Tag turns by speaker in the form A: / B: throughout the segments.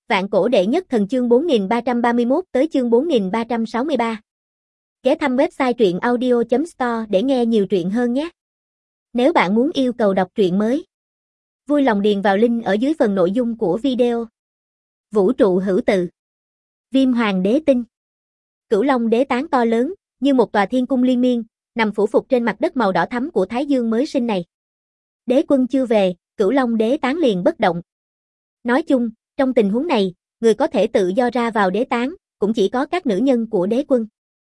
A: Vạn cổ đệ nhất thần chương 4331 tới chương 4363. Ghé thăm website truyện audio.store để nghe nhiều truyện hơn nhé. Nếu bạn muốn yêu cầu đọc truyện mới, vui lòng điền vào link ở dưới phần nội dung của video. Vũ trụ hữu tự. Viêm hoàng đế tinh. Cửu Long đế tán to lớn, như một tòa thiên cung liên miên, nằm phủ phục trên mặt đất màu đỏ thắm của Thái Dương mới sinh này. Đế quân chưa về, Cửu Long đế tán liền bất động. Nói chung, trong tình huống này, người có thể tự do ra vào đế tán, cũng chỉ có các nữ nhân của đế quân.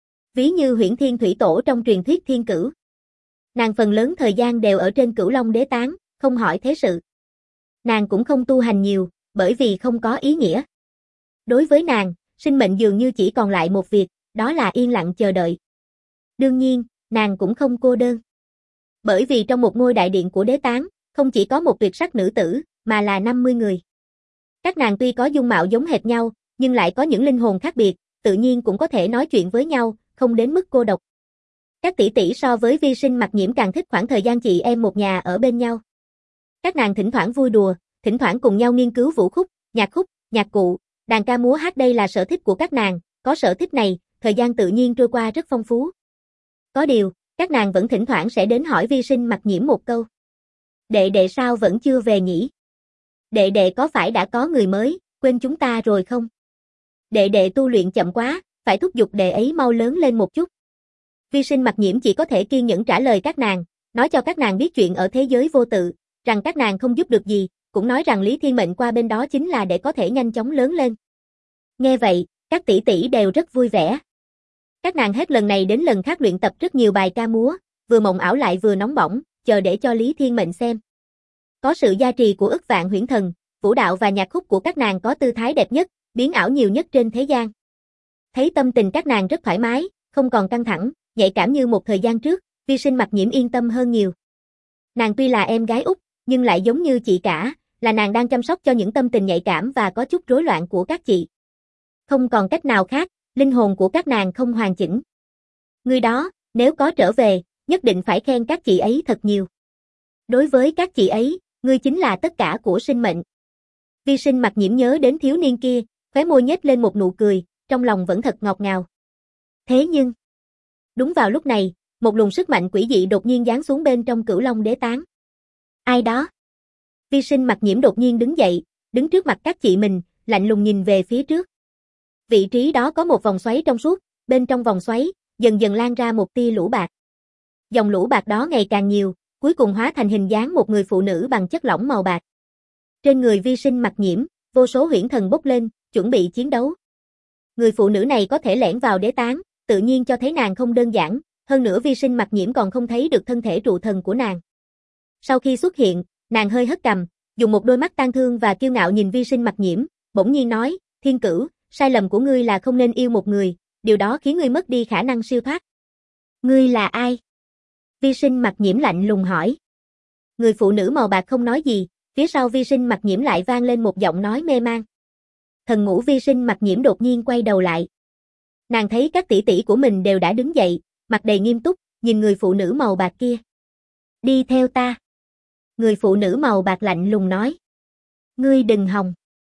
A: Ví như Huyễn Thiên Thủy Tổ trong truyền thuyết Thiên Cửu. Nàng phần lớn thời gian đều ở trên Cửu Long đế tán, không hỏi thế sự. Nàng cũng không tu hành nhiều, bởi vì không có ý nghĩa. Đối với nàng, sinh mệnh dường như chỉ còn lại một việc, đó là yên lặng chờ đợi. Đương nhiên, nàng cũng không cô đơn. Bởi vì trong một ngôi đại điện của đế tán, không chỉ có một tuyệt sắc nữ tử, mà là 50 người. Các nàng tuy có dung mạo giống hệt nhau, nhưng lại có những linh hồn khác biệt, tự nhiên cũng có thể nói chuyện với nhau, không đến mức cô độc. Các tỷ tỷ so với Vi Sinh Mặc Nhiễm càng thích khoảng thời gian chị em một nhà ở bên nhau. Các nàng thỉnh thoảng vui đùa, thỉnh thoảng cùng nhau nghiên cứu vũ khúc, nhạc cụ, đàn ca múa hát, đây là sở thích của các nàng, có sở thích này, thời gian tự nhiên trôi qua rất phong phú. Có điều, các nàng vẫn thỉnh thoảng sẽ đến hỏi Vi Sinh Mặc Nhiễm một câu. Đệ đệ sao vẫn chưa về nhỉ? Đệ đệ có phải đã có người mới, quên chúng ta rồi không? Đệ đệ tu luyện chậm quá, phải thúc giục đệ ấy mau lớn lên một chút. Vi Sinh Mặc Nhiễm chỉ có thể kiên nhẫn trả lời các nàng, nói cho các nàng biết chuyện ở thế giới vô tự, rằng các nàng không giúp được gì, cũng nói rằng Lý Thiên Mệnh qua bên đó chính là để có thể nhanh chóng lớn lên. Nghe vậy, các tỷ tỷ đều rất vui vẻ. Các nàng hết lần này đến lần khác luyện tập rất nhiều bài ca múa, vừa mộng ảo lại vừa nóng bỏng, chờ để cho Lý Thiên Mệnh xem. Có sự gia trì của Ức Vạn Huyễn Thần, vũ đạo và nhạc khúc của các nàng có tư thái đẹp nhất, biến ảo nhiều nhất trên thế gian. Thấy tâm tình các nàng rất thoải mái, không còn căng thẳng, nhạy cảm như một thời gian trước, Vi Sinh Mặc Nhiễm yên tâm hơn nhiều. Nàng tuy là em gái út, nhưng lại giống như chị cả, là nàng đang chăm sóc cho những tâm tình nhạy cảm và có chút rối loạn của các chị. Không còn cách nào khác, linh hồn của các nàng không hoàn chỉnh. Người đó, nếu có trở về, nhất định phải khen các chị ấy thật nhiều. Đối với các chị ấy, ngươi chính là tất cả của sinh mệnh. Vi Sinh Mặc Nhiễm nhớ đến thiếu niên kia, khóe môi nhếch lên một nụ cười, trong lòng vẫn thật ngọt ngào. Thế nhưng, đúng vào lúc này, một luồng sức mạnh quỷ dị đột nhiên giáng xuống bên trong Cửu Long đế tán. Ai đó? Vi Sinh Mặc Nhiễm đột nhiên đứng dậy, đứng trước mặt các chị mình, lạnh lùng nhìn về phía trước. Vị trí đó có một vòng xoáy trong suốt, bên trong vòng xoáy, dần dần lan ra một tia lũ bạc. Dòng lũ bạc đó ngày càng nhiều, cuối cùng hóa thành hình dáng một người phụ nữ bằng chất lỏng màu bạc. Trên người Vi Sinh Mặc Nhiễm, vô số huyễn thần bốc lên, chuẩn bị chiến đấu. Người phụ nữ này có thể lẻn vào đế tán, tự nhiên cho thấy nàng không đơn giản, hơn nữa Vi Sinh Mặc Nhiễm còn không thấy được thân thể trụ thần của nàng. Sau khi xuất hiện, nàng hơi hất cằm, dùng một đôi mắt tang thương và kiêu ngạo nhìn Vi Sinh Mặc Nhiễm, bỗng nhiên nói, Thiên Cửu, sai lầm của ngươi là không nên yêu một người, điều đó khiến ngươi mất đi khả năng siêu thoát. Ngươi là ai? Vi Sinh Mặc Nhiễm lạnh lùng hỏi. Người phụ nữ màu bạc không nói gì, phía sau Vi Sinh Mặc Nhiễm lại vang lên một giọng nói mê man. Thần ngũ Vi Sinh Mặc Nhiễm đột nhiên quay đầu lại. Nàng thấy các tỷ tỷ của mình đều đã đứng dậy, mặt đầy nghiêm túc, nhìn người phụ nữ màu bạc kia. Đi theo ta. Người phụ nữ màu bạc lạnh lùng nói. Ngươi đừng hòng.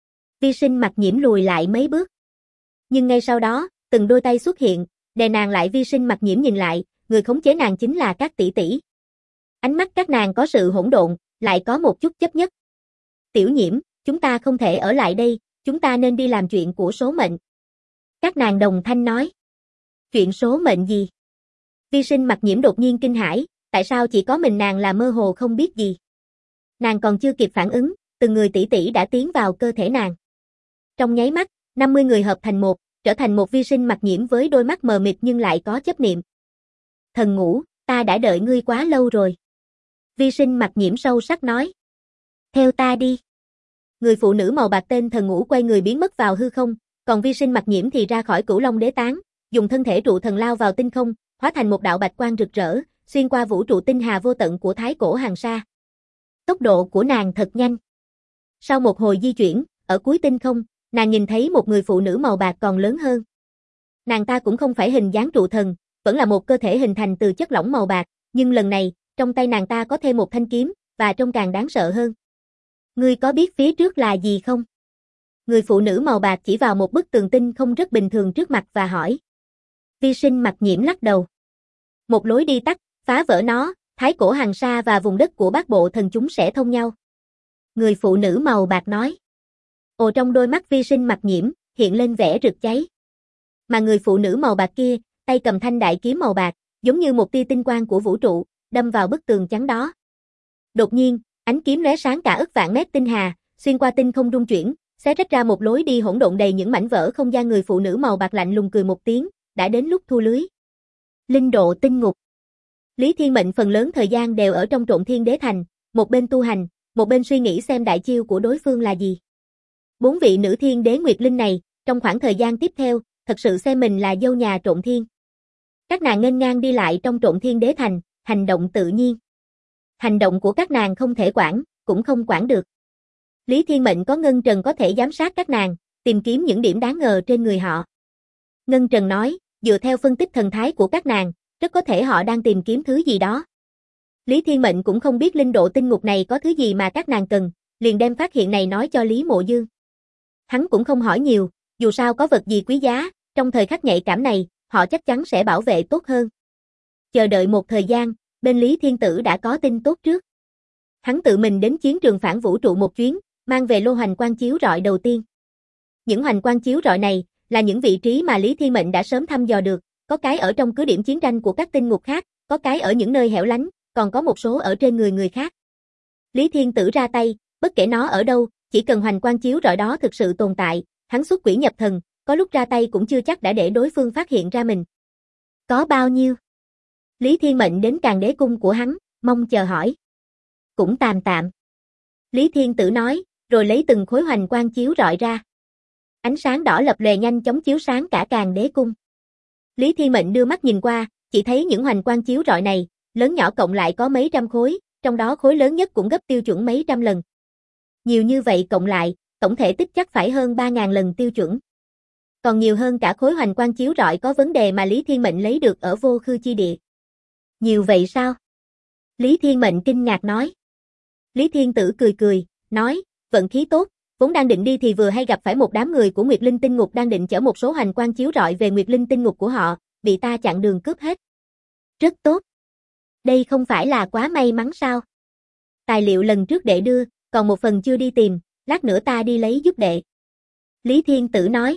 A: Vi Sinh Mặc Nhiễm lùi lại mấy bước. Nhưng ngay sau đó, từng đôi tay xuất hiện, đè nàng lại. Vi Sinh Mặc Nhiễm nhìn lại, người khống chế nàng chính là các tỷ tỷ. Ánh mắt các nàng có sự hỗn độn, lại có một chút chấp nhất. Tiểu Nhiễm, chúng ta không thể ở lại đây, chúng ta nên đi làm chuyện của số mệnh. Các nàng đồng thanh nói. Chuyện số mệnh gì? Vi Sinh Mặc Nhiễm đột nhiên kinh hãi, tại sao chỉ có mình nàng là mơ hồ không biết gì? Nàng còn chưa kịp phản ứng, từng người tỷ tỷ đã tiến vào cơ thể nàng. Trong nháy mắt, 50 người hợp thành một, trở thành một Vi Sinh Mặc Nhiễm với đôi mắt mờ mịt nhưng lại có chấp niệm. Thần ngũ, ta đã đợi ngươi quá lâu rồi. Vi Sinh Mặc Nhiễm sâu sắc nói. Theo ta đi. Người phụ nữ màu bạc tên Thần Ngũ quay người biến mất vào hư không, còn Vi Sinh Mặc Nhiễm thì ra khỏi Cửu Long đế tán, dùng thân thể trụ thần lao vào tinh không, hóa thành một đạo bạch quang rực rỡ, xuyên qua vũ trụ tinh hà vô tận của thái cổ hàng sa. Tốc độ của nàng thật nhanh. Sau một hồi di chuyển, ở cuối tinh không, nàng nhìn thấy một người phụ nữ màu bạc còn lớn hơn. Nàng ta cũng không phải hình dáng trụ thần, vẫn là một cơ thể hình thành từ chất lỏng màu bạc, nhưng lần này, trong tay nàng ta có thêm một thanh kiếm, và trông càng đáng sợ hơn. Ngươi có biết phía trước là gì không? Người phụ nữ màu bạc chỉ vào một bức tường tinh không rất bình thường trước mặt và hỏi. Vi sinh mặc nhiễm lắc đầu. Một lối đi tắt, phá vỡ nó, thái cổ hàng sa và vùng đất của bát bộ thần chúng sẽ thông nhau. Người phụ nữ màu bạc nói. Ồ, trong đôi mắt vi sinh mặc nhiễm, hiện lên vẻ rực cháy. Mà người phụ nữ màu bạc kia, tay cầm thanh đại kiếm màu bạc, giống như một tia tinh quang của vũ trụ, đâm vào bức tường trắng đó. Đột nhiên, ánh kiếm lóe sáng cả ức vạn mét tinh hà, xuyên qua tinh không rung chuyển, xé rách ra một lối đi hỗn độn đầy những mảnh vỡ không gian. Người phụ nữ màu bạc lạnh lùng cười một tiếng, đã đến lúc thu lưới. Linh độ tinh ngục. Lý Thiên Mệnh phần lớn thời gian đều ở trong Trộn Thiên Đế Thành, một bên tu hành, một bên suy nghĩ xem đại chiêu của đối phương là gì. 4 vị nữ thiên đế Nguyệt Linh này, trong khoảng thời gian tiếp theo, thật sự xem mình là dâu nhà Trộn Thiên. Các nàng nghênh ngang đi lại trong Trộn Thiên Đế Thành, hành động tự nhiên. Hành động của các nàng không thể quản, cũng không quản được. Lý Thiên Mệnh có Ngân Trần có thể giám sát các nàng, tìm kiếm những điểm đáng ngờ trên người họ. Ngân Trần nói, dựa theo phân tích thần thái của các nàng, rất có thể họ đang tìm kiếm thứ gì đó. Lý Thiên Mệnh cũng không biết linh độ tinh ngục này có thứ gì mà các nàng cần, liền đem phát hiện này nói cho Lý Mộ Dương. Hắn cũng không hỏi nhiều, dù sao có vật gì quý giá, trong thời khắc nhạy cảm này, họ chắc chắn sẽ bảo vệ tốt hơn. Chờ đợi một thời gian, bên Lý Thiên Tử đã có tin tốt trước. Hắn tự mình đến chiến trường phản vũ trụ một chuyến, mang về lô hoành quang chiếu rọi đầu tiên. Những hoành quang chiếu rọi này là những vị trí mà Lý Thiên Mệnh đã sớm thăm dò được, có cái ở trong cứ điểm chiến tranh của các tinh ngục khác, có cái ở những nơi hẻo lánh, còn có một số ở trên người khác. Lý Thiên Tử ra tay, bất kể nó ở đâu, chỉ cần hoành quang chiếu rọi đó thực sự tồn tại, hắn xuất quỷ nhập thần, có lúc ra tay cũng chưa chắc đã để đối phương phát hiện ra mình. Có bao nhiêu? Lý Thiên Mệnh đến Càn Đế cung của hắn, mong chờ hỏi. Cũng tạm tạm. Lý Thiên Tử nói, rồi lấy từng khối hoành quang chiếu rọi ra. Ánh sáng đỏ lập lòe nhanh chóng chiếu sáng cả Càn Đế cung. Lý Thiên Mệnh đưa mắt nhìn qua, chỉ thấy những hoành quang chiếu rọi này, lớn nhỏ cộng lại có mấy trăm khối, trong đó khối lớn nhất cũng gấp tiêu chuẩn mấy trăm lần. Nhiều như vậy cộng lại, tổng thể tích chắc phải hơn 3.000 lần tiêu chuẩn. Còn nhiều hơn cả khối hoành quang chiếu rọi có vấn đề mà Lý Thiên Mệnh lấy được ở Vô Khư Chi Địa. Nhiều vậy sao? Lý Thiên Mệnh kinh ngạc nói. Lý Thiên Tử cười cười, nói, vận khí tốt, vốn đang định đi thì vừa hay gặp phải một đám người của Nguyệt Linh Tinh Ngục đang định chở một số hoành quang chiếu rọi về Nguyệt Linh Tinh Ngục của họ, bị ta chặn đường cướp hết. Rất tốt. Đây không phải là quá may mắn sao? Tài liệu lần trước đệ đưa, còn một phần chưa đi tìm, lát nữa ta đi lấy giúp đệ. Lý Thiên Tử nói.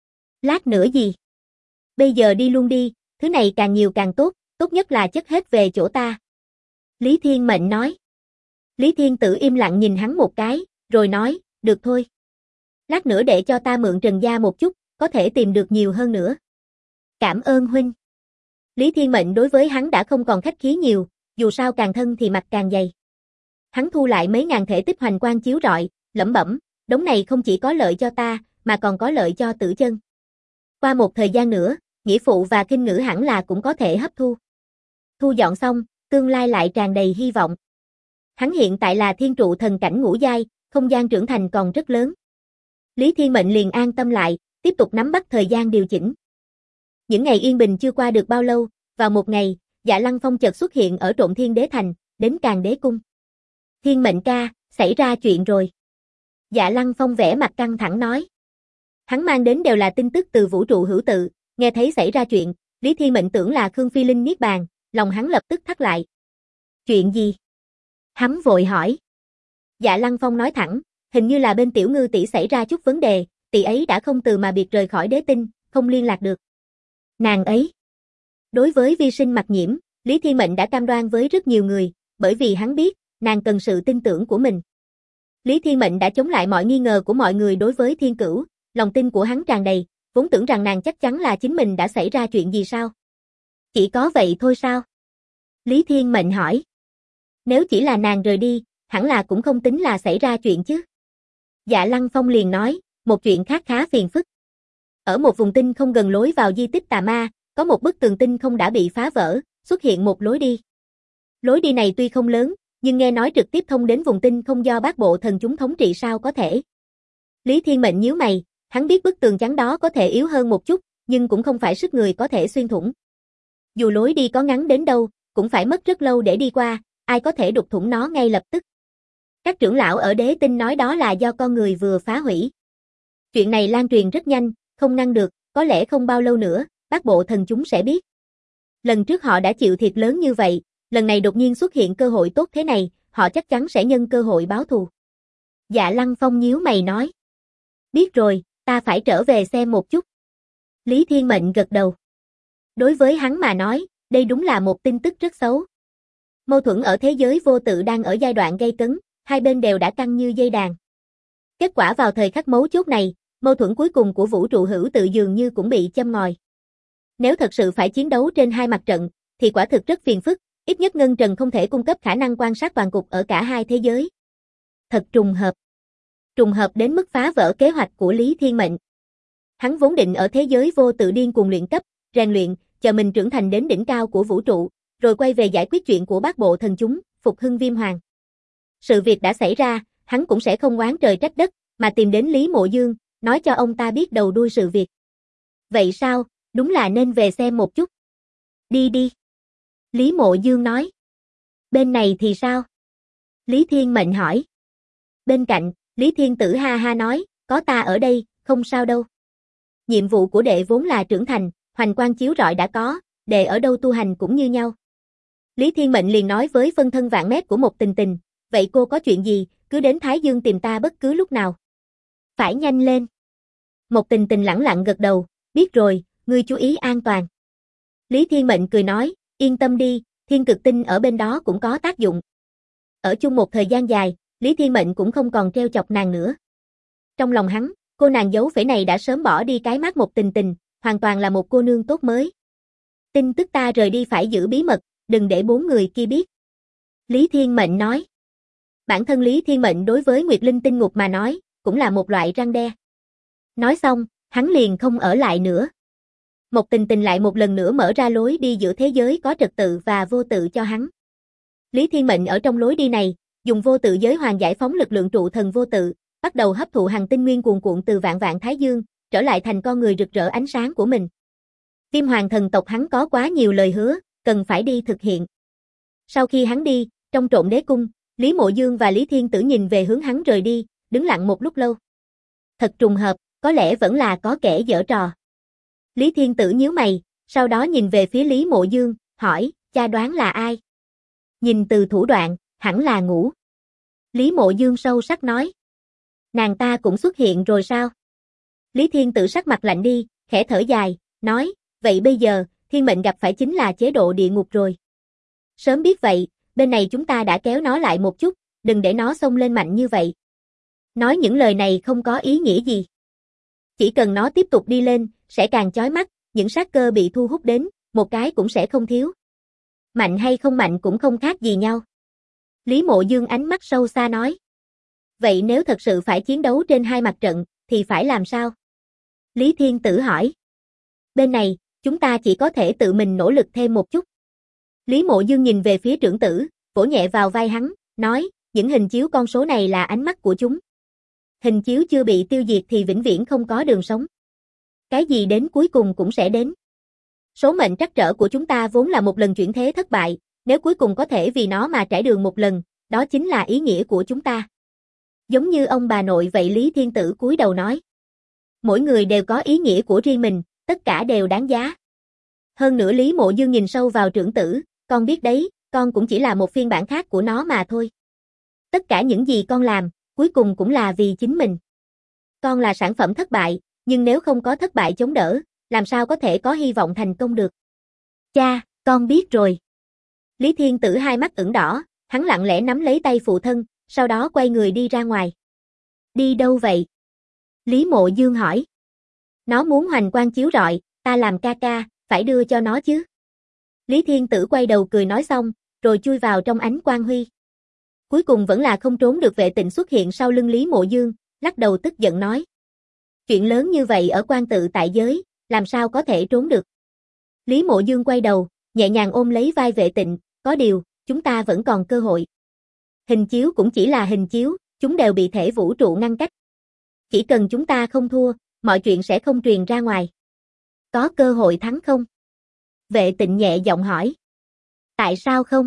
A: Lát nữa gì? Bây giờ đi luôn đi, thứ này càng nhiều càng tốt, tốt nhất là chất hết về chỗ ta. Lý Thiên Mệnh nói. Lý Thiên Tử im lặng nhìn hắn một cái, rồi nói, được thôi. Lát nữa để cho ta mượn Trần gia một chút, có thể tìm được nhiều hơn nữa. Cảm ơn huynh. Lý Thiên Mệnh đối với hắn đã không còn khách khí nhiều, dù sao càng thân thì mặt càng dày. Hắn thu lại mấy ngàn thể tích hoành quang chiếu rọi, lẩm bẩm, đống này không chỉ có lợi cho ta, mà còn có lợi cho Tử Chân. Qua một thời gian nữa, nghĩa phụ và kinh ngữ hẳn là cũng có thể hấp thu. Thu dọn xong, tương lai lại tràn đầy hy vọng. Hắn hiện tại là thiên trụ thần cảnh ngũ giai, không gian trưởng thành còn rất lớn. Lý Thiên Mệnh liền an tâm lại, tiếp tục nắm bắt thời gian điều chỉnh. Những ngày yên bình chưa qua được bao lâu, vào một ngày, Dạ Lăng Phong chợt xuất hiện ở Trộn Thiên Đế Thành, đến Càn Đế cung. Thiên Mệnh ca, xảy ra chuyện rồi. Dạ Lăng Phong vẻ mặt căng thẳng nói. Hắn mang đến đều là tin tức từ vũ trụ hữu tự, nghe thấy xảy ra chuyện, Lý Thiên Mệnh tưởng là Khương Phi Linh niết bàn, lòng hắn lập tức thắt lại. Chuyện gì? Hắn vội hỏi. Dạ Lăng Phong nói thẳng, hình như là bên Tiểu Ngư tỷ xảy ra chút vấn đề, tỷ ấy đã không từ mà biệt rời khỏi đế tinh, không liên lạc được. Nàng ấy. Đối với vi sinh mặc nhiễm, Lý Thiên Mệnh đã cam đoan với rất nhiều người, bởi vì hắn biết, nàng cần sự tin tưởng của mình. Lý Thiên Mệnh đã chống lại mọi nghi ngờ của mọi người đối với Thiên Cửu, lòng tin của hắn tràn đầy, vốn tưởng rằng nàng chắc chắn là chính mình đã xảy ra chuyện gì sao? Chỉ có vậy thôi sao? Lý Thiên Mệnh hỏi. Nếu chỉ là nàng rời đi, hẳn là cũng không tính là xảy ra chuyện chứ. Dạ Lăng Phong liền nói, một chuyện khác khá phiền phức. Ở một vùng tinh không gần lối vào di tích tà ma, có một bức tường tinh không đã bị phá vỡ, xuất hiện một lối đi. Lối đi này tuy không lớn, nhưng nghe nói trực tiếp thông đến vùng tinh không do bát bộ thần chúng thống trị sao có thể. Lý Thiên Mệnh nhíu mày, hắn biết bức tường chắn đó có thể yếu hơn một chút, nhưng cũng không phải sức người có thể xuyên thủng. Dù lối đi có ngắn đến đâu, cũng phải mất rất lâu để đi qua, ai có thể đục thủng nó ngay lập tức. Các trưởng lão ở đế tinh nói đó là do con người vừa phá hủy. Chuyện này lan truyền rất nhanh, không ngăn được, có lẽ không bao lâu nữa, Bát Bộ Thần chúng sẽ biết. Lần trước họ đã chịu thiệt lớn như vậy, lần này đột nhiên xuất hiện cơ hội tốt thế này, họ chắc chắn sẽ nhân cơ hội báo thù. Dạ Lăng Phong nhíu mày nói. Biết rồi, ta phải trở về xem một chút. Lý Thiên Mệnh gật đầu. Đối với hắn mà nói, đây đúng là một tin tức rất xấu. Mâu thuẫn ở thế giới vô tự đang ở giai đoạn gay cấn, hai bên đều đã căng như dây đàn. Kết quả vào thời khắc mấu chốt này, mâu thuẫn cuối cùng của vũ trụ hữu tự dường như cũng bị châm ngòi. Nếu thật sự phải chiến đấu trên hai mặt trận, thì quả thực rất phiền phức, ít nhất Ngân Trần không thể cung cấp khả năng quan sát toàn cục ở cả hai thế giới. Thật trùng hợp. Trùng hợp đến mức phá vỡ kế hoạch của Lý Thiên Mệnh. Hắn vốn định ở thế giới vô tự điên cuồng luyện cấp, rèn luyện, chờ mình trưởng thành đến đỉnh cao của vũ trụ, rồi quay về giải quyết chuyện của Bát Bộ Thần chúng, phục hưng Viêm Hoàng. Sự việc đã xảy ra, hắn cũng sẽ không oán trời trách đất, mà tìm đến Lý Mộ Dương, nói cho ông ta biết đầu đuôi sự việc. Vậy sao, đúng là nên về xem một chút. Đi đi. Lý Mộ Dương nói. Bên này thì sao? Lý Thiên Mệnh hỏi. Bên cạnh, Lý Thiên Tử ha ha nói, có ta ở đây, không sao đâu. Nhiệm vụ của đệ vốn là trưởng thành, hoành quang chiếu rọi đã có, đệ ở đâu tu hành cũng như nhau. Lý Thiên Mệnh liền nói với phân thân vạn mét của Một Tình Tình, vậy cô có chuyện gì, cứ đến Thái Dương tìm ta bất cứ lúc nào. Phải nhanh lên. Một Tình Tình lẳng lặng gật đầu, biết rồi, ngươi chú ý an toàn. Lý Thiên Mệnh cười nói, yên tâm đi, thiên cực tinh ở bên đó cũng có tác dụng. Ở chung một thời gian dài, Lý Thiên Mệnh cũng không còn treo chọc nàng nữa. Trong lòng hắn, cô nàng giấu phể này đã sớm bỏ đi cái mắt Một Tình Tình, hoàn toàn là một cô nương tốt mới. Tin tức ta rời đi phải giữ bí mật, đừng để 4 người kia biết. Lý Thiên Mệnh nói. Bản thân Lý Thiên Mệnh đối với Nguyệt Linh Tinh Ngục mà nói, cũng là một loại răn đe. Nói xong, hắn liền không ở lại nữa. Một Tình Tình lại một lần nữa mở ra lối đi giữa thế giới có trật tự và vô tự cho hắn. Lý Thiên Mệnh ở trong lối đi này, dùng vô tự giới hoàng giải phóng lực lượng trụ thần vô tự, bắt đầu hấp thụ hằng tinh nguyên cuồn cuộn từ vạn vạn thái dương, trở lại thành con người rực rỡ ánh sáng của mình. Viêm Hoàng thần tộc hắn có quá nhiều lời hứa, cần phải đi thực hiện. Sau khi hắn đi, trong Trộn Đế Cung, Lý Mộ Dương và Lý Thiên Tử nhìn về hướng hắn rời đi, đứng lặng một lúc lâu. Thật trùng hợp, có lẽ vẫn là có kẻ giở trò. Lý Thiên Tử nhíu mày, sau đó nhìn về phía Lý Mộ Dương, hỏi, cha đoán là ai? Nhìn từ thủ đoạn, hẳn là Ngũ. Lý Mộ Dương sâu sắc nói. Nàng ta cũng xuất hiện rồi sao? Lý Thiên Tử sắc mặt lạnh đi, khẽ thở dài, nói, vậy bây giờ, thiên mệnh gặp phải chính là chế độ địa ngục rồi. Sớm biết vậy, bên này chúng ta đã kéo nó lại một chút, đừng để nó xông lên mạnh như vậy. Nói những lời này không có ý nghĩa gì. Chỉ cần nó tiếp tục đi lên, sẽ càng chói mắt, những sát cơ bị thu hút đến, một cái cũng sẽ không thiếu. Mạnh hay không mạnh cũng không khác gì nhau. Lý Mộ Dương ánh mắt sâu xa nói. Vậy nếu thật sự phải chiến đấu trên hai mặt trận, thì phải làm sao? Lý Thiên Tử hỏi. Bên này, chúng ta chỉ có thể tự mình nỗ lực thêm một chút. Lý Mộ Dương nhìn về phía trưởng tử, vỗ nhẹ vào vai hắn, nói, những hình chiếu con số này là ánh mắt của chúng. Hình chiếu chưa bị tiêu diệt thì vĩnh viễn không có đường sống. Cái gì đến cuối cùng cũng sẽ đến. Số mệnh trắc trở của chúng ta vốn là một lần chuyển thế thất bại, nếu cuối cùng có thể vì nó mà trải đường một lần, đó chính là ý nghĩa của chúng ta. Giống như ông bà nội vậy. Lý Thiên Tử cúi đầu nói. Mỗi người đều có ý nghĩa của riêng mình, tất cả đều đáng giá. Hơn nữa Lý Mộ Dương nhìn sâu vào trưởng tử, con biết đấy, con cũng chỉ là một phiên bản khác của nó mà thôi. Tất cả những gì con làm, cuối cùng cũng là vì chính mình. Con là sản phẩm thất bại, nhưng nếu không có thất bại chống đỡ, làm sao có thể có hy vọng thành công được. Cha, con biết rồi. Lý Thiên Tử hai mắt ửng đỏ, hắn lặng lẽ nắm lấy tay phụ thân, sau đó quay người đi ra ngoài. Đi đâu vậy? Lý Mộ Dương hỏi. Nó muốn hoành quang chiếu rọi, ta làm ca ca, phải đưa cho nó chứ. Lý Thiên Tử quay đầu cười nói xong, rồi chui vào trong ánh quang huy. Cuối cùng vẫn là không trốn được. Vệ Tịnh xuất hiện sau lưng Lý Mộ Dương, lắc đầu tức giận nói. Chuyện lớn như vậy ở quan tự tại giới, làm sao có thể trốn được. Lý Mộ Dương quay đầu, nhẹ nhàng ôm lấy vai Vệ Tịnh, có điều, chúng ta vẫn còn cơ hội. Hình chiếu cũng chỉ là hình chiếu, chúng đều bị thể vũ trụ ngăn cách. Chỉ cần chúng ta không thua, mọi chuyện sẽ không truyền ra ngoài. Có cơ hội thắng không? Vệ Tịnh nhẹ giọng hỏi. Tại sao không?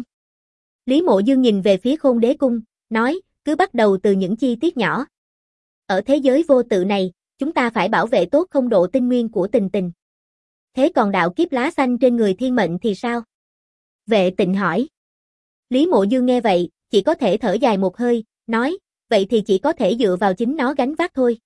A: Lý Mộ Dương nhìn về phía Khôn Đế Cung, nói, cứ bắt đầu từ những chi tiết nhỏ. Ở thế giới vô tự này, chúng ta phải bảo vệ tốt không độ tinh nguyên của Tình Tình. Thế còn đạo kiếp lá xanh trên người thiên mệnh thì sao? Vệ Tịnh hỏi. Lý Mộ Dương nghe vậy, chỉ có thể thở dài một hơi, nói, vậy thì chỉ có thể dựa vào chính nó gánh vác thôi.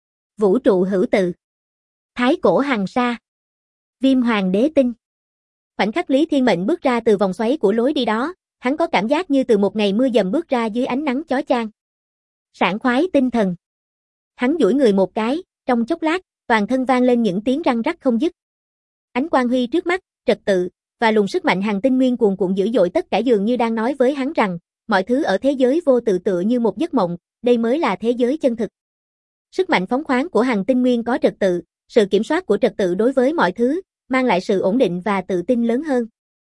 A: Vũ trụ hữu tự. Thái cổ hằng sa. Viêm hoàng đế tinh. Khoảnh khắc Lý Thiên Mệnh bước ra từ vòng xoáy của lối đi đó, hắn có cảm giác như từ một ngày mưa dầm bước ra dưới ánh nắng chói chang. Sảng khoái tinh thần. Hắn duỗi người một cái, trong chốc lát, toàn thân vang lên những tiếng răng rắc không dứt. Ánh quang huy trước mắt, trật tự, và luồng sức mạnh hàng tinh nguyên cuồn cuộn dữ dội tất cả dường như đang nói với hắn rằng, mọi thứ ở thế giới vô tự tựa như một giấc mộng, đây mới là thế giới chân thực. Sức mạnh phóng khoáng của hàng tinh nguyên có trật tự, sự kiểm soát của trật tự đối với mọi thứ, mang lại sự ổn định và tự tin lớn hơn.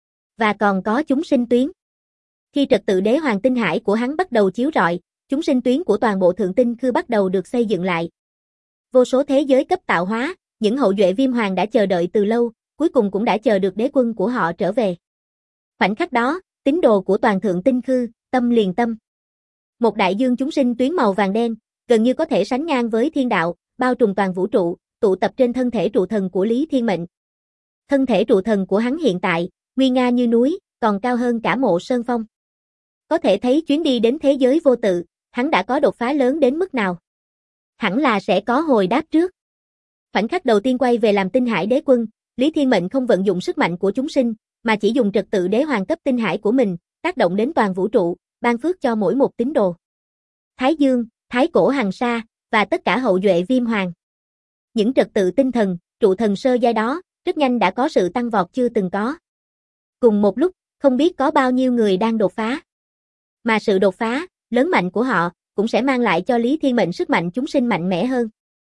A: Và còn có chúng sinh tuyến. Khi trật tự đế hoàng tinh hải của hắn bắt đầu chiếu rọi, chúng sinh tuyến của toàn bộ thượng tinh khư bắt đầu được xây dựng lại. Vô số thế giới cấp tạo hóa, những hậu duệ viêm hoàng đã chờ đợi từ lâu, cuối cùng cũng đã chờ được đế quân của họ trở về. Khoảnh khắc đó, tín đồ của toàn thượng tinh khư, tâm liền tâm. Một đại dương chúng sinh tuyến màu vàng đen, gần như có thể sánh ngang với thiên đạo, bao trùm toàn vũ trụ, tụ tập trên thân thể trụ thần của Lý Thiên Mệnh. Thân thể trụ thần của hắn hiện tại, nguy nga như núi, còn cao hơn cả Mộ Sơn Phong. Có thể thấy chuyến đi đến thế giới vô tự, hắn đã có đột phá lớn đến mức nào. Hẳn là sẽ có hồi đáp trước. Khoảnh khắc đầu tiên quay về làm tinh hải đế quân, Lý Thiên Mệnh không vận dụng sức mạnh của chúng sinh, mà chỉ dùng trật tự đế hoàng cấp tinh hải của mình, tác động đến toàn vũ trụ, ban phước cho mỗi một tín đồ. Thái Dương, Thái cổ hằng sa, và tất cả hậu duệ viêm hoàng. Những trật tự tinh thần, trụ thần sơ giai đó, rất nhanh đã có sự tăng vọt chưa từng có. Cùng một lúc, không biết có bao nhiêu người đang đột phá. Mà sự đột phá, lớn mạnh của họ, cũng sẽ mang lại cho Lý Thiên Mệnh sức mạnh chúng sinh mạnh mẽ hơn.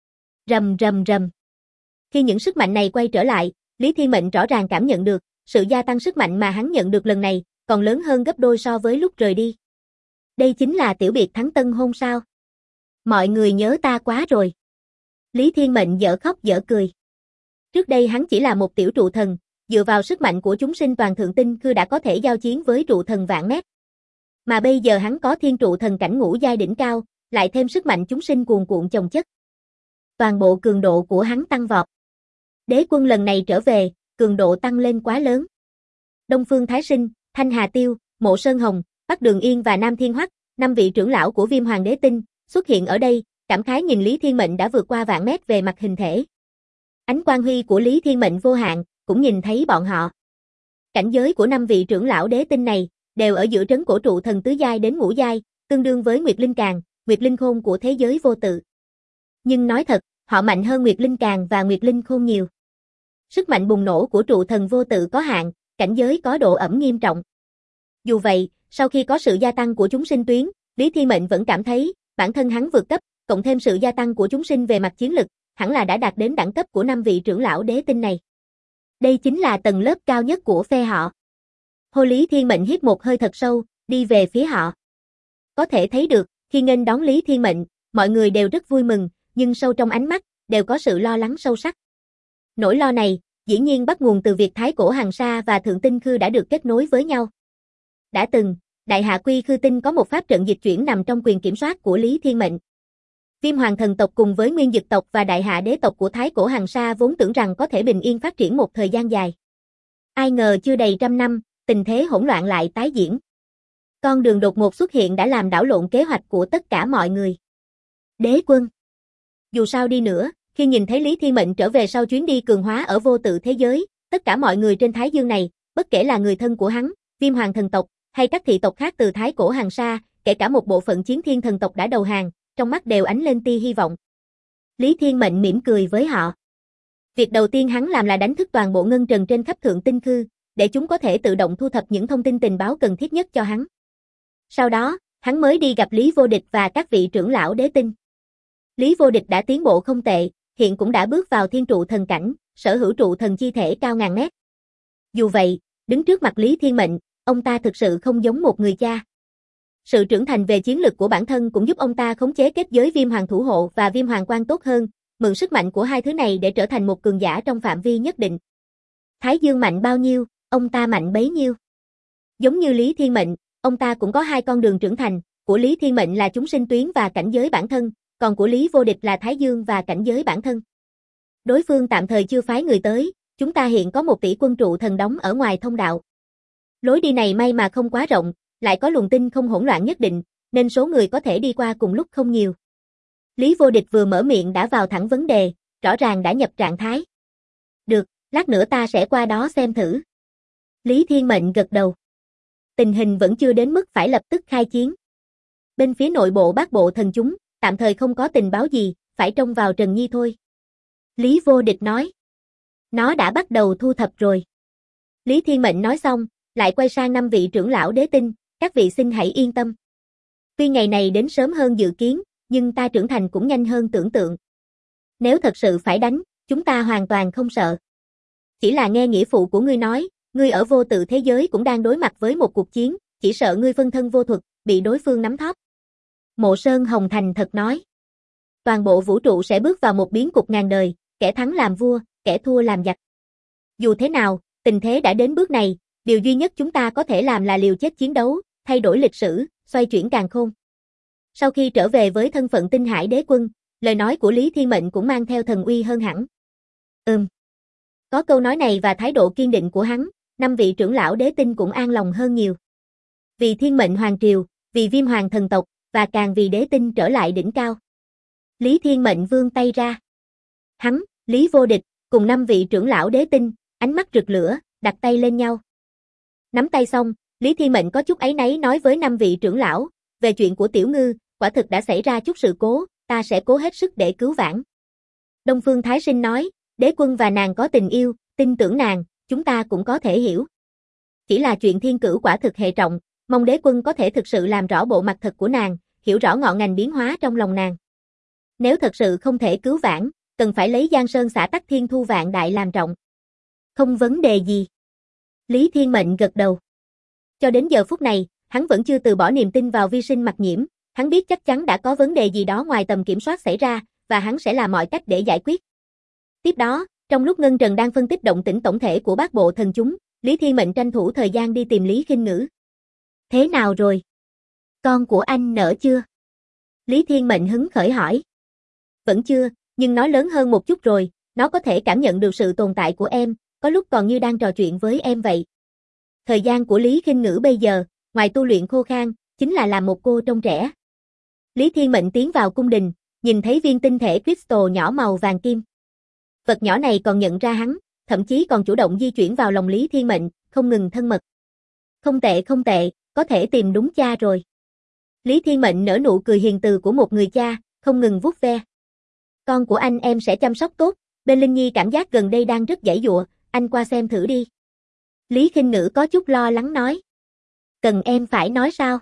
A: Rầm rầm rầm. Khi những sức mạnh này quay trở lại, Lý Thiên Mệnh rõ ràng cảm nhận được, sự gia tăng sức mạnh mà hắn nhận được lần này, còn lớn hơn gấp đôi so với lúc rời đi. Đây chính là tiểu biệt thắng tân hôn sao? Mọi người nhớ ta quá rồi. Lý Thiên Mệnh dở khóc dở cười. Trước đây hắn chỉ là một tiểu trụ thần, dựa vào sức mạnh của chúng sinh toàn thượng tinh khư đã có thể giao chiến với trụ thần vạn mét. Mà bây giờ hắn có thiên trụ thần cảnh ngũ giai đỉnh cao, lại thêm sức mạnh chúng sinh cuồn cuộn chồng chất. Toàn bộ cường độ của hắn tăng vọt. Đế quân lần này trở về, cường độ tăng lên quá lớn. Đông Phương Thái Sinh, Thanh Hà Tiêu, Mộ Sơn Hồng, Bắc Đường Yên và Nam Thiên Hoắc, 5 vị trưởng lão của Viêm Hoàng Đế Tinh, xuất hiện ở đây, cảm khái nhìn Lý Thiên Mệnh đã vượt qua vạn mét về mặt hình thể. Ánh quang huy của Lý Thiên Mệnh vô hạn, cũng nhìn thấy bọn họ. Cảnh giới của 5 vị trưởng lão đế tinh này, đều ở giữa trấn cổ trụ thần tứ giai đến ngũ giai, tương đương với Nguyệt Linh Càn, Nguyệt Linh Khôn của thế giới vô tự. Nhưng nói thật, họ mạnh hơn Nguyệt Linh Càn và Nguyệt Linh Khôn nhiều. Sức mạnh bùng nổ của trụ thần vô tự có hạn, cảnh giới có độ ẩm nghiêm trọng. Dù vậy, sau khi có sự gia tăng của chúng sinh tuyến, Lý Thiên Mệnh vẫn cảm thấy, bản thân hắn vượt cấp, cộng thêm sự gia tăng của chúng sinh về mặt chiến lực, hẳn là đã đạt đến đẳng cấp của 5 vị trưởng lão đế tinh này. Đây chính là tầng lớp cao nhất của phe họ. Hô Lý Thiên Mệnh hít một hơi thật sâu, đi về phía họ. Có thể thấy được, khi nghênh đón Lý Thiên Mệnh, mọi người đều rất vui mừng, nhưng sâu trong ánh mắt, đều có sự lo lắng sâu sắc. Nỗi lo này, dĩ nhiên bắt nguồn từ việc Thái cổ hằng sa và Thượng Tinh Khư đã được kết nối với nhau. Đã từng, Đại Hạ Quy Khư Tinh có một pháp trận dịch chuyển nằm trong quyền kiểm soát của Lý Thiên Mệnh. Viêm Hoàng thần tộc cùng với Nguyên Dực tộc và Đại Hạ đế tộc của Thái cổ hằng sa vốn tưởng rằng có thể bình yên phát triển một thời gian dài. Ai ngờ chưa đầy trăm năm, tình thế hỗn loạn lại tái diễn. Con đường đột ngột xuất hiện đã làm đảo lộn kế hoạch của tất cả mọi người. Đế quân. Dù sao đi nữa, khi nhìn thấy Lý Thiên Mệnh trở về sau chuyến đi cường hóa ở vô tự thế giới, tất cả mọi người trên Thái Dương này, bất kể là người thân của hắn, Viêm Hoàng thần tộc, hay các thị tộc khác từ Thái cổ hằng sa, kể cả một bộ phận Chiến Thiên thần tộc đã đầu hàng, trong mắt đều ánh lên tia hy vọng. Lý Thiên Mệnh mỉm cười với họ. Việc đầu tiên hắn làm là đánh thức toàn bộ ngân trần trên khắp Thượng Tinh Khư, để chúng có thể tự động thu thập những thông tin tình báo cần thiết nhất cho hắn. Sau đó, hắn mới đi gặp Lý Vô Địch và các vị trưởng lão đế tinh. Lý Vô Địch đã tiến bộ không tệ, hiện cũng đã bước vào thiên trụ thần cảnh, sở hữu trụ thần chi thể cao ngàn mét. Dù vậy, đứng trước mặt Lý Thiên Mệnh, ông ta thực sự không giống một người cha. Sự trưởng thành về chiến lực của bản thân cũng giúp ông ta khống chế kết giới Viêm Hoàng thủ hộ và Viêm Hoàng quan tốt hơn, mượn sức mạnh của hai thứ này để trở thành một cường giả trong phạm vi nhất định. Thái Dương mạnh bao nhiêu, ông ta mạnh bấy nhiêu. Giống như Lý Thiên Mệnh, ông ta cũng có hai con đường trưởng thành, của Lý Thiên Mệnh là chúng sinh tuyến và cảnh giới bản thân, còn của Lý Vô Địch là Thái Dương và cảnh giới bản thân. Đối phương tạm thời chưa phái người tới, chúng ta hiện có 1 tỷ quân trụ thần đóng ở ngoài thông đạo. Lối đi này may mà không quá rộng, lại có luồng tinh không hỗn loạn nhất định, nên số người có thể đi qua cùng lúc không nhiều. Lý Vô Địch vừa mở miệng đã vào thẳng vấn đề, rõ ràng đã nhập trạng thái. Được, lát nữa ta sẽ qua đó xem thử. Lý Thiên Mệnh gật đầu. Tình hình vẫn chưa đến mức phải lập tức khai chiến. Bên phía nội bộ Bát Bộ Thần chúng, tạm thời không có tình báo gì, phải trông vào Trần Nhi thôi. Lý Vô Địch nói. Nó đã bắt đầu thu thập rồi. Lý Thiên Mệnh nói xong, lại quay sang 5 vị trưởng lão đế tinh, các vị xin hãy yên tâm. Tuy ngày này đến sớm hơn dự kiến, nhưng ta trưởng thành cũng nhanh hơn tưởng tượng. Nếu thật sự phải đánh, chúng ta hoàn toàn không sợ. Chỉ là nghe nghĩa phụ của ngươi nói, ngươi ở vô tự thế giới cũng đang đối mặt với một cuộc chiến, chỉ sợ ngươi phân thân vô thuật, bị đối phương nắm thóp. Mộ Sơn Hồng thành thật nói. Toàn bộ vũ trụ sẽ bước vào một biến cục ngàn đời, kẻ thắng làm vua, kẻ thua làm giặc. Dù thế nào, tình thế đã đến bước này, điều duy nhất chúng ta có thể làm là liều chết chiến đấu, thay đổi lịch sử, xoay chuyển càn khôn. Sau khi trở về với thân phận Tinh Hải Đế Quân, lời nói của Lý Thiên Mệnh cũng mang theo thần uy hơn hẳn. Có câu nói này và thái độ kiên định của hắn, 5 vị trưởng lão đế tinh cũng an lòng hơn nhiều. Vì Thiên Mệnh Hoàng Triều, vì Viêm Hoàng thần tộc, và càng vì đế tinh trở lại đỉnh cao. Lý Thiên Mệnh vươn tay ra. Hắn, Lý Vô Địch, cùng 5 vị trưởng lão đế tinh, ánh mắt rực lửa, đặt tay lên nhau. Nắm tay xong, Lý Thiên Mệnh có chút áy náy nói với 5 vị trưởng lão, về chuyện của Tiểu Ngư, quả thực đã xảy ra chút sự cố, ta sẽ cố hết sức để cứu vãn. Đông Phương Thái Sinh nói, đế quân và nàng có tình yêu, tin tưởng nàng, chúng ta cũng có thể hiểu. Chỉ là chuyện thiên cửu quả thực hệ trọng, mong đế quân có thể thực sự làm rõ bộ mặt thật của nàng, hiểu rõ ngọn ngành biến hóa trong lòng nàng. Nếu thật sự không thể cứu vãn, cần phải lấy Giang Sơn xã Tắc Thiên Thu vạn đại làm trọng. Không vấn đề gì. Lý Thiên Mệnh gật đầu. Cho đến giờ phút này, hắn vẫn chưa từ bỏ niềm tin vào vi sinh Mặc Nhiễm, hắn biết chắc chắn đã có vấn đề gì đó ngoài tầm kiểm soát xảy ra, và hắn sẽ làm mọi cách để giải quyết. Tiếp đó, trong lúc Ngân Trần đang phân tích động tĩnh tổng thể của Bát Bộ Thần chúng, Lý Thiên Mệnh tranh thủ thời gian đi tìm Lý Khinh Ngữ. Thế nào rồi? Con của anh nở chưa? Lý Thiên Mệnh hứng khởi hỏi. Vẫn chưa, nhưng nó lớn hơn một chút rồi, nó có thể cảm nhận được sự tồn tại của em, có lúc còn như đang trò chuyện với em vậy. Thời gian của Lý Khinh Ngữ bây giờ, ngoài tu luyện khô khan, chính là làm một cô trông trẻ. Lý Thiên Mệnh tiến vào cung đình, nhìn thấy viên tinh thể crystal nhỏ màu vàng kim. Vật nhỏ này còn nhận ra hắn, thậm chí còn chủ động di chuyển vào lòng Lý Thiên Mệnh, không ngừng thân mật. Không tệ, có thể tìm đúng cha rồi. Lý Thiên Mệnh nở nụ cười hiền từ của một người cha, không ngừng vuốt ve. Con của anh em sẽ chăm sóc tốt, bên Linh Nhi cảm giác gần đây đang rất giãy giụa, anh qua xem thử đi. Lý Khinh Ngữ có chút lo lắng nói. Cần em phải nói sao?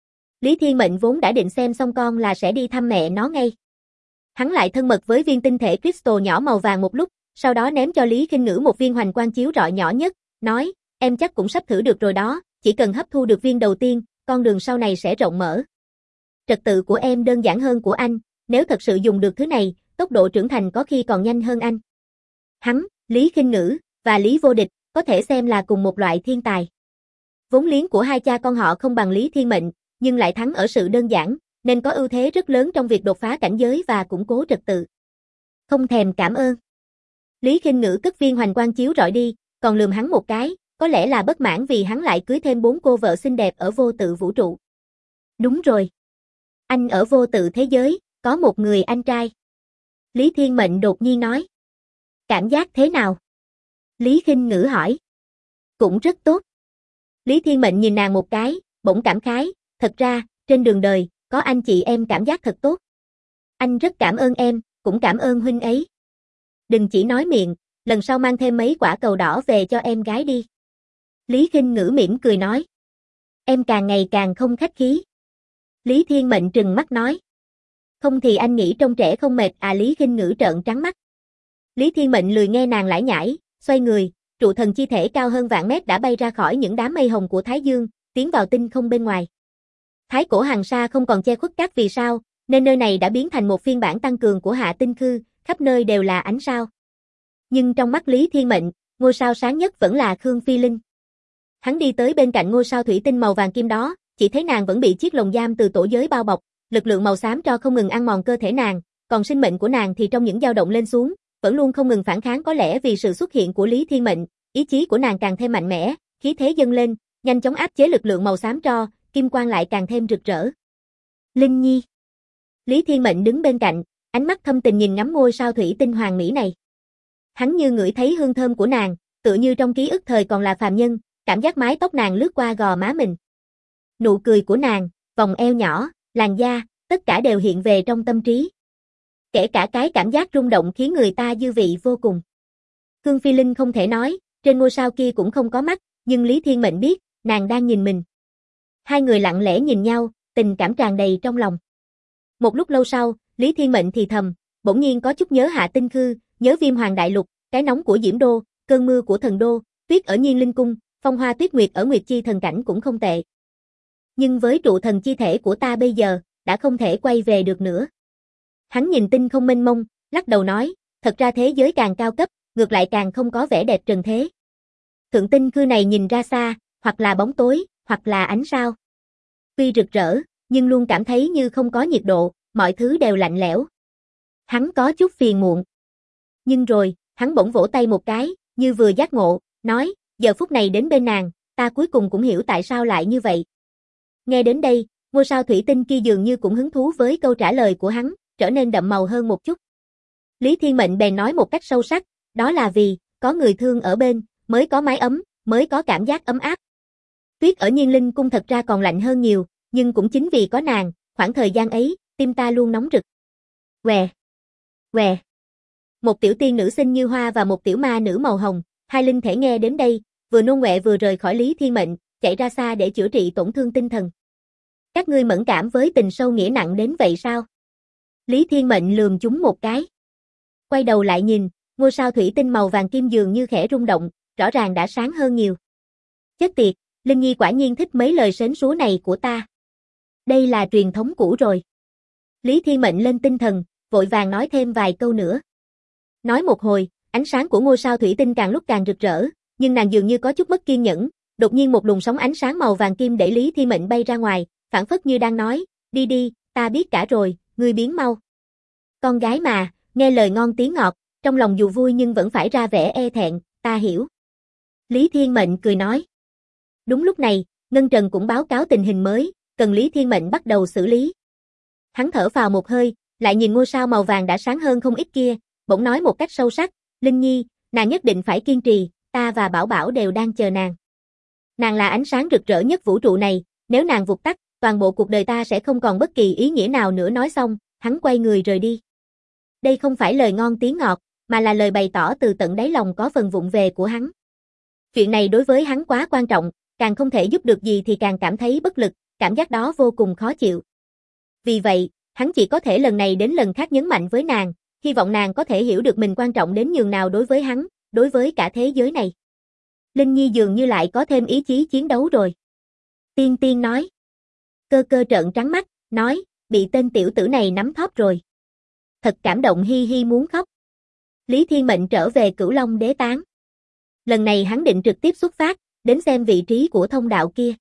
A: Lý Thiên Mệnh vốn đã định xem xong con là sẽ đi thăm mẹ nó ngay. Hắn lại thân mật với viên tinh thể crystal nhỏ màu vàng một lúc, sau đó ném cho Lý Khinh Ngữ một viên hoành quang chiếu rọi nhỏ nhất, nói, em chắc cũng sắp thử được rồi đó, chỉ cần hấp thu được viên đầu tiên, con đường sau này sẽ rộng mở. Trật tự của em đơn giản hơn của anh, nếu thật sự dùng được thứ này, tốc độ trưởng thành có khi còn nhanh hơn anh. Hắn, Lý Khinh Ngữ, và Lý Vô Địch, có thể xem là cùng một loại thiên tài. Vốn liếng của hai cha con họ không bằng Lý Thiên Mệnh, nhưng lại thắng ở sự đơn giản, nên có ưu thế rất lớn trong việc đột phá cảnh giới và củng cố trật tự. Không thèm cảm ơn. Lý Khinh Ngữ cất viên hoành quang chiếu rọi đi, còn lườm hắn một cái, có lẽ là bất mãn vì hắn lại cưới thêm 4 cô vợ xinh đẹp ở vô tự vũ trụ. Đúng rồi. Anh ở vô tự thế giới, có một người anh trai. Lý Thiên Mệnh đột nhiên nói. Cảm giác thế nào? Lý Khinh Ngữ hỏi. Cũng rất tốt. Lý Thiên Mệnh nhìn nàng một cái, bỗng cảm khái, thật ra, trên đường đời, có anh chị em cảm giác thật tốt. Anh rất cảm ơn em, cũng cảm ơn huynh ấy. Đừng chỉ nói miệng, lần sau mang thêm mấy quả cầu đỏ về cho em gái đi. Lý Khinh Ngữ mỉm cười nói. Em càng ngày càng không khách khí. Lý Thiên Mệnh trừng mắt nói. Không thì anh nghĩ trông trẻ không mệt à? Lý Khinh Ngữ trợn trắng mắt. Lý Thiên Mệnh lười nghe nàng lải nhải, xoay người, trụ thần chi thể cao hơn vạn mét đã bay ra khỏi những đám mây hồng của Thái Dương, tiến vào tinh không bên ngoài. Thái cổ hàng sa không còn che khuất các vì sao, nên nơi này đã biến thành một phiên bản tăng cường của Hạ Tinh Khư, khắp nơi đều là ánh sao. Nhưng trong mắt Lý Thiên Mệnh, ngôi sao sáng nhất vẫn là Khương Phi Linh. Hắn đi tới bên cạnh ngôi sao thủy tinh màu vàng kim đó, chỉ thấy nàng vẫn bị chiếc lồng giam từ tổ giới bao bọc, lực lượng màu xám tro không ngừng ăn mòn cơ thể nàng, còn sinh mệnh của nàng thì trong những dao động lên xuống, vẫn luôn không ngừng phản kháng. Có lẽ vì sự xuất hiện của Lý Thiên Mệnh, ý chí của nàng càng thêm mạnh mẽ, khí thế dâng lên, nhanh chóng áp chế lực lượng màu xám tro, kim quang lại càng thêm rực rỡ. Linh Nhi. Lý Thiên Mệnh đứng bên cạnh, ánh mắt thâm tình nhìn ngắm ngôi sao thủy tinh hoàng mỹ này. Hắn như ngửi thấy hương thơm của nàng, tựa như trong ký ức thời còn là phàm nhân, cảm giác mái tóc nàng lướt qua gò má mình. Nụ cười của nàng, vòng eo nhỏ, làn da, tất cả đều hiện về trong tâm trí. Kể cả cái cảm giác rung động khiến người ta dư vị vô cùng. Khương Phi Linh không thể nói, trên ngôi sao kia cũng không có mắt, nhưng Lý Thiên Mệnh biết, nàng đang nhìn mình. Hai người lặng lẽ nhìn nhau, tình cảm tràn đầy trong lòng. Một lúc lâu sau, Lý Thiên Mệnh thì thầm, bỗng nhiên có chút nhớ Hạ Tinh Khư, nhớ Viêm Hoàng Đại Lục, cái nóng của Diễm Đô, cơn mưa của Thần Đô, tuyết ở Nhiên Linh Cung, phong hoa tuyết nguyệt ở Nguyệt Chi Thần Cảnh cũng không tệ. Nhưng với trụ thần chi thể của ta bây giờ, đã không thể quay về được nữa. Hắn nhìn tinh không mênh mông, lắc đầu nói, thật ra thế giới càng cao cấp, ngược lại càng không có vẻ đẹp trần thế. Thượng Tinh Khư này nhìn ra xa, hoặc là bóng tối, hoặc là ánh sao. Tuy rực rỡ, nhưng luôn cảm thấy như không có nhiệt độ, mọi thứ đều lạnh lẽo. Hắn có chút phiền muộn. Nhưng rồi, hắn bỗng vỗ tay một cái, như vừa giác ngộ, nói, giờ phút này đến bên nàng, ta cuối cùng cũng hiểu tại sao lại như vậy. Nghe đến đây, ngôi sao thủy tinh kia dường như cũng hứng thú với câu trả lời của hắn, trở nên đậm màu hơn một chút. Lý Thiên Mệnh bèn nói một cách sâu sắc, đó là vì, có người thương ở bên, mới có mái ấm, mới có cảm giác ấm áp. Tuyết ở Nhiên Linh Cung thật ra còn lạnh hơn nhiều, nhưng cũng chính vì có nàng, khoảng thời gian ấy, tim ta luôn nóng rực. Què, què. Một tiểu tiên nữ xinh như hoa và một tiểu ma nữ màu hồng, hai linh thể nghe đến đây, vừa nôn ọe vừa rời khỏi Lý Thiên Mệnh, chạy ra xa để chữa trị tổn thương tinh thần. Các ngươi mẫn cảm với tình sâu nghĩa nặng đến vậy sao? Lý Thiên Mệnh lườm chúng một cái. Quay đầu lại nhìn, ngôi sao thủy tinh màu vàng kim dường như khẽ rung động, rõ ràng đã sáng hơn nhiều. Chết tiệt, Linh Nhi quả nhiên thích mấy lời sến súa này của ta. Đây là truyền thống cũ rồi. Lý Thiên Mệnh lên tinh thần, vội vàng nói thêm vài câu nữa. Nói một hồi, ánh sáng của ngôi sao thủy tinh càng lúc càng rực rỡ, nhưng nàng dường như có chút mất kiên nhẫn, đột nhiên một luồng sóng ánh sáng màu vàng kim đẩy Lý Thiên Mệnh bay ra ngoài, phảng phất như đang nói, đi đi, ta biết cả rồi, ngươi biến mau. Con gái mà, nghe lời ngon tiếng ngọt, trong lòng dù vui nhưng vẫn phải ra vẻ e thẹn, ta hiểu. Lý Thiên Mệnh cười nói. Đúng lúc này, Ngân Trần cũng báo cáo tình hình mới, cần Lý Thiên Mệnh bắt đầu xử lý. Hắn thở phào một hơi, lại nhìn ngôi sao màu vàng đã sáng hơn không ít kia, bỗng nói một cách sâu sắc, Linh Nhi, nàng nhất định phải kiên trì, ta và Bảo Bảo đều đang chờ nàng. Nàng là ánh sáng rực rỡ nhất vũ trụ này, nếu nàng vụt tắt, toàn bộ cuộc đời ta sẽ không còn bất kỳ ý nghĩa nào nữa. Nói xong, hắn quay người rời đi. Đây không phải lời ngon tiếng ngọt, mà là lời bày tỏ từ tận đáy lòng có phần vụng về của hắn. Chuyện này đối với hắn quá quan trọng, càng không thể giúp được gì thì càng cảm thấy bất lực, cảm giác đó vô cùng khó chịu. Vì vậy, hắn chỉ có thể lần này đến lần khác nhấn mạnh với nàng, hy vọng nàng có thể hiểu được mình quan trọng đến nhường nào đối với hắn, đối với cả thế giới này. Linh Nhi dường như lại có thêm ý chí chiến đấu rồi. Tiên Tiên nói. Cơ Cơ trợn trắng mắt, nói, bị tên tiểu tử này nắm thóp rồi. Thật cảm động hi hi muốn khóc. Lý Thiên Mệnh trở về Cửu Long Đế Tán. Lần này hắn định trực tiếp xuất phát, đến xem vị trí của thông đạo kia.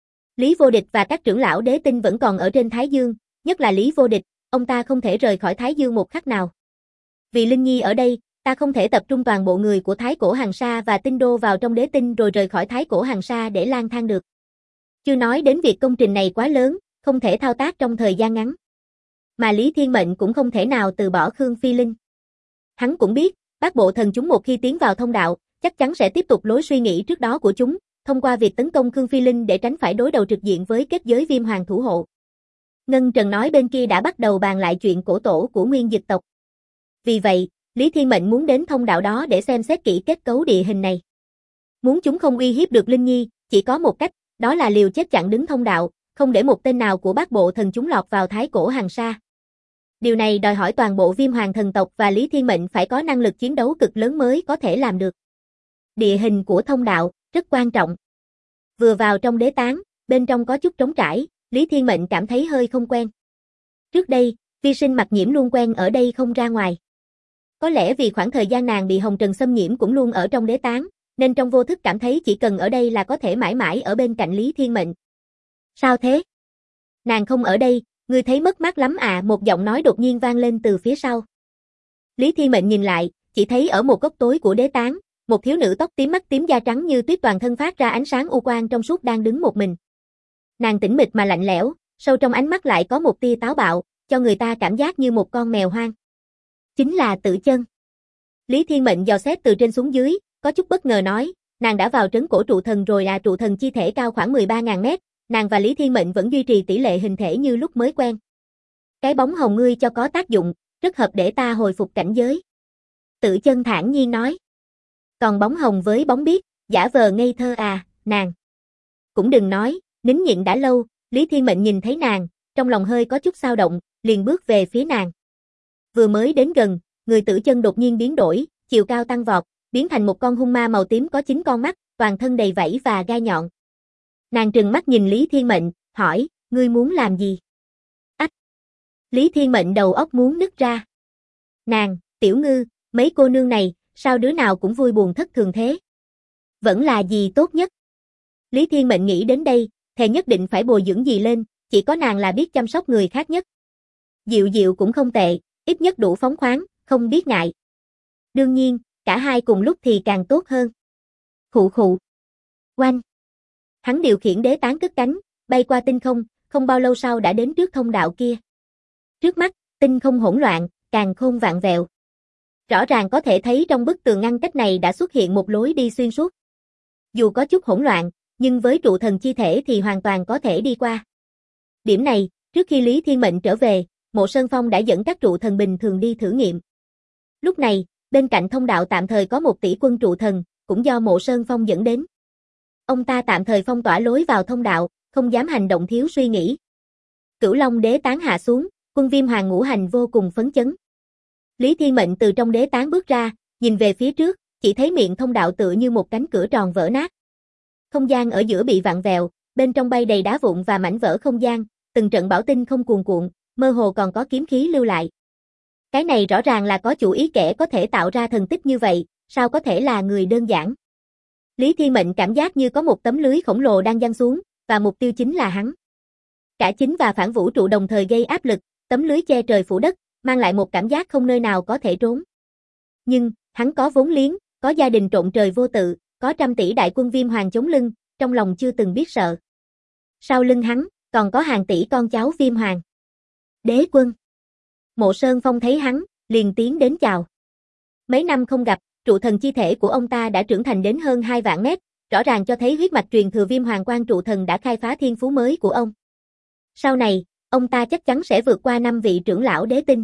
A: Lý Vô Địch và các trưởng lão đế tinh vẫn còn ở trên Thái Dương, nhất là Lý Vô Địch, ông ta không thể rời khỏi Thái Dương một khắc nào. Vì Linh Nhi ở đây, ta không thể tập trung toàn bộ người của Thái Cổ Hằng Sa và Tinh Đô vào trong đế tinh rồi rời khỏi Thái Cổ Hằng Sa để lang thang được. Chưa nói đến việc công trình này quá lớn, không thể thao tác trong thời gian ngắn. Mà Lý Thiên Mệnh cũng không thể nào từ bỏ Khương Phi Linh. Hắn cũng biết, Bát Bộ Thần chúng một khi tiến vào thông đạo, chắc chắn sẽ tiếp tục lối suy nghĩ trước đó của chúng, thông qua việc tấn công Khương Phi Linh để tránh phải đối đầu trực diện với kết giới Viêm Hoàng thủ hộ. Ngân Trần nói bên kia đã bắt đầu bàn lại chuyện cổ tổ của Nguyên Dực tộc. Vì vậy, Lý Thiên Mệnh muốn đến thông đạo đó để xem xét kỹ kết cấu địa hình này. Muốn chúng không uy hiếp được Linh Nhi, chỉ có một cách, đó là liều chết chặn đứng thông đạo, không để một tên nào của Bát Bộ Thần chúng lọt vào Thái Cổ Hằng Sa. Điều này đòi hỏi toàn bộ Viêm Hoàng thần tộc và Lý Thiên Mệnh phải có năng lực chiến đấu cực lớn mới có thể làm được. Địa hình của thông đạo rất quan trọng. Vừa vào trong đế tán, bên trong có chút trống trải, Lý Thiên Mệnh cảm thấy hơi không quen. Trước đây, Vi Sinh Mặc Nhiễm luôn quen ở đây không ra ngoài. Có lẽ vì khoảng thời gian nàng bị hồng trần xâm nhiễm cũng luôn ở trong đế tán, nên trong vô thức cảm thấy chỉ cần ở đây là có thể mãi mãi ở bên cạnh Lý Thiên Mệnh. Sao thế? Nàng không ở đây, Ngươi thấy mất mát lắm à, một giọng nói đột nhiên vang lên từ phía sau. Lý Thiên Mệnh nhìn lại, chỉ thấy ở một góc tối của đế tán, một thiếu nữ tóc tím mắt tím da trắng như tuyết toàn thân phát ra ánh sáng u quang trong suốt đang đứng một mình. Nàng tĩnh mịch mà lạnh lẽo, sâu trong ánh mắt lại có một tia táo bạo, cho người ta cảm giác như một con mèo hoang. Chính là Tử Chân. Lý Thiên Mệnh dò xét từ trên xuống dưới, có chút bất ngờ nói, nàng đã vào trấn cổ trụ thần rồi à, trụ thần chi thể cao khoảng 13.000 mét, nàng và Lý Thiên Mệnh vẫn duy trì tỷ lệ hình thể như lúc mới quen. Cái bóng hồng ngươi cho có tác dụng, rất hợp để ta hồi phục cảnh giới. Tử Chân thản nhiên nói. Còn bóng hồng với bóng biếc, giả vờ ngây thơ à, nàng. Cũng đừng nói, nín nhịn đã lâu, Lý Thiên Mệnh nhìn thấy nàng, trong lòng hơi có chút xao động, liền bước về phía nàng. Vừa mới đến gần, người Tử Chân đột nhiên biến đổi, chiều cao tăng vọt, biến thành một con hung ma màu tím có 9 con mắt, toàn thân đầy vảy và gai nhọn. Nàng trừng mắt nhìn Lý Thiên Mệnh, hỏi, ngươi muốn làm gì? Ách! Lý Thiên Mệnh đầu óc muốn nứt ra. Nàng, Tiểu Ngư, mấy cô nương này, sao đứa nào cũng vui buồn thất thường thế? Vẫn là gì tốt nhất? Lý Thiên Mệnh nghĩ đến đây, thề nhất định phải bồi dưỡng gì lên, chỉ có nàng là biết chăm sóc người khác nhất. Diệu Diệu cũng không tệ, ít nhất đủ phóng khoáng, không biết ngại. Đương nhiên, cả hai cùng lúc thì càng tốt hơn. Khụ khụ. Oanh. Hắn điều khiển đế tán cất cánh, bay qua tinh không, không bao lâu sau đã đến trước thông đạo kia. Trước mắt, tinh không hỗn loạn, càn khôn vạn vẹo. Rõ ràng có thể thấy trong bức tường ngăn cách này đã xuất hiện một lối đi xuyên suốt. Dù có chút hỗn loạn, nhưng với trụ thần chi thể thì hoàn toàn có thể đi qua. Điểm này, trước khi Lý Thiên Mệnh trở về, Mộ Sơn Phong đã dẫn các trụ thần bình thường đi thử nghiệm. Lúc này, bên cạnh thông đạo tạm thời có một tỷ quân trụ thần, cũng do Mộ Sơn Phong dẫn đến. Ông ta tạm thời phong tỏa lối vào thông đạo, không dám hành động thiếu suy nghĩ. Cửu Long đế tán hạ xuống, quân Viêm Hoàng ngũ hành vô cùng phấn chấn. Lý Thiên Mệnh từ trong đế tán bước ra, nhìn về phía trước, chỉ thấy miệng thông đạo tựa như một cánh cửa tròn vỡ nát. Không gian ở giữa bị vặn vẹo, bên trong bay đầy đá vụn và mảnh vỡ không gian, từng trận bão tinh không cuồn cuộn, mơ hồ còn có kiếm khí lưu lại. Cái này rõ ràng là có chủ ý kẻ có thể tạo ra thần tích như vậy, sao có thể là người đơn giản. Lý Thiên Mệnh cảm giác như có một tấm lưới khổng lồ đang giăng xuống, và mục tiêu chính là hắn. Cả chính và phản vũ trụ đồng thời gây áp lực, tấm lưới che trời phủ đất, mang lại một cảm giác không nơi nào có thể trốn. Nhưng, hắn có vốn liếng, có gia đình trộn trời vô tự, có trăm tỷ đại quân Viêm Hoàng chống lưng, trong lòng chưa từng biết sợ. Sau lưng hắn, còn có hàng tỷ con cháu Viêm Hoàng. Đế quân. Mộ Sơn Phong thấy hắn, liền tiến đến chào. Mấy năm không gặp, trụ thần chi thể của ông ta đã trưởng thành đến hơn 2 vạn mét, rõ ràng cho thấy huyết mạch truyền thừa Viêm Hoàng Quan trụ thần đã khai phá thiên phú mới của ông. Sau này, ông ta chắc chắn sẽ vượt qua 5 vị trưởng lão đế tinh.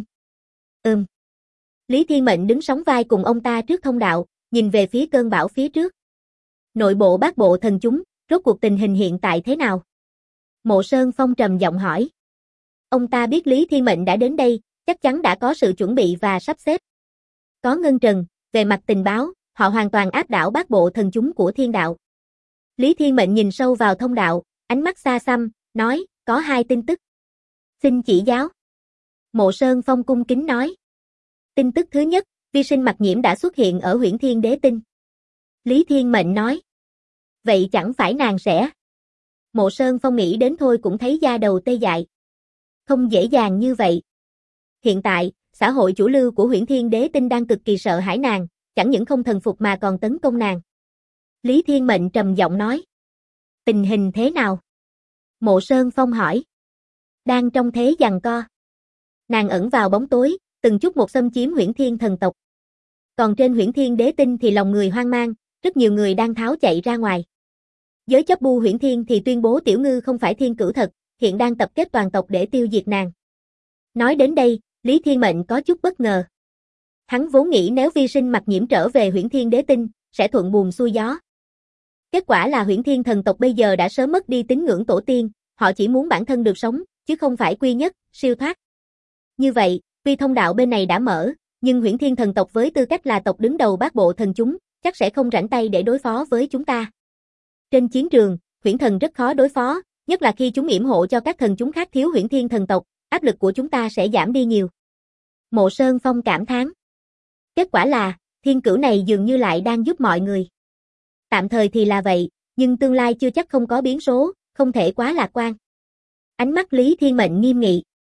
A: Lý Thiên Mệnh đứng sóng vai cùng ông ta trước thông đạo, nhìn về phía cơn bão phía trước. Nội bộ Bát Bộ thần chúng, rốt cuộc tình hình hiện tại thế nào? Mộ Sơn Phong trầm giọng hỏi. Ông ta biết Lý Thiên Mệnh đã đến đây, chắc chắn đã có sự chuẩn bị và sắp xếp. Có Ngân Trần, về mặt tình báo, họ hoàn toàn áp đảo Bát Bộ thần chúng của thiên đạo. Lý Thiên Mệnh nhìn sâu vào thông đạo, ánh mắt xa xăm, nói, có 2 tin tức. Xin chỉ giáo. Mộ Sơn Phong cung kính nói. Tin tức thứ nhất, vi sinh Mặc Nhiễm đã xuất hiện ở Huyễn Thiên Đế Tinh. Lý Thiên Mệnh nói. Vậy chẳng phải nàng sẽ... Mộ Sơn Phong nghĩ đến thôi cũng thấy da đầu tê dại. Không dễ dàng như vậy. Hiện tại, xã hội chủ lưu của Huyễn Thiên Đế Tinh đang cực kỳ sợ hãi nàng, chẳng những không thần phục mà còn tấn công nàng. Lý Thiên Mệnh trầm giọng nói. Tình hình thế nào? Mộ Sơn Phong hỏi. Đang trong thế giằng co. Nàng ẩn vào bóng tối, từng chút một xâm chiếm Huyễn Thiên thần tộc. Còn trên Huyễn Thiên Đế Tinh thì lòng người hoang mang, rất nhiều người đang tháo chạy ra ngoài. Giới chấp bu Huyễn Thiên thì tuyên bố Tiểu Ngư không phải thiên cửu thật, hiện đang tập kết toàn tộc để tiêu diệt nàng. Nói đến đây, Lý Thiên Mệnh có chút bất ngờ. Hắn vốn nghĩ nếu vi sinh Mặc Nhiễm trở về Huyễn Thiên Đế Tinh, sẽ thuận buồm xuôi gió. Kết quả là Huyễn Thiên thần tộc bây giờ đã sớm mất đi tín ngưỡng tổ tiên, họ chỉ muốn bản thân được sống, chứ không phải quy nhất, siêu thoát. Như vậy, tuy thông đạo bên này đã mở, nhưng Huyễn Thiên thần tộc với tư cách là tộc đứng đầu Bát Bộ thần chúng, chắc sẽ không rảnh tay để đối phó với chúng ta. Trên chiến trường, Huyễn thần rất khó đối phó, nhất là khi chúng yểm hộ cho các thần chúng khác thiếu Huyễn Thiên thần tộc, áp lực của chúng ta sẽ giảm đi nhiều. Mộ Sơn Phong cảm thán. Kết quả là, thiên cửu này dường như lại đang giúp mọi người. Tạm thời thì là vậy, nhưng tương lai chưa chắc không có biến số, không thể quá lạc quan. Ánh mắt Lý Thiên Mệnh nghiêm nghị.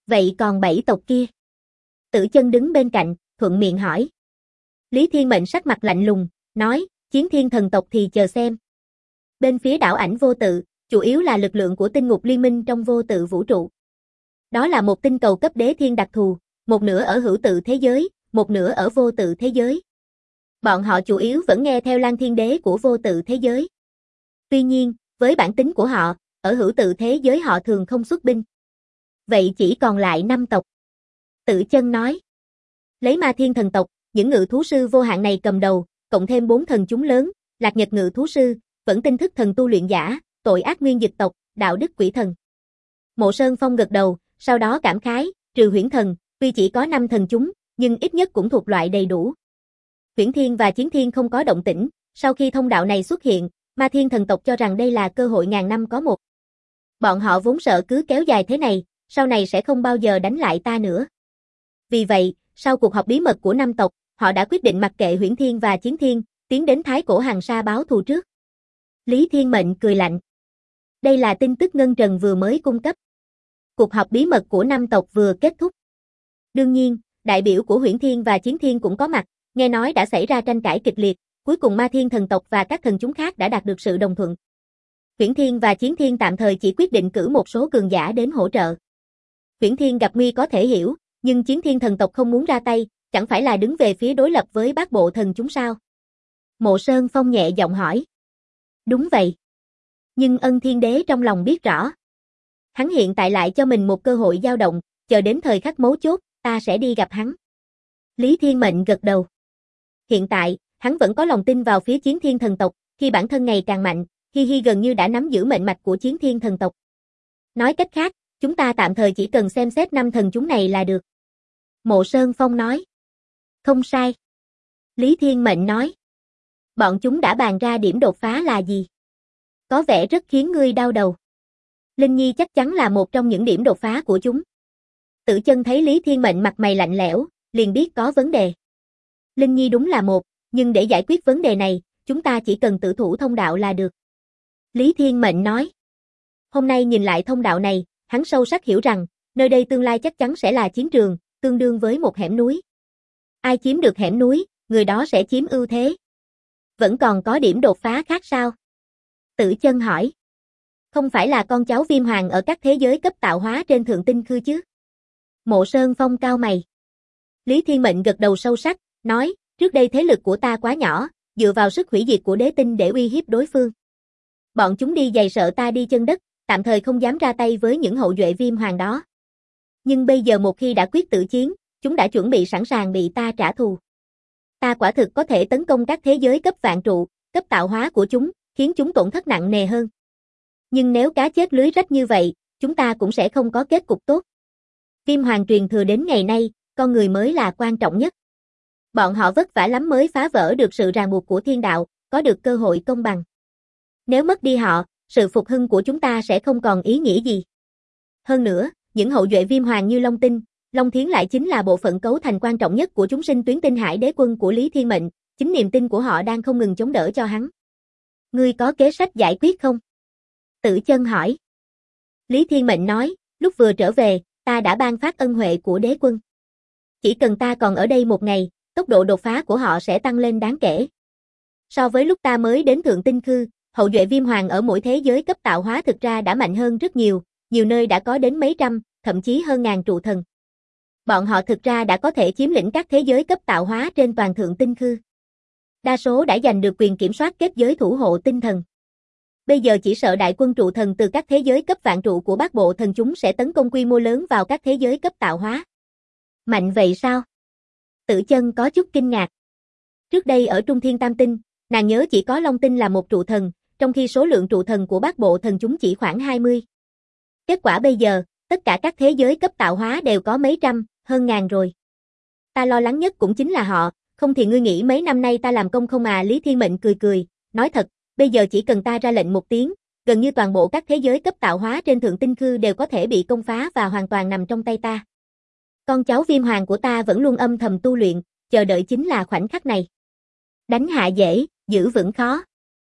A: Vậy còn 7 tộc kia? Tử Chân đứng bên cạnh, thuận miệng hỏi. Lý Thiên Mệnh sắc mặt lạnh lùng, nói, Chiến Thiên thần tộc thì chờ xem. Bên phía đảo Ảnh Vô Tự, chủ yếu là lực lượng của tinh ngục liên minh trong vô tự vũ trụ. Đó là một tinh cầu cấp đế thiên đặc thù, một nửa ở hữu tự thế giới, một nửa ở vô tự thế giới. Bọn họ chủ yếu vẫn nghe theo Lan Thiên Đế của vô tự thế giới. Tuy nhiên, với bản tính của họ, ở hữu tự thế giới họ thường không xuất binh. Vậy chỉ còn lại 5 tộc. Tử Chân nói. Lấy Ma Thiên thần tộc, những ngự thú sư vô hạn này cầm đầu, cộng thêm 4 thần chúng lớn, Lạc Nhật ngự thú sư, Vẫn Tinh thức thần tu luyện giả, Tội ác nguyên dịch tộc, Đạo đức quỷ thần. Mộ Sơn Phong gật đầu, sau đó cảm khái, trừ Huyễn thần, tuy chỉ có 5 thần chúng, nhưng ít nhất cũng thuộc loại đầy đủ. Huyễn Thiên và Chiến Thiên không có động tĩnh, sau khi thông đạo này xuất hiện, Ma Thiên thần tộc cho rằng đây là cơ hội ngàn năm có một. Bọn họ vốn sợ cứ kéo dài thế này, sau này sẽ không bao giờ đánh lại ta nữa. Vì vậy, sau cuộc họp bí mật của 5 tộc, họ đã quyết định mặc kệ Huyễn Thiên và Chiến Thiên, tiến đến Thái Cổ Hàng Sa báo thù trước. Lý Thiên Mệnh cười lạnh. Đây là tin tức Ngân Trần vừa mới cung cấp. Cuộc họp bí mật của 5 tộc vừa kết thúc. Đương nhiên, đại biểu của Huyễn Thiên và Chiến Thiên cũng có mặt, nghe nói đã xảy ra tranh cãi kịch liệt, cuối cùng Ma Thiên thần tộc và các thần chúng khác đã đạt được sự đồng thuận. Huyễn Thiên và Chiến Thiên tạm thời chỉ quyết định cử một số cường giả đến hỗ trợ. Huyễn Thiên gặp nguy có thể hiểu, nhưng Chiến Thiên thần tộc không muốn ra tay, chẳng phải là đứng về phía đối lập với bát bộ thần chúng sao? Mộ Sơn Phong nhẹ giọng hỏi. Đúng vậy. Nhưng Ân Thiên Đế trong lòng biết rõ. Hắn hiện tại lại cho mình một cơ hội dao động, chờ đến thời khắc mấu chốt, ta sẽ đi gặp hắn. Lý Thiên Mệnh gật đầu. Hiện tại, hắn vẫn có lòng tin vào phía Chiến Thiên thần tộc, khi bản thân ngày càng mạnh, Hi Hi gần như đã nắm giữ mệnh mạch của Chiến Thiên thần tộc. Nói cách khác, chúng ta tạm thời chỉ cần xem xét 5 thần chúng này là được. Mộ Sơn Phong nói. Không sai. Lý Thiên Mệnh nói. Bọn chúng đã bàn ra điểm đột phá là gì? Có vẻ rất khiến ngươi đau đầu. Linh Nhi chắc chắn là một trong những điểm đột phá của chúng. Tử Chân thấy Lý Thiên Mệnh mặt mày lạnh lẽo, liền biết có vấn đề. Linh Nhi đúng là một, nhưng để giải quyết vấn đề này, chúng ta chỉ cần tự thủ thông đạo là được. Lý Thiên Mệnh nói. Hôm nay nhìn lại thông đạo này, hắn sâu sắc hiểu rằng, nơi đây tương lai chắc chắn sẽ là chiến trường, tương đương với một hẻm núi. Ai chiếm được hẻm núi, người đó sẽ chiếm ưu thế. Vẫn còn có điểm đột phá khác sao? Tử Chân hỏi. Không phải là con cháu Viêm Hoàng ở các thế giới cấp tạo hóa trên Thượng Tinh Khư chứ? Mộ Sơn Phong cao mày. Lý Thiên Mệnh gật đầu sâu sắc, nói, trước đây thế lực của ta quá nhỏ, dựa vào sức hủy diệt của đế tinh để uy hiếp đối phương. Bọn chúng đi giày sợ ta đi chân đất, tạm thời không dám ra tay với những hậu duệ Viêm Hoàng đó. Nhưng bây giờ một khi đã quyết tử chiến, chúng đã chuẩn bị sẵn sàng bị ta trả thù. Ta quả thực có thể tấn công các thế giới cấp vạn trụ, cấp tạo hóa của chúng, khiến chúng tổn thất nặng nề hơn. Nhưng nếu cá chết lưới rách như vậy, chúng ta cũng sẽ không có kết cục tốt. Viêm Hoàng truyền thừa đến ngày nay, con người mới là quan trọng nhất. Bọn họ vất vả lắm mới phá vỡ được sự ràng buộc của thiên đạo, có được cơ hội công bằng. Nếu mất đi họ, sự phục hưng của chúng ta sẽ không còn ý nghĩa gì. Hơn nữa, những hậu duệ Viêm Hoàng như Long Tinh, Long Thiến lại chính là bộ phận cấu thành quan trọng nhất của chúng sinh tuyến Tinh Hải đế quân của Lý Thiên Mệnh, chính niềm tin của họ đang không ngừng chống đỡ cho hắn. Ngươi có kế sách giải quyết không? Tử Chân hỏi. Lý Thiên Mệnh nói, lúc vừa trở về, ta đã ban phát ân huệ của đế quân. Chỉ cần ta còn ở đây một ngày, tốc độ đột phá của họ sẽ tăng lên đáng kể. So với lúc ta mới đến Thượng Tinh Khư, hậu duệ Viêm Hoàng ở mỗi thế giới cấp tạo hóa thực ra đã mạnh hơn rất nhiều, nhiều nơi đã có đến mấy trăm, thậm chí hơn ngàn trụ thần. Bọn họ thực ra đã có thể chiếm lĩnh các thế giới cấp tạo hóa trên toàn Thượng Tinh Khư. Đa số đã giành được quyền kiểm soát kết giới thủ hộ tinh thần. Bây giờ chỉ sợ đại quân trụ thần từ các thế giới cấp vạn trụ của bát bộ thần chúng sẽ tấn công quy mô lớn vào các thế giới cấp tạo hóa. Mạnh vậy sao? Tử Chân có chút kinh ngạc. Trước đây ở Trung Thiên Tam Tinh, nàng nhớ chỉ có Long Tinh là một trụ thần, trong khi số lượng trụ thần của bát bộ thần chúng chỉ khoảng 20. Kết quả bây giờ, tất cả các thế giới cấp tạo hóa đều có mấy trăm, hơn ngàn rồi. Ta lo lắng nhất cũng chính là họ, không thì ngươi nghĩ mấy năm nay ta làm công không à? Lý Thiên Mệnh cười cười, nói thật, bây giờ chỉ cần ta ra lệnh một tiếng, gần như toàn bộ các thế giới cấp tạo hóa trên Thượng Tinh Khư đều có thể bị công phá và hoàn toàn nằm trong tay ta. Con cháu Viêm Hoàng của ta vẫn luôn âm thầm tu luyện, chờ đợi chính là khoảnh khắc này. Đánh hạ dễ, giữ vững khó.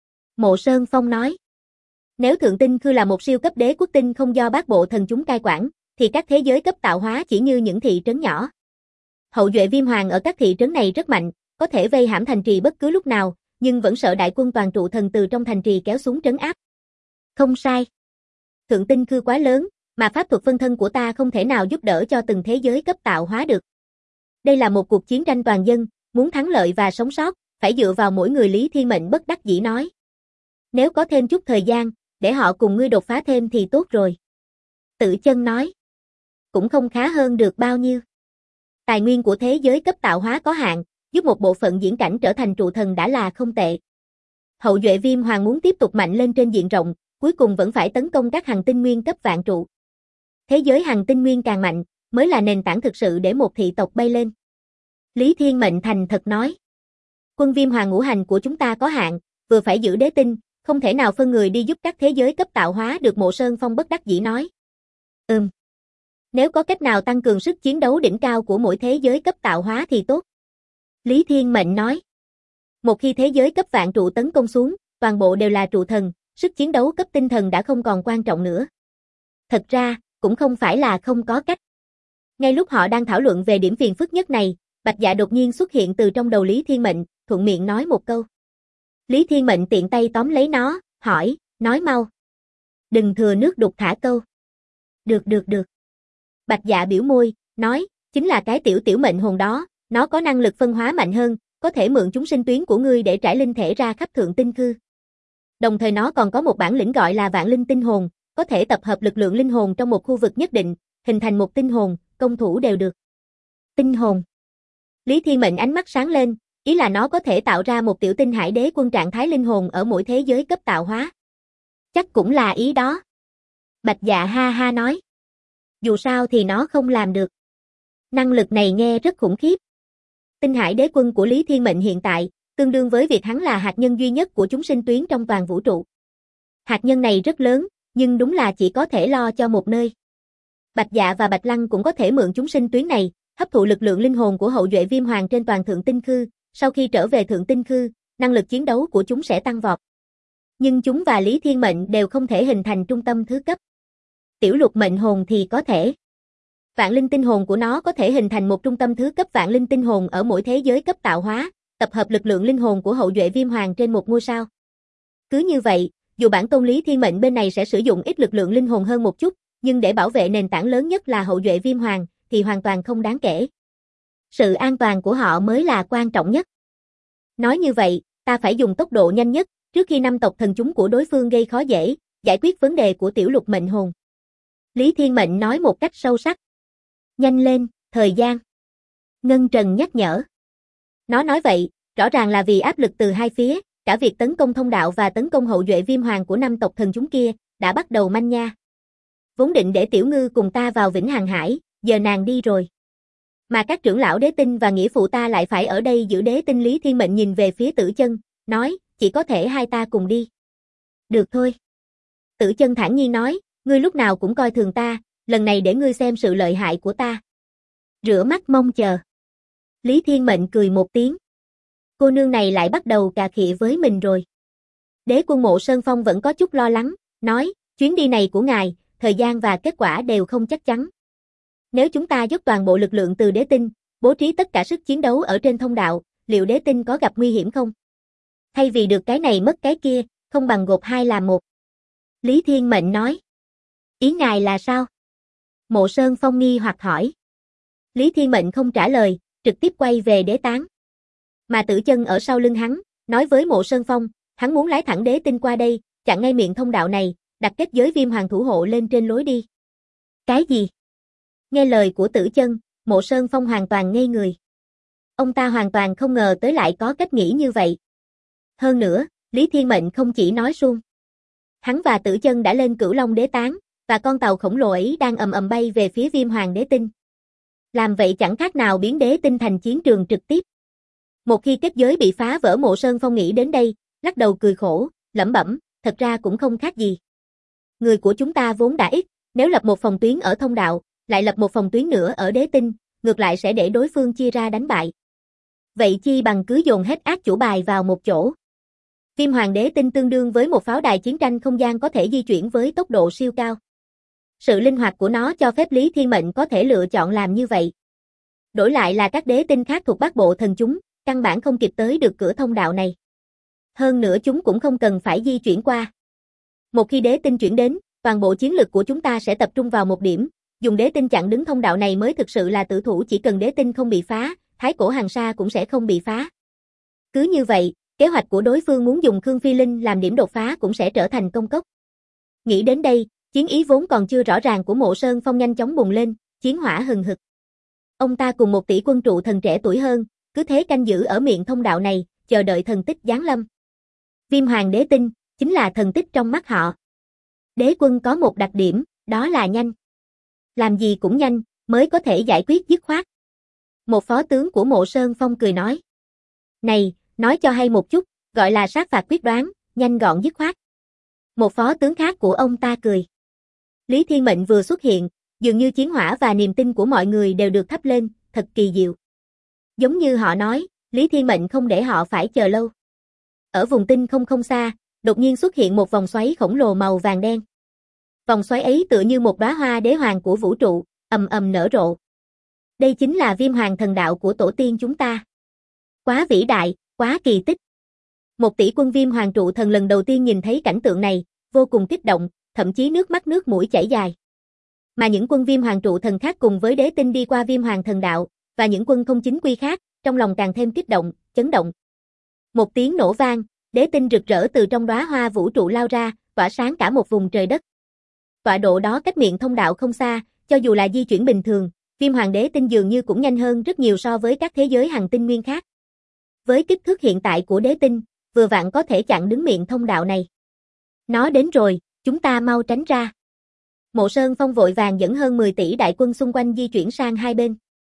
A: Mộ Sơn Phong nói. Nếu Thượng Tinh Khư là một siêu cấp đế quốc tinh không do bát bộ thần chúng cai quản, thì các thế giới cấp tạo hóa chỉ như những thị trấn nhỏ. Hậu duệ Viêm Hoàng ở các thị trấn này rất mạnh, có thể vây hãm thành trì bất cứ lúc nào, nhưng vẫn sợ đại quân toàn trụ thần từ trong thành trì kéo xuống trấn áp. Không sai. Thượng tinh khư quá lớn, mà pháp thuật phân thân của ta không thể nào giúp đỡ cho từng thế giới cấp tạo hóa được. Đây là một cuộc chiến tranh toàn dân, muốn thắng lợi và sống sót, phải dựa vào mỗi người. Lý Thiên Mệnh bất đắc dĩ nói. Nếu có thêm chút thời gian, để họ cùng ngươi đột phá thêm thì tốt rồi. Tử Chân nói. Cũng không khá hơn được bao nhiêu. Tài nguyên của thế giới cấp tạo hóa có hạn, giúp một bộ phận diễn cảnh trở thành trụ thần đã là không tệ. Hậu duệ Viêm Hoàng muốn tiếp tục mạnh lên trên diện rộng, cuối cùng vẫn phải tấn công các hành tinh nguyên cấp vạn trụ. Thế giới hành tinh nguyên càng mạnh, mới là nền tảng thực sự để một thị tộc bay lên. Lý Thiên Mệnh thành thật nói. Quân Viêm Hoàng ngũ hành của chúng ta có hạn, vừa phải giữ đế tinh, không thể nào phân người đi giúp các thế giới cấp tạo hóa được. Mộ Sơn Phong bất đắc dĩ nói. Nếu có cách nào tăng cường sức chiến đấu đỉnh cao của mỗi thế giới cấp tạo hóa thì tốt. Lý Thiên Mệnh nói. Một khi thế giới cấp vạn trụ tấn công xuống, toàn bộ đều là trụ thần, sức chiến đấu cấp tinh thần đã không còn quan trọng nữa. Thật ra, cũng không phải là không có cách. Ngay lúc họ đang thảo luận về điểm phiền phức nhất này, Bạch Dạ đột nhiên xuất hiện từ trong đầu Lý Thiên Mệnh, thuận miệng nói một câu. Lý Thiên Mệnh tiện tay tóm lấy nó, hỏi, nói mau. Đừng thừa nước đục thả câu. Được. Bạch Dạ biểu môi, nói, chính là cái tiểu mệnh hồn đó, nó có năng lực phân hóa mạnh hơn, có thể mượn chúng sinh tuyến của ngươi để trải linh thể ra khắp thượng tinh khư. Đồng thời nó còn có một bản lĩnh gọi là vạn linh tinh hồn, có thể tập hợp lực lượng linh hồn trong một khu vực nhất định, hình thành một tinh hồn, công thủ đều được. Tinh hồn. Lý Thiên Mệnh ánh mắt sáng lên, ý là nó có thể tạo ra một tiểu tinh hải đế quân trạng thái linh hồn ở mỗi thế giới cấp tạo hóa. Chắc cũng là ý đó. Bạch Dạ ha ha nói. Dù sao thì nó không làm được. Năng lực này nghe rất khủng khiếp. Tinh hải đế quân của Lý Thiên Mệnh hiện tại, tương đương với việc hắn là hạt nhân duy nhất của chúng sinh tuyến trong toàn vũ trụ. Hạt nhân này rất lớn, nhưng đúng là chỉ có thể lo cho một nơi. Bạch Dạ và Bạch Lăng cũng có thể mượn chúng sinh tuyến này, hấp thụ lực lượng linh hồn của hậu duệ Viêm Hoàng trên toàn thượng tinh khư, sau khi trở về thượng tinh khư, năng lực chiến đấu của chúng sẽ tăng vọt. Nhưng chúng và Lý Thiên Mệnh đều không thể hình thành trung tâm thứ cấp. Tiểu lục mệnh hồn thì có thể. Vạn linh tinh hồn của nó có thể hình thành một trung tâm thứ cấp vạn linh tinh hồn ở mỗi thế giới cấp tạo hóa, tập hợp lực lượng linh hồn của hậu duệ Viêm Hoàng trên một ngôi sao. Cứ như vậy, dù bản tôn Lý Thiên Mệnh bên này sẽ sử dụng ít lực lượng linh hồn hơn một chút, nhưng để bảo vệ nền tảng lớn nhất là hậu duệ Viêm Hoàng, thì hoàn toàn không đáng kể. Sự an toàn của họ mới là quan trọng nhất. Nói như vậy, ta phải dùng tốc độ nhanh nhất, trước khi 5 tộc thần chúng của đối phương gây khó dễ, giải quyết vấn đề của tiểu lục mệnh hồn. Lý Thiên Mệnh nói một cách sâu sắc. Nhanh lên, thời gian. Ngân Trần nhắc nhở. Nó nói vậy, rõ ràng là vì áp lực từ hai phía, cả việc tấn công thông đạo và tấn công hậu duệ Viêm Hoàng của 5 tộc thần chúng kia, đã bắt đầu manh nha. Vốn định để Tiểu Ngư cùng ta vào Vĩnh Hằng Hải, giờ nàng đi rồi. Mà các trưởng lão đế tinh và nghĩa phụ ta lại phải ở đây giữ đế tinh. Lý Thiên Mệnh nhìn về phía Tử Chân, nói, chỉ có thể hai ta cùng đi. Được thôi. Tử Chân thản nhiên nói, ngươi lúc nào cũng coi thường ta, lần này để ngươi xem sự lợi hại của ta. Rửa mắt mong chờ. Lý Thiên Mệnh cười một tiếng. Cô nương này lại bắt đầu cà khịa với mình rồi. Đế quân Mộ Sơn Phong vẫn có chút lo lắng, nói, chuyến đi này của ngài, thời gian và kết quả đều không chắc chắn. Nếu chúng ta dốc toàn bộ lực lượng từ đế tinh, bố trí tất cả sức chiến đấu ở trên thông đạo, liệu đế tinh có gặp nguy hiểm không? Thay vì được cái này mất cái kia, không bằng gộp hai làm một. Lý Thiên Mệnh nói. Ý ngài là sao? Mộ Sơn Phong nghi hoặc hỏi. Lý Thiên Mệnh không trả lời, trực tiếp quay về đế tán. Mà Tử Chân ở sau lưng hắn, nói với Mộ Sơn Phong, hắn muốn lái thẳng đế tinh qua đây, chặn ngay miệng thông đạo này, đặt kết giới Viêm Hoàng thủ hộ lên trên lối đi. Cái gì? Nghe lời của Tử Chân, Mộ Sơn Phong hoàn toàn ngây người. Ông ta hoàn toàn không ngờ tới lại có cách nghĩ như vậy. Hơn nữa, Lý Thiên Mệnh không chỉ nói suông. Hắn và Tử Chân đã lên Cửu Long đế tán, và con tàu khổng lồ ấy đang ầm ầm bay về phía Viêm Hoàng đế tinh. Làm vậy chẳng khác nào biến đế tinh thành chiến trường trực tiếp. Một khi kết giới bị phá vỡ, Mộ Sơn Phong nghĩ đến đây, lắc đầu cười khổ, lẩm bẩm, thật ra cũng không khác gì. Người của chúng ta vốn đã ít, nếu lập một phòng tuyến ở thông đạo, lại lập một phòng tuyến nữa ở đế tinh, ngược lại sẽ để đối phương chia ra đánh bại. Vậy chi bằng cứ dồn hết ác chủ bài vào một chỗ. Viêm Hoàng đế tinh tương đương với một pháo đài chiến tranh không gian có thể di chuyển với tốc độ siêu cao. Sự linh hoạt của nó cho phép Lý Thiên Mệnh có thể lựa chọn làm như vậy. Đổi lại là các đế tinh khác thuộc Bát Bộ Thần chúng, căn bản không kịp tới được cửa thông đạo này. Hơn nữa chúng cũng không cần phải di chuyển qua. Một khi đế tinh chuyển đến, toàn bộ chiến lực của chúng ta sẽ tập trung vào một điểm, dùng đế tinh chặn đứng thông đạo này mới thực sự là tử thủ. Chỉ cần đế tinh không bị phá, Thái Cổ Hàng Sa cũng sẽ không bị phá. Cứ như vậy, kế hoạch của đối phương muốn dùng Khương Phi Linh làm điểm đột phá cũng sẽ trở thành công cốc. Nghĩ đến đây, chiến ý vốn còn chưa rõ ràng của Mộ Sơn Phong nhanh chóng bùng lên, chiến hỏa hừng hực. Ông ta cùng một tỷ quân trụ thần trẻ tuổi hơn, cứ thế canh giữ ở miệng thông đạo này, chờ đợi thần tích giáng lâm. Viêm Hoàng đế tinh, chính là thần tích trong mắt họ. Đế quân có một đặc điểm, đó là nhanh. Làm gì cũng nhanh, mới có thể giải quyết dứt khoát. Một phó tướng của Mộ Sơn Phong cười nói. Này, nói cho hay một chút, gọi là sát phạt quyết đoán, nhanh gọn dứt khoát. Một phó tướng khác của ông ta cười. Lý Thiên Mệnh vừa xuất hiện, dường như chiến hỏa và niềm tin của mọi người đều được thắp lên, thật kỳ diệu. Giống như họ nói, Lý Thiên Mệnh không để họ phải chờ lâu. Ở vùng tinh không xa, đột nhiên xuất hiện một vòng xoáy khổng lồ màu vàng đen. Vòng xoáy ấy tựa như một đóa hoa đế hoàng của vũ trụ, ầm ầm nở rộ. Đây chính là Viêm Hoàng thần đạo của tổ tiên chúng ta. Quá vĩ đại, quá kỳ tích. Một tỷ quân Viêm Hoàng trụ thần lần đầu tiên nhìn thấy cảnh tượng này, vô cùng kích động, thậm chí nước mắt nước mũi chảy dài. Mà những quân Viêm Hoàng trụ thần khác cùng với đế tinh đi qua Viêm Hoàng thần đạo, và những quân không chính quy khác, trong lòng càng thêm kích động, chấn động. Một tiếng nổ vang, đế tinh rực rỡ từ trong đóa hoa vũ trụ lao ra, tỏa sáng cả một vùng trời đất. Tọa độ đó cách miệng thông đạo không xa, cho dù là di chuyển bình thường, Viêm Hoàng đế tinh dường như cũng nhanh hơn rất nhiều so với các thế giới hành tinh nguyên khác. Với kích thước hiện tại của đế tinh, vừa vặn có thể chặn đứng miệng thông đạo này. Nó đến rồi, chúng ta mau tránh ra. Mộ Sơn Phong vội vàng dẫn hơn 10 tỷ đại quân xung quanh di chuyển sang hai bên.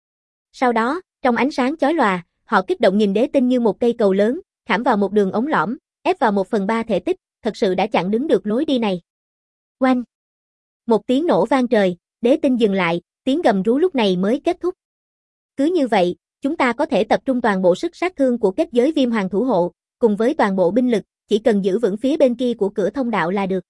A: Sau đó, trong ánh sáng chói lòa, họ kích động nhìn đế tinh như một cây cầu lớn, khảm vào một đường ống lõm, ép vào 1/3 thể tích, thật sự đã chặn đứng được lối đi này. Oanh! Một tiếng nổ vang trời, đế tinh dừng lại, tiếng gầm rú lúc này mới kết thúc. Cứ như vậy, chúng ta có thể tập trung toàn bộ sức sát thương của kết giới Viêm Hoàng thủ hộ, cùng với toàn bộ binh lực, chỉ cần giữ vững phía bên kia của cửa thông đạo là được.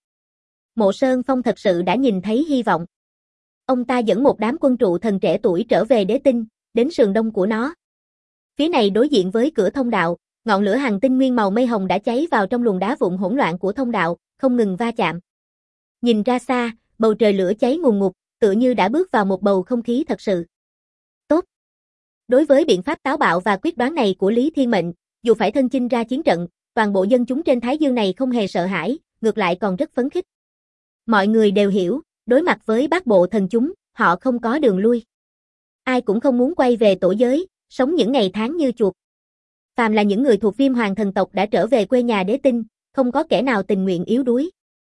A: Mộ Sơn Phong thật sự đã nhìn thấy hy vọng. Ông ta dẫn một đám quân trụ thần trẻ tuổi trở về đế tinh, đến sườn đông của nó. Phía này đối diện với cửa thông đạo, ngọn lửa hành tinh nguyên màu mây hồng đã cháy vào trong luồng đá vụn hỗn loạn của thông đạo, không ngừng va chạm. Nhìn ra xa, bầu trời lửa cháy ngùn ngụt, tựa như đã bước vào một bầu không khí thật sự. Tốt. Đối với biện pháp táo bạo và quyết đoán này của Lý Thiên Mệnh, dù phải thân chinh ra chiến trận, toàn bộ dân chúng trên Thái Dương này không hề sợ hãi, ngược lại còn rất phấn khích. Mọi người đều hiểu, đối mặt với Bát Bộ Thần chúng, họ không có đường lui. Ai cũng không muốn quay về tổ giới, sống những ngày tháng như chuột. Phàm là những người thuộc Viêm Hoàng thần tộc đã trở về quê nhà đế tinh, không có kẻ nào tình nguyện yếu đuối.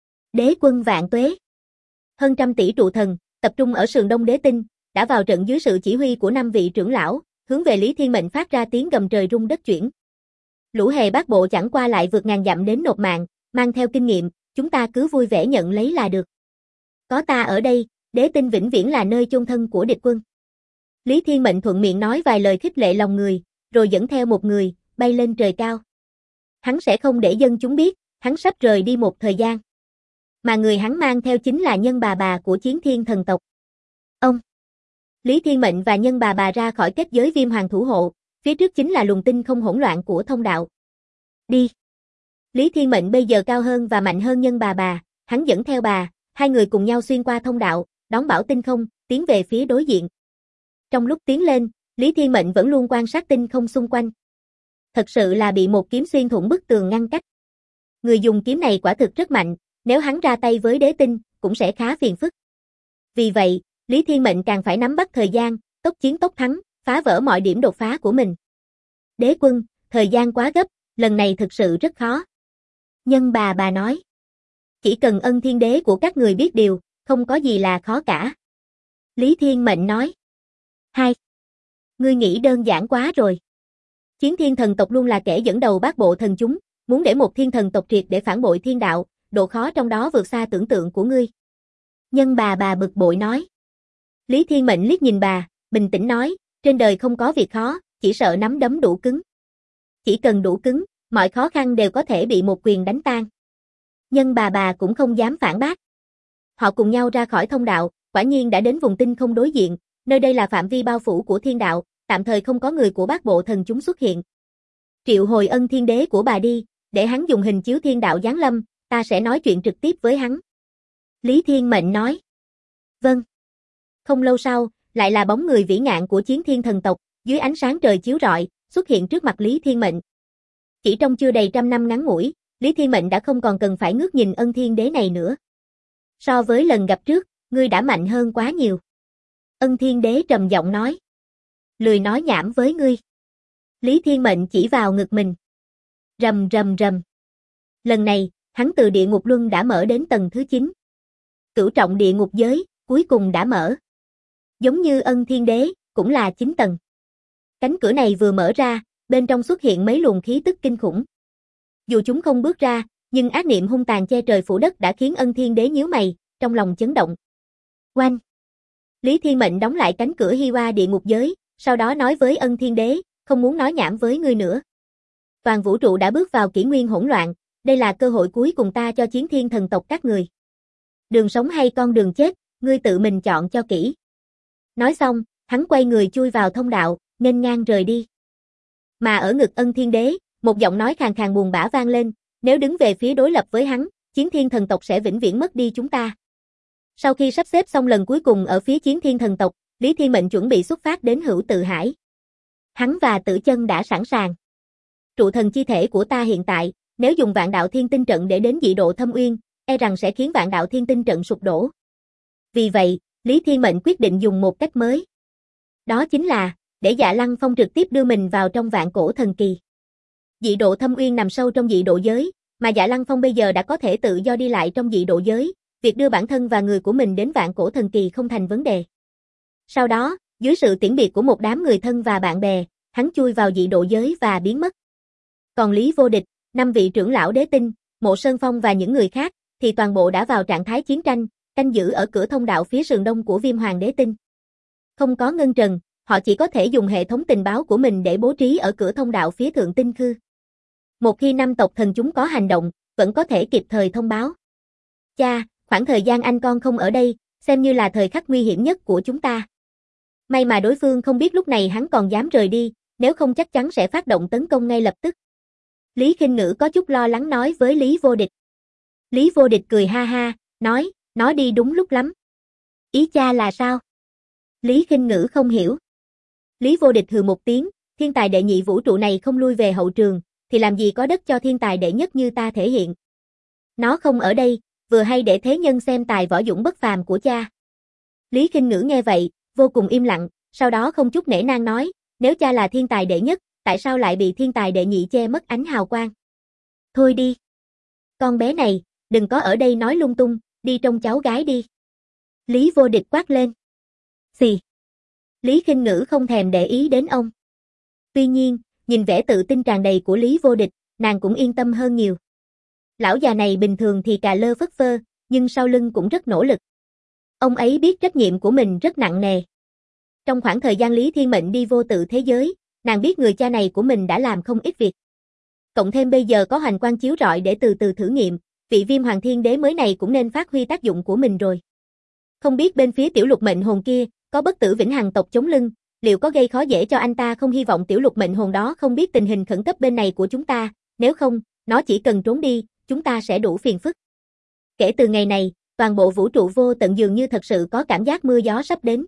A: Đế quân vạn tuế. Hơn trăm tỷ trụ thần, tập trung ở sườn đông đế tinh, đã vào trận dưới sự chỉ huy của 5 vị trưởng lão, hướng về Lý Thiên Mệnh phát ra tiếng gầm trời rung đất chuyển. Lũ hề Bát Bộ chẳng qua lại vượt ngàn dặm đến nộp mạng, mang theo kinh nghiệm, chúng ta cứ vui vẻ nhận lấy là được. Có ta ở đây, đế tinh vĩnh viễn là nơi chôn thân của địch quân. Lý Thiên Mệnh thuận miệng nói vài lời khích lệ lòng người, rồi dẫn theo một người, bay lên trời cao. Hắn sẽ không để dân chúng biết, hắn sắp rời đi một thời gian. Mà người hắn mang theo chính là Nhân Bà của Chiến Thiên thần tộc. Ông Lý Thiên Mệnh và Nhân Bà ra khỏi kết giới Viêm Hoàng thủ hộ, phía trước chính là luồng tinh không hỗn loạn của thông đạo. Đi! Lý Thiên Mệnh bây giờ cao hơn và mạnh hơn Nhân Bà, hắn dẫn theo bà, hai người cùng nhau xuyên qua thông đạo, đón bão tinh không, tiến về phía đối diện. Trong lúc tiến lên, Lý Thiên Mệnh vẫn luôn quan sát tinh không xung quanh. Thật sự là bị một kiếm xuyên thủng bức tường ngăn cách. Người dùng kiếm này quả thực rất mạnh, nếu hắn ra tay với đế tinh, cũng sẽ khá phiền phức. Vì vậy, Lý Thiên Mệnh càng phải nắm bắt thời gian, tốc chiến tốc thắng, phá vỡ mọi điểm đột phá của mình. Đế quân, thời gian quá gấp, lần này thực sự rất khó. Nhân Bà nói. Chỉ cần Ân Thiên Đế của các người biết điều, không có gì là khó cả. Lý Thiên Mệnh nói. Hai. Ngươi nghĩ đơn giản quá rồi. Chiến Thiên thần tộc luôn là kẻ dẫn đầu Bát Bộ thần chúng, muốn để một thiên thần tộc triệt để phản bội thiên đạo, độ khó trong đó vượt xa tưởng tượng của ngươi. Nhân Bà bực bội nói. Lý Thiên Mệnh liếc nhìn bà, bình tĩnh nói, trên đời không có việc khó, chỉ sợ nắm đấm đủ cứng. Chỉ cần đủ cứng, mọi khó khăn đều có thể bị một quyền đánh tan. Nhân Bà cũng không dám phản bác. Họ cùng nhau ra khỏi thông đạo, quả nhiên đã đến vùng tinh không đối diện, nơi đây là phạm vi bao phủ của thiên đạo, tạm thời không có người của bát bộ thần chúng xuất hiện. Triệu hồi Ân Thiên Đế của bà đi, để hắn dùng hình chiếu thiên đạo giáng lâm, ta sẽ nói chuyện trực tiếp với hắn. Lý Thiên Mệnh nói. Vâng. Không lâu sau, lại là bóng người vĩ ngạn của Chiến Thiên thần tộc, dưới ánh sáng trời chiếu rọi, xuất hiện trước mặt Lý Thiên Mệnh. Chỉ trong chưa đầy 100 năm ngắn ngủi, Lý Thiên Mệnh đã không còn cần phải ngước nhìn Ân Thiên Đế này nữa. So với lần gặp trước, ngươi đã mạnh hơn quá nhiều. Ân Thiên Đế trầm giọng nói. Lười nói nhảm với ngươi. Lý Thiên Mệnh chỉ vào ngực mình. Rầm rầm rầm. Lần này, hắn từ địa ngục luân đã mở đến tầng thứ 9. Cửu trọng địa ngục giới, cuối cùng đã mở. Giống như Ân Thiên Đế, cũng là 9 tầng. Cánh cửa này vừa mở ra, bên trong xuất hiện mấy luồng khí tức kinh khủng. Dù chúng không bước ra, nhưng ác niệm hung tàn che trời phủ đất đã khiến Ân Thiên Đế nhíu mày, trong lòng chấn động. Oanh! Lý Thiên Mệnh đóng lại cánh cửa Hi Hoa địa ngục giới, sau đó nói với Ân Thiên Đế, không muốn nói nhảm với ngươi nữa. Toàn vũ trụ đã bước vào kỷ nguyên hỗn loạn, đây là cơ hội cuối cùng ta cho Chiến Thiên thần tộc các người. Đường sống hay con đường chết, ngươi tự mình chọn cho kỹ. Nói xong, hắn quay người chui vào thông đạo, nghênh ngang rời đi. Mà ở ngực Ân Thiên Đế, một giọng nói khàn khàn buồn bã vang lên, nếu đứng về phía đối lập với hắn, Chiến Thiên thần tộc sẽ vĩnh viễn mất đi chúng ta. Sau khi sắp xếp xong lần cuối cùng ở phía Chiến Thiên thần tộc, Lý Thiên Mệnh chuẩn bị xuất phát đến Hữu Tự Hải. Hắn và Tử Chân đã sẵn sàng. Trụ thần chi thể của ta hiện tại, nếu dùng Vạn Đạo Thiên Tinh trận để đến dị độ Thâm Uyên, e rằng sẽ khiến Vạn Đạo Thiên Tinh trận sụp đổ. Vì vậy, Lý Thiên Mệnh quyết định dùng một cách mới. Đó chính là, để Dạ Lăng Phong trực tiếp đưa mình vào trong Vạn Cổ Thần Kỳ. Dị độ Thâm Uyên nằm sâu trong dị độ giới, mà Dạ Lăng Phong bây giờ đã có thể tự do đi lại trong dị độ giới, việc đưa bản thân và người của mình đến Vạn Cổ Thần Kỳ không thành vấn đề. Sau đó, dưới sự tiễn biệt của một đám người thân và bạn bè, hắn chui vào dị độ giới và biến mất. Còn Lý Vô Địch, 5 vị trưởng lão đế tinh, Mộ Sơn Phong và những người khác, thì toàn bộ đã vào trạng thái chiến tranh, canh giữ ở cửa thông đạo phía sườn đông của Viêm Hoàng đế tinh. Không có ngân trần, họ chỉ có thể dùng hệ thống tình báo của mình để bố trí ở cửa thông đạo phía thượng tinh khư. Một khi 5 tộc thần chúng có hành động, vẫn có thể kịp thời thông báo. Cha, khoảng thời gian anh con không ở đây, xem như là thời khắc nguy hiểm nhất của chúng ta. May mà đối phương không biết lúc này hắn còn dám rời đi, nếu không chắc chắn sẽ phát động tấn công ngay lập tức. Lý Khinh Ngữ có chút lo lắng nói với Lý Vô Địch. Lý Vô Địch cười ha ha, nói, nó đi đúng lúc lắm. Ý cha là sao? Lý Khinh Ngữ không hiểu. Lý Vô Địch hừ một tiếng, thiên tài đệ nhị vũ trụ này không lui về hậu trường, thì làm gì có đất cho thiên tài đệ nhất như ta thể hiện. Nó không ở đây, vừa hay để thế nhân xem tài võ dũng bất phàm của cha. Lý Khinh Ngữ nghe vậy, vô cùng im lặng, sau đó không chút nể nang nói, nếu cha là thiên tài đệ nhất, tại sao lại bị thiên tài đệ nhị che mất ánh hào quang? Thôi đi. Con bé này, đừng có ở đây nói lung tung, đi trông cháu gái đi. Lý Vô Địch quát lên. Xì. Lý Khinh Ngữ không thèm để ý đến ông. Tuy nhiên, nhìn vẻ tự tin tràn đầy của Lý Vô Địch, nàng cũng yên tâm hơn nhiều. Lão già này bình thường thì cà lơ phất phơ, nhưng sau lưng cũng rất nỗ lực. Ông ấy biết trách nhiệm của mình rất nặng nề. Trong khoảng thời gian Lý Thiên Mệnh đi vô tự thế giới, nàng biết người cha này của mình đã làm không ít việc. Cộng thêm bây giờ có hoành quang chiếu rọi để từ từ thử nghiệm, vị Viêm Hoàng Thiên Đế mới này cũng nên phát huy tác dụng của mình rồi. Không biết bên phía tiểu lục mệnh hồn kia, có bất tử vĩnh hằng tộc chống lưng, liệu có gây khó dễ cho anh ta không? Hy vọng tiểu lục mệnh hồn đó không biết tình hình khẩn cấp bên này của chúng ta, nếu không, nó chỉ cần trốn đi, chúng ta sẽ đủ phiền phức. Kể từ ngày này, toàn bộ vũ trụ vô tận dường như thật sự có cảm giác mưa gió sắp đến.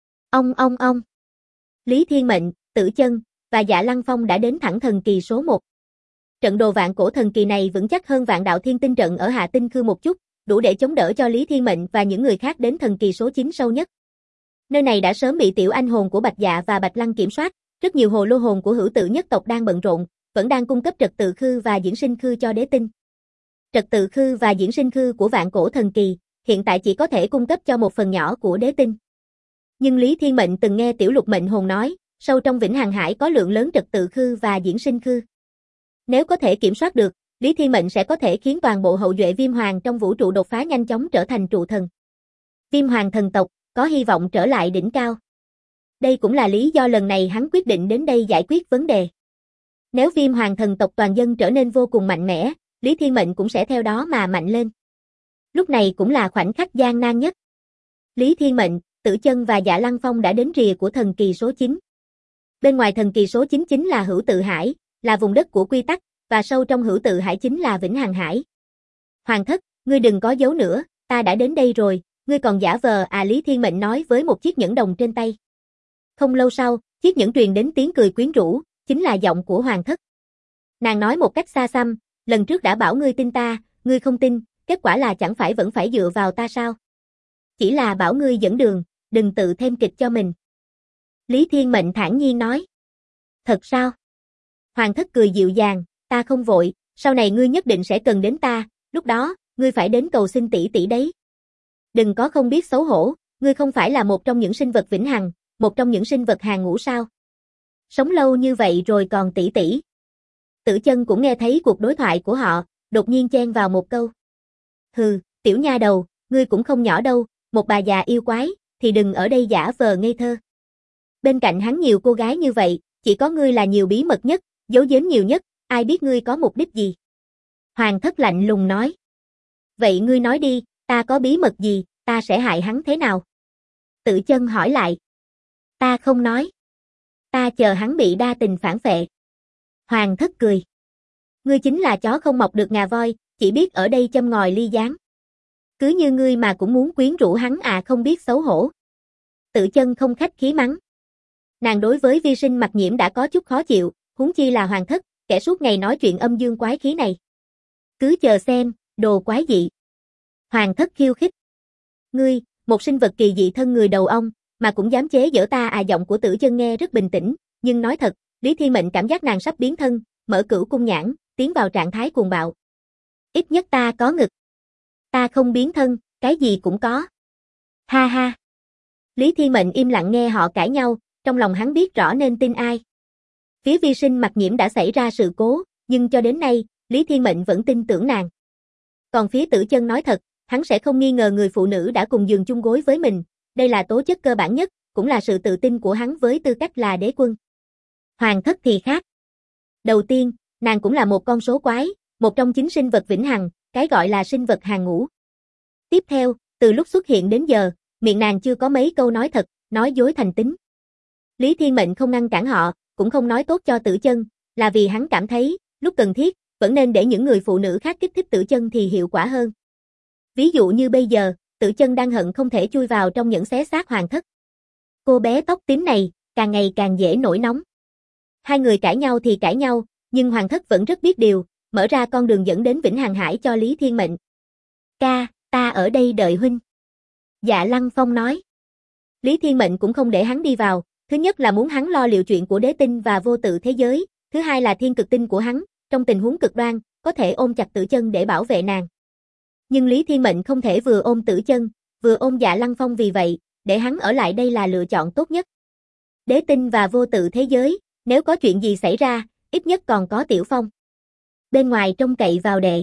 A: Ông. Lý Thiên Mệnh, Tử Chân và Dạ Lăng Phong đã đến thẳng thần kỳ số 1. Trận đồ Vạn Cổ thần kỳ này vững chắc hơn Vạn Đạo Thiên Tinh trận ở Hạ Tinh Khư một chút, đủ để chống đỡ cho Lý Thiên Mệnh và những người khác đến thần kỳ số 9 sâu nhất. Nơi này đã sớm bị tiểu anh hồn của Bạch Dạ và Bạch Lăng kiểm soát, rất nhiều hồ lô hồn của Hữu Tự nhất tộc đang bận rộn, vẫn đang cung cấp trật tự khư và diễn sinh khư cho đế tinh. Trật tự khư và diễn sinh khư của Vạn Cổ thần kỳ, hiện tại chỉ có thể cung cấp cho một phần nhỏ của đế tinh. Nhưng Lý Thiên Mệnh từng nghe tiểu lục mệnh hồn nói, sâu trong Vĩnh Hằng Hải có lượng lớn trật tự khư và diễn sinh khư. Nếu có thể kiểm soát được, Lý Thiên Mệnh sẽ có thể khiến toàn bộ hậu duệ Viêm Hoàng trong vũ trụ đột phá nhanh chóng trở thành trụ thần. Viêm Hoàng thần tộc có hy vọng trở lại đỉnh cao. Đây cũng là lý do lần này hắn quyết định đến đây giải quyết vấn đề. Nếu Viêm Hoàng thần tộc toàn dân trở nên vô cùng mạnh mẽ, Lý Thiên Mệnh cũng sẽ theo đó mà mạnh lên. Lúc này cũng là khoảnh khắc gian nan nhất. Lý Thiên Mệnh, Tử Chân và Dạ Lăng Phong đã đến rìa của thần kỳ số 9. Bên ngoài thần kỳ số 9 chính là Hữu Tự Hải, là vùng đất của quy tắc, và sâu trong Hữu Tự Hải chính là Vĩnh Hằng Hải. Hoàng thất, ngươi đừng có giấu nữa, ta đã đến đây rồi, ngươi còn giả vờ à, Lý Thiên Mệnh nói với một chiếc nhẫn đồng trên tay. Không lâu sau, chiếc nhẫn truyền đến tiếng cười quyến rũ, chính là giọng của Hoàng thất. Nàng nói một cách xa xăm, lần trước đã bảo ngươi tin ta, ngươi không tin, kết quả là chẳng phải vẫn phải dựa vào ta sao? Chỉ là bảo ngươi dẫn đường, đừng tự thêm kịch cho mình. Lý Thiên Mệnh thản nhiên nói. Thật sao? Hoàng thất cười dịu dàng, ta không vội, sau này ngươi nhất định sẽ cần đến ta, lúc đó, ngươi phải đến cầu xin tỷ tỷ đấy. Đừng có không biết xấu hổ, ngươi không phải là một trong những sinh vật vĩnh hằng, một trong những sinh vật hàng ngũ sao? Sống lâu như vậy rồi còn tỷ tỷ. Tử Chân cũng nghe thấy cuộc đối thoại của họ, đột nhiên chen vào một câu. Hừ, tiểu nha đầu, ngươi cũng không nhỏ đâu, một bà già yêu quái, thì đừng ở đây giả vờ ngây thơ. Bên cạnh hắn nhiều cô gái như vậy, chỉ có ngươi là nhiều bí mật nhất, giấu giếm nhiều nhất, ai biết ngươi có mục đích gì? Hoàng thất lạnh lùng nói. Vậy ngươi nói đi, ta có bí mật gì, ta sẽ hại hắn thế nào? Tử Chân hỏi lại. Ta không nói. Ta chờ hắn bị đa tình phản phệ. Hoàng thất cười. Ngươi chính là chó không mọc được ngà voi, chỉ biết ở đây châm ngòi ly gián. Cứ như ngươi mà cũng muốn quyến rũ hắn à, không biết xấu hổ. Tử Chân không khách khí mắng. Nàng đối với vi sinh Mặc Nhiễm đã có chút khó chịu, huống chi là Hoàng thất, kẻ suốt ngày nói chuyện âm dương quái khí này. Cứ chờ xem, đồ quái dị. Hoàng thất khiêu khích. Ngươi, một sinh vật kỳ dị thân người đầu ong, mà cũng dám chế giễu ta à? Giọng của Tử Chân nghe rất bình tĩnh, nhưng nói thật, Lý Thiên Mệnh cảm giác nàng sắp biến thân, mở cửu cung nhãn, tiến vào trạng thái cuồng bạo. Ít nhất ta có ngực. Ta không biến thân, cái gì cũng có. Ha ha. Lý Thiên Mệnh im lặng nghe họ cãi nhau, trong lòng hắn biết rõ nên tin ai. Phía vi sinh Mặc Nhiễm đã xảy ra sự cố, nhưng cho đến nay, Lý Thiên Mệnh vẫn tin tưởng nàng. Còn phía Tử Chân nói thật, hắn sẽ không nghi ngờ người phụ nữ đã cùng giường chung gối với mình, đây là tố chất cơ bản nhất, cũng là sự tự tin của hắn với tư cách là đế quân. Hoàng thất thì khác. Đầu tiên, nàng cũng là một con số quái, một trong 9 sinh vật vĩnh hằng, cái gọi là sinh vật hàng ngũ. Tiếp theo, từ lúc xuất hiện đến giờ, miệng nàng chưa có mấy câu nói thật, nói dối thành tính. Lý Thiên Mệnh không ngăn cản họ, cũng không nói tốt cho Tử Chân, là vì hắn cảm thấy, lúc cần thiết, vẫn nên để những người phụ nữ khác kích thích Tử Chân thì hiệu quả hơn. Ví dụ như bây giờ, Tử Chân đang hận không thể chui vào trong nhẫn xé xác Hoàng thất. Cô bé tóc tím này, càng ngày càng dễ nổi nóng. Hai người cãi nhau thì cãi nhau, nhưng Hoàng thất vẫn rất biết điều, mở ra con đường dẫn đến Vĩnh Hằng Hải cho Lý Thiên Mệnh. Ca, ta ở đây đợi huynh. Dạ Lăng Phong nói. Lý Thiên Mệnh cũng không để hắn đi vào, thứ nhất là muốn hắn lo liệu chuyện của đế tinh và vô tự thế giới, thứ hai là thiên cực tinh của hắn, trong tình huống cực đoan, có thể ôm chặt Tử Chân để bảo vệ nàng. Nhưng Lý Thiên Mệnh không thể vừa ôm Tử Chân, vừa ôm Dạ Lăng Phong, vì vậy, để hắn ở lại đây là lựa chọn tốt nhất. Đế tinh và vô tự thế giới, nếu có chuyện gì xảy ra, ít nhất còn có Tiểu Phong. Bên ngoài trông cậy vào đệ.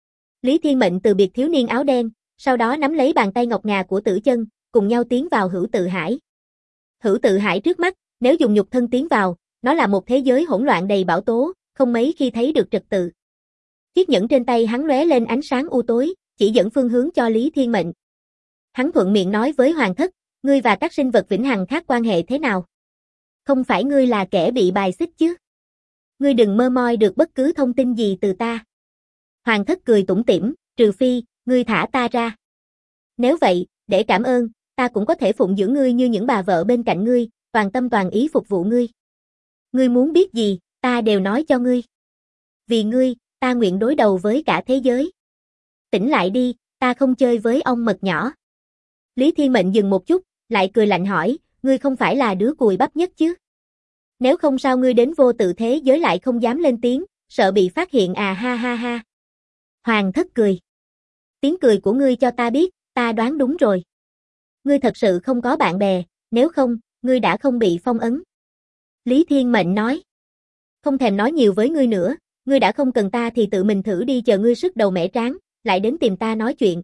A: Lý Thiên Mệnh từ biệt thiếu niên áo đen, sau đó nắm lấy bàn tay ngọc ngà của Tử Chân, cùng nhau tiến vào Hữu Tự Hải. Hữu Tự Hải trước mắt, nếu dùng nhục thân tiến vào, nó là một thế giới hỗn loạn đầy bão tố, không mấy khi thấy được trật tự. Chiếc nhẫn trên tay hắn lóe lên ánh sáng u tối, chỉ dẫn phương hướng cho Lý Thiên Mệnh. Hắn thuận miệng nói với Hoàng thất, ngươi và các sinh vật vĩnh hằng khác quan hệ thế nào? Không phải ngươi là kẻ bị bài xích chứ? Ngươi đừng mơ moi được bất cứ thông tin gì từ ta. Hoàng thất cười tủm tỉm, trừ phi, ngươi thả ta ra. Nếu vậy, để cảm ơn, ta cũng có thể phụng dưỡng ngươi như những bà vợ bên cạnh ngươi, toàn tâm toàn ý phục vụ ngươi. Ngươi muốn biết gì, ta đều nói cho ngươi. Vì ngươi, ta nguyện đối đầu với cả thế giới. Tỉnh lại đi, ta không chơi với ong mật nhỏ. Lý Thiên Mệnh dừng một chút, lại cười lạnh hỏi, ngươi không phải là đứa cùi bắp nhất chứ? Nếu không sao ngươi đến vô tự thế giới lại không dám lên tiếng, sợ bị phát hiện à? Ha ha ha. Hoàng thất cười. Tiếng cười của ngươi cho ta biết, ta đoán đúng rồi. Ngươi thật sự không có bạn bè, nếu không, ngươi đã không bị phong ấn. Lý Thiên Mệnh nói. Không thèm nói nhiều với ngươi nữa, ngươi đã không cần ta thì tự mình thử đi, chờ ngươi sức đầu mẻ tráng, lại đến tìm ta nói chuyện.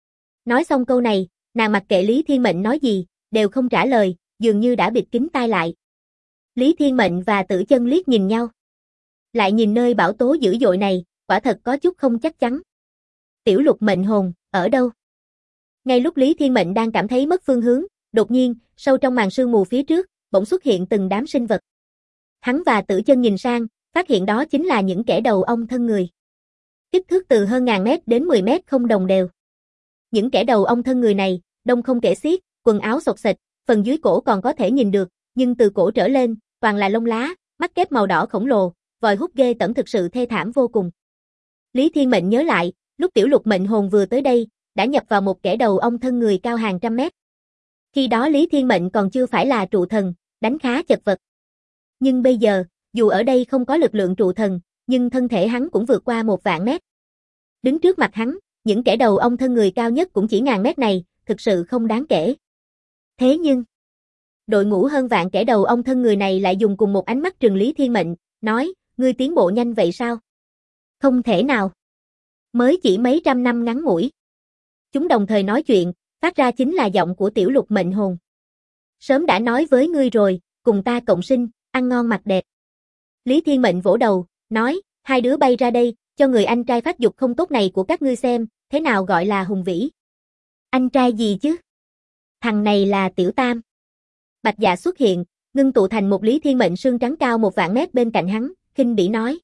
A: Nói xong câu này, nàng mặc kệ Lý Thiên Mệnh nói gì, đều không trả lời, dường như đã bịt kín tai lại. Lý Thiên Mệnh và Tử Chân liếc nhìn nhau. Lại nhìn nơi bão tố dữ dội này, quả thật có chút không chắc chắn. Tiểu Lục mệnh hồn, ở đâu? Ngay lúc Lý Thiên Mệnh đang cảm thấy mất phương hướng, đột nhiên, sâu trong màn sương mù phía trước, bỗng xuất hiện từng đám sinh vật. Hắn và Tử Chân nhìn sang, phát hiện đó chính là những kẻ đầu ong thân người. Kích thước từ hơn ngàn mét đến 10 mét không đồng đều. Những kẻ đầu ong thân người này, đông không kể xiết, quần áo xộc xệch, phần dưới cổ còn có thể nhìn được, nhưng từ cổ trở lên, toàn là lông lá, mắt kép màu đỏ khổng lồ, vòi hút ghê tởm, thực sự thê thảm vô cùng. Lý Thiên Mệnh nhớ lại, lúc Tiểu Lục Mệnh Hồn vừa tới đây, đã nhập vào một kẻ đầu ong thân người cao hàng trăm mét. Khi đó Lý Thiên Mệnh còn chưa phải là trụ thần, đánh khá chật vật. Nhưng bây giờ, dù ở đây không có lực lượng trụ thần, nhưng thân thể hắn cũng vượt qua 1.000 mét. Đứng trước mặt hắn, những kẻ đầu ong thân người cao nhất cũng chỉ ngàn mét này, thực sự không đáng kể. Thế nhưng, đội ngũ hơn vạn kẻ đầu ong thân người này lại dùng cùng một ánh mắt trừng Lý Thiên Mệnh, nói, ngươi tiến bộ nhanh vậy sao? Không thể nào. Mới chỉ mấy trăm năm ngắn ngủi. Chúng đồng thời nói chuyện, phát ra chính là giọng của Tiểu Lục Mệnh Hồn. Sớm đã nói với ngươi rồi, cùng ta cộng sinh, ăn ngon mặc đẹp. Lý Thiên Mệnh vỗ đầu, nói, hai đứa bay ra đây, cho người anh trai phát dục không tốt này của các ngươi xem, thế nào gọi là hùng vĩ. Anh trai gì chứ? Thằng này là Tiểu Tam. Bạch Dạ xuất hiện, ngưng tụ thành một Lý Thiên Mệnh xương trắng cao 1.000 mét bên cạnh hắn, khinh bỉ nói.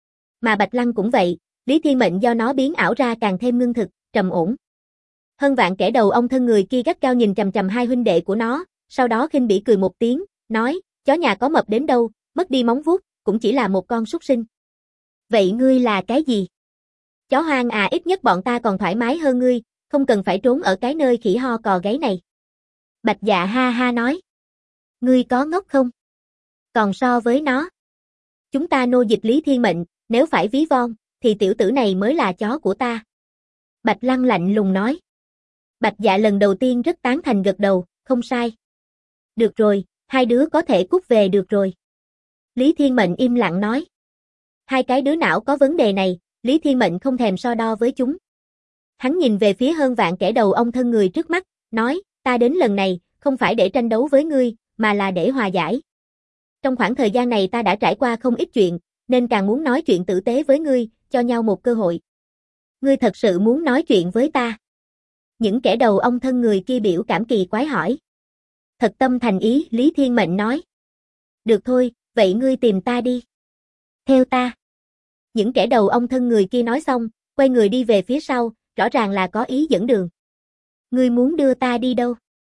A: Mà Bạch Lăng cũng vậy, Lý Thiên Mệnh do nó biến ảo ra càng thêm ngưng thực, trầm ổn. Hơn vạn kẻ đầu ong thân người kia gắt cao nhìn chằm chằm hai huynh đệ của nó, sau đó khinh bỉ cười một tiếng, nói, chó nhà có mập đến đâu, mất đi móng vuốt, cũng chỉ là một con súc sinh. Vậy ngươi là cái gì? Chó hoang à, ít nhất bọn ta còn thoải mái hơn ngươi, không cần phải trốn ở cái nơi khỉ ho cò gáy này. Bạch Dạ ha ha nói. Ngươi có ngốc không? Còn so với nó. Chúng ta nô dịch Lý Thiên Mệnh, nếu phải ví von, thì tiểu tử này mới là chó của ta. Bạch Lăng lạnh lùng nói. Bạch Dạ lần đầu tiên rất tán thành gật đầu, không sai. Được rồi, hai đứa có thể cút về được rồi. Lý Thiên Mệnh im lặng nói. Hai cái đứa não có vấn đề này, Lý Thiên Mệnh không thèm so đo với chúng. Hắn nhìn về phía hơn vạn kẻ đầu ong thân người trước mắt, nói, ta đến lần này, không phải để tranh đấu với ngươi, mà là để hòa giải. Trong khoảng thời gian này ta đã trải qua không ít chuyện, nên càng muốn nói chuyện tử tế với ngươi, cho nhau một cơ hội. Ngươi thật sự muốn nói chuyện với ta? Những kẻ đầu ong thân người kia biểu cảm kỳ quái hỏi. Thật tâm thành ý, Lý Thiên Mệnh nói. Được thôi, vậy ngươi tìm ta đi. Theo ta. Những kẻ đầu ong thân người kia nói xong, quay người đi về phía sau, rõ ràng là có ý dẫn đường. Ngươi muốn đưa ta đi đâu?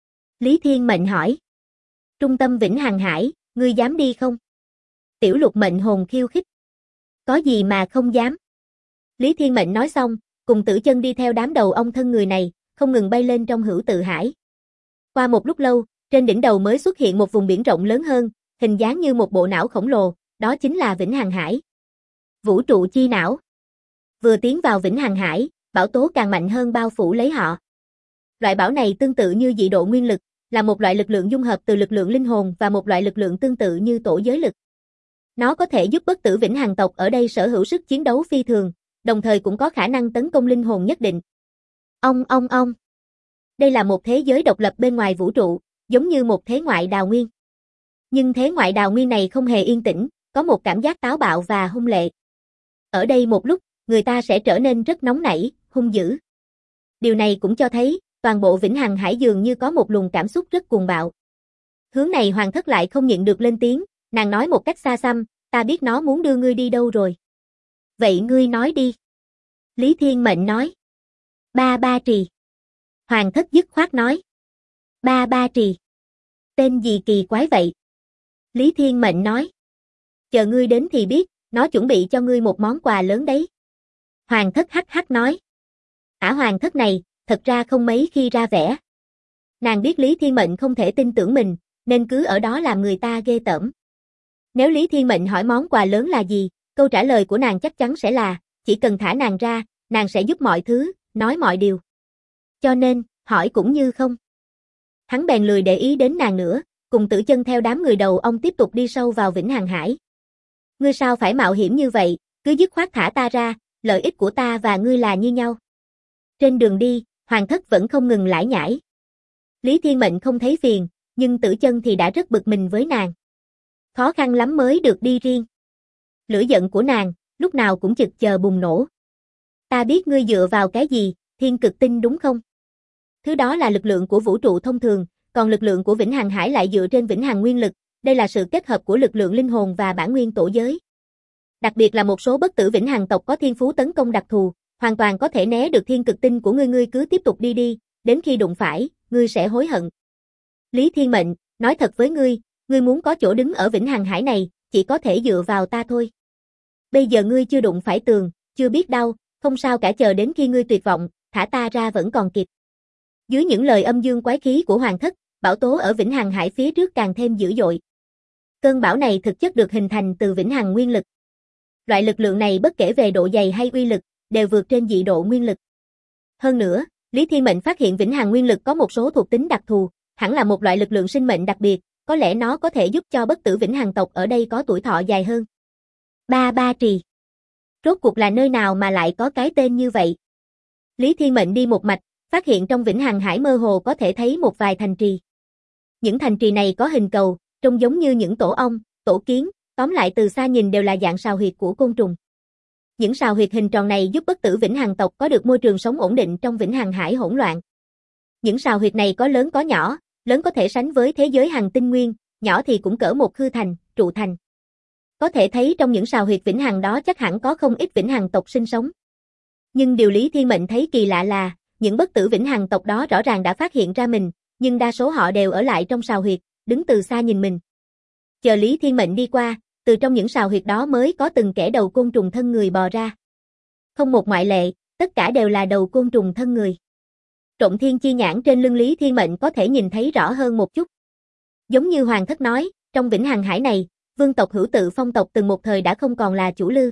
A: Lý Thiên Mệnh hỏi. Trung tâm Vĩnh Hằng Hải, ngươi dám đi không? Tiểu Lục Mệnh Hồn khiêu khích. Có gì mà không dám? Lý Thiên Mệnh nói xong, cùng Tử Chân đi theo đám đầu ong thân người này, không ngừng bay lên trong hữu tự hải. Qua một lúc lâu, trên đỉnh đầu mới xuất hiện một vùng biển rộng lớn hơn, hình dáng như một bộ não khổng lồ, đó chính là Vĩnh Hằng Hải. Vũ trụ chi não. Vừa tiến vào Vĩnh Hằng Hải, bão tố càng mạnh hơn bao phủ lấy họ. Loại bão này tương tự như dị độ nguyên lực, là một loại lực lượng dung hợp từ lực lượng linh hồn và một loại lực lượng tương tự như tổ giới lực. Nó có thể giúp bất tử Vĩnh Hằng tộc ở đây sở hữu sức chiến đấu phi thường, đồng thời cũng có khả năng tấn công linh hồn nhất định. Ông. Đây là một thế giới độc lập bên ngoài vũ trụ, giống như một thế ngoại đào nguyên. Nhưng thế ngoại đào nguyên này không hề yên tĩnh, có một cảm giác táo bạo và hung lệ. Ở đây một lúc, người ta sẽ trở nên rất nóng nảy, hung dữ. Điều này cũng cho thấy, toàn bộ Vĩnh Hằng Hải dường như có một luồng cảm xúc rất cuồng bạo. Hướng này Hoàng Thất lại không nhịn được lên tiếng, nàng nói một cách xa xăm, ta biết nó muốn đưa ngươi đi đâu rồi. Vậy ngươi nói đi. Lý Thiên Mệnh nói. Ba Trì. Hoàng Thất dứt khoát nói. Ba Trì. Tên gì kỳ quái vậy? Lý Thiên Mệnh nói. Chờ ngươi đến thì biết, nó chuẩn bị cho ngươi một món quà lớn đấy. Hoàng Thất hắc nói. Hoàng Thất này, thật ra không mấy khi ra vẻ. Nàng biết Lý Thiên Mệnh không thể tin tưởng mình, nên cứ ở đó làm người ta ghê tởm. Nếu Lý Thiên Mệnh hỏi món quà lớn là gì, câu trả lời của nàng chắc chắn sẽ là, chỉ cần thả nàng ra, nàng sẽ giúp mọi thứ, nói mọi điều. Cho nên, hỏi cũng như không. Hắn bèn lười để ý đến nàng nữa, cùng Tử Chân theo đám người đầu ong tiếp tục đi sâu vào Vĩnh Hằng Hải. Ngươi sao phải mạo hiểm như vậy, cứ dứt khoát thả ta ra, lợi ích của ta và ngươi là như nhau. Trên đường đi, Hoàng Thất vẫn không ngừng lải nhải. Lý Thiên Mệnh không thấy phiền, nhưng Tử Chân thì đã rất bực mình với nàng. Khó khăn lắm mới được đi riêng. Lửa giận của nàng, lúc nào cũng chực chờ bùng nổ. Ta biết ngươi dựa vào cái gì, thiên cực tinh đúng không? Thứ đó là lực lượng của vũ trụ thông thường, còn lực lượng của Vĩnh Hằng Hải lại dựa trên Vĩnh Hằng Nguyên Lực, đây là sự kết hợp của lực lượng linh hồn và bản nguyên tổ giới. Đặc biệt là một số bất tử Vĩnh Hằng tộc có thiên phú tấn công đặc thù, hoàn toàn có thể né được thiên cực tinh của ngươi cứ tiếp tục đi, đến khi đụng phải, ngươi sẽ hối hận. Lý Thiên Mệnh, nói thật với ngươi muốn có chỗ đứng ở Vĩnh Hằng Hải này, chỉ có thể dựa vào ta thôi. Bây giờ ngươi chưa đụng phải tường, chưa biết đau, không sao cả, chờ đến khi ngươi tuyệt vọng, thả ta ra vẫn còn kịp. Dưới những lời âm dương quái khí của Hoàng Thất, bão tố ở Vĩnh Hằng Hải phía trước càng thêm dữ dội. Cơn bão này thực chất được hình thành từ Vĩnh Hằng Nguyên Lực. Loại lực lượng này bất kể về độ dày hay uy lực, đều vượt trên dị độ nguyên lực. Hơn nữa, Lý Thiên Mệnh phát hiện Vĩnh Hằng Nguyên Lực có một số thuộc tính đặc thù, hẳn là một loại lực lượng sinh mệnh đặc biệt, có lẽ nó có thể giúp cho bất tử Vĩnh Hằng tộc ở đây có tuổi thọ dài hơn. Ba Ba Trì. Rốt cuộc là nơi nào mà lại có cái tên như vậy? Lý Thiên Mệnh đi một mạch, phát hiện trong Vĩnh Hằng Hải mơ hồ có thể thấy một vài thành trì. Những thành trì này có hình cầu, trông giống như những tổ ong, tổ kiến, tóm lại từ xa nhìn đều là dạng sào huyệt của côn trùng. Những sào huyệt hình tròn này giúp bất tử Vĩnh Hằng tộc có được môi trường sống ổn định trong Vĩnh Hằng Hải hỗn loạn. Những sào huyệt này có lớn có nhỏ, lớn có thể sánh với thế giới Hằng Tinh Nguyên, nhỏ thì cũng cỡ một khư thành, trụ thành. Có thể thấy trong những sào huyệt Vĩnh Hằng đó chắc hẳn có không ít Vĩnh Hằng tộc sinh sống. Nhưng điều Lý Thiên Mệnh thấy kỳ lạ là, những bất tử Vĩnh Hằng tộc đó rõ ràng đã phát hiện ra mình, nhưng đa số họ đều ở lại trong sào huyệt, đứng từ xa nhìn mình. Chờ Lý Thiên Mệnh đi qua, từ trong những sào huyệt đó mới có từng kẻ đầu côn trùng thân người bò ra. Không một ngoại lệ, tất cả đều là đầu côn trùng thân người. Trộm thiên chi nhãn trên lưng Lý Thiên Mệnh có thể nhìn thấy rõ hơn một chút. Giống như Hoàng Thất nói, trong Vĩnh Hằng Hải này, vương tộc Hữu Tự Phong tộc từng một thời đã không còn là chủ lưu.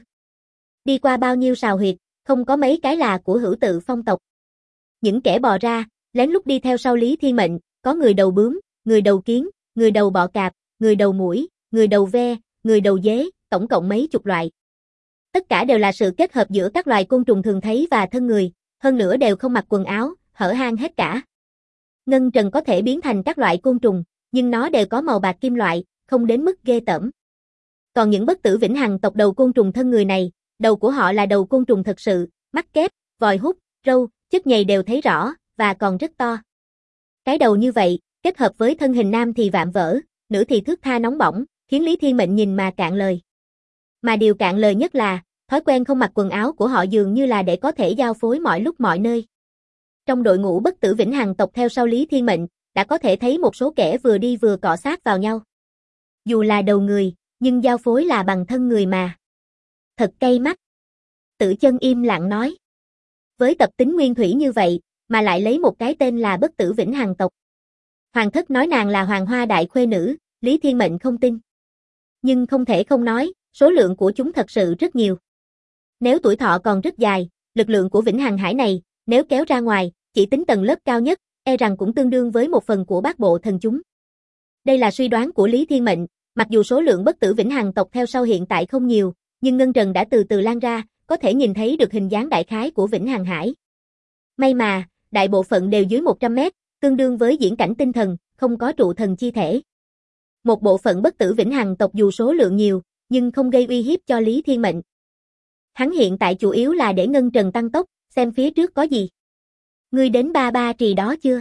A: Đi qua bao nhiêu sào huyệt, không có mấy cái là của Hữu Tự Phong tộc. Những kẻ bò ra, lén lút đi theo sau Lý Thiên Mệnh, có người đầu bướm, người đầu kiến, người đầu bọ cạp, người đầu muỗi, người đầu ve, người đầu dế, tổng cộng mấy chục loại. Tất cả đều là sự kết hợp giữa các loài côn trùng thường thấy và thân người, hơn nữa đều không mặc quần áo, hở hang hết cả. Ngân trần có thể biến thành các loại côn trùng, nhưng nó đều có màu bạc kim loại, không đến mức ghê tởm. Còn những bất tử Vĩnh Hằng tộc đầu côn trùng thân người này, đầu của họ là đầu côn trùng thật sự, mắt kép, vòi hút, râu, chất nhầy đều thấy rõ, và còn rất to. Cái đầu như vậy, kết hợp với thân hình nam thì vạm vỡ, nữ thì thướt tha nóng bỏng, khiến Lý Thiên Mệnh nhìn mà cạn lời. Mà điều cạn lời nhất là, thói quen không mặc quần áo của họ dường như là để có thể giao phối mọi lúc mọi nơi. Trong đội ngũ bất tử Vĩnh Hằng tộc theo sau Lý Thiên Mệnh, đã có thể thấy một số kẻ vừa đi vừa cọ sát vào nhau. Dù là đầu người, nhưng giao phối là bằng thân người mà. Thật cay mắt. Tử Chân im lặng nói. Với tập tính nguyên thủy như vậy, mà lại lấy một cái tên là bất tử Vĩnh Hằng tộc. Hoàng Thất nói nàng là Hoàng Hoa đại khuê nữ, Lý Thiên Mệnh không tin. Nhưng không thể không nói, số lượng của chúng thật sự rất nhiều. Nếu tuổi thọ còn rất dài, lực lượng của Vĩnh Hằng Hải này, nếu kéo ra ngoài, chỉ tính tầng lớp cao nhất, e rằng cũng tương đương với một phần của bát bộ thần chúng. Đây là suy đoán của Lý Thiên Mệnh, mặc dù số lượng bất tử Vĩnh Hằng tộc theo sau hiện tại không nhiều, nhưng ngân trần đã từ từ lan ra, có thể nhìn thấy được hình dáng đại khái của Vĩnh Hằng Hải. May mà, đại bộ phận đều dưới 100 mét, tương đương với diễn cảnh tinh thần, không có trụ thần chi thể. Một bộ phận bất tử Vĩnh Hằng tộc dù số lượng nhiều, nhưng không gây uy hiếp cho Lý Thiên Mệnh. Hắn hiện tại chủ yếu là để ngân trần tăng tốc, xem phía trước có gì. Ngươi đến Ba Ba Trì đó chưa?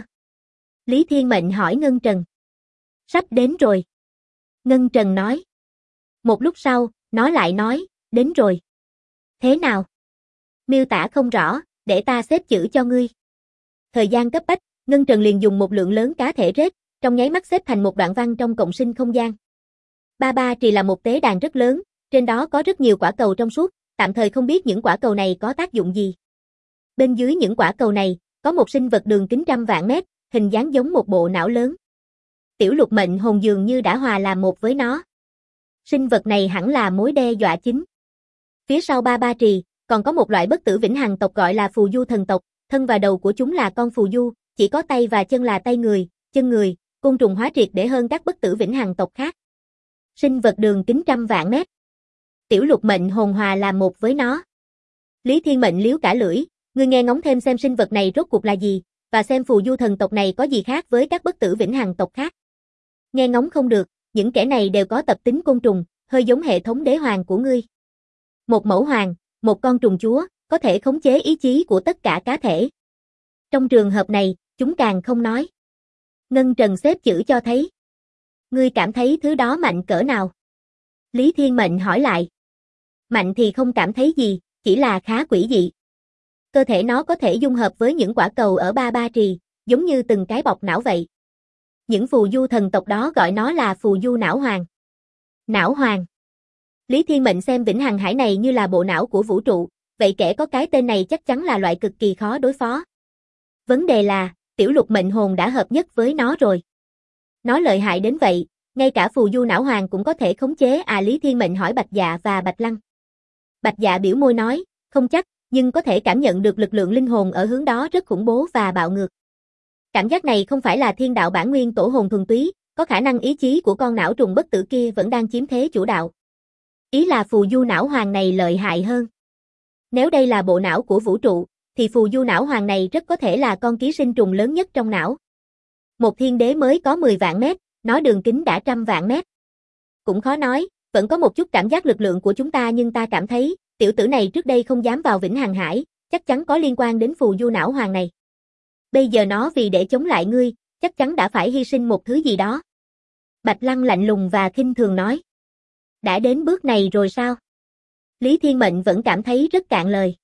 A: Lý Thiên Mệnh hỏi ngân trần. Sắp đến rồi. Ngân trần nói. Một lúc sau, nó lại nói, đến rồi. Thế nào? Miêu tả không rõ, để ta xếp chữ cho ngươi. Thời gian cấp bách, ngân trần liền dùng một lượng lớn cá thể rết, trong nháy mắt xếp thành một đoạn văn trong cộng sinh không gian. Ba Ba Trì là một tế đàn rất lớn, trên đó có rất nhiều quả cầu trong suốt, tạm thời không biết những quả cầu này có tác dụng gì. Bên dưới những quả cầu này, có một sinh vật đường kính trăm vạn mét, hình dáng giống một bộ não lớn. Tiểu Lục mệnh hồn dường như đã hòa làm một với nó. Sinh vật này hẳn là mối đe dọa chính. Phía sau Ba Ba Trì, còn có một loại bất tử Vĩnh Hằng tộc gọi là phù du thần tộc, thân và đầu của chúng là con phù du, chỉ có tay và chân là tay người, chân người, côn trùng hóa triệt để hơn các bất tử Vĩnh Hằng tộc khác. Sinh vật đường kính trăm vạn mét. Tiểu Lục mệnh hồn hòa làm một với nó. Lý Thiên Mệnh liếu cả lưỡi, ngươi nghe ngóng thêm xem sinh vật này rốt cuộc là gì, và xem phù du thần tộc này có gì khác với các bất tử Vĩnh Hằng tộc khác. Nghe ngóng không được, những kẻ này đều có tập tính côn trùng, hơi giống hệ thống đế hoàng của ngươi. Một mẫu hoàng, một con trùng chúa, có thể khống chế ý chí của tất cả cá thể. Trong trường hợp này, chúng càng không nói. Ngân Trần xếp chữ cho thấy. Ngươi cảm thấy thứ đó mạnh cỡ nào? Lý Thiên Mệnh hỏi lại. Mạnh thì không cảm thấy gì, chỉ là khá quỷ dị. Cơ thể nó có thể dung hợp với những quả cầu ở Ba Ba Trì, giống như từng cái bọc não vậy. Những phù du thần tộc đó gọi nó là phù du não hoàng. Não hoàng. Lý Thiên Mệnh xem Vĩnh Hằng Hải này như là bộ não của vũ trụ, vậy kẻ có cái tên này chắc chắn là loại cực kỳ khó đối phó. Vấn đề là, tiểu lục mệnh hồn đã hợp nhất với nó rồi. Nó lợi hại đến vậy, ngay cả phù du não hoàng cũng có thể khống chế à? Lý Thiên Mệnh hỏi Bạch Dạ và Bạch Lăng. Bạch Dạ biểu môi nói, không chắc, nhưng có thể cảm nhận được lực lượng linh hồn ở hướng đó rất khủng bố và bạo ngược. Cảm giác này không phải là thiên đạo bản nguyên tổ hồn thuần túy, có khả năng ý chí của con não trùng bất tử kia vẫn đang chiếm thế chủ đạo. Ý là phù du não hoàng này lợi hại hơn. Nếu đây là bộ não của vũ trụ, thì phù du não hoàng này rất có thể là con ký sinh trùng lớn nhất trong não. Một thiên đế mới có 10 vạn mét, nó đường kính đã 100 vạn mét. Cũng khó nói, vẫn có một chút cảm giác lực lượng của chúng ta, nhưng ta cảm thấy, tiểu tử này trước đây không dám vào Vĩnh Hằng Hải, chắc chắn có liên quan đến phù du não hoàng này. Bây giờ nó vì để chống lại ngươi, chắc chắn đã phải hy sinh một thứ gì đó. Bạch Lăng lạnh lùng và khinh thường nói. Đã đến bước này rồi sao? Lý Thiên Mệnh vẫn cảm thấy rất cạn lời.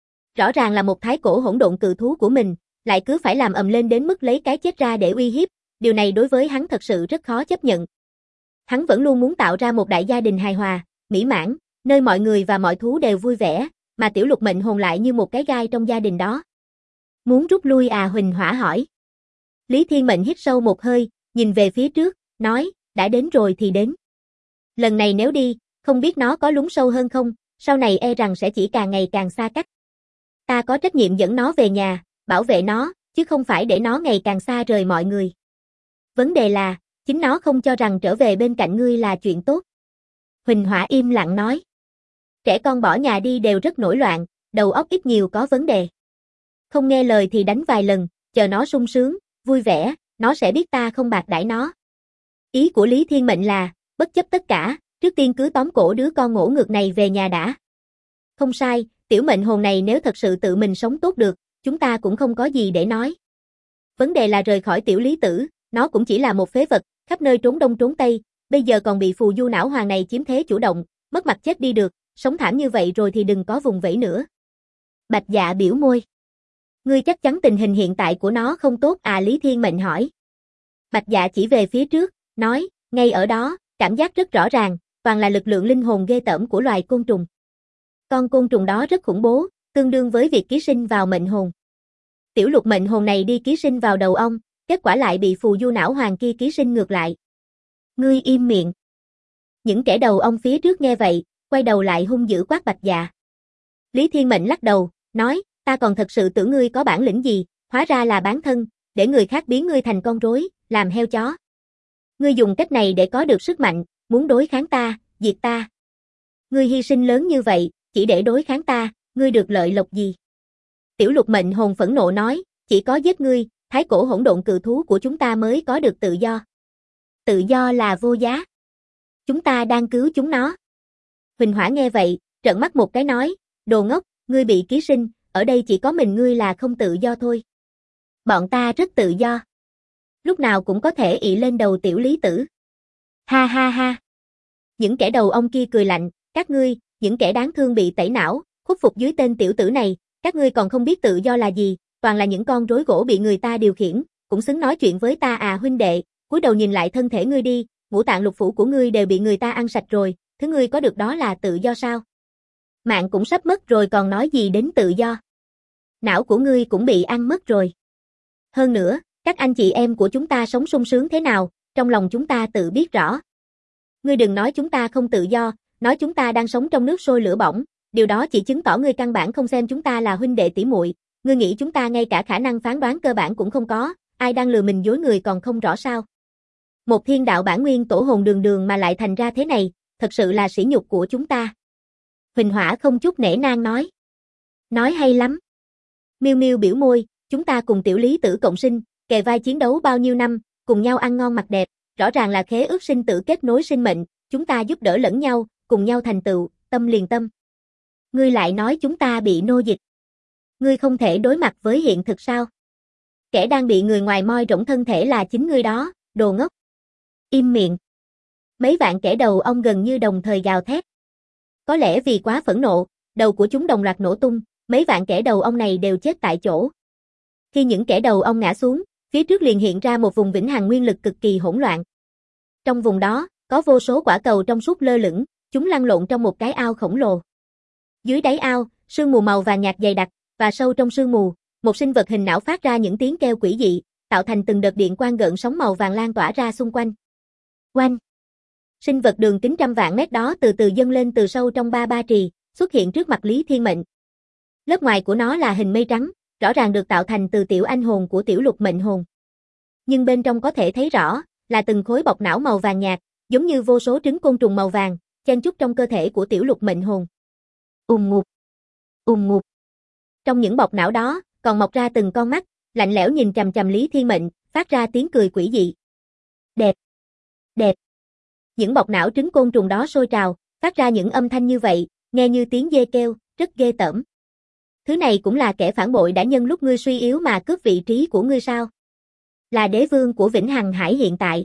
A: Rõ ràng là một thái cổ hỗn độn cự thú của mình, lại cứ phải làm ầm lên đến mức lấy cái chết ra để uy hiếp, điều này đối với hắn thật sự rất khó chấp nhận. Hắn vẫn luôn muốn tạo ra một đại gia đình hài hòa, mỹ mãn, nơi mọi người và mọi thú đều vui vẻ, mà tiểu lục mệnh hồn lại như một cái gai trong gia đình đó. Muốn rút lui à? Huỳnh Hỏa hỏi. Lý Thiên Mệnh hít sâu một hơi, nhìn về phía trước, nói, đã đến rồi thì đến. Lần này nếu đi, không biết nó có lún sâu hơn không, sau này e rằng sẽ chỉ càng ngày càng xa cách. Ta có trách nhiệm dẫn nó về nhà, bảo vệ nó, chứ không phải để nó ngày càng xa rời mọi người. Vấn đề là, chính nó không cho rằng trở về bên cạnh ngươi là chuyện tốt. Huỳnh Hỏa im lặng nói. Trẻ con bỏ nhà đi đều rất nổi loạn, đầu óc ít nhiều có vấn đề. Không nghe lời thì đánh vài lần, chờ nó sung sướng, vui vẻ, nó sẽ biết ta không bạc đãi nó. Ý của Lý Thiên Mệnh là, bất chấp tất cả, trước tiên cứ tóm cổ đứa con ngỗ ngược này về nhà đã. Không sai, tiểu mệnh hồn này nếu thật sự tự mình sống tốt được, chúng ta cũng không có gì để nói. Vấn đề là rời khỏi tiểu Lý Tử, nó cũng chỉ là một phế vật, khắp nơi trốn đông trốn tây, bây giờ còn bị phù du não hoàng này chiếm thế chủ động, mất mặt chết đi được, sống thảm như vậy rồi thì đừng có vùng vẫy nữa. Bạch Dạ biểu môi. Ngươi chắc chắn tình hình hiện tại của nó không tốt à? Lý Thiên Mệnh hỏi. Bạch Dạ chỉ về phía trước, nói, ngay ở đó, cảm giác rất rõ ràng, toàn là lực lượng linh hồn ghê tởm của loài côn trùng. Con côn trùng đó rất khủng bố, tương đương với việc ký sinh vào mệnh hồn. Tiểu lục mệnh hồn này đi ký sinh vào đầu ong, kết quả lại bị phù du não hoàng kia ký sinh ngược lại. Ngươi im miệng. Những kẻ đầu ong phía trước nghe vậy, quay đầu lại hung dữ quát Bạch Dạ. Lý Thiên Mệnh lắc đầu, nói, ta còn thật sự tưởng ngươi có bản lĩnh gì, hóa ra là bán thân, để người khác biến ngươi thành con rối, làm heo chó. Ngươi dùng cách này để có được sức mạnh, muốn đối kháng ta, diệt ta. Ngươi hy sinh lớn như vậy, chỉ để đối kháng ta, ngươi được lợi lộc gì? Tiểu lục mệnh hồn phẫn nộ nói, chỉ có giết ngươi, thái cổ hỗn độn cự thú của chúng ta mới có được tự do. Tự do là vô giá. Chúng ta đang cứu chúng nó. Huỳnh Hỏa nghe vậy, trợn mắt một cái nói, đồ ngốc, ngươi bị ký sinh, ở đây chỉ có mình ngươi là không tự do thôi. Bọn ta rất tự do. Lúc nào cũng có thể ị lên đầu tiểu Lý Tử. Ha ha ha. Những kẻ đầu ong kia cười lạnh, các ngươi, những kẻ đáng thương bị tẩy não, khuất phục dưới tên tiểu tử này, các ngươi còn không biết tự do là gì, toàn là những con rối gỗ bị người ta điều khiển, cũng xứng nói chuyện với ta à? Huynh đệ, cúi đầu nhìn lại thân thể ngươi đi, ngũ tạng lục phủ của ngươi đều bị người ta ăn sạch rồi, thứ ngươi có được đó là tự do sao? Mạng cũng sắp mất rồi còn nói gì đến tự do? Não của ngươi cũng bị ăn mất rồi. Hơn nữa, các anh chị em của chúng ta sống sung sướng thế nào, trong lòng chúng ta tự biết rõ. Ngươi đừng nói chúng ta không tự do, nói chúng ta đang sống trong nước sôi lửa bỏng, điều đó chỉ chứng tỏ ngươi căn bản không xem chúng ta là huynh đệ tỷ muội. Ngươi nghĩ chúng ta ngay cả khả năng phán đoán cơ bản cũng không có, ai đang lừa mình dối người còn không rõ sao? Một thiên đạo bản nguyên tổ hồn đường đường mà lại thành ra thế này, thật sự là sỉ nhục của chúng ta. Huỳnh Hỏa không chút nể nang nói. Nói hay lắm. Miêu Miêu biểu môi, chúng ta cùng tiểu Lý Tử cộng sinh, kề vai chiến đấu bao nhiêu năm, cùng nhau ăn ngon mặc đẹp, rõ ràng là khế ước sinh tử kết nối sinh mệnh, chúng ta giúp đỡ lẫn nhau, cùng nhau thành tựu, tâm liền tâm. Ngươi lại nói chúng ta bị nô dịch. Ngươi không thể đối mặt với hiện thực sao? Kẻ đang bị người ngoài moi rỗng thân thể là chính ngươi đó, đồ ngốc. Im miệng. Mấy vạn kẻ đầu ong gần như đồng thời gào thét. Có lẽ vì quá phẫn nộ, đầu của chúng đồng loạt nổ tung, mấy vạn kẻ đầu ong này đều chết tại chỗ. Khi những kẻ đầu ong ngã xuống, phía trước liền hiện ra một vùng vĩnh hằng nguyên lực cực kỳ hỗn loạn. Trong vùng đó, có vô số quả cầu trong suốt lơ lửng, chúng lăn lộn trong một cái ao khổng lồ. Dưới đáy ao, sương mù màu vàng nhạt dày đặc, và sâu trong sương mù, một sinh vật hình não phát ra những tiếng kêu quỷ dị, tạo thành từng đợt điện quang gợn sóng màu vàng lan tỏa ra xung quanh. Oanh! Sinh vật đường kính trăm vạn mét đó từ từ dâng lên từ sâu trong ba trì, xuất hiện trước mặt Lý Thiên Mệnh. Lớp ngoài của nó là hình mây trắng, rõ ràng được tạo thành từ tiểu anh hồn của tiểu lục mệnh hồn. Nhưng bên trong có thể thấy rõ, là từng khối bọc não màu vàng nhạt, giống như vô số trứng côn trùng màu vàng, chen chúc trong cơ thể của tiểu lục mệnh hồn. Ngục. Ngục. Trong những bọc não đó, còn mọc ra từng con mắt, lạnh lẽo nhìn chằm chằm Lý Thiên Mệnh, phát ra tiếng cười quỷ dị. Đẹp. Đẹp. Những bọc não trứng côn trùng đó sôi trào, phát ra những âm thanh như vậy, nghe như tiếng dê kêu, rất ghê tởm. Thứ này cũng là kẻ phản bội đã nhân lúc ngươi suy yếu mà cướp vị trí của ngươi sao? Là đế vương của Vĩnh Hằng Hải hiện tại.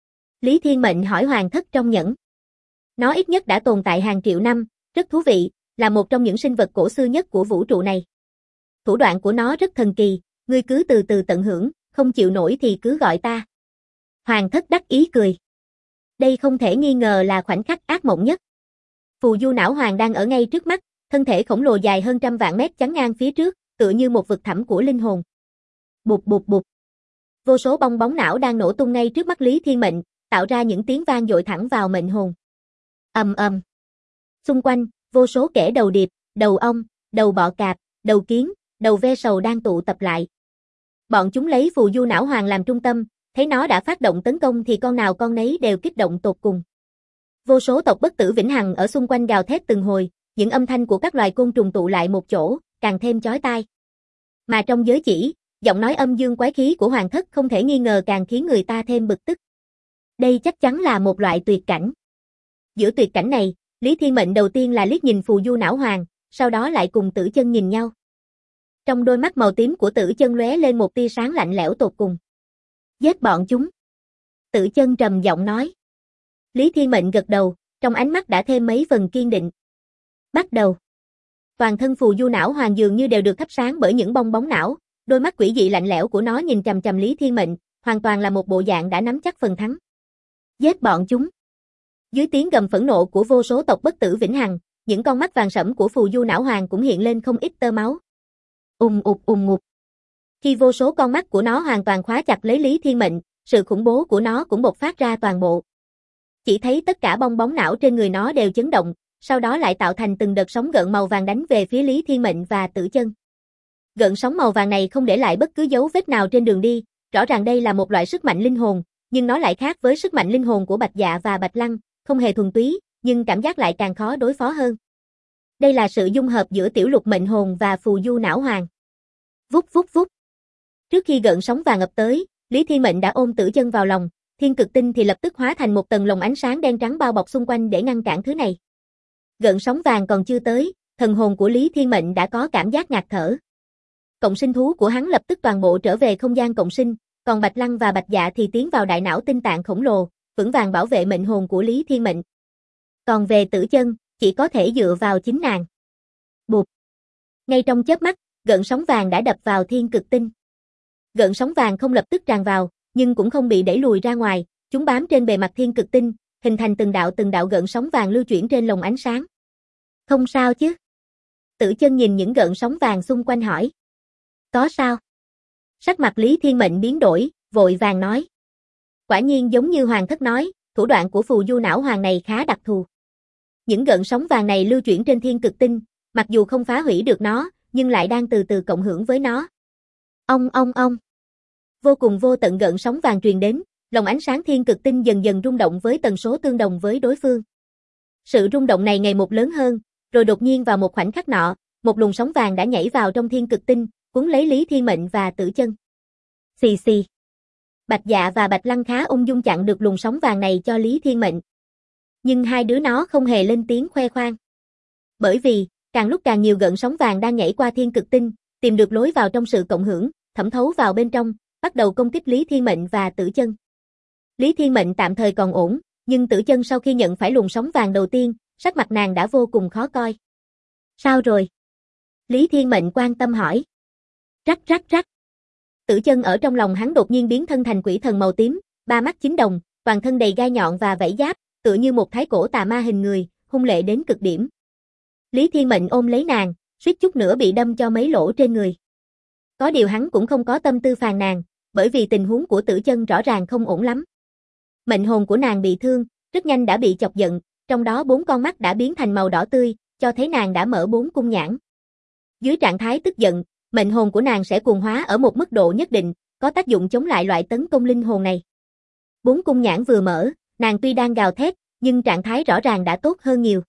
A: Lý Thiên Mệnh hỏi Hoàng Thất trong nhẫn. Nó ít nhất đã tồn tại hàng triệu năm, rất thú vị, là một trong những sinh vật cổ xưa nhất của vũ trụ này. Thủ đoạn của nó rất thần kỳ, ngươi cứ từ từ tận hưởng, không chịu nổi thì cứ gọi ta. Hoàng Thất đắc ý cười. Đây không thể nghi ngờ là khoảnh khắc ác mộng nhất. Phù Du Não Hoàng đang ở ngay trước mắt, thân thể khổng lồ dài hơn trăm vạn mét chắn ngang phía trước, tựa như một vực thẳm của linh hồn. Bụp bụp bụp. Vô số bong bóng não đang nổ tung ngay trước mắt Lý Thiên Mệnh, tạo ra những tiếng vang dội thẳng vào mệnh hồn. Ầm ầm. Xung quanh, vô số kẻ đầu điệp, đầu ong, đầu bọ cạp, đầu kiến, đầu ve sầu đang tụ tập lại. Bọn chúng lấy Phù Du Não Hoàng làm trung tâm, thấy nó đã phát động tấn công thì con nào con nấy đều kích động tột cùng. Vô số tộc bất tử vĩnh hằng ở xung quanh gào thét từng hồi, những âm thanh của các loài côn trùng tụ lại một chỗ, càng thêm chói tai. Mà trong giới chỉ, giọng nói âm dương quái khí của Hoàng Thất không thể nghi ngờ càng khiến người ta thêm bực tức. Đây chắc chắn là một loại tuyệt cảnh. Giữa tuyệt cảnh này, Lý Thiên Mệnh đầu tiên là liếc nhìn Phù Du Não Hoàng, sau đó lại cùng Tử Chân nhìn nhau. Trong đôi mắt màu tím của Tử Chân lóe lên một tia sáng lạnh lẽo tột cùng. Giết bọn chúng. Tử Chân trầm giọng nói. Lý Thiên Mệnh gật đầu, trong ánh mắt đã thêm mấy phần kiên định. Bắt đầu. Toàn thân Phù Du Não Hoàng dường như đều được thắp sáng bởi những bong bóng não, đôi mắt quỷ dị lạnh lẽo của nó nhìn chằm chằm Lý Thiên Mệnh, hoàn toàn là một bộ dạng đã nắm chắc phần thắng. Giết bọn chúng. Dưới tiếng gầm phẫn nộ của vô số tộc bất tử vĩnh hằng, những con mắt vàng sẫm của Phù Du Não Hoàng cũng hiện lên không ít tơ máu. Ngục. Khi vô số con mắt của nó hoàn toàn khóa chặt lấy Lý Thiên Mệnh, sự khủng bố của nó cũng bộc phát ra toàn bộ. Chỉ thấy tất cả bong bóng não trên người nó đều chấn động, sau đó lại tạo thành từng đợt sóng gợn màu vàng đánh về phía Lý Thiên Mệnh và Tử Chân. Gợn sóng màu vàng này không để lại bất cứ dấu vết nào trên đường đi, rõ ràng đây là một loại sức mạnh linh hồn, nhưng nó lại khác với sức mạnh linh hồn của Bạch Dạ và Bạch Lăng, không hề thuần túy, nhưng cảm giác lại càng khó đối phó hơn. Đây là sự dung hợp giữa tiểu lục mệnh hồn và Phù Du Não Hoàng. Vút vút vút. Trước khi gợn sóng vàng ập tới, Lý Thiên Mệnh đã ôm Tử Chân vào lòng, thiên cực tinh thì lập tức hóa thành một tầng lồng ánh sáng đen trắng bao bọc xung quanh để ngăn cản thứ này. Gợn sóng vàng còn chưa tới, thần hồn của Lý Thiên Mệnh đã có cảm giác ngạt thở. Cộng sinh thú của hắn lập tức toàn bộ trở về không gian cộng sinh, còn Bạch Lăng và Bạch Dạ thì tiến vào đại não tinh tạng khổng lồ, vững vàng bảo vệ mệnh hồn của Lý Thiên Mệnh. Còn về Tử Chân, chỉ có thể dựa vào chính nàng. Bụp. Ngay trong chớp mắt, gợn sóng vàng đã đập vào thiên cực tinh. Gợn sóng vàng không lập tức tràn vào, nhưng cũng không bị đẩy lùi ra ngoài, chúng bám trên bề mặt thiên cực tinh, hình thành từng đạo gợn sóng vàng lưu chuyển trên lồng ánh sáng. Không sao chứ? Tử Chân nhìn những gợn sóng vàng xung quanh hỏi. Có sao? Sắc mặt Lý Thiên Mệnh biến đổi, vội vàng nói. Quả nhiên giống như Hoàng Thất nói, thủ đoạn của Phù Du Não Hoàng này khá đặc thù. Những gợn sóng vàng này lưu chuyển trên thiên cực tinh, mặc dù không phá hủy được nó, nhưng lại đang từ từ cộng hưởng với nó. Ong. Vô cùng vô tận gợn sóng vàng truyền đến, lồng ánh sáng thiên cực tinh dần dần rung động với tần số tương đồng với đối phương. Sự rung động này ngày một lớn hơn, rồi đột nhiên vào một khoảnh khắc nọ, một luồng sóng vàng đã nhảy vào trong thiên cực tinh, cuốn lấy Lý Thiên Mệnh và Tử Chân. Xì xì. Bạch Dạ và Bạch Lăng khá ung dung chặn được luồng sóng vàng này cho Lý Thiên Mệnh. Nhưng hai đứa nó không hề lên tiếng khoe khoang. Bởi vì, càng lúc càng nhiều gợn sóng vàng đang nhảy qua thiên cực tinh, tìm được lối vào trong sự cộng hưởng, thẩm thấu vào bên trong, bắt đầu công kích Lý Thiên Mệnh và Tử Chân. Lý Thiên Mệnh tạm thời còn ổn, nhưng Tử Chân sau khi nhận phải luồng sóng vàng đầu tiên, sắc mặt nàng đã vô cùng khó coi. Sao rồi? Lý Thiên Mệnh quan tâm hỏi. Rắc rắc rắc. Tử Chân ở trong lòng hắn đột nhiên biến thân thành quỷ thần màu tím, ba mắt chín đồng, toàn thân đầy gai nhọn và vảy giáp, tựa như một thái cổ tà ma hình người, hung lệ đến cực điểm. Lý Thiên Mệnh ôm lấy nàng, suýt chút nữa bị đâm cho mấy lỗ trên người. Có điều hắn cũng không có tâm tư phàn nàn, bởi vì tình huống của Tử Chân rõ ràng không ổn lắm. Mệnh hồn của nàng bị thương, rất nhanh đã bị chọc giận, trong đó 4 con mắt đã biến thành màu đỏ tươi, cho thấy nàng đã mở 4 cung nhãn. Dưới trạng thái tức giận, mệnh hồn của nàng sẽ cuồng hóa ở một mức độ nhất định, có tác dụng chống lại loại tấn công linh hồn này. 4 cung nhãn vừa mở, nàng tuy đang gào thét, nhưng trạng thái rõ ràng đã tốt hơn nhiều.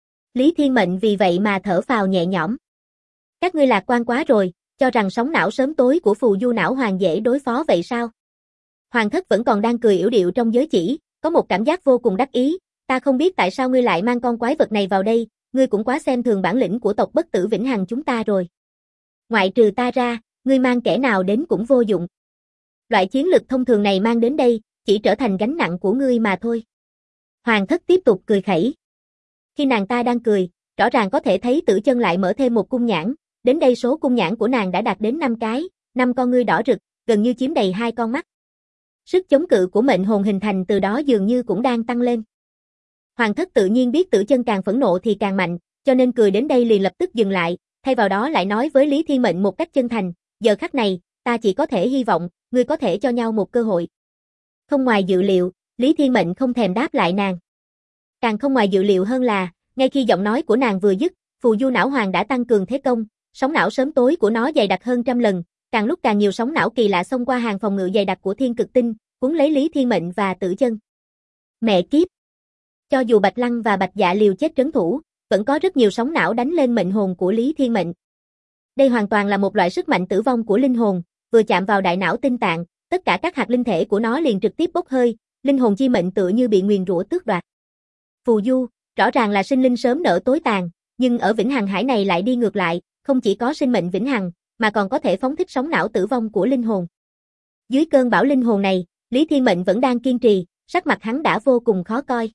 A: Lý Thiên Mệnh vì vậy mà thở phào nhẹ nhõm. Các ngươi lạc quan quá rồi, cho rằng sóng não sớm tối của phù du não hoàng dễ đối phó vậy sao? Hoàng thất vẫn còn đang cười yểu điệu trong giới chỉ, có một cảm giác vô cùng đắc ý, ta không biết tại sao ngươi lại mang con quái vật này vào đây, ngươi cũng quá xem thường bản lĩnh của tộc bất tử vĩnh hằng chúng ta rồi. Ngoại trừ ta ra, ngươi mang kẻ nào đến cũng vô dụng. Loại chiến lực thông thường này mang đến đây, chỉ trở thành gánh nặng của ngươi mà thôi. Hoàng thất tiếp tục cười khẩy. Khi nàng ta đang cười, rõ ràng có thể thấy Tử Chân lại mở thêm một cung nhãn, đến đây số cung nhãn của nàng đã đạt đến 5 cái, 5 con ngươi đỏ rực, gần như chiếm đầy 2 con mắt. Sức chống cự của mệnh hồn hình thành từ đó dường như cũng đang tăng lên. Hoàng thất tự nhiên biết Tử Chân càng phẫn nộ thì càng mạnh, cho nên cười đến đây liền lập tức dừng lại, thay vào đó lại nói với Lý Thiên Mệnh một cách chân thành, giờ khắc này, ta chỉ có thể hy vọng, ngươi có thể cho nhau một cơ hội. Không ngoài dự liệu, Lý Thiên Mệnh không thèm đáp lại nàng. Càng không ngoài dự liệu hơn là, ngay khi giọng nói của nàng vừa dứt, phù du não hoàng đã tăng cường thế công, sóng não sớm tối của nó dày đặc hơn trăm lần, càng lúc càng nhiều sóng não kỳ lạ xông qua hàng phòng ngự dày đặc của Thiên Cực Tinh, cuốn lấy Lý Thiên Mệnh và Tử Chân. Mẹ kiếp! Cho dù Bạch Lăng và Bạch Dạ liều chết trấn thủ, vẫn có rất nhiều sóng não đánh lên mệnh hồn của Lý Thiên Mệnh. Đây hoàn toàn là một loại sức mạnh tử vong của linh hồn, vừa chạm vào đại não tinh tạng, tất cả các hạt linh thể của nó liền trực tiếp bốc hơi, linh hồn chi mệnh tựa như bị nguyền rủa tước đoạt. Phù du, rõ ràng là sinh linh sớm nở tối tàn, nhưng ở Vĩnh Hằng Hải này lại đi ngược lại, không chỉ có sinh mệnh vĩnh hằng, mà còn có thể phóng thích sóng não tử vong của linh hồn. Dưới cơn bão linh hồn này, Lý Thiên Mệnh vẫn đang kiên trì, sắc mặt hắn đã vô cùng khó coi.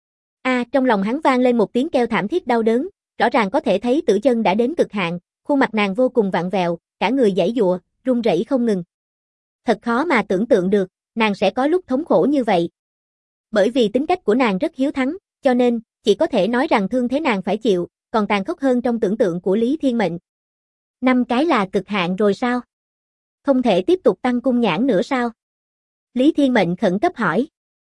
A: Trong lòng hắn vang lên một tiếng kêu thảm thiết đau đớn, rõ ràng có thể thấy Tử Chân đã đến cực hạn, khuôn mặt nàng vô cùng vặn vẹo, cả người giãy giụa, run rẩy không ngừng. Thật khó mà tưởng tượng được, nàng sẽ có lúc thống khổ như vậy. Bởi vì tính cách của nàng rất hiếu thắng, cho nên, chỉ có thể nói rằng thương thế nàng phải chịu, còn tàn khốc hơn trong tưởng tượng của Lý Thiên Mệnh. 5 cái là cực hạn rồi sao? Không thể tiếp tục tăng cung nhãn nữa sao? Lý Thiên Mệnh khẩn cấp hỏi.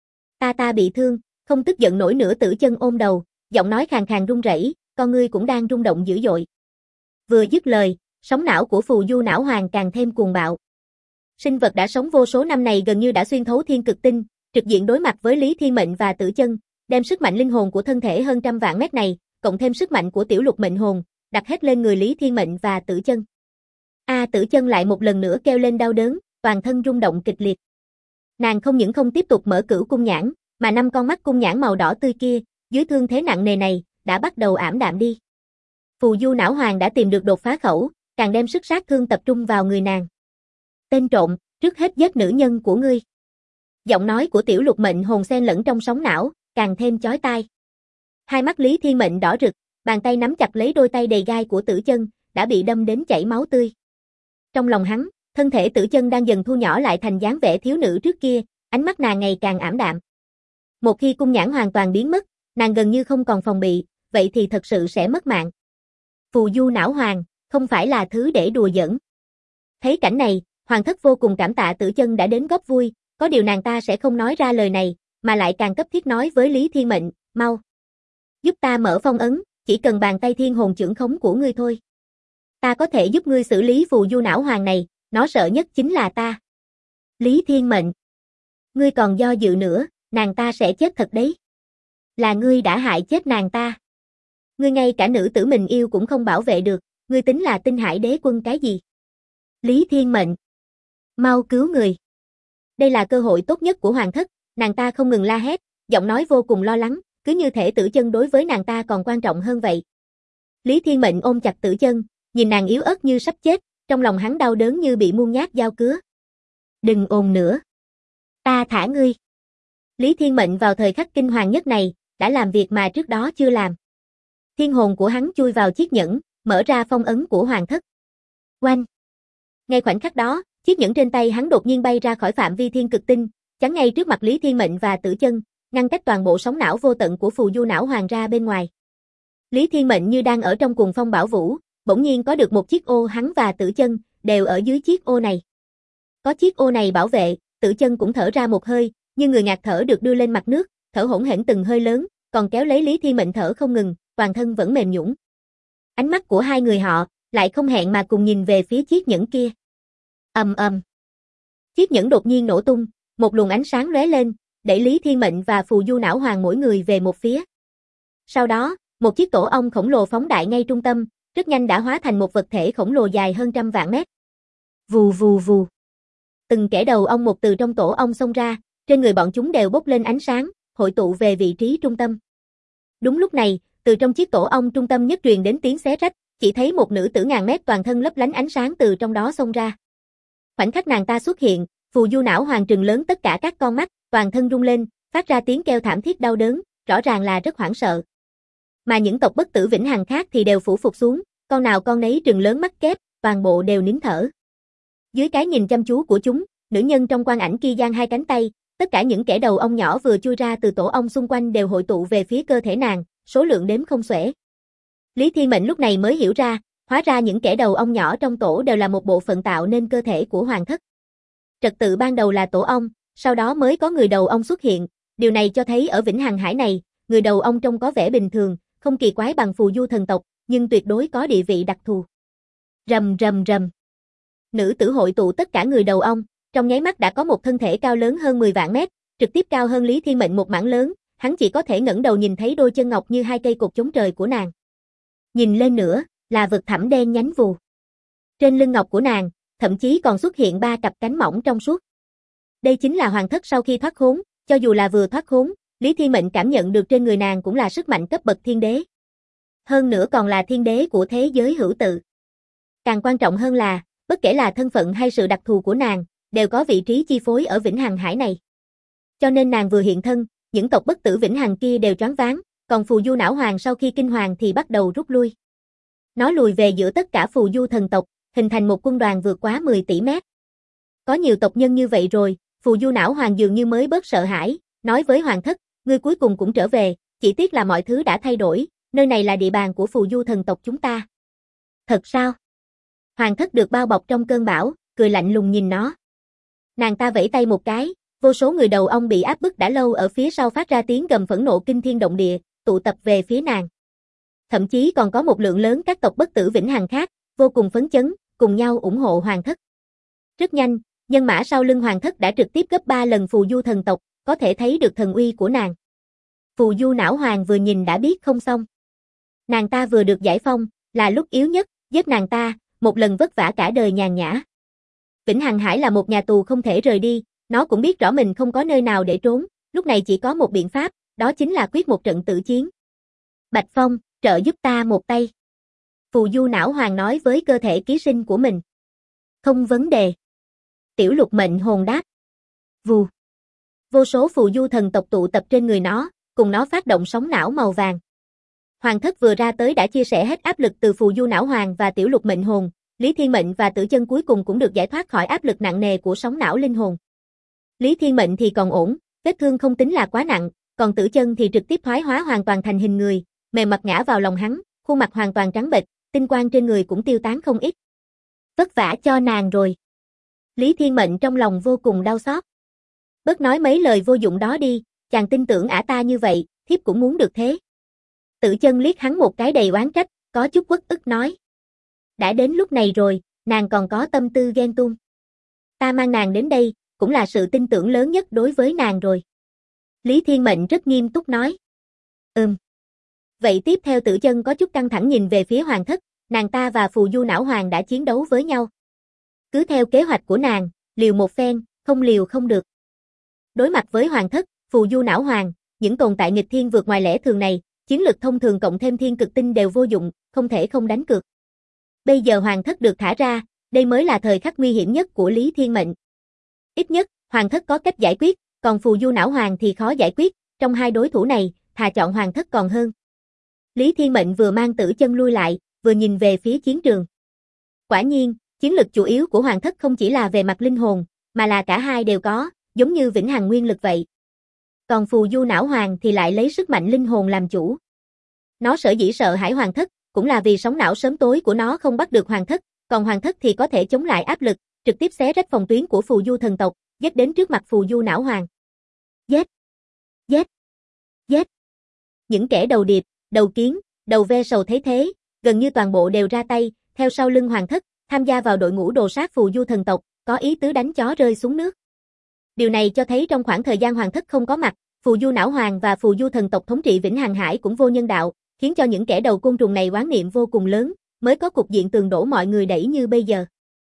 A: Ta bị thương, không tức giận nổi nữa. Tử Chân ôm đầu, giọng nói khàn khàn run rẩy, con ngươi cũng đang rung động dữ dội. Vừa dứt lời, sóng não của phù du não hoàng càng thêm cuồng bạo. Sinh vật đã sống vô số năm này gần như đã xuyên thấu Thiên Cực Tinh, trực diện đối mặt với Lý Thiên Mệnh và Tử Chân, đem sức mạnh linh hồn của thân thể hơn trăm vạn mét này, cộng thêm sức mạnh của tiểu lục mệnh hồn, đặt hết lên người Lý Thiên Mệnh và Tử Chân. Tử Chân lại một lần nữa kêu lên đau đớn, toàn thân rung động kịch liệt. Nàng không những không tiếp tục mở cửu cung nhãn, mà 5 con mắt cung nhãn màu đỏ tươi kia, dưới thương thế nặng nề này, đã bắt đầu ảm đạm đi. Phù du não hoàng đã tìm được đột phá khẩu, càng đem sức sát thương tập trung vào người nàng. Tên trộm, trước hết giết nữ nhân của ngươi. Giọng nói của tiểu lục mệnh hồn xen lẫn trong sóng não, càng thêm chói tai. Hai mắt Lý Thiên Mệnh đỏ rực, bàn tay nắm chặt lấy đôi tay đầy gai của Tử Chân, đã bị đâm đến chảy máu tươi. Trong lòng hắn, thân thể Tử Chân đang dần thu nhỏ lại thành dáng vẻ thiếu nữ trước kia, ánh mắt nàng ngày càng ảm đạm. Một khi cung nhãn hoàn toàn biến mất, nàng gần như không còn phòng bị, vậy thì thật sự sẽ mất mạng. Phù du não hoàng, không phải là thứ để đùa giỡn. Thấy cảnh này, hoàng thất vô cùng cảm tạ Tử Chân đã đến góp vui, có điều nàng ta sẽ không nói ra lời này, mà lại càng cấp thiết nói với Lý Thiên Mệnh, mau. Giúp ta mở phong ấn, chỉ cần bàn tay thiên hồn chưởng khống của ngươi thôi. Ta có thể giúp ngươi xử lý phù du não hoàng này, nó sợ nhất chính là ta. Lý Thiên Mệnh. Ngươi còn do dự nữa, nàng ta sẽ chết thật đấy. Là ngươi đã hại chết nàng ta. Ngươi ngay cả nữ tử mình yêu cũng không bảo vệ được, ngươi tính là Tinh Hải Đế Quân cái gì? Lý Thiên Mệnh. Mau cứu người. Đây là cơ hội tốt nhất của hoàng thất, nàng ta không ngừng la hét, giọng nói vô cùng lo lắng, cứ như thể Tử Chân đối với nàng ta còn quan trọng hơn vậy. Lý Thiên Mệnh ôm chặt Tử Chân, nhìn nàng yếu ớt như sắp chết, Trong lòng hắn đau đớn như bị muôn nhát dao cứa. Đừng ồn nữa. Ta thả ngươi. Lý Thiên Mệnh vào thời khắc kinh hoàng nhất này, đã làm việc mà trước đó chưa làm. Thiên hồn của hắn chui vào chiếc nhẫn, mở ra phong ấn của hoàng thất. Oanh! Ngay khoảnh khắc đó, chiếc nhẫn trên tay hắn đột nhiên bay ra khỏi phạm vi thiên cực tinh, chắn ngay trước mặt Lý Thiên Mệnh và Tử Chân, ngăn cách toàn bộ sóng não vô tận của phù du não hoàng ra bên ngoài. Lý Thiên Mệnh như đang ở trong cuồng phong bão vũ, bỗng nhiên có được một chiếc ô, hắn và Tử Chân đều ở dưới chiếc ô này. Có chiếc ô này bảo vệ, Tử Chân cũng thở ra một hơi, như người ngạt thở được đưa lên mặt nước, thở hổn hển từng hơi lớn, còn kéo lấy Lý Thiên Mệnh thở không ngừng, toàn thân vẫn mềm nhũn. Ánh mắt của hai người họ lại không hẹn mà cùng nhìn về phía chiếc nhẫn kia. Ầm ầm. Chiếc nhẫn đột nhiên nổ tung, một luồng ánh sáng lóe lên, đẩy Lý Thiên Mệnh và phù du não hoàng mỗi người về một phía. Sau đó, một chiếc tổ ong khổng lồ phóng đại ngay trung tâm, rất nhanh đã hóa thành một vật thể khổng lồ dài hơn trăm vạn mét. Vù vù vù. Từng kẻ đầu ong một từ trong tổ ong xông ra, trên người bọn chúng đều bốc lên ánh sáng, hội tụ về vị trí trung tâm. Đúng lúc này, từ trong chiếc tổ ong trung tâm nhất truyền đến tiếng xé rách, chỉ thấy một nữ tử ngàn mét toàn thân lấp lánh ánh sáng từ trong đó xông ra. Khoảnh khắc nàng ta xuất hiện, phù du não hoàng trừng lớn tất cả các con mắt, toàn thân rung lên, phát ra tiếng kêu thảm thiết đau đớn, rõ ràng là rất hoảng sợ. Mà những tộc bất tử vĩnh hằng khác thì đều phủ phục xuống, con nào con nấy trừng lớn mắt kép, toàn bộ đều nín thở. Dưới cái nhìn chăm chú của chúng, nữ nhân trong quang ảnh kia giang hai cánh tay, tất cả những kẻ đầu ong nhỏ vừa chui ra từ tổ ong xung quanh đều hội tụ về phía cơ thể nàng, số lượng đếm không xuể. Lý Thiên Mệnh lúc này mới hiểu ra, hóa ra những kẻ đầu ong nhỏ trong tổ đều là một bộ phận tạo nên cơ thể của hoàng thất. Trật tự ban đầu là tổ ong, sau đó mới có người đầu ong xuất hiện, điều này cho thấy ở Vĩnh Hằng Hải này, người đầu ong trông có vẻ bình thường, không kỳ quái bằng phù du thần tộc, nhưng tuyệt đối có địa vị đặc thù. Rầm rầm rầm. Nữ tử hội tụ tất cả người đầu ong, trong nháy mắt đã có một thân thể cao lớn hơn 10 vạn mét, trực tiếp cao hơn Lý Thiên Mệnh một mảng lớn, hắn chỉ có thể ngẩng đầu nhìn thấy đôi chân ngọc như hai cây cột chống trời của nàng. Nhìn lên nữa, là vực thẳm đen nhánh vù. Trên lưng ngọc của nàng, thậm chí còn xuất hiện 3 cặp cánh mỏng trong suốt. Đây chính là hoàng thất sau khi thoát khốn, cho dù là vừa thoát khốn, Lý Thiên Mệnh cảm nhận được trên người nàng cũng là sức mạnh cấp bậc thiên đế. Hơn nữa còn là thiên đế của thế giới hữu tự. Càng quan trọng hơn là, bất kể là thân phận hay sự đặc thù của nàng, đều có vị trí chi phối ở Vĩnh Hằng Hải này. Cho nên nàng vừa hiện thân, những tộc bất tử Vĩnh Hằng kia đều choáng váng, còn phù du não hoàng sau khi kinh hoàng thì bắt đầu rút lui. Nó lùi về giữa tất cả phù du thần tộc, hình thành một quân đoàn vượt quá 10 tỷ mét. Có nhiều tộc nhân như vậy rồi, phù du não hoàng dường như mới bớt sợ hãi, nói với hoàng thất, ngươi cuối cùng cũng trở về, chỉ tiếc là mọi thứ đã thay đổi, nơi này là địa bàn của phù du thần tộc chúng ta. Thật sao? Hoàng thất được bao bọc trong cơn bão, cười lạnh lùng nhìn nó. Nàng ta vẫy tay một cái, vô số người đầu ong bị áp bức đã lâu ở phía sau phát ra tiếng gầm phẫn nộ kinh thiên động địa, tụ tập về phía nàng. Thậm chí còn có một lượng lớn các tộc bất tử Vĩnh Hằng khác, vô cùng phấn chấn, cùng nhau ủng hộ hoàng thất. Rất nhanh, nhân mã sau lưng hoàng thất đã trực tiếp gấp 3 lần phù du thần tộc, có thể thấy được thần uy của nàng. Phù du não hoàng vừa nhìn đã biết không xong. Nàng ta vừa được giải phong, là lúc yếu nhất, giết nàng ta, một lần vất vả cả đời nhàn nhã. Vĩnh Hằng Hải là một nhà tù không thể rời đi, nó cũng biết rõ mình không có nơi nào để trốn, lúc này chỉ có một biện pháp, đó chính là quyết một trận tử chiến. Bạch Phong, trợ giúp ta một tay. Phù du não hoàng nói với cơ thể ký sinh của mình. Không vấn đề. Tiểu Lục mệnh hồn đáp. Vù. Vô số phù du thần tộc tụ tập trên người nó, cùng nó phát động sóng não màu vàng. Hoàng thất vừa ra tới đã chia sẻ hết áp lực từ phù du não hoàng và tiểu lục mệnh hồn, Lý Thiên Mệnh và Tử Chân cuối cùng cũng được giải thoát khỏi áp lực nặng nề của sóng não linh hồn. Lý Thiên Mệnh thì còn ổn, vết thương không tính là quá nặng, còn Tử Chân thì trực tiếp thoái hóa hoàn toàn thành hình người, mềm mặt ngã vào lòng hắn, khuôn mặt hoàn toàn trắng bệch, tinh quang trên người cũng tiêu tán không ít. Vất vả cho nàng rồi. Lý Thiên Mệnh trong lòng vô cùng đau xót. Bớt nói mấy lời vô dụng đó đi, chàng tin tưởng ả ta như vậy, thiếp cũng muốn được thế. Tử Chân liếc hắn một cái đầy oán trách, có chút uất ức nói. Đã đến lúc này rồi, nàng còn có tâm tư ghen tuông. Ta mang nàng đến đây, cũng là sự tin tưởng lớn nhất đối với nàng rồi. Lý Thiên Mệnh rất nghiêm túc nói. Vậy tiếp theo Tử Chân có chút căng thẳng nhìn về phía hoàng thất, nàng ta và phù du não hoàng đã chiến đấu với nhau. Cứ theo kế hoạch của nàng, liều một phen, không liều không được. Đối mặt với hoàng thất, phù du não hoàng, những tồn tại nghịch thiên vượt ngoài lẽ thường này, chiến lực thông thường cộng thêm thiên cực tinh đều vô dụng, không thể không đánh cược. Bây giờ hoàng thất được thả ra, đây mới là thời khắc nguy hiểm nhất của Lý Thiên Mệnh. Ít nhất, Hoàng thất có cách giải quyết, còn phù du não hoàng thì khó giải quyết, trong hai đối thủ này, thà chọn Hoàng thất còn hơn. Lý Thiên Mệnh vừa mang Tử Chân lui lại, vừa nhìn về phía chiến trường. Quả nhiên, chiến lực chủ yếu của Hoàng thất không chỉ là về mặt linh hồn, mà là cả hai đều có, giống như vĩnh hằng nguyên lực vậy. Còn phù du não hoàng thì lại lấy sức mạnh linh hồn làm chủ. Nó sở dĩ sợ hãi Hoàng thất, cũng là vì sóng não sớm tối của nó không bắt được Hoàng thất, còn Hoàng thất thì có thể chống lại áp lực, trực tiếp xé rách phòng tuyến của phù du thần tộc, giết đến trước mặt phù du não hoàng. Giết! Giết! Giết! Những kẻ đầu điệp, đầu kiến, đầu ve sầu thấy thế, gần như toàn bộ đều ra tay, theo sau lưng Hoàng thất, tham gia vào đội ngũ đồ sát phù du thần tộc, có ý tứ đánh chó rơi xuống nước. Điều này cho thấy trong khoảng thời gian Hoàng thất không có mặt, phù du não hoàng và phù du thần tộc thống trị Vĩnh Hằng Hải cũng vô nhân đạo, khiến cho những kẻ đầu côn trùng này oán niệm vô cùng lớn, mới có cục diện tường đổ mọi người đẩy như bây giờ.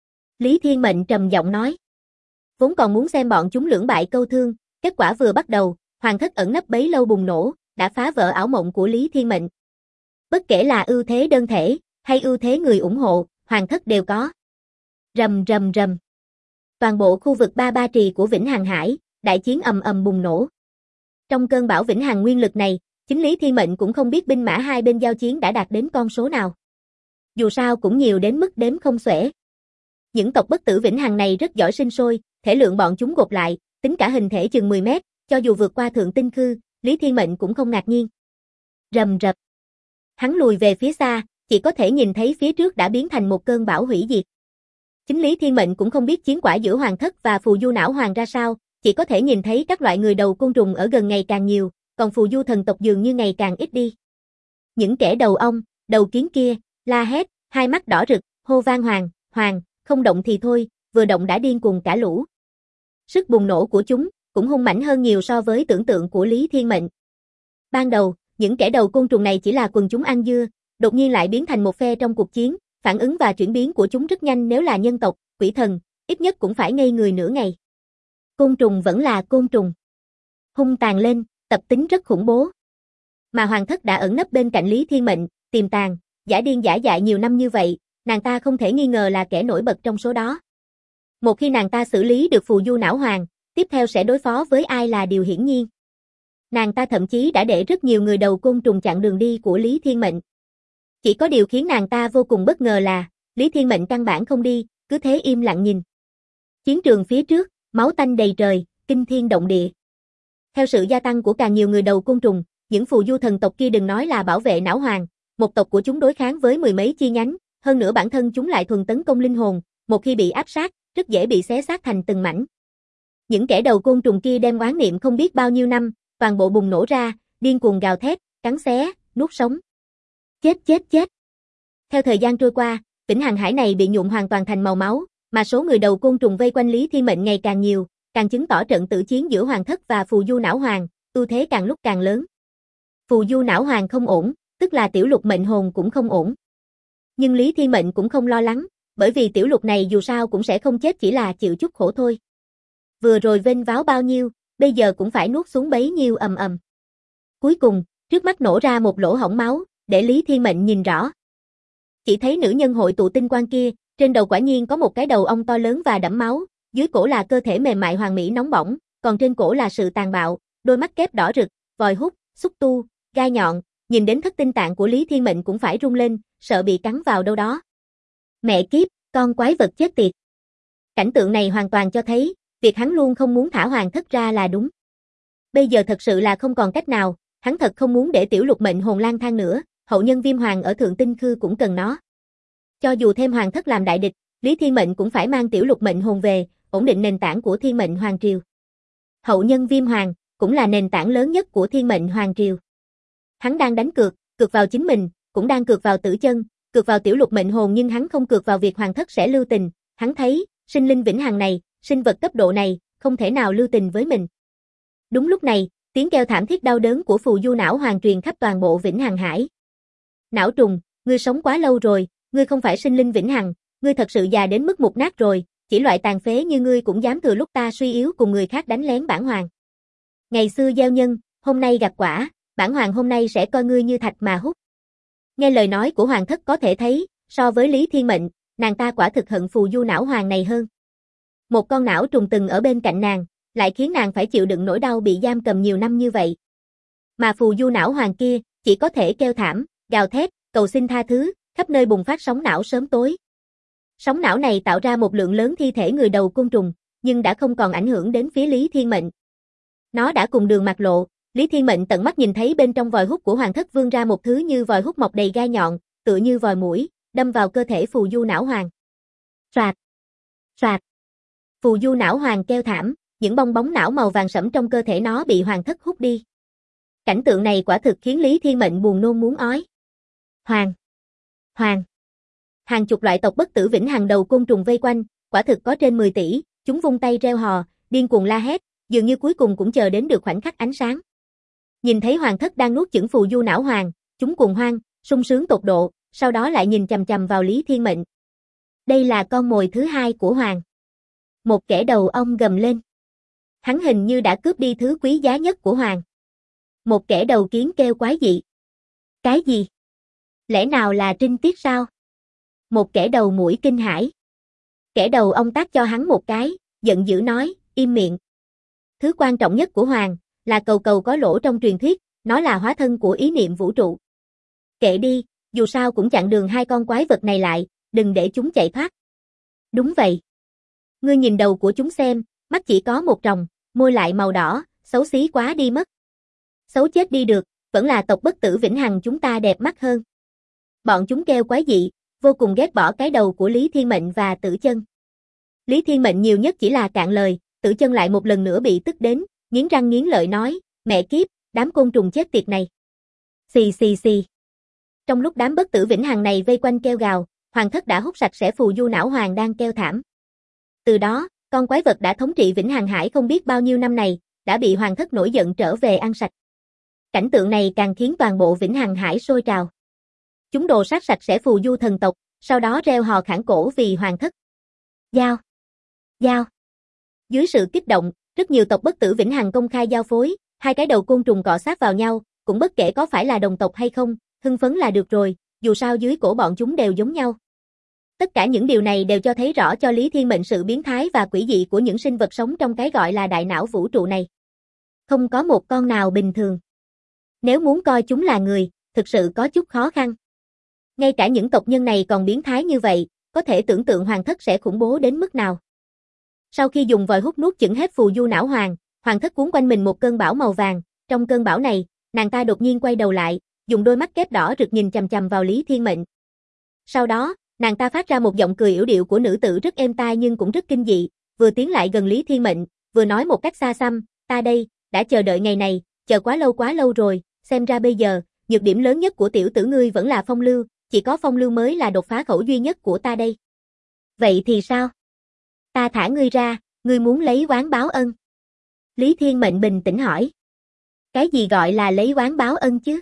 A: Lý Thiên Mệnh trầm giọng nói. Vốn còn muốn xem bọn chúng lưỡng bại câu thương, kết quả vừa bắt đầu, Hoàng thất ẩn nấp bấy lâu bùng nổ, đã phá vỡ ảo mộng của Lý Thiên Mệnh. Bất kể là ưu thế đơn thể, hay ưu thế người ủng hộ, Hoàng thất đều có. Rầm rầm rầm. Toàn bộ khu vực Ba Ba Trì của Vĩnh Hằng Hải, đại chiến ầm ầm bùng nổ. Trong cơn bão Vĩnh Hằng nguyên lực này, chính Lý Thiên Mệnh cũng không biết binh mã hai bên giao chiến đã đạt đến con số nào. Dù sao cũng nhiều đến mức đếm không xuể. Những tộc bất tử Vĩnh Hằng này rất giỏi sinh sôi, thể lượng bọn chúng gộp lại, tính cả hình thể chừng 10 mét, cho dù vượt qua thượng tinh khư, Lý Thiên Mệnh cũng không ngạc nhiên. Rầm rập. Hắn lùi về phía xa, chỉ có thể nhìn thấy phía trước đã biến thành một cơn bão hủy diệt. Chính Lý Thiên Mệnh cũng không biết chiến quả giữa Hoàng thất và phù du não hoàng ra sao, chỉ có thể nhìn thấy các loại người đầu côn trùng ở gần ngày càng nhiều, còn phù du thần tộc dường như ngày càng ít đi. Những kẻ đầu ong, đầu kiến kia, la hét, hai mắt đỏ rực, hô vang hoàng, hoàng, không động thì thôi, vừa động đã điên cuồng cả lũ. Sức bùng nổ của chúng cũng hung mãnh hơn nhiều so với tưởng tượng của Lý Thiên Mệnh. Ban đầu, những kẻ đầu côn trùng này chỉ là quần chúng ăn dưa, đột nhiên lại biến thành một phe trong cuộc chiến, phản ứng và chuyển biến của chúng rất nhanh, nếu là nhân tộc, quỷ thần, ít nhất cũng phải ngây người nửa ngày. Côn trùng vẫn là côn trùng. Hung tàn lên, tập tính rất khủng bố. Mà Hoàng thất đã ẩn nấp bên cạnh Lý Thiên Mệnh, tiềm tàng, giả điên giả dại nhiều năm như vậy, nàng ta không thể nghi ngờ là kẻ nổi bật trong số đó. Một khi nàng ta xử lý được phù du não hoàng, tiếp theo sẽ đối phó với ai là điều hiển nhiên. Nàng ta thậm chí đã để rất nhiều người đầu côn trùng chặn đường đi của Lý Thiên Mệnh. Chỉ có điều khiến nàng ta vô cùng bất ngờ là, Lý Thiên Mệnh căn bản không đi, cứ thế im lặng nhìn. Chiến trường phía trước, máu tanh đầy trời, kinh thiên động địa. Theo sự gia tăng của càng nhiều người đầu côn trùng, những phù du thần tộc kia đừng nói là bảo vệ não hoàng, một tộc của chúng đối kháng với mười mấy chi nhánh, hơn nữa bản thân chúng lại thuần tấn công linh hồn, một khi bị áp sát, rất dễ bị xé xác thành từng mảnh. Những kẻ đầu côn trùng kia đem oán niệm không biết bao nhiêu năm, toàn bộ bùng nổ ra, điên cuồng gào thét, cắn xé, nuốt sống. Chết chết chết. Theo thời gian trôi qua, Vĩnh Hằng Hải này bị nhuộm hoàn toàn thành màu máu, mà số người đầu côn trùng vây quanh Lý Thiên Mệnh ngày càng nhiều, càng chứng tỏ trận tử chiến giữa Hoàng thất và phù du não hoàng, ưu thế càng lúc càng lớn. Phù du não hoàng không ổn, tức là tiểu lục mệnh hồn cũng không ổn. Nhưng Lý Thiên Mệnh cũng không lo lắng, bởi vì tiểu lục này dù sao cũng sẽ không chết, chỉ là chịu chút khổ thôi. Vừa rồi vênh váo bao nhiêu, bây giờ cũng phải nuốt xuống bấy nhiêu ầm ầm. Cuối cùng, trước mắt nổ ra một lỗ hổng máu, để Lý Thiên Mệnh nhìn rõ. Chỉ thấy nữ nhân hội tụ tinh quang kia, trên đầu quả nhiên có một cái đầu ong to lớn và đẫm máu, dưới cổ là cơ thể mềm mại hoàn mỹ nóng bỏng, còn trên cổ là sự tàn bạo, đôi mắt kép đỏ rực, vòi hút, xúc tu, gai nhọn, nhìn đến thất tinh tạng của Lý Thiên Mệnh cũng phải run lên, sợ bị cắn vào đâu đó. Mẹ kiếp, con quái vật chết tiệt. Cảnh tượng này hoàn toàn cho thấy, việc hắn luôn không muốn thả Hoàng thất ra là đúng. Bây giờ thật sự là không còn cách nào, hắn thật không muốn để tiểu lục mệnh hồn lang thang nữa, hậu nhân Viêm Hoàng ở thượng tinh khư cũng cần nó. Cho dù thêm Hoàng thất làm đại địch, Lý Thiên Mệnh cũng phải mang tiểu lục mệnh hồn về, ổn định nền tảng của Thiên Mệnh Hoàng triều. Hậu nhân Viêm Hoàng cũng là nền tảng lớn nhất của Thiên Mệnh Hoàng triều. Hắn đang đánh cược, cược vào chính mình, cũng đang cược vào Tử Chân, cược vào tiểu lục mệnh hồn, nhưng hắn không cược vào việc Hoàng thất sẽ lưu tình, hắn thấy, sinh linh vĩnh hằng này, sinh vật cấp độ này, không thể nào lưu tình với mình. Đúng lúc này, tiếng kêu thảm thiết đau đớn của phù du não hoàng truyền khắp toàn bộ Vĩnh Hằng Hải. Não trùng, ngươi sống quá lâu rồi, ngươi không phải sinh linh vĩnh hằng, ngươi thật sự già đến mức mục nát rồi, chỉ loại tàn phế như ngươi cũng dám thừa lúc ta suy yếu cùng người khác đánh lén bản hoàng. Ngày xưa gieo nhân, hôm nay gặt quả, bản hoàng hôm nay sẽ coi ngươi như thạch mà hút. Nghe lời nói của Hoàng thất có thể thấy, so với Lý Thiên Mệnh, nàng ta quả thực hận phù du não hoàng này hơn. Một con não trùng từng ở bên cạnh nàng, lại khiến nàng phải chịu đựng nỗi đau bị giam cầm nhiều năm như vậy. Mà phù du não hoàng kia, chỉ có thể kêu thảm, gào thét, cầu xin tha thứ, khắp nơi bùng phát sóng não sớm tối. Sóng não này tạo ra một lượng lớn thi thể người đầu côn trùng, nhưng đã không còn ảnh hưởng đến phía Lý Thiên Mệnh. Nó đã cùng đường mạt lộ, Lý Thiên Mệnh tận mắt nhìn thấy bên trong vòi hút của hoàng thất vươn ra một thứ như vòi hút mọc đầy gai nhọn, tựa như vòi muỗi, đâm vào cơ thể phù du não hoàng. Soạt, soạt. Phù du não hoàng kêu thảm, những bong bóng não màu vàng sẫm trong cơ thể nó bị hoàng thất hút đi. Cảnh tượng này quả thực khiến Lý Thiên Mệnh buồn nôn muốn ói. Hoàng, hoàng. Hàng chục loại tộc bất tử vĩnh hằng đầu côn trùng vây quanh, quả thực có trên 10 tỷ, chúng vung tay reo hò, điên cuồng la hét, dường như cuối cùng cũng chờ đến được khoảnh khắc ánh sáng. Nhìn thấy hoàng thất đang nuốt chửng phù du não hoàng, chúng cuồng hoan, sung sướng tột độ, sau đó lại nhìn chằm chằm vào Lý Thiên Mệnh. Đây là con mồi thứ hai của hoàng. Một kẻ đầu ong gầm lên. Hắn hình như đã cướp đi thứ quý giá nhất của hoàng. Một kẻ đầu kiến kêu quái dị. Cái gì? Lẽ nào là trinh tiết sao? Một kẻ đầu muỗi kinh hãi. Kẻ đầu ong tát cho hắn một cái, giận dữ nói, im miệng. Thứ quan trọng nhất của hoàng, là cầu cầu có lỗ trong truyền thuyết, nó là hóa thân của ý niệm vũ trụ. Kệ đi, dù sao cũng chặn đường hai con quái vật này lại, đừng để chúng chạy thoát. Đúng vậy. Ngươi nhìn đầu của chúng xem, mắt chỉ có một tròng, môi lại màu đỏ, xấu xí quá đi mất. Xấu chết đi được, vẫn là tộc bất tử vĩnh hằng chúng ta đẹp mắt hơn. Bọn chúng kêu quái dị, vô cùng ghét bỏ cái đầu của Lý Thiên Mệnh và Tử Chân. Lý Thiên Mệnh nhiều nhất chỉ là cạn lời, Tử Chân lại một lần nữa bị tức đến, nghiến răng nghiến lợi nói, mẹ kiếp, đám côn trùng chết tiệt này. Xì xì xì. Trong lúc đám bất tử vĩnh hằng này vây quanh kêu gào, hoàng thất đã hút sạch sẽ phù du não hoàng đang kêu thảm. Từ đó, con quái vật đã thống trị Vĩnh Hằng Hải không biết bao nhiêu năm này, đã bị hoàng thất nổi giận trở về ăn sạch. Cảnh tượng này càng khiến toàn bộ Vĩnh Hằng Hải sôi trào. Chúng đồ sát sạch sẽ phù du thần tộc, sau đó reo hò khản cổ vì hoàng thất. Giao! Giao! Dưới sự kích động, rất nhiều tộc bất tử Vĩnh Hằng công khai giao phối, hai cái đầu côn trùng cọ sát vào nhau, cũng bất kể có phải là đồng tộc hay không, hưng phấn là được rồi, dù sao dưới cổ bọn chúng đều giống nhau. Tất cả những điều này đều cho thấy rõ cho Lý Thiên Mệnh sự biến thái và quỷ dị của những sinh vật sống trong cái gọi là đại não vũ trụ này. Không có một con nào bình thường. Nếu muốn coi chúng là người, thực sự có chút khó khăn. Ngay cả những tộc nhân này còn biến thái như vậy, có thể tưởng tượng hoàng thất sẽ khủng bố đến mức nào. Sau khi dùng vòi hút nuốt chửng hết phù du não hoàng, hoàng thất cuốn quanh mình một cơn bão màu vàng, trong cơn bão này, nàng ta đột nhiên quay đầu lại, dùng đôi mắt kép đỏ rực nhìn chằm chằm vào Lý Thiên Mệnh. Sau đó, nàng ta phát ra một giọng cười yểu điệu của nữ tử rất êm tai nhưng cũng rất kinh dị, vừa tiến lại gần Lý Thiên Mệnh, vừa nói một cách xa xăm, ta đây, đã chờ đợi ngày này, chờ quá lâu rồi, xem ra bây giờ, nhược điểm lớn nhất của tiểu tử ngươi vẫn là phong lưu, chỉ có phong lưu mới là đột phá khẩu duy nhất của ta đây. Vậy thì sao? Ta thả ngươi ra, ngươi muốn lấy oán báo ân. Lý Thiên Mệnh bình tĩnh hỏi. Cái gì gọi là lấy oán báo ân chứ?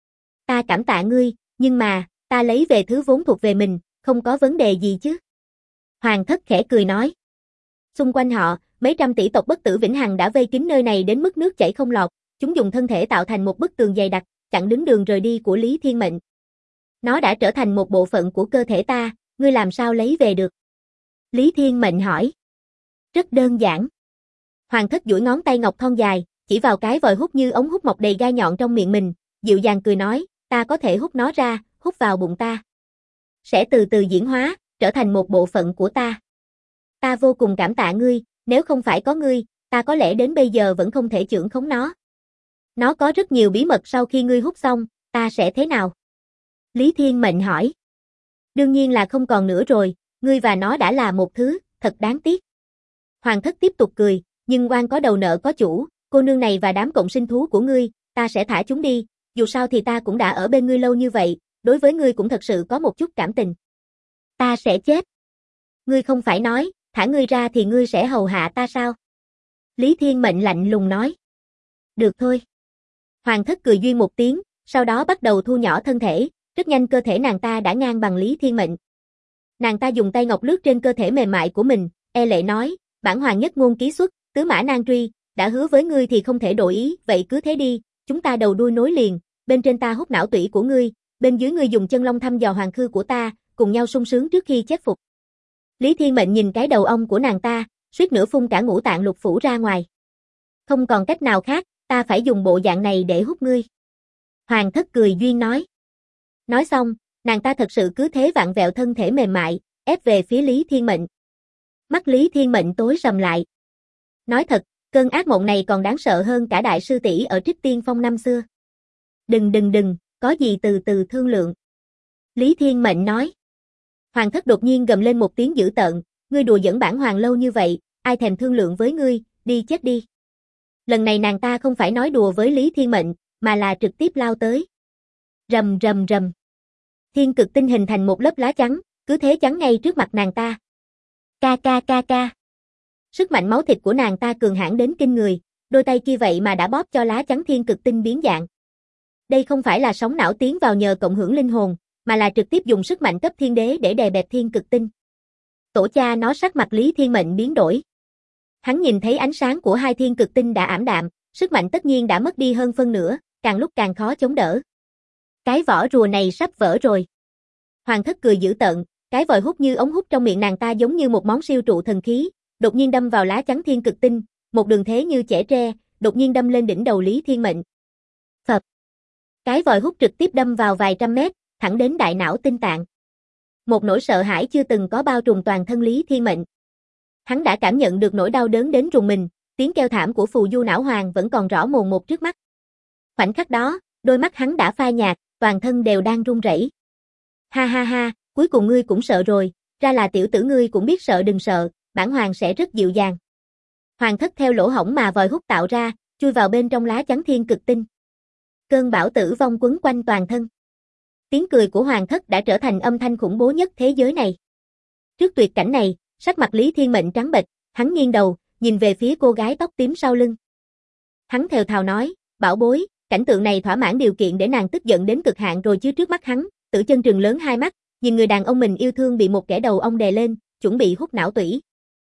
A: Ta cảm tạ ngươi, nhưng mà, ta lấy về thứ vốn thuộc về mình, không có vấn đề gì chứ. Hoàng thất khẽ cười nói. Xung quanh họ, mấy trăm tỷ tộc bất tử vĩnh hằng đã vây kín nơi này đến mức nước chảy không lọt, chúng dùng thân thể tạo thành một bức tường dày đặc, chặn đứng đường rời đi của Lý Thiên Mệnh. Nó đã trở thành một bộ phận của cơ thể ta, ngươi làm sao lấy về được? Lý Thiên Mệnh hỏi. Rất đơn giản. Hoàng thất duỗi ngón tay ngọc thon dài, chỉ vào cái vòi hút như ống hút mọc đầy gai nhọn trong miệng mình, dịu dàng cười nói, ta có thể hút nó ra, hút vào bụng ta. Sẽ từ từ diễn hóa, trở thành một bộ phận của ta. Ta vô cùng cảm tạ ngươi, nếu không phải có ngươi, ta có lẽ đến bây giờ vẫn không thể chưởng khống nó. Nó có rất nhiều bí mật sau khi ngươi hút xong, ta sẽ thế nào? Lý Thiên Mệnh hỏi. Đương nhiên là không còn nữa rồi, ngươi và nó đã là một thứ, thật đáng tiếc. Hoàng thất tiếp tục cười, nhưng oan có đầu nợ có chủ, cô nương này và đám cộng sinh thú của ngươi, ta sẽ thả chúng đi, dù sao thì ta cũng đã ở bên ngươi lâu như vậy, đối với ngươi cũng thật sự có một chút cảm tình. Ta sẽ chết. Ngươi không phải nói, thả ngươi ra thì ngươi sẽ hầu hạ ta sao? Lý Thiên Mệnh lạnh lùng nói. Được thôi. Hoàng thất cười duyên một tiếng, sau đó bắt đầu thu nhỏ thân thể, rất nhanh cơ thể nàng ta đã ngang bằng Lý Thiên Mệnh. Nàng ta dùng tay ngọc lướt trên cơ thể mềm mại của mình, e lệ nói, bản hoàng nhất ngôn ký xuất, tứ mã nan truy, đã hứa với ngươi thì không thể đổi ý, vậy cứ thế đi, chúng ta đầu đuôi nối liền, bên trên ta hút não tủy của ngươi, bên dưới ngươi dùng chân long thăm dò hoàng khư của ta, cùng nhau sung sướng trước khi chết phục. Lý Thiên Mệnh nhìn cái đầu ong của nàng ta, suýt nữa phun cả ngũ tạng lục phủ ra ngoài. Không còn cách nào khác, ta phải dùng bộ dạng này để hút ngươi. Hoàng thất cười duyên nói. Nói xong, nàng ta thật sự cứ thế vặn vẹo thân thể mềm mại, ép về phía Lý Thiên Mệnh. Mắt Lý Thiên Mệnh tối sầm lại. Nói thật, cơn ác mộng này còn đáng sợ hơn cả đại sư tỷ ở Trích Tiên Phong năm xưa. Đừng, có gì từ từ thương lượng. Lý Thiên Mệnh nói. Hoàng thất đột nhiên gầm lên một tiếng dữ tợn, ngươi đùa giỡn bản hoàng lâu như vậy, ai thèm thương lượng với ngươi, đi chết đi. Lần này nàng ta không phải nói đùa với Lý Thiên Mệnh, mà là trực tiếp lao tới. Rầm. Thiên cực tinh hình thành một lớp lá trắng, cứ thế chắn ngay trước mặt nàng ta. Ca. Sức mạnh máu thịt của nàng ta cường hãn đến kinh người, đôi tay kia vậy mà đã bóp cho lá chắn thiên cực tinh biến dạng. Đây không phải là sóng não tiến vào nhờ cộng hưởng linh hồn, mà là trực tiếp dùng sức mạnh cấp thiên đế để đè bẹp thiên cực tinh. Tổ cha nó sắc mặt Lý Thiên Mệnh biến đổi. Hắn nhìn thấy ánh sáng của hai thiên cực tinh đã ảm đạm, sức mạnh tất nhiên đã mất đi hơn phân nửa, càng lúc càng khó chống đỡ. Cái vỏ rùa này sắp vỡ rồi. Hoàng thất cười dữ tợn, cái vòi hút như ống hút trong miệng nàng ta giống như một món siêu trụ thần khí, đột nhiên đâm vào lá chắn thiên cực tinh, một đường thế như chẻ tre, đột nhiên đâm lên đỉnh đầu Lý Thiên Mệnh. Phập. Cái vòi hút trực tiếp đâm vào vài trăm mét, thẳng đến đại não tinh tạng. Một nỗi sợ hãi chưa từng có bao trùm toàn thân Lý Thiên Mệnh. Hắn đã cảm nhận được nỗi đau đớn đến rùng mình, tiếng kêu thảm của phù du não hoàng vẫn còn rõ mồn một trước mắt. Khoảnh khắc đó, đôi mắt hắn đã phai nhạt, toàn thân đều đang run rẩy. Ha, cuối cùng ngươi cũng sợ rồi, ra là tiểu tử ngươi cũng biết sợ đừng sợ, bản hoàng sẽ rất dịu dàng. Hoàng thất theo lỗ hổng mà vòi hút tạo ra, chui vào bên trong lá chắn thiên cực tinh. Cơn bão tử vong quấn quanh toàn thân. Tiếng cười của hoàng thất đã trở thành âm thanh khủng bố nhất thế giới này. Trước tuyệt cảnh này, sắc mặt Lý Thiên Mệnh trắng bệch, hắn nghiêng đầu, nhìn về phía cô gái tóc tím sau lưng. Hắn thều thào nói, bảo bối, cảnh tượng này thỏa mãn điều kiện để nàng tức giận đến cực hạn rồi chứ. Trước mắt hắn, Tử Chân trừng lớn hai mắt, nhìn người đàn ông mình yêu thương bị một kẻ đầu ong đè lên, chuẩn bị hút não tủy.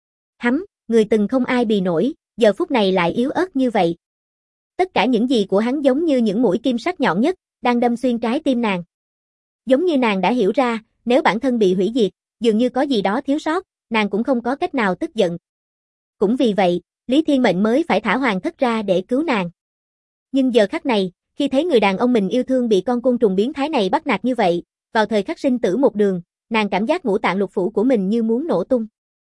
A: Người từng không ai bì nổi, giờ phút này lại yếu ớt như vậy. Tất cả những gì của hắn giống như những mũi kim sắc nhọn nhất, đang đâm xuyên trái tim nàng. Giống như nàng đã hiểu ra, nếu bản thân bị hủy diệt, dường như có gì đó thiếu sót, nàng cũng không có cách nào tức giận. Cũng vì vậy, Lý Thiên Mệnh mới phải thả hoàng thất ra để cứu nàng. Nhưng giờ khắc này, khi thấy người đàn ông mình yêu thương bị con côn trùng biến thái này bắt nạt như vậy, vào thời khắc sinh tử một đường, nàng cảm giác ngũ tạng lục phủ của mình như muốn nổ tung.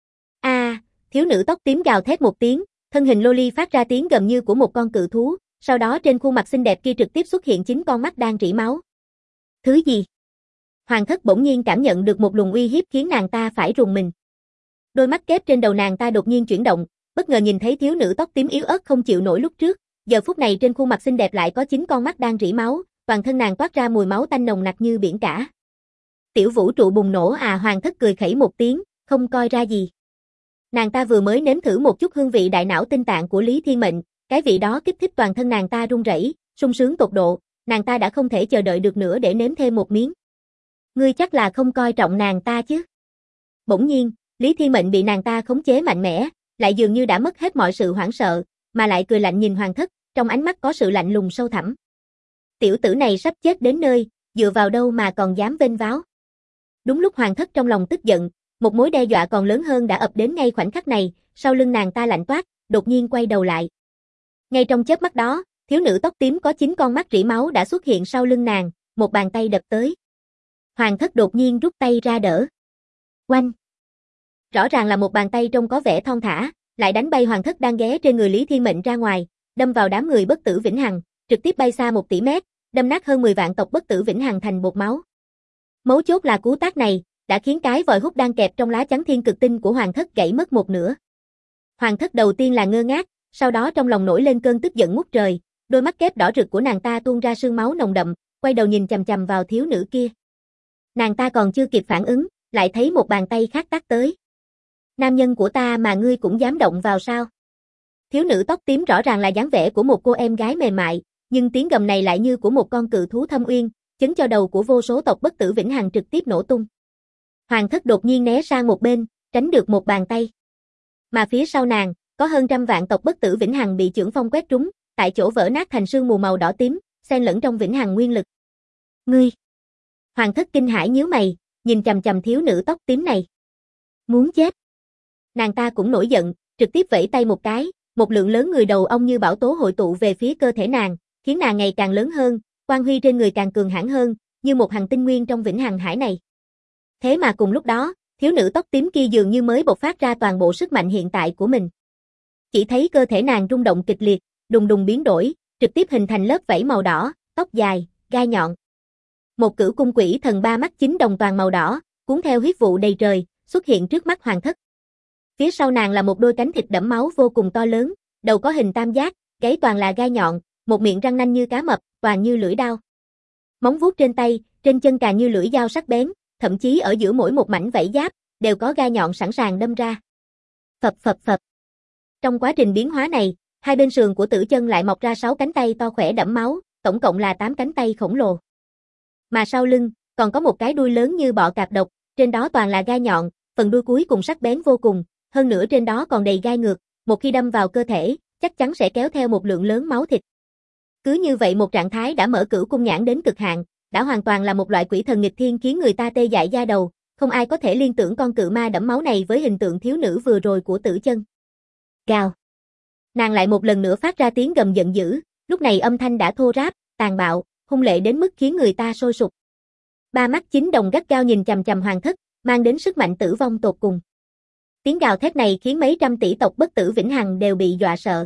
A: Thiếu nữ tóc tím gào thét một tiếng, thân hình loli phát ra tiếng gầm như của một con cự thú, sau đó trên khuôn mặt xinh đẹp kia trực tiếp xuất hiện 9 con mắt đang rỉ máu. Thứ gì? Hoàng thất bỗng nhiên cảm nhận được một luồng uy hiếp khiến nàng ta phải rùng mình. Đôi mắt kép trên đầu nàng ta đột nhiên chuyển động, bất ngờ nhìn thấy thiếu nữ tóc tím yếu ớt không chịu nổi lúc trước, giờ phút này trên khuôn mặt xinh đẹp lại có 9 con mắt đang rỉ máu, toàn thân nàng toát ra mùi máu tanh nồng nặc như biển cả. Tiểu vũ trụ bùng nổ à? Hoàng thất cười khẩy một tiếng, không coi ra gì. Nàng ta vừa mới nếm thử một chút hương vị đại não tinh tạng của Lý Thiên Mệnh, cái vị đó kích thích toàn thân nàng ta run rẩy, sung sướng tột độ, nàng ta đã không thể chờ đợi được nữa để nếm thêm một miếng. Ngươi chắc là không coi trọng nàng ta chứ? Bỗng nhiên, Lý Thiên Mệnh bị nàng ta khống chế mạnh mẽ, lại dường như đã mất hết mọi sự hoảng sợ, mà lại cười lạnh nhìn hoàng thất, trong ánh mắt có sự lạnh lùng sâu thẳm. Tiểu tử này sắp chết đến nơi, dựa vào đâu mà còn dám vênh váo? Đúng lúc hoàng thất trong lòng tức giận, một mối đe dọa còn lớn hơn đã ập đến ngay khoảnh khắc này, sau lưng nàng ta lạnh toát, đột nhiên quay đầu lại. Ngay trong chớp mắt đó, thiếu nữ tóc tím có 9 con mắt rỉ máu đã xuất hiện sau lưng nàng, một bàn tay đập tới. Hoàng thất đột nhiên rút tay ra đỡ. Oanh! Rõ ràng là một bàn tay trông có vẻ thon thả, lại đánh bay hoàng thất đang ghé trên người Lý Thiên Mệnh ra ngoài, đâm vào đám người bất tử vĩnh hằng, trực tiếp bay xa 1 tỷ mét, đâm nát hơn 10 vạn tộc bất tử vĩnh hằng thành bột máu. Mấu chốt là cú tác này đã khiến cái vòi hút đang kẹp trong lá chắn thiên cực tinh của hoàng thất gãy mất một nửa. Hoàng thất đầu tiên là ngơ ngác, sau đó trong lòng nổi lên cơn tức giận ngút trời, đôi mắt kép đỏ rực của nàng ta tuôn ra sương máu nồng đậm, quay đầu nhìn chằm chằm vào thiếu nữ kia. Nàng ta còn chưa kịp phản ứng, lại thấy một bàn tay khác tác tới. Nam nhân của ta mà ngươi cũng dám động vào sao? Thiếu nữ tóc tím rõ ràng là dáng vẻ của một cô em gái mềm mại, nhưng tiếng gầm này lại như của một con cự thú thâm uyên, chấn cho đầu của vô số tộc bất tử vĩnh hằng trực tiếp nổ tung. Hoàng thất đột nhiên né sang một bên, tránh được một bàn tay. Mà phía sau nàng, có hơn trăm vạn tộc bất tử vĩnh hằng bị chưởng phong quét trúng, tại chỗ vỡ nát thành sương mù màu đỏ tím, xen lẫn trong vĩnh hằng nguyên lực. Ngươi! Hoàng thất kinh hãi nhíu mày, nhìn chằm chằm thiếu nữ tóc tím này. Muốn chết. Nàng ta cũng nổi giận, trực tiếp vẫy tay một cái, một lượng lớn người đầu ong như bão tố hội tụ về phía cơ thể nàng, khiến nàng ngày càng lớn hơn, quang huy trên người càng cường hãn hơn, như một hành tinh nguyên trong vĩnh hằng hải này. Thế mà cùng lúc đó, thiếu nữ tóc tím kia dường như mới bộc phát ra toàn bộ sức mạnh hiện tại của mình. Chỉ thấy cơ thể nàng rung động kịch liệt, đùng đùng biến đổi, trực tiếp hình thành lớp vảy màu đỏ, tóc dài, gai nhọn. Một cửu cung quỷ thần ba mắt chính đồng toàn màu đỏ, cuốn theo huyết vụ đầy trời, xuất hiện trước mắt hoàng thất. Phía sau nàng là một đôi cánh thịt đẫm máu vô cùng to lớn, đầu có hình tam giác, gáy toàn là gai nhọn, một miệng răng nanh như cá mập, toàn như lưỡi dao. Móng vuốt trên tay, trên chân càng như lưỡi dao sắc bén, thậm chí ở giữa mỗi một mảnh vảy giáp đều có gai nhọn sẵn sàng đâm ra. Phập phập phập. Trong quá trình biến hóa này, hai bên sườn của Tử Chân lại mọc ra 6 cánh tay to khỏe đẫm máu, tổng cộng là 8 cánh tay khổng lồ. Mà sau lưng còn có một cái đuôi lớn như bọ cạp độc, trên đó toàn là gai nhọn, phần đuôi cuối cùng sắc bén vô cùng, hơn nữa trên đó còn đầy gai ngược, một khi đâm vào cơ thể, chắc chắn sẽ kéo theo một lượng lớn máu thịt. Cứ như vậy một trạng thái đã mở cửu cung nhãn đến cực hạn, đã hoàn toàn là một loại quỷ thần nghịch thiên khiến người ta tê dại da đầu, không ai có thể liên tưởng con cự ma đẫm máu này với hình tượng thiếu nữ vừa rồi của Tử Chân. Gào. Nàng lại một lần nữa phát ra tiếng gầm giận dữ, lúc này âm thanh đã thô ráp, tàn bạo, hung lệ đến mức khiến người ta sôi sục. Ba mắt chính đồng gắt gao nhìn chằm chằm hoàng thất, mang đến sức mạnh tử vong tột cùng. Tiếng gào thét này khiến mấy trăm tỷ tộc bất tử vĩnh hằng đều bị dọa sợ.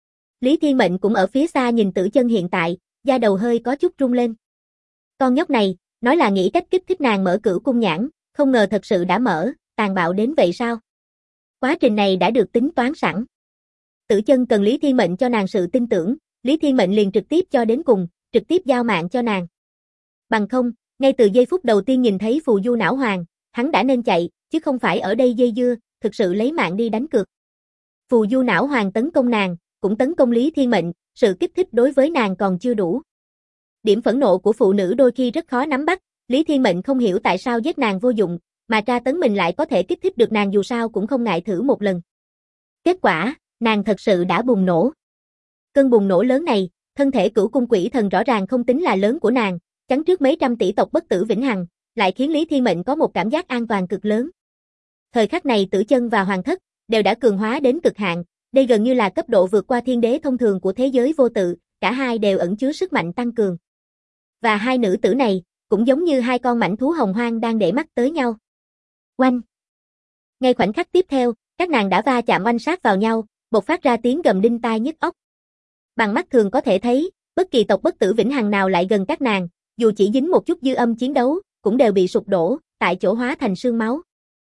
A: Lý Thiên Mệnh cũng ở phía xa nhìn Tử Chân hiện tại, da đầu hơi có chút rung lên. Con nhóc này, nói là nghĩ cách kích thích nàng mở cửu cung nhãn, không ngờ thật sự đã mở, tàn bạo đến vậy sao? Quá trình này đã được tính toán sẵn. Tử Chân cần Lý Thiên Mệnh cho nàng sự tin tưởng, Lý Thiên Mệnh liền trực tiếp cho đến cùng, trực tiếp giao mạng cho nàng. Bằng không, ngay từ giây phút đầu tiên nhìn thấy phù du não hoàng, hắn đã nên chạy, chứ không phải ở đây dây dưa, thực sự lấy mạng đi đánh cược. Phù du não hoàng tấn công nàng, cũng tấn công Lý Thiên Mệnh, sự kích thích đối với nàng còn chưa đủ. Điểm phẫn nộ của phụ nữ đôi khi rất khó nắm bắt, Lý Thiên Mệnh không hiểu tại sao giết nàng vô dụng, mà tra tấn mình lại có thể kích thích được nàng dù sao cũng không ngại thử một lần. Kết quả, nàng thật sự đã bùng nổ. Cơn bùng nổ lớn này, thân thể cửu cung quỷ thần rõ ràng không tính là lớn của nàng, chắn trước mấy trăm tỷ tộc bất tử vĩnh hằng, lại khiến Lý Thiên Mệnh có một cảm giác an toàn cực lớn. Thời khắc này Tử Chân và hoàng thất đều đã cường hóa đến cực hạn, đây gần như là cấp độ vượt qua thiên đế thông thường của thế giới vô tự, cả hai đều ẩn chứa sức mạnh tăng cường. Và hai nữ tử này, cũng giống như hai con mãnh thú hồng hoang đang để mắt tới nhau. Oanh! Ngay khoảnh khắc tiếp theo, các nàng đã va chạm oanh sát vào nhau, bộc phát ra tiếng gầm đinh tai nhức óc. Bằng mắt thường có thể thấy, bất kỳ tộc bất tử vĩnh hằng nào lại gần các nàng, dù chỉ dính một chút dư âm chiến đấu, cũng đều bị sụp đổ, tại chỗ hóa thành xương máu.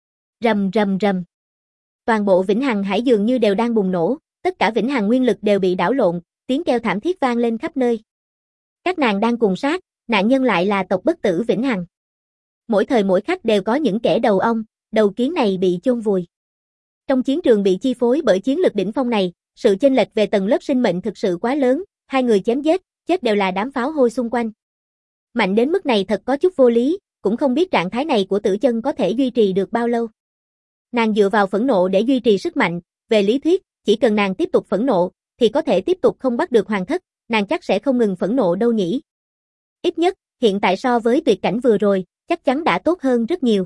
A: Rầm rầm rầm. Toàn bộ vĩnh hằng hải dường như đều đang bùng nổ, tất cả vĩnh hằng nguyên lực đều bị đảo lộn, tiếng kêu thảm thiết vang lên khắp nơi. Các nàng đang cùng sát, nạn nhân lại là tộc bất tử vĩnh hằng. Mỗi thời mỗi khắc đều có những kẻ đầu ong, đầu kiến này bị chôn vùi. Trong chiến trường bị chi phối bởi chiến lực đỉnh phong này, sự chênh lệch về tầng lớp sinh mệnh thực sự quá lớn, hai người chém giết, chết đều là đám pháo hôi xung quanh. Mạnh đến mức này thật có chút vô lý, cũng không biết trạng thái này của Tử Chân có thể duy trì được bao lâu. Nàng dựa vào phẫn nộ để duy trì sức mạnh, về lý thuyết, chỉ cần nàng tiếp tục phẫn nộ, thì có thể tiếp tục không bắt được hoàng thất, nàng chắc sẽ không ngừng phẫn nộ đâu nhỉ. Ít nhất, hiện tại so với tuyệt cảnh vừa rồi, chắc chắn đã tốt hơn rất nhiều.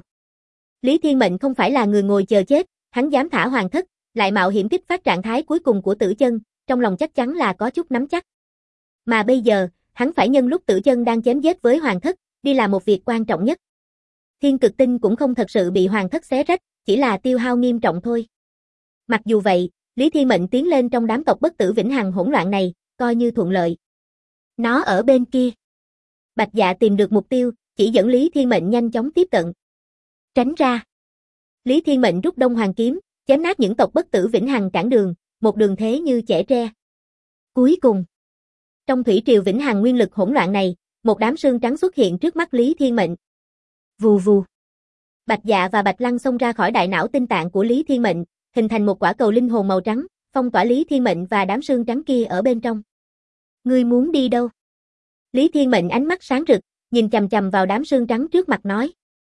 A: Lý Thiên Mệnh không phải là người ngồi chờ chết, hắn dám thả hoàng thất, lại mạo hiểm kích phát trạng thái cuối cùng của Tử Chân, trong lòng chắc chắn là có chút nắm chắc. Mà bây giờ, hắn phải nhân lúc Tử Chân đang chém giết với hoàng thất, đi làm một việc quan trọng nhất. Thiên cực tinh cũng không thật sự bị hoàng thất xé rách, chỉ là tiêu hao nghiêm trọng thôi. Mặc dù vậy, Lý Thiên Mệnh tiến lên trong đám tộc bất tử vĩnh hằng hỗn loạn này, coi như thuận lợi. Nó ở bên kia. Bạch Dạ tìm được mục tiêu, chỉ dẫn Lý Thiên Mệnh nhanh chóng tiếp cận. Tránh ra. Lý Thiên Mệnh rút Đông Hoàng kiếm, chém nát những tộc bất tử vĩnh hằng cản đường, một đường thế như chẻ tre. Cuối cùng, trong thủy triều vĩnh hằng nguyên lực hỗn loạn này, một đám sương trắng xuất hiện trước mắt Lý Thiên Mệnh. Vù vù. Bạch Dạ và Bạch Lăng xông ra khỏi đại não tinh tạng của Lý Thiên Mệnh, hình thành một quả cầu linh hồn màu trắng, phong tỏa Lý Thiên Mệnh và đám sương trắng kia ở bên trong. Ngươi muốn đi đâu? Lý Thiên Mệnh ánh mắt sáng rực, nhìn chằm chằm vào đám sương trắng trước mặt nói.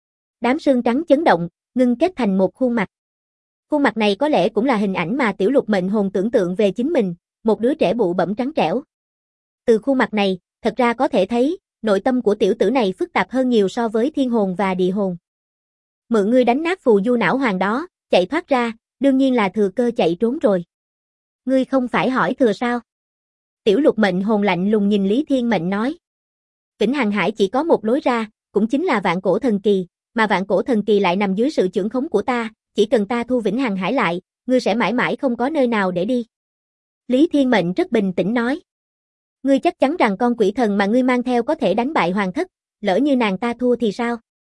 A: Đám sương trắng chấn động, ngưng kết thành một khuôn mặt. Khuôn mặt này có lẽ cũng là hình ảnh mà Tiểu Lục mệnh hồn tưởng tượng về chính mình, một đứa trẻ bụ bẫm trắng trẻo. Từ khuôn mặt này, thật ra có thể thấy, nội tâm của tiểu tử này phức tạp hơn nhiều so với thiên hồn và địa hồn. Mượn ngươi đánh nát phù du não hoàng đó, chạy thoát ra, đương nhiên là thừa cơ chạy trốn rồi. Ngươi không phải hỏi thừa sao? Tiểu Lục Mệnh Hồn lạnh lùng nhìn Lý Thiên Mệnh nói. Vĩnh Hằng Hải chỉ có một lối ra, cũng chính là Vạn Cổ Thần Kỳ, mà Vạn Cổ Thần Kỳ lại nằm dưới sự chưởng khống của ta, chỉ cần ta thu Vĩnh Hằng Hải lại, ngươi sẽ mãi mãi không có nơi nào để đi. Lý Thiên Mệnh rất bình tĩnh nói. Ngươi chắc chắn rằng con quỷ thần mà ngươi mang theo có thể đánh bại hoàng thất, lỡ như nàng ta thua thì sao?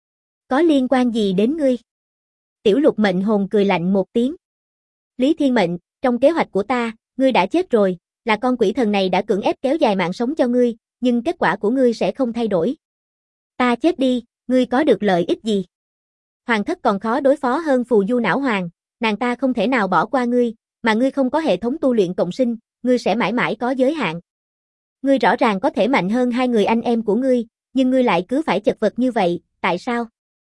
A: Có liên quan gì đến ngươi? Tiểu Lục Mệnh Hồn cười lạnh một tiếng. Lý Thiên Mệnh, trong kế hoạch của ta, ngươi đã chết rồi, là con quỷ thần này đã cưỡng ép kéo dài mạng sống cho ngươi, nhưng kết quả của ngươi sẽ không thay đổi. Ta chết đi, ngươi có được lợi ích gì? Hoàng thất còn khó đối phó hơn phù du não hoàng, nàng ta không thể nào bỏ qua ngươi, mà ngươi không có hệ thống tu luyện cộng sinh, ngươi sẽ mãi mãi có giới hạn. Ngươi rõ ràng có thể mạnh hơn hai người anh em của ngươi, nhưng ngươi lại cứ phải chật vật như vậy, tại sao?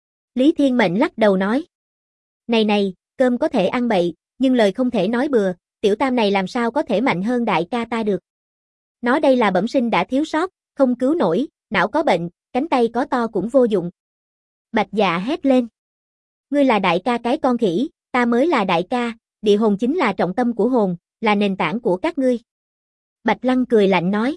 A: Lý Thiên Mệnh lắc đầu nói. Này này, cơm có thể ăn bậy, nhưng lời không thể nói bừa, tiểu tam này làm sao có thể mạnh hơn đại ca ta được. Nó đây là bẩm sinh đã thiếu sót, không cứu nổi, não có bệnh, cánh tay có to cũng vô dụng. Bạch Dạ hét lên. Ngươi là đại ca cái con khỉ, ta mới là đại ca, địa hồn chính là trọng tâm của hồn, là nền tảng của các ngươi. Bạch Lăng cười lạnh nói.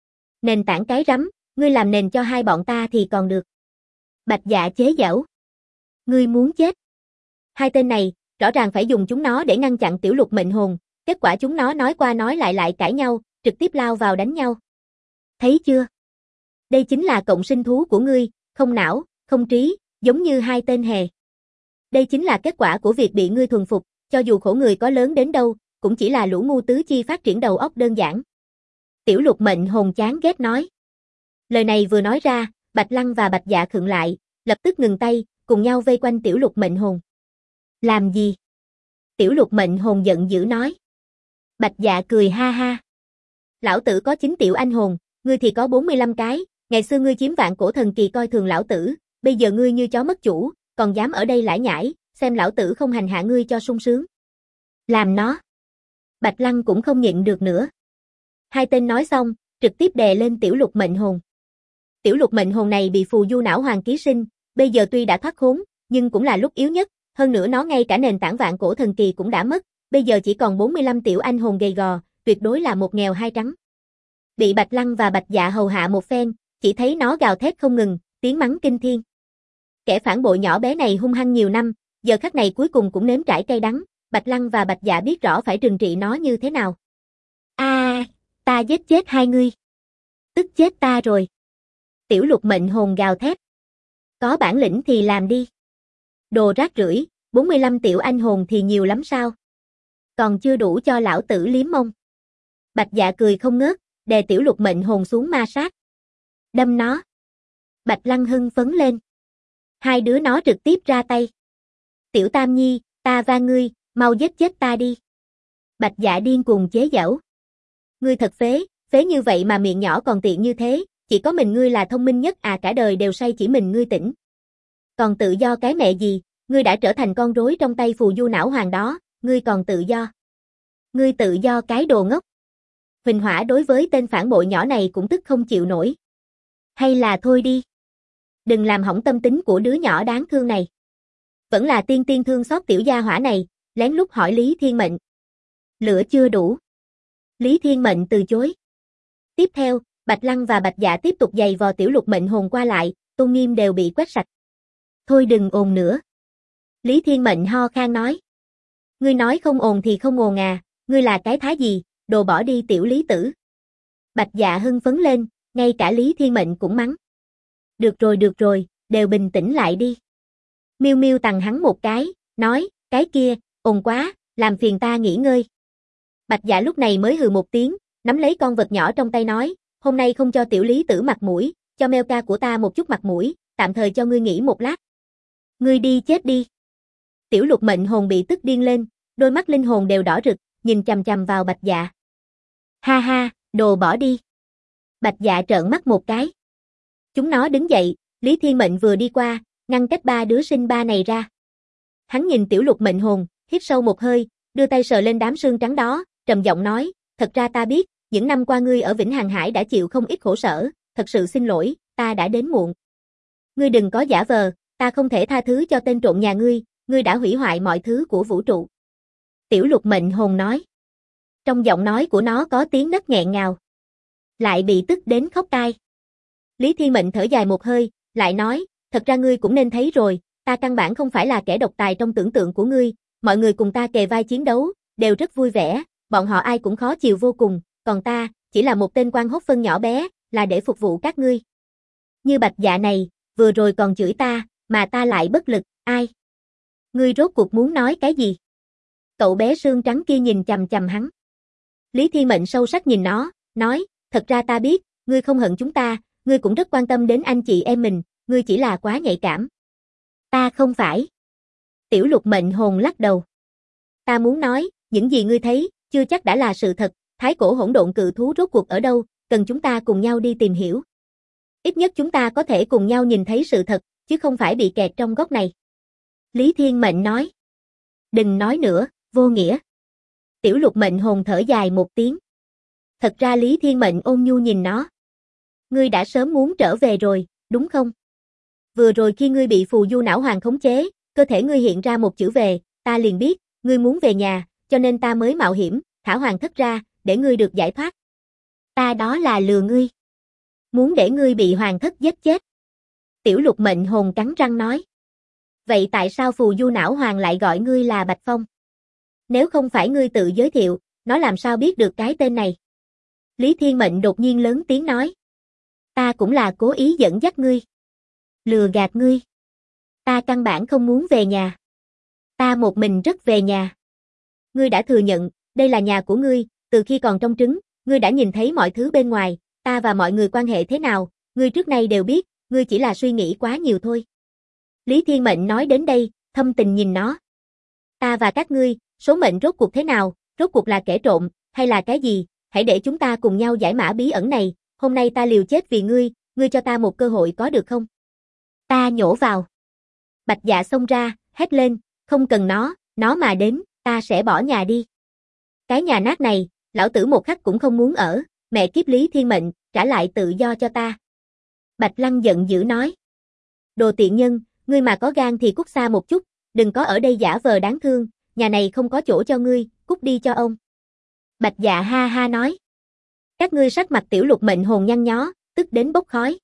A: Nền tảng cái rắm, ngươi làm nền cho hai bọn ta thì còn được. Bạch Dạ chế giễu. Ngươi muốn chết. Hai tên này, rõ ràng phải dùng chúng nó để ngăn chặn Tiểu Lục Mệnh Hồn, kết quả chúng nó nói qua nói lại cãi nhau, trực tiếp lao vào đánh nhau. Thấy chưa? Đây chính là cộng sinh thú của ngươi, không não, không trí, giống như hai tên hề. Đây chính là kết quả của việc bị ngươi thuần phục, cho dù khổ người có lớn đến đâu, cũng chỉ là lũ ngu tứ chi phát triển đầu óc đơn giản. Tiểu Lục Mệnh Hồn chán ghét nói. Lời này vừa nói ra, Bạch Lăng và Bạch Dạ khựng lại, lập tức ngừng tay, cùng nhau vây quanh Tiểu Lục Mệnh Hồn. Làm gì? Tiểu Lục Mệnh Hồn giận dữ nói. Bạch Dạ cười ha ha. Lão tử có 9 tiểu anh hồn, ngươi thì có 45 cái, ngày xưa ngươi chiếm Vạn Cổ Thần Kỳ coi thường lão tử, bây giờ ngươi như chó mất chủ, còn dám ở đây lải nhải, xem lão tử không hành hạ ngươi cho sung sướng. Làm nó. Bạch Lăng cũng không nhịn được nữa. Hai tên nói xong, trực tiếp đè lên Tiểu Lục Mệnh Hồn. Tiểu Lục Mệnh Hồn này bị phù du não hoàng ký sinh, bây giờ tuy đã thoát khốn, nhưng cũng là lúc yếu nhất, hơn nữa nó ngay cả nền tảng Vạn Cổ Thần Kỳ cũng đã mất, bây giờ chỉ còn 45 tiểu anh hồn gầy gò, tuyệt đối là một nghèo hai trắng. Bị Bạch Lăng và Bạch Dạ hầu hạ một phen, chỉ thấy nó gào thét không ngừng, tiếng mắng kinh thiên. Kẻ phản bội nhỏ bé này hung hăng nhiều năm, giờ khắc này cuối cùng cũng nếm trải cay đắng, Bạch Lăng và Bạch Dạ biết rõ phải trừng trị nó như thế nào. Ta giết chết hai ngươi. Tức chết ta rồi. Tiểu Lục Mệnh Hồn gào thét. Có bản lĩnh thì làm đi. Đồ rác rưởi, 45 tiểu anh hồn thì nhiều lắm sao? Còn chưa đủ cho lão tử liếm mông. Bạch Dạ cười không ngớt, đè Tiểu Lục Mệnh Hồn xuống ma sát. Đâm nó. Bạch Lăng hưng phấn lên. Hai đứa nó trực tiếp ra tay. Tiểu Tam Nhi, ta van ngươi, mau giết chết ta đi. Bạch Dạ điên cuồng chế giễu. Ngươi thật phế như vậy mà miệng nhỏ còn tiện như thế, chỉ có mình ngươi là thông minh nhất à, cả đời đều say chỉ mình ngươi tỉnh. Còn tự do cái mẹ gì, ngươi đã trở thành con rối trong tay phù du não hoàng đó, ngươi còn tự do. Ngươi tự do cái đồ ngốc. Huỳnh Hỏa đối với tên phản bội nhỏ này cũng tức không chịu nổi. Hay là thôi đi. Đừng làm hỏng tâm tính của đứa nhỏ đáng thương này. Vẫn là tiên thương xót tiểu gia hỏa này, lén lút hỏi Lý Thiên Mệnh. Lửa chưa đủ. Lý Thiên Mệnh từ chối. Tiếp theo, Bạch Lăng và Bạch Dạ tiếp tục giày vò Tiểu Lục Mệnh Hồn qua lại, tôn nghiêm đều bị quét sạch. Thôi đừng ồn nữa. Lý Thiên Mệnh ho khan nói. Ngươi nói không ồn thì không ồn à, ngươi là cái thá gì, đồ bỏ đi tiểu Lý tử. Bạch Dạ hưng phấn lên, ngay cả Lý Thiên Mệnh cũng mắng. Được rồi, đều bình tĩnh lại đi. Miu Miu tằng hắn một cái, nói, cái kia, ồn quá, làm phiền ta nghỉ ngơi. Bạch Dạ lúc này mới hừ một tiếng, nắm lấy con vật nhỏ trong tay nói, hôm nay không cho tiểu Lý tử mặt mũi, cho mèo ca của ta một chút mặt mũi, tạm thời cho ngươi nghỉ một lát. Ngươi đi chết đi. Tiểu Lục Mệnh Hồn bị tức điên lên, đôi mắt linh hồn đều đỏ rực, nhìn chằm chằm vào Bạch Dạ. Ha ha, đồ bỏ đi. Bạch Dạ trợn mắt một cái. Chúng nó đứng dậy, Lý Thiên Mệnh vừa đi qua, ngăn cách ba đứa sinh ba này ra. Hắn nhìn Tiểu Lục Mệnh Hồn, hít sâu một hơi, đưa tay sờ lên đám xương trắng đó, trầm giọng nói, thật ra ta biết, những năm qua ngươi ở Vĩnh Hằng Hải đã chịu không ít khổ sở, thật sự xin lỗi, ta đã đến muộn. Ngươi đừng có giả vờ, Ta không thể tha thứ cho tên trộm nhà ngươi đã hủy hoại mọi thứ của vũ trụ. Tiểu lục mệnh hồn nói. Trong giọng nói của nó có tiếng nấc nghẹn ngào. Lại bị tức đến khóc tai. Lý Thiên Mệnh thở dài một hơi, lại nói, thật ra ngươi cũng nên thấy rồi, ta căn bản không phải là kẻ độc tài trong tưởng tượng của ngươi, mọi người cùng ta kề vai chiến đấu, đều rất vui vẻ, bọn họ ai cũng khó chịu vô cùng, còn ta, chỉ là một tên quan hốt phân nhỏ bé, là để phục vụ các ngươi. Như Bạch Dạ này, vừa rồi còn chửi ta, mà ta lại bất lực, ai? Ngươi rốt cuộc muốn nói cái gì? Cậu bé xương trắng kia nhìn chằm chằm hắn. Lý Thiên Mệnh sâu sắc nhìn nó, nói, thật ra ta biết, ngươi không hận chúng ta, ngươi cũng rất quan tâm đến anh chị em mình, ngươi chỉ là quá nhạy cảm. Ta không phải. Tiểu lục mệnh hồn lắc đầu. Ta muốn nói, những gì ngươi thấy, chưa chắc đã là sự thật, thái cổ hỗn độn cự thú rốt cuộc ở đâu, cần chúng ta cùng nhau đi tìm hiểu. Ít nhất chúng ta có thể cùng nhau nhìn thấy sự thật, chứ không phải bị kẹt trong góc này. Lý Thiên Mệnh nói. Đừng nói nữa, vô nghĩa. Tiểu lục mệnh hồn thở dài một tiếng. Thật ra Lý Thiên Mệnh ôn nhu nhìn nó. Ngươi đã sớm muốn trở về rồi, đúng không? Vừa rồi khi ngươi bị phù du não hoàng khống chế, cơ thể ngươi hiện ra một chữ về, ta liền biết, ngươi muốn về nhà, cho nên ta mới mạo hiểm, thả hoàng thất ra, để ngươi được giải thoát. Ta đó là lừa ngươi. Muốn để ngươi bị hoàng thất giết chết. Tiểu lục mệnh hồn cắn răng nói. Vậy tại sao phù du não hoàng lại gọi ngươi là Bạch Phong? Nếu không phải ngươi tự giới thiệu, nó làm sao biết được cái tên này? Lý Thiên Mệnh đột nhiên lớn tiếng nói. Ta cũng là cố ý dẫn dắt ngươi. Lừa gạt ngươi. Ta căn bản không muốn về nhà. Ta một mình rất về nhà. Ngươi đã thừa nhận, đây là nhà của ngươi, từ khi còn trong trứng, ngươi đã nhìn thấy mọi thứ bên ngoài, ta và mọi người quan hệ thế nào, ngươi trước nay đều biết, ngươi chỉ là suy nghĩ quá nhiều thôi. Lý Thiên Mệnh nói đến đây, thâm tình nhìn nó. Ta và các ngươi, số mệnh rốt cuộc thế nào, rốt cuộc là kẻ trộm, hay là cái gì, hãy để chúng ta cùng nhau giải mã bí ẩn này, hôm nay ta liều chết vì ngươi cho ta một cơ hội có được không? Ta nhổ vào. Bạch Dạ xông ra, hét lên, không cần nó mà đến, ta sẽ bỏ nhà đi. Cái nhà nát này, lão tử một khắc cũng không muốn ở, mẹ kiếp Lý Thiên Mệnh, trả lại tự do cho ta. Bạch Lăng giận dữ nói. Đồ tiện nhân, ngươi mà có gan thì cút xa một chút, đừng có ở đây giả vờ đáng thương, nhà này không có chỗ cho ngươi, cút đi cho ông. Bạch Dạ ha ha nói. Các ngươi sắc mặt tiểu lục mệnh hồn nhăn nhó, tức đến bốc khói.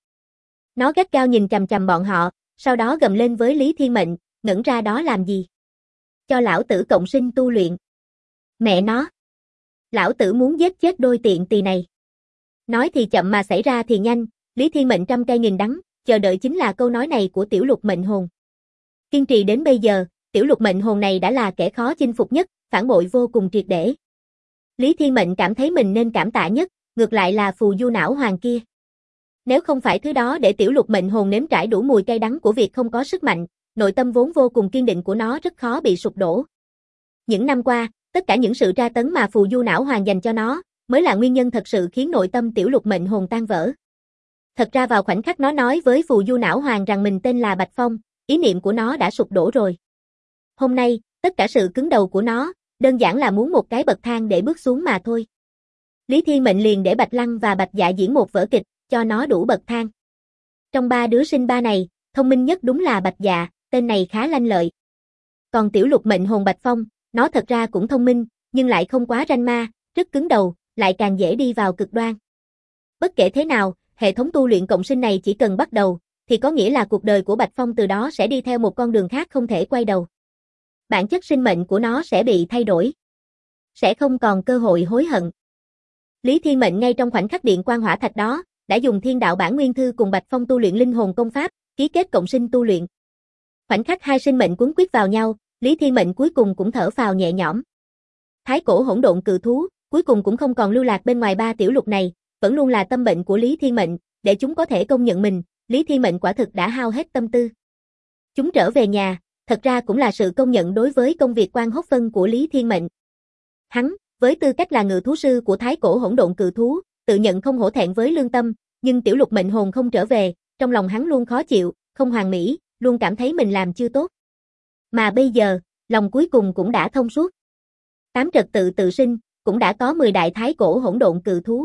A: Nó gắt gao nhìn chằm chằm bọn họ, sau đó gầm lên với Lý Thiên Mệnh, ngẩn ra đó làm gì? Cho lão tử cộng sinh tu luyện. Mẹ nó. Lão tử muốn giết chết đôi tiện tỳ này. Nói thì chậm mà xảy ra thì nhanh, Lý Thiên Mệnh trăm cây nghìn đắng, chờ đợi chính là câu nói này của tiểu lục mệnh hồn. Kiên trì đến bây giờ, tiểu lục mệnh hồn này đã là kẻ khó chinh phục nhất, phản bội vô cùng triệt để. Lý Thiên Mệnh cảm thấy mình nên cảm tạ nhất, ngược lại là phù du não hoàng kia. Nếu không phải thứ đó để tiểu lục mệnh hồn nếm trải đủ mùi cay đắng của việc không có sức mạnh, nội tâm vốn vô cùng kiên định của nó rất khó bị sụp đổ. Những năm qua, tất cả những sự tra tấn mà phù du não hoàng dành cho nó, mới là nguyên nhân thật sự khiến nội tâm tiểu lục mệnh hồn tan vỡ. Thật ra vào khoảnh khắc nó nói với phù du não hoàng rằng mình tên là Bạch Phong, ý niệm của nó đã sụp đổ rồi. Hôm nay, tất cả sự cứng đầu của nó, đơn giản là muốn một cái bậc thang để bước xuống mà thôi. Lý Thiên Mệnh liền để Bạch Lăng và Bạch Dạ diễn một vở kịch, cho nó đủ bậc thang. Trong ba đứa sinh ba này, thông minh nhất đúng là Bạch Dạ, tên này khá lanh lợi. Còn tiểu lục mệnh hồn Bạch Phong, nó thật ra cũng thông minh, nhưng lại không quá ranh ma, rất cứng đầu, lại càng dễ đi vào cực đoan. Bất kể thế nào, hệ thống tu luyện cộng sinh này chỉ cần bắt đầu, thì có nghĩa là cuộc đời của Bạch Phong từ đó sẽ đi theo một con đường khác không thể quay đầu. Bản chất sinh mệnh của nó sẽ bị thay đổi. Sẽ không còn cơ hội hối hận. Lý Thiên Mệnh ngay trong khoảnh khắc điện quang hỏa thạch đó, đã dùng thiên đạo bản nguyên thư cùng Bạch Phong tu luyện linh hồn công pháp, ký kết cộng sinh tu luyện. Khoảnh khắc hai sinh mệnh quấn quýt vào nhau, Lý Thiên Mệnh cuối cùng cũng thở phào nhẹ nhõm. Thái cổ hỗn độn cự thú, cuối cùng cũng không còn lưu lạc bên ngoài ba tiểu lục này, vẫn luôn là tâm bệnh của Lý Thiên Mệnh, để chúng có thể công nhận mình, Lý Thiên Mệnh quả thực đã hao hết tâm tư. Chúng trở về nhà, thật ra cũng là sự công nhận đối với công việc quan hốt phân của Lý Thiên Mệnh. Hắn, với tư cách là ngự thú sư của thái cổ hỗn độn cự thú, tự nhận không hổ thẹn với lương tâm, nhưng tiểu lục mệnh hồn không trở về, trong lòng hắn luôn khó chịu, không hoàn mỹ, luôn cảm thấy mình làm chưa tốt. Mà bây giờ, lòng cuối cùng cũng đã thông suốt. 8 trật tự tự sinh, cũng đã có 10 đại thái cổ hỗn độn cự thú.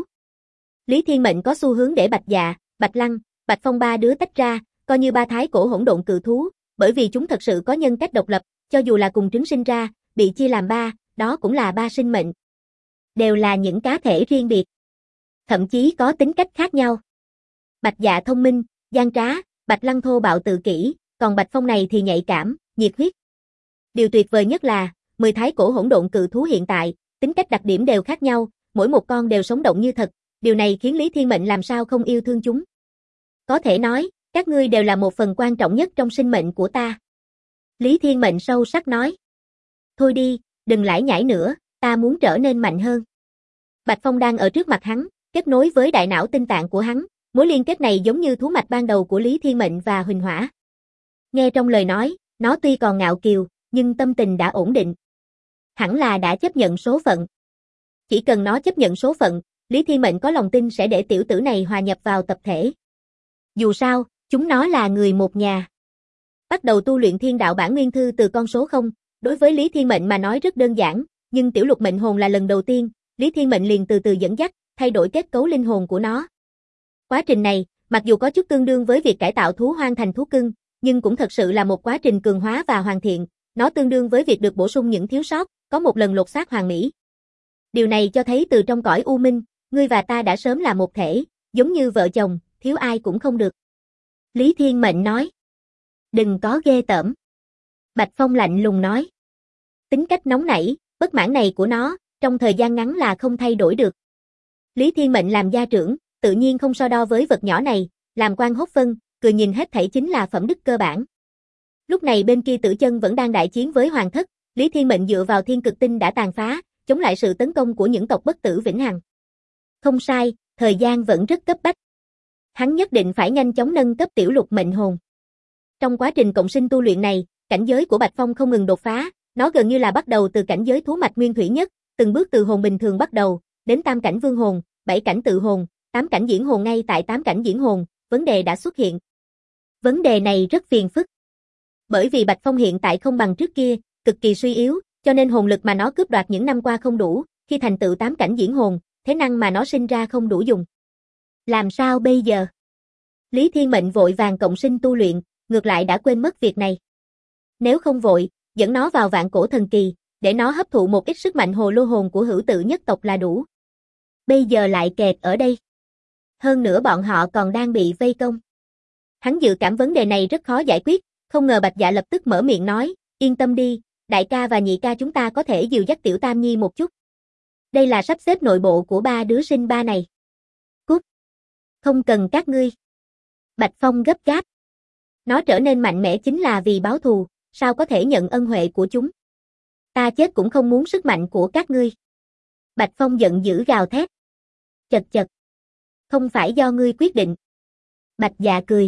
A: Lý Thiên Mệnh có xu hướng để Bạch Dạ, Bạch Lăng, Bạch Phong ba đứa tách ra, coi như ba thái cổ hỗn độn cự thú, bởi vì chúng thật sự có nhân cách độc lập, cho dù là cùng trứng sinh ra, bị chia làm ba, đó cũng là ba sinh mệnh. Đều là những cá thể riêng biệt. Thậm chí có tính cách khác nhau. Bạch Dạ thông minh, gian trá, Bạch Lăng thô bạo tự kỷ, còn Bạch Phong này thì nhạy cảm, nhiệt huyết. Điều tuyệt vời nhất là, 10 thái cổ hỗn độn cự thú hiện tại, tính cách đặc điểm đều khác nhau, mỗi một con đều sống động như thật, điều này khiến Lý Thiên Mệnh làm sao không yêu thương chúng. Có thể nói, các ngươi đều là một phần quan trọng nhất trong sinh mệnh của ta. Lý Thiên Mệnh sâu sắc nói. Thôi đi, đừng lải nhải nữa, ta muốn trở nên mạnh hơn. Bạch Phong đang ở trước mặt hắn, kết nối với đại não tinh tạng của hắn, mối liên kết này giống như thú mạch ban đầu của Lý Thiên Mệnh và Huỳnh Hỏa. Nghe trong lời nói, nó tuy còn ngạo kiều, nhưng tâm tình đã ổn định. Hẳn là đã chấp nhận số phận. Chỉ cần nó chấp nhận số phận, Lý Thiên Mệnh có lòng tin sẽ để tiểu tử này hòa nhập vào tập thể. Dù sao, chúng nó là người một nhà. Bắt đầu tu luyện thiên đạo bản nguyên thư từ con số 0, đối với Lý Thiên Mệnh mà nói rất đơn giản, nhưng tiểu lục mệnh hồn là lần đầu tiên, Lý Thiên Mệnh liền từ từ dẫn dắt, thay đổi kết cấu linh hồn của nó. Quá trình này, mặc dù có chút tương đương với việc cải tạo thú hoang thành thú cưng, nhưng cũng thật sự là một quá trình cường hóa và hoàn thiện, nó tương đương với việc được bổ sung những thiếu sót, có một lần lột xác hoàn mỹ. Điều này cho thấy từ trong cõi u minh, ngươi và ta đã sớm là một thể, giống như vợ chồng, thiếu ai cũng không được. Lý Thiên Mệnh nói. Đừng có ghê tởm. Bạch Phong lạnh lùng nói. Tính cách nóng nảy, bất mãn này của nó, trong thời gian ngắn là không thay đổi được. Lý Thiên Mệnh làm gia trưởng, tự nhiên không so đo với vật nhỏ này, làm quan hốt phân, cười nhìn hết thảy chính là phẩm đức cơ bản. Lúc này bên kia Tử Chân vẫn đang đại chiến với Hoàng Thất, Lý Thiên Mệnh dựa vào thiên cực tinh đã tàn phá, chống lại sự tấn công của những tộc bất tử vĩnh hằng. Không sai, thời gian vẫn rất cấp bách. Hắn nhất định phải nhanh chóng nâng cấp tiểu lục mệnh hồn. Trong quá trình cộng sinh tu luyện này, cảnh giới của Bạch Phong không ngừng đột phá, nó gần như là bắt đầu từ cảnh giới thú mạch nguyên thủy nhất, từng bước từ hồn bình thường bắt đầu, đến tam cảnh vương hồn, 7 cảnh tự hồn, 8 cảnh diễn hồn. Ngay tại 8 cảnh diễn hồn, vấn đề đã xuất hiện. Vấn đề này rất phiền phức. Bởi vì Bạch Phong hiện tại không bằng trước kia, cực kỳ suy yếu, cho nên hồn lực mà nó cướp đoạt những năm qua không đủ, khi thành tựu 8 cảnh diễn hồn, thế năng mà nó sinh ra không đủ dùng. Làm sao bây giờ? Lý Thiên Mệnh vội vàng cộng sinh tu luyện, ngược lại đã quên mất việc này. Nếu không vội, dẫn nó vào vạn cổ thần kỳ, để nó hấp thụ một ít sức mạnh hồ lô hồn của hữu tự nhất tộc là đủ. Bây giờ lại kẹt ở đây. Hơn nữa bọn họ còn đang bị vây công. Hắn dự cảm vấn đề này rất khó giải quyết, không ngờ Bạch Dạ lập tức mở miệng nói, yên tâm đi, đại ca và nhị ca chúng ta có thể dìu dắt tiểu Tam Nhi một chút. Đây là sắp xếp nội bộ của ba đứa sinh ba này. Cút. Không cần các ngươi. Bạch Phong gấp gáp. Nó trở nên mạnh mẽ chính là vì báo thù, sao có thể nhận ân huệ của chúng. Ta chết cũng không muốn sức mạnh của các ngươi. Bạch Phong giận dữ gào thét. Chật chật. Không phải do ngươi quyết định. Bạch Dạ cười.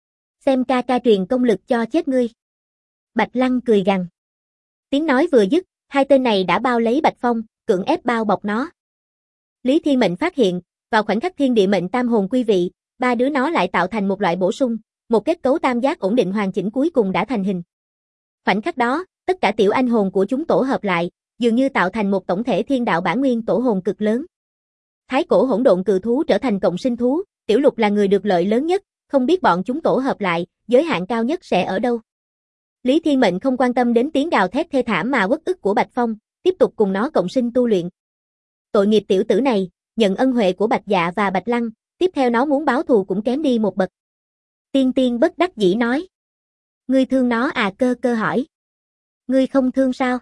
A: Xem ca ca truyền công lực cho chết ngươi. Bạch Lăng cười gằn. Tiếng nói vừa dứt, hai tên này đã bao lấy Bạch Phong, cưỡng ép bao bọc nó. Lý Thiên Mệnh phát hiện, vào khoảnh khắc thiên địa mệnh tam hồn quy vị, ba đứa nó lại tạo thành một loại bổ sung, một kết cấu tam giác ổn định hoàn chỉnh cuối cùng đã thành hình. Khoảnh khắc đó, tất cả tiểu anh hồn của chúng tổ hợp lại, dường như tạo thành một tổng thể thiên đạo bản nguyên tổ hồn cực lớn. Thái cổ hỗn độn cự thú trở thành cộng sinh thú, tiểu lục là người được lợi lớn nhất, không biết bọn chúng tổ hợp lại, giới hạn cao nhất sẽ ở đâu. Lý Thiên Mệnh không quan tâm đến tiếng gào thét thê thảm mà uất ức của Bạch Phong, tiếp tục cùng nó cộng sinh tu luyện. Tội nghiệp tiểu tử này, nhận ân huệ của Bạch Dạ và Bạch Lăng, tiếp theo nó muốn báo thù cũng kém đi một bậc. Tiên Tiên bất đắc dĩ nói. Ngươi thương nó à? Cơ Cơ hỏi. Ngươi không thương sao?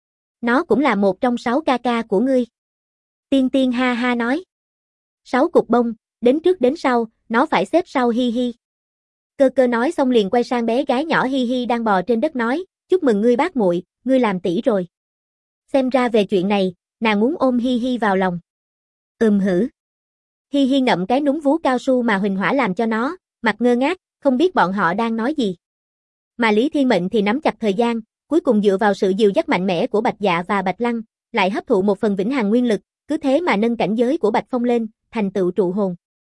A: Nó cũng là một trong 6 ca ca của ngươi. Tiên Tiên ha ha nói. 6 cục bông, đến trước đến sau, nó phải xếp sau hi hi. Cơ Cơ nói xong liền quay sang bé gái nhỏ hi hi đang bò trên đất nói, chúc mừng ngươi bác muội, ngươi làm tỷ rồi. Xem ra về chuyện này, nàng muốn ôm hi hi vào lòng. Hử. Hi hi ngậm cái núm vú cao su mà Huỳnh Hỏa làm cho nó, mặt ngơ ngác, không biết bọn họ đang nói gì. Mà Lý Thiên Mệnh thì nắm chặt thời gian, cuối cùng dựa vào sự dìu dắt mạnh mẽ của Bạch Dạ và Bạch Lăng, lại hấp thụ một phần vĩnh hằng nguyên lực, cứ thế mà nâng cảnh giới của Bạch Phong lên, thành tựu trụ hồn.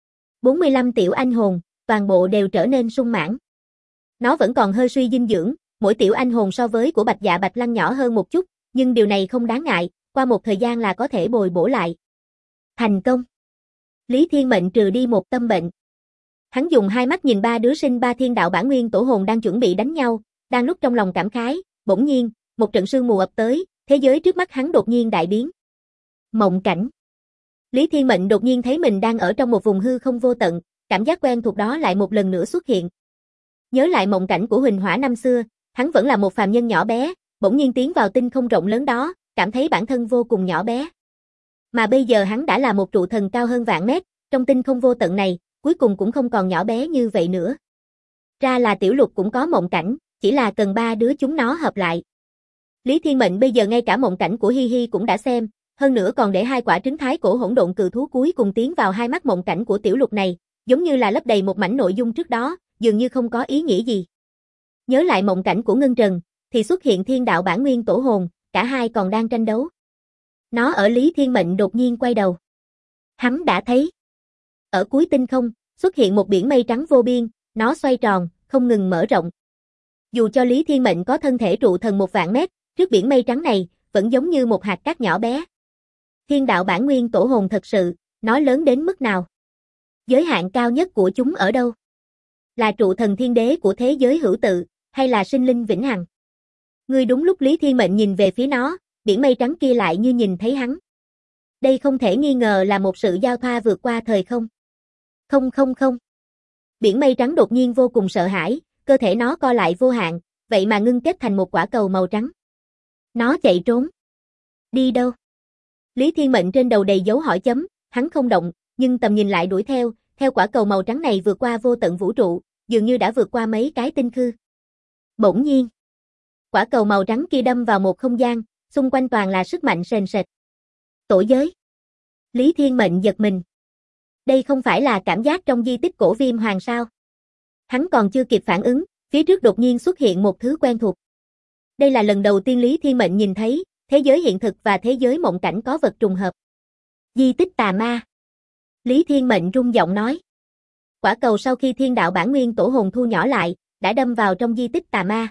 A: 45 tiểu anh hồn, toàn bộ đều trở nên sung mãn. Nó vẫn còn hơi suy dinh dưỡng, mỗi tiểu anh hồn so với của Bạch Dạ Bạch Lăng nhỏ hơn một chút, nhưng điều này không đáng ngại, qua một thời gian là có thể bồi bổ lại. Thành công. Lý Thiên Mệnh trừ đi một tâm bệnh. Hắn dùng hai mắt nhìn ba đứa sinh ba thiên đạo bản nguyên tổ hồn đang chuẩn bị đánh nhau, Đang lúc trong lòng cảm khái, bỗng nhiên, một trận sương mù ập tới, thế giới trước mắt hắn đột nhiên đại biến. Mộng cảnh. Lý Thiên Mệnh đột nhiên thấy mình đang ở trong một vùng hư không vô tận, cảm giác quen thuộc đó lại một lần nữa xuất hiện. Nhớ lại mộng cảnh của Huỳnh Hỏa năm xưa, hắn vẫn là một phàm nhân nhỏ bé, bỗng nhiên tiến vào tinh không rộng lớn đó, cảm thấy bản thân vô cùng nhỏ bé. Mà bây giờ hắn đã là một trụ thần cao hơn vạn mét, trong tinh không vô tận này, cuối cùng cũng không còn nhỏ bé như vậy nữa. Ra là Tiểu Lục cũng có mộng cảnh, chỉ là cần ba đứa chúng nó hợp lại. Lý Thiên Mệnh bây giờ ngay cả mộng cảnh của Hi Hi cũng đã xem, hơn nữa còn để hai quả trứng thái cổ hỗn độn cự thú cuối cùng tiến vào hai mắt mộng cảnh của Tiểu Lục này, giống như là lấp đầy một mảnh nội dung trước đó, dường như không có ý nghĩa gì. Nhớ lại mộng cảnh của Ngân Trần, thì xuất hiện Thiên Đạo Bản Nguyên Tổ Hồn, cả hai còn đang tranh đấu. Nó ở Lý Thiên Mệnh đột nhiên quay đầu. Hắn đã thấy. Ở cuối tinh không, xuất hiện một biển mây trắng vô biên, nó xoay tròn, không ngừng mở rộng. Dù cho Lý Thiên Mệnh có thân thể trụ thần 1 vạn mét, trước biển mây trắng này, vẫn giống như một hạt cát nhỏ bé. Thiên Đạo Bản Nguyên Tổ Hồn thật sự, nó lớn đến mức nào? Giới hạn cao nhất của chúng ở đâu? Là trụ thần thiên đế của thế giới hữu tự, hay là sinh linh vĩnh hằng? Ngươi đúng lúc Lý Thiên Mệnh nhìn về phía nó, biển mây trắng kia lại như nhìn thấy hắn. Đây không thể nghi ngờ là một sự giao thoa vượt qua thời không. Không. Biển mây trắng đột nhiên vô cùng sợ hãi, cơ thể nó co lại vô hạn, vậy mà ngưng kết thành một quả cầu màu trắng. Nó chạy trốn. Đi đâu? Lý Thiên Mệnh trên đầu đầy dấu hỏi chấm, hắn không động, nhưng tầm nhìn lại đuổi theo quả cầu màu trắng này vượt qua vô tận vũ trụ, dường như đã vượt qua mấy cái tinh khư. Bỗng nhiên, quả cầu màu trắng kia đâm vào một không gian, xung quanh toàn là sức mạnh sền sệt. Tổ giới. Lý Thiên Mệnh giật mình. Đây không phải là cảm giác trong di tích cổ Viêm Hoàng sao? Hắn còn chưa kịp phản ứng, phía trước đột nhiên xuất hiện một thứ quen thuộc. Đây là lần đầu tiên Lý Thiên Mệnh nhìn thấy, thế giới hiện thực và thế giới mộng cảnh có vật trùng hợp. Di tích tà ma. Lý Thiên Mệnh rung giọng nói. Quả cầu sau khi Thiên Đạo Bản Nguyên Tổ Hồn thu nhỏ lại, đã đâm vào trong di tích tà ma.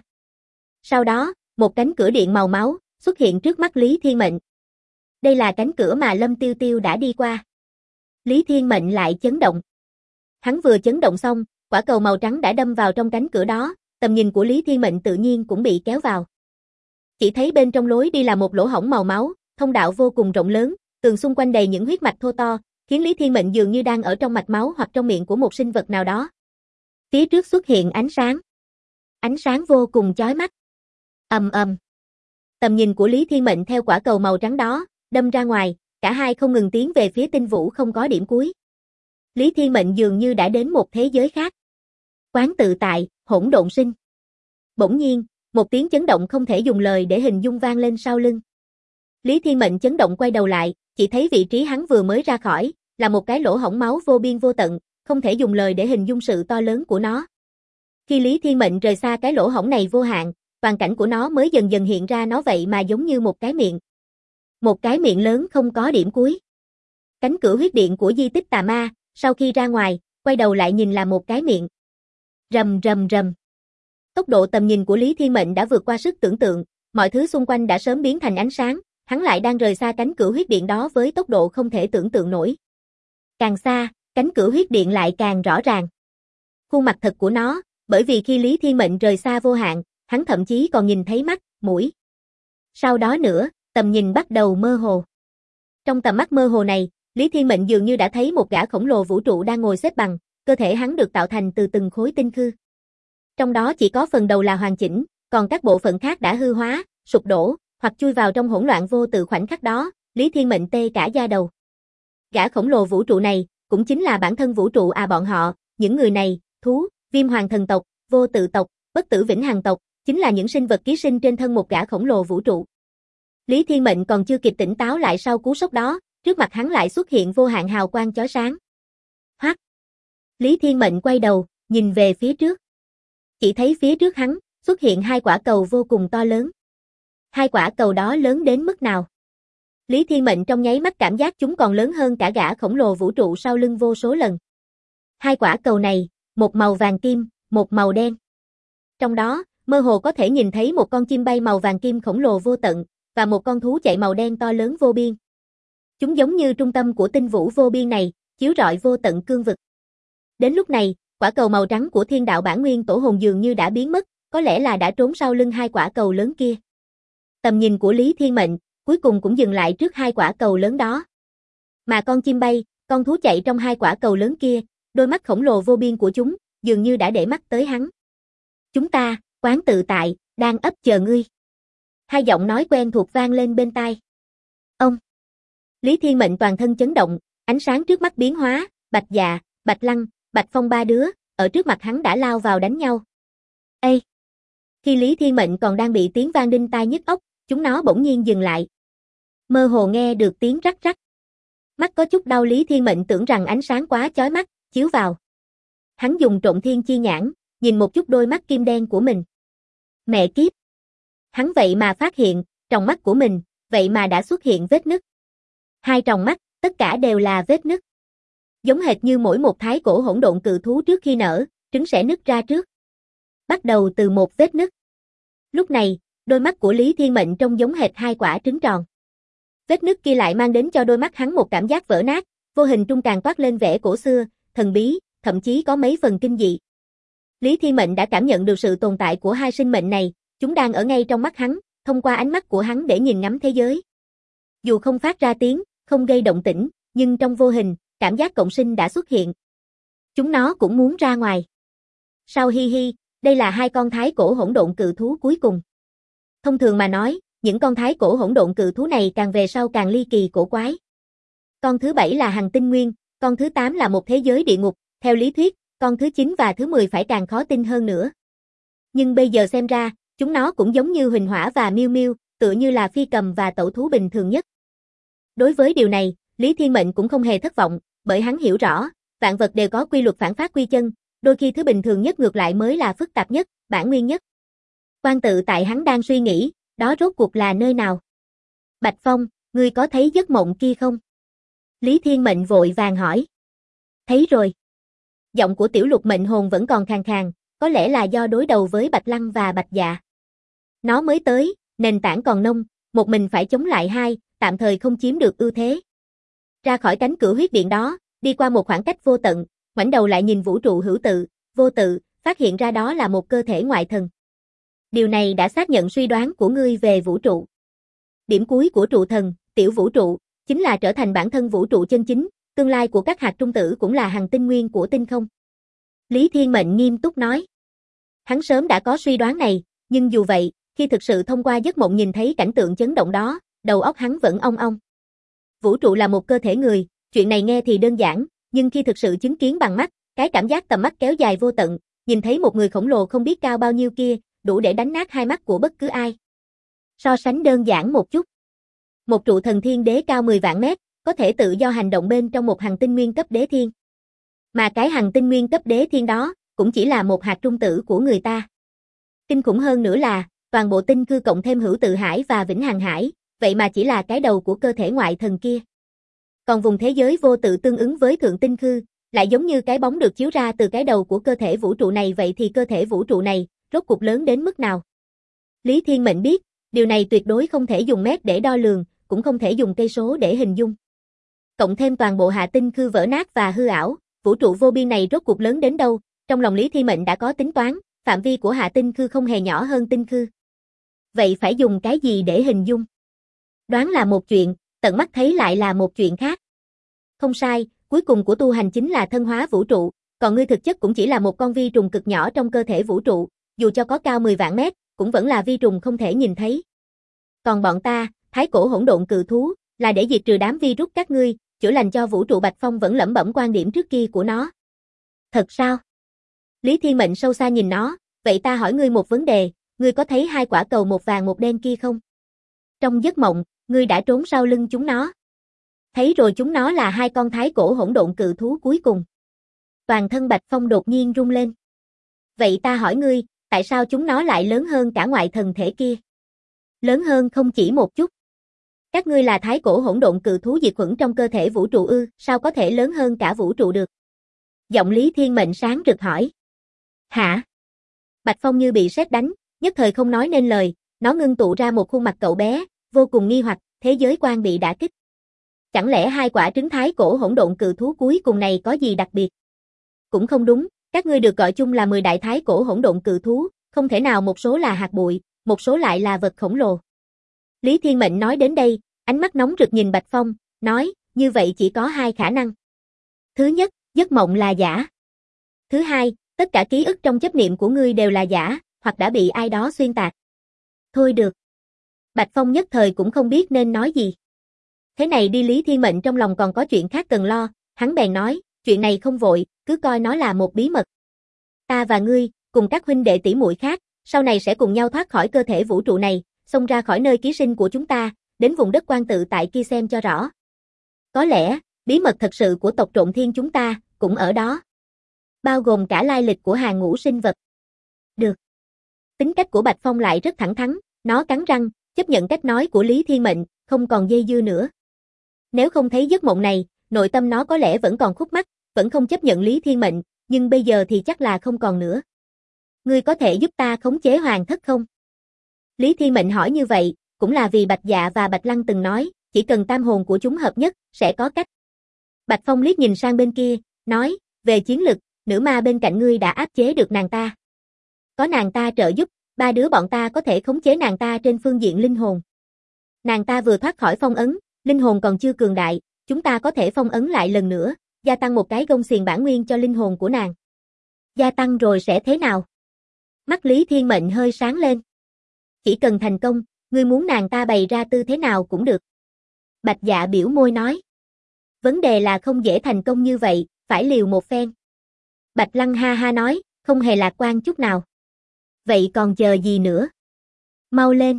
A: Sau đó, một cánh cửa điện màu máu xuất hiện trước mắt Lý Thiên Mệnh. Đây là cánh cửa mà Lâm Tiêu Tiêu đã đi qua. Lý Thiên Mệnh lại chấn động. Hắn vừa chấn động xong, quả cầu màu trắng đã đâm vào trong cánh cửa đó, tầm nhìn của Lý Thiên Mệnh tự nhiên cũng bị kéo vào. Chỉ thấy bên trong lối đi là một lỗ hổng màu máu, thông đạo vô cùng rộng lớn, tường xung quanh đầy những huyết mạch thô to, khiến Lý Thiên Mệnh dường như đang ở trong mạch máu hoặc trong miệng của một sinh vật nào đó. Phía trước xuất hiện ánh sáng. Ánh sáng vô cùng chói mắt. Ầm ầm. Tầm nhìn của Lý Thiên Mệnh theo quả cầu màu trắng đó, đâm ra ngoài, cả hai không ngừng tiến về phía tinh vũ không có điểm cuối. Lý Thiên Mệnh dường như đã đến một thế giới khác. Quán tự tại, hỗn độn sinh. Bỗng nhiên, một tiếng chấn động không thể dùng lời để hình dung vang lên sau lưng. Lý Thiên Mệnh chấn động quay đầu lại, chỉ thấy vị trí hắn vừa mới ra khỏi, là một cái lỗ hổng máu vô biên vô tận, không thể dùng lời để hình dung sự to lớn của nó. Khi Lý Thiên Mệnh rời xa cái lỗ hổng này vô hạn, toàn cảnh của nó mới dần dần hiện ra, nó vậy mà giống như một cái miệng. Một cái miệng lớn không có điểm cuối. Cánh cửa huyết điện của di tích tà ma, sau khi ra ngoài, quay đầu lại nhìn là một cái miệng. Rầm rầm rầm. Tốc độ tầm nhìn của Lý Thiên Mệnh đã vượt qua sức tưởng tượng, mọi thứ xung quanh đã sớm biến thành ánh sáng, hắn lại đang rời xa cánh cửa huyết điện đó với tốc độ không thể tưởng tượng nổi. Càng xa, cánh cửa huyết điện lại càng rõ ràng. Khuôn mặt thật của nó, bởi vì khi Lý Thiên Mệnh rời xa vô hạn, hắn thậm chí còn nhìn thấy mắt, mũi. Sau đó nữa, tầm nhìn bắt đầu mơ hồ. Trong tầm mắt mơ hồ này, Lý Thiên Mệnh dường như đã thấy một gã khổng lồ vũ trụ đang ngồi xếp bằng, cơ thể hắn được tạo thành từ từng khối tinh khư. Trong đó chỉ có phần đầu là hoàn chỉnh, còn các bộ phận khác đã hư hóa, sụp đổ, hoặc chui vào trong hỗn loạn vô tự khoảnh khắc đó, Lý Thiên Mệnh tê cả da đầu. Gã khổng lồ vũ trụ này, cũng chính là bản thân vũ trụ bọn họ, những người này, thú, Viêm Hoàng thần tộc, vô tự tộc, bất tử vĩnh hằng tộc, chính là những sinh vật ký sinh trên thân một gã khổng lồ vũ trụ. Lý Thiên Mệnh còn chưa kịp tỉnh táo lại sau cú sốc đó, trước mặt hắn lại xuất hiện vô hạn hào quang chói sáng. Hoắc. Lý Thiên Mệnh quay đầu, nhìn về phía trước. Chỉ thấy phía trước hắn, xuất hiện hai quả cầu vô cùng to lớn. Hai quả cầu đó lớn đến mức nào? Lý Thiên Mệnh trong nháy mắt cảm giác chúng còn lớn hơn cả gã khổng lồ vũ trụ sau lưng vô số lần. Hai quả cầu này, một màu vàng kim, một màu đen. Trong đó, mơ hồ có thể nhìn thấy một con chim bay màu vàng kim khổng lồ vô tận, và một con thú chạy màu đen to lớn vô biên. Chúng giống như trung tâm của tinh vũ vô biên này, chiếu rọi vô tận cương vực. Đến lúc này, quả cầu màu trắng của Thiên Đạo Bản Nguyên Tổ Hồn dường như đã biến mất, có lẽ là đã trốn sau lưng hai quả cầu lớn kia. Tầm nhìn của Lý Thiên Mệnh cuối cùng cũng dừng lại trước hai quả cầu lớn đó. Mà con chim bay, con thú chạy trong hai quả cầu lớn kia, đôi mắt khổng lồ vô biên của chúng, dường như đã để mắt tới hắn. Chúng ta, quán tự tại, đang ấp chờ ngươi. Hai giọng nói quen thuộc vang lên bên tai. Ông. Lý Thiên Mệnh toàn thân chấn động, ánh sáng trước mắt biến hóa, Bạch Dạ, Bạch Lăng, Bạch Phong ba đứa, ở trước mặt hắn đã lao vào đánh nhau. Ê! Khi Lý Thiên Mệnh còn đang bị tiếng vang đinh tai nhức óc, chúng nó bỗng nhiên dừng lại. Mơ hồ nghe được tiếng rắc rắc. Mắt có chút đau, Lý Thiên Mệnh tưởng rằng ánh sáng quá chói mắt, chiếu vào. Hắn dùng trộm thiên chi nhãn, nhìn một chút đôi mắt kim đen của mình. Mẹ kiếp! Hắn vậy mà phát hiện, tròng mắt của mình, vậy mà đã xuất hiện vết nứt. Hai tròng mắt, tất cả đều là vết nứt. Giống hệt như mỗi một thái cổ hỗn độn cự thú trước khi nở, trứng sẽ nứt ra trước. Bắt đầu từ một vết nứt. Lúc này, đôi mắt của Lý Thiên Mệnh trông giống hệt hai quả trứng tròn. Vết nứt kia lại mang đến cho đôi mắt hắn một cảm giác vỡ nát, vô hình trung càng toát lên vẻ cổ xưa, thần bí, thậm chí có mấy phần kinh dị. Lý Thiên Mệnh đã cảm nhận được sự tồn tại của hai sinh mệnh này, chúng đang ở ngay trong mắt hắn, thông qua ánh mắt của hắn để nhìn ngắm thế giới. Dù không phát ra tiếng, không gây động tĩnh, nhưng trong vô hình, cảm giác cộng sinh đã xuất hiện. Chúng nó cũng muốn ra ngoài. Sao hi hi, đây là hai con thái cổ hỗn độn cự thú cuối cùng. Thông thường mà nói, những con thái cổ hỗn độn cự thú này càng về sau càng ly kỳ cổ quái. Con thứ 7 là Hằng Tinh Nguyên, con thứ 8 là một thế giới địa ngục, theo lý thuyết, con thứ 9 và thứ 10 phải càng khó tin hơn nữa. Nhưng bây giờ xem ra, chúng nó cũng giống như Huỳnh Hỏa và Miêu Miêu, tựa như là phi cầm và tẩu thú bình thường nhất. Đối với điều này, Lý Thiên Mệnh cũng không hề thất vọng, bởi hắn hiểu rõ, vạn vật đều có quy luật phản phát quy chân, đôi khi thứ bình thường nhất ngược lại mới là phức tạp nhất, bản nguyên nhất. Quan tự tại hắn đang suy nghĩ, đó rốt cuộc là nơi nào? Bạch Phong, ngươi có thấy giấc mộng kia không? Lý Thiên Mệnh vội vàng hỏi. Thấy rồi. Giọng của Tiểu Lục mệnh hồn vẫn còn khàn khàn, có lẽ là do đối đầu với Bạch Lăng và Bạch Dạ. Nó mới tới, nền tảng còn nông, một mình phải chống lại hai, tạm thời không chiếm được ưu thế. Ra khỏi cánh cửa huyết điện đó, đi qua một khoảng cách vô tận, ngoảnh đầu lại nhìn vũ trụ hữu tự, vô tự, phát hiện ra đó là một cơ thể ngoại thần. Điều này đã xác nhận suy đoán của ngươi về vũ trụ. Điểm cuối của trụ thần, tiểu vũ trụ, chính là trở thành bản thân vũ trụ chân chính, tương lai của các hạt trung tử cũng là hằng tinh nguyên của tinh không. Lý Thiên Mệnh nghiêm túc nói. Hắn sớm đã có suy đoán này, nhưng dù vậy, khi thực sự thông qua giấc mộng nhìn thấy cảnh tượng chấn động đó, đầu óc hắn vẫn ong ong. Vũ trụ là một cơ thể người, chuyện này nghe thì đơn giản, nhưng khi thực sự chứng kiến bằng mắt, cái cảm giác tầm mắt kéo dài vô tận, nhìn thấy một người khổng lồ không biết cao bao nhiêu kia, đủ để đánh nát hai mắt của bất cứ ai. So sánh đơn giản một chút. Một trụ thần thiên đế cao 10 vạn mét, có thể tự do hành động bên trong một hằng tinh nguyên cấp đế thiên. Mà cái hằng tinh nguyên cấp đế thiên đó, cũng chỉ là một hạt trung tử của người ta. Kinh khủng hơn nữa là, toàn bộ tinh khư cộng thêm hữu tự hải và vĩnh hằng hải, vậy mà chỉ là cái đầu của cơ thể ngoại thần kia. Còn vùng thế giới vô tự tương ứng với thượng tinh khư, lại giống như cái bóng được chiếu ra từ cái đầu của cơ thể vũ trụ này, vậy thì cơ thể vũ trụ này, rốt cuộc lớn đến mức nào? Lý Thiên Mệnh biết, điều này tuyệt đối không thể dùng mét để đo lường, cũng không thể dùng cây số để hình dung. Cộng thêm toàn bộ hạ tinh khư vỡ nát và hư ảo, vũ trụ vô biên này rốt cuộc lớn đến đâu, trong lòng Lý Thiên Mệnh đã có tính toán, phạm vi của hạ tinh khư không hề nhỏ hơn tinh khư. Vậy phải dùng cái gì để hình dung? Đoán là một chuyện, tận mắt thấy lại là một chuyện khác. Không sai, cuối cùng của tu hành chính là thân hóa vũ trụ, còn ngươi thực chất cũng chỉ là một con vi trùng cực nhỏ trong cơ thể vũ trụ, dù cho có cao 10 vạn mét, cũng vẫn là vi trùng không thể nhìn thấy. Còn bọn ta, thái cổ hỗn độn cự thú, là để diệt trừ đám virus các ngươi, chữa lành cho vũ trụ. Bạch Phong vẫn lẩm bẩm quan điểm trước kia của nó. Thật sao? Lý Thiên Mệnh sâu xa nhìn nó, vậy ta hỏi ngươi một vấn đề, ngươi có thấy hai quả cầu một vàng một đen kia không? Trong giấc mộng, ngươi đã trốn sau lưng chúng nó. Thấy rồi, chúng nó là hai con thái cổ hỗn độn cự thú cuối cùng. Toàn thân Bạch Phong đột nhiên rung lên. Vậy ta hỏi ngươi, tại sao chúng nó lại lớn hơn cả ngoại thần thể kia? Lớn hơn không chỉ một chút. Các ngươi là thái cổ hỗn độn cự thú diệt khuẩn trong cơ thể vũ trụ ư, sao có thể lớn hơn cả vũ trụ được? Giọng Lý Thiên Mệnh sáng rực hỏi. Hả? Bạch Phong như bị sét đánh, nhất thời không nói nên lời, nó ngưng tụ ra một khuôn mặt cậu bé, vô cùng nghi hoặc, thế giới quan bị đả kích. Chẳng lẽ hai quả trứng thái cổ hỗn độn cự thú cuối cùng này có gì đặc biệt? Cũng không đúng, các ngươi được gọi chung là 10 đại thái cổ hỗn độn cự thú, không thể nào một số là hạt bụi, một số lại là vật khổng lồ. Lý Thiên Mệnh nói đến đây, ánh mắt nóng rực nhìn Bạch Phong, nói, như vậy chỉ có hai khả năng. Thứ nhất, giấc mộng là giả. Thứ hai, tất cả ký ức trong chấp niệm của ngươi đều là giả, hoặc đã bị ai đó xuyên tạc. Thôi được. Bạch Phong nhất thời cũng không biết nên nói gì. Thế này đi, Lý Thiên Mệnh trong lòng còn có chuyện khác cần lo, hắn bèn nói, chuyện này không vội, cứ coi nó là một bí mật. Ta và ngươi, cùng các huynh đệ tỷ muội khác, sau này sẽ cùng nhau thoát khỏi cơ thể vũ trụ này, xông ra khỏi nơi ký sinh của chúng ta, đến vùng đất quan tự tại kia xem cho rõ. Có lẽ, bí mật thật sự của tộc Trộn Thiên chúng ta, cũng ở đó. Bao gồm cả lai lịch của hàng ngũ sinh vật. Được. Tính cách của Bạch Phong lại rất thẳng thắn, nó cắn răng, chấp nhận cách nói của Lý Thiên Mệnh, không còn dây dưa nữa. Nếu không thấy giấc mộng này, nội tâm nó có lẽ vẫn còn khúc mắc, vẫn không chấp nhận Lý Thiên Mệnh, nhưng bây giờ thì chắc là không còn nữa. Ngươi có thể giúp ta khống chế Hoàng Thất không? Lý Thiên Mệnh hỏi như vậy, cũng là vì Bạch Dạ và Bạch Lăng từng nói, chỉ cần tam hồn của chúng hợp nhất, sẽ có cách. Bạch Phong liếc nhìn sang bên kia, nói, về chiến lực, nữ ma bên cạnh ngươi đã áp chế được nàng ta. Có nàng ta trợ giúp, ba đứa bọn ta có thể khống chế nàng ta trên phương diện linh hồn. Nàng ta vừa thoát khỏi phong ấn, linh hồn còn chưa cường đại, chúng ta có thể phong ấn lại lần nữa, gia tăng một cái gông xiềng bản nguyên cho linh hồn của nàng. Gia tăng rồi sẽ thế nào? Mắt Lý Thiên Mệnh hơi sáng lên. Chỉ cần thành công, ngươi muốn nàng ta bày ra tư thế nào cũng được. Bạch Dạ biểu môi nói. Vấn đề là không dễ thành công như vậy, phải liều một phen. Bạch Lăng ha ha nói, không hề lạc quan chút nào. Vậy còn chờ gì nữa? Mau lên.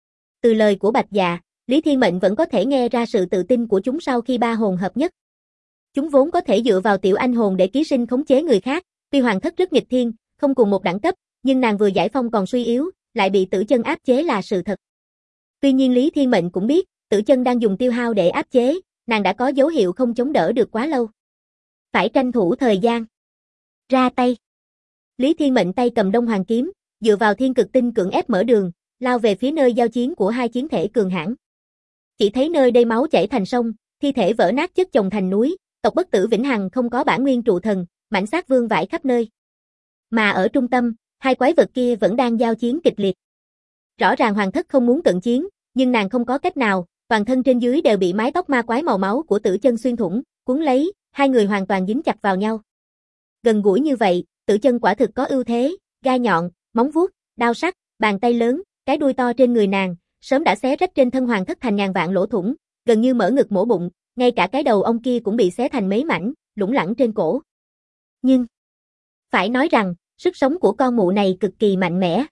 A: Từ lời của Bạch Dạ, Lý Thiên Mệnh vẫn có thể nghe ra sự tự tin của chúng sau khi ba hồn hợp nhất. Chúng vốn có thể dựa vào tiểu anh hồn để ký sinh khống chế người khác, tuy Hoàng Thất rất nghịch thiên, không cùng một đẳng cấp, nhưng nàng vừa giải phong còn suy yếu, lại bị Tử Chân áp chế là sự thật. Tuy nhiên Lý Thiên Mệnh cũng biết, Tử Chân đang dùng tiêu hao để áp chế, nàng đã có dấu hiệu không chống đỡ được quá lâu. Phải tranh thủ thời gian. Ra tay. Lý Thiên Mệnh tay cầm Đông Hoàng kiếm, dựa vào thiên cực tinh cưỡng ép mở đường, lao về phía nơi giao chiến của hai chiến thể cường hãn. Chỉ thấy nơi đây máu chảy thành sông, thi thể vỡ nát chất chồng thành núi, tộc Bất Tử vĩnh hằng không có bản nguyên trụ thần, mảnh xác vương vãi khắp nơi. Mà ở trung tâm, hai quái vật kia vẫn đang giao chiến kịch liệt. Rõ ràng Hoàng Thất không muốn cận chiến, nhưng nàng không có cách nào, toàn thân trên dưới đều bị mái tóc ma quái màu máu của Tử Chân xuyên thủng, cuốn lấy, hai người hoàn toàn dính chặt vào nhau. Gần gũi như vậy, Tử Chân quả thực có ưu thế, gai nhọn, móng vuốt, đao sắc, bàn tay lớn, cái đuôi to trên người nàng, sớm đã xé rách trên thân Hoàng Thất thành ngàn vạn lỗ thủng, gần như mở ngực mổ bụng, ngay cả cái đầu ông kia cũng bị xé thành mấy mảnh, lủng lẳng trên cổ. Nhưng, phải nói rằng, sức sống của con mụ này cực kỳ mạnh mẽ.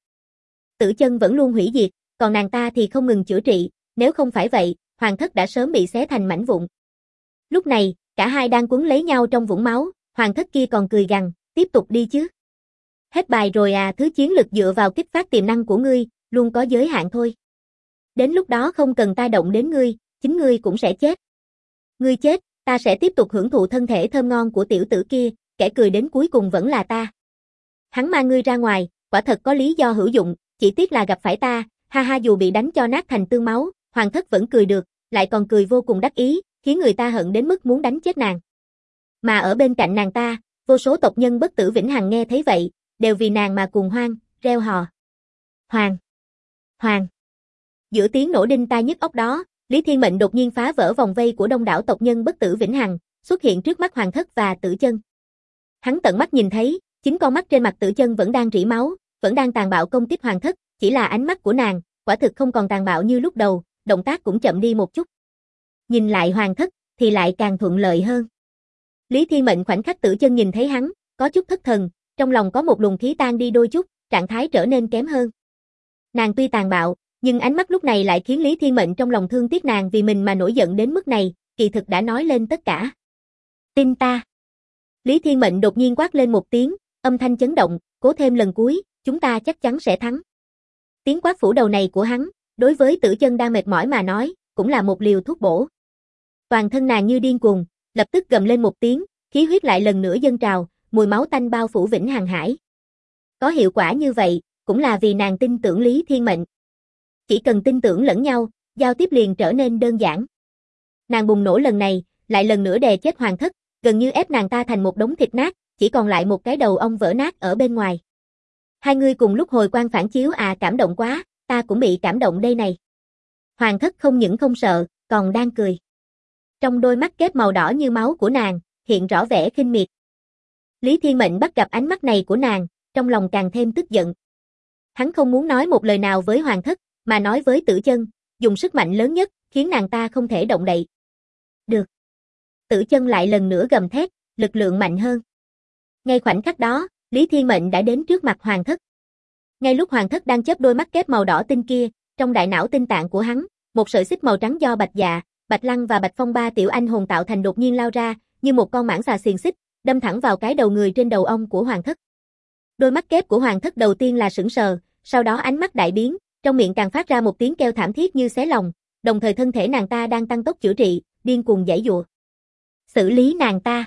A: Tử Chân vẫn luôn hủy diệt, còn nàng ta thì không ngừng chữa trị, nếu không phải vậy, Hoàng Thất đã sớm bị xé thành mảnh vụn. Lúc này, cả hai đang quấn lấy nhau trong vũng máu, Hoàng Thất kia còn cười gằn, tiếp tục đi chứ. Hết bài rồi à, thứ chiến lực dựa vào kích phát tiềm năng của ngươi, luôn có giới hạn thôi. Đến lúc đó không cần ta động đến ngươi, chính ngươi cũng sẽ chết. Ngươi chết, ta sẽ tiếp tục hưởng thụ thân thể thơm ngon của tiểu tử kia, kẻ cười đến cuối cùng vẫn là ta. Hắn mang ngươi ra ngoài, quả thật có lý do hữu dụng, chỉ tiếc là gặp phải ta, ha ha, dù bị đánh cho nát thành tương máu, Hoàng Thất vẫn cười được, lại còn cười vô cùng đắc ý, khiến người ta hận đến mức muốn đánh chết nàng. Mà ở bên cạnh nàng ta, vô số tộc nhân Bất Tử vĩnh hằng nghe thấy vậy, đều vì nàng mà cuồng hoan, reo hò. Hoàng! Hoàng! Giữa tiếng nổ đinh tai nhức óc đó, Lý Thiên Mệnh đột nhiên phá vỡ vòng vây của đông đảo tộc nhân Bất Tử vĩnh hằng, xuất hiện trước mắt Hoàng Thất và Tử Chân. Hắn tận mắt nhìn thấy, chính con mắt trên mặt Tử Chân vẫn đang rỉ máu, vẫn đang tàn bạo công kích Hoàng Thất, chỉ là ánh mắt của nàng, quả thực không còn tàn bạo như lúc đầu, động tác cũng chậm đi một chút. Nhìn lại Hoàng Thất, thì lại càng thuận lợi hơn. Lý Thiên Mệnh khoảnh khắc Tử Chân nhìn thấy hắn, có chút thất thần, trong lòng có một luồng khí tan đi đôi chút, trạng thái trở nên kém hơn. Nàng tuy tàn bạo, nhưng ánh mắt lúc này lại khiến Lý Thiên Mệnh trong lòng thương tiếc nàng vì mình mà nổi giận đến mức này, kỳ thực đã nói lên tất cả. Tin ta. Lý Thiên Mệnh đột nhiên quát lên một tiếng, âm thanh chấn động, cố thêm lần cuối, chúng ta chắc chắn sẽ thắng. Tiếng quát phủ đầu này của hắn, đối với Tử Chân đang mệt mỏi mà nói, cũng là một liều thuốc bổ. Toàn thân nàng như điên cuồng, lập tức gầm lên một tiếng, khí huyết lại lần nữa dâng trào, mùi máu tanh bao phủ vĩnh hằng hải. Có hiệu quả như vậy, cũng là vì nàng tin tưởng Lý Thiên Mệnh. Chỉ cần tin tưởng lẫn nhau, giao tiếp liền trở nên đơn giản. Nàng bùng nổ lần này, lại lần nữa đè chết Hoàng Thất, gần như ép nàng ta thành một đống thịt nát, chỉ còn lại một cái đầu ong vỡ nát ở bên ngoài. Hai người cùng lúc hồi quang phản chiếu à, cảm động quá, ta cũng bị cảm động đây này. Hoàng thất không những không sợ, còn đang cười. Trong đôi mắt kép màu đỏ như máu của nàng, hiện rõ vẻ khinh miệt. Lý Thiên Mệnh bắt gặp ánh mắt này của nàng, trong lòng càng thêm tức giận. Hắn không muốn nói một lời nào với Hoàng thất, mà nói với Tử Chân, dùng sức mạnh lớn nhất, khiến nàng ta không thể động đậy. Được. Tử Chân lại lần nữa gầm thét, lực lượng mạnh hơn. Ngay khoảnh khắc đó, Lý Thiên Mệnh đã đến trước mặt Hoàng thất. Ngay lúc Hoàng thất đang chớp đôi mắt kép màu đỏ tinh kia, trong đại não tinh tạng của hắn, một sợi xích màu trắng do Bạch Dạ, Bạch Lăng và Bạch Phong ba tiểu anh hồn tạo thành đột nhiên lao ra, như một con mãng xà xiềng xích, đâm thẳng vào cái đầu người trên đầu ông của Hoàng thất. Đôi mắt kép của Hoàng thất đầu tiên là sững sờ, sau đó ánh mắt đại biến, trong miệng càng phát ra một tiếng kêu thảm thiết như xé lòng, đồng thời thân thể nàng ta đang tăng tốc chữa trị, điên cuồng giãy giụa. Xử lý nàng ta.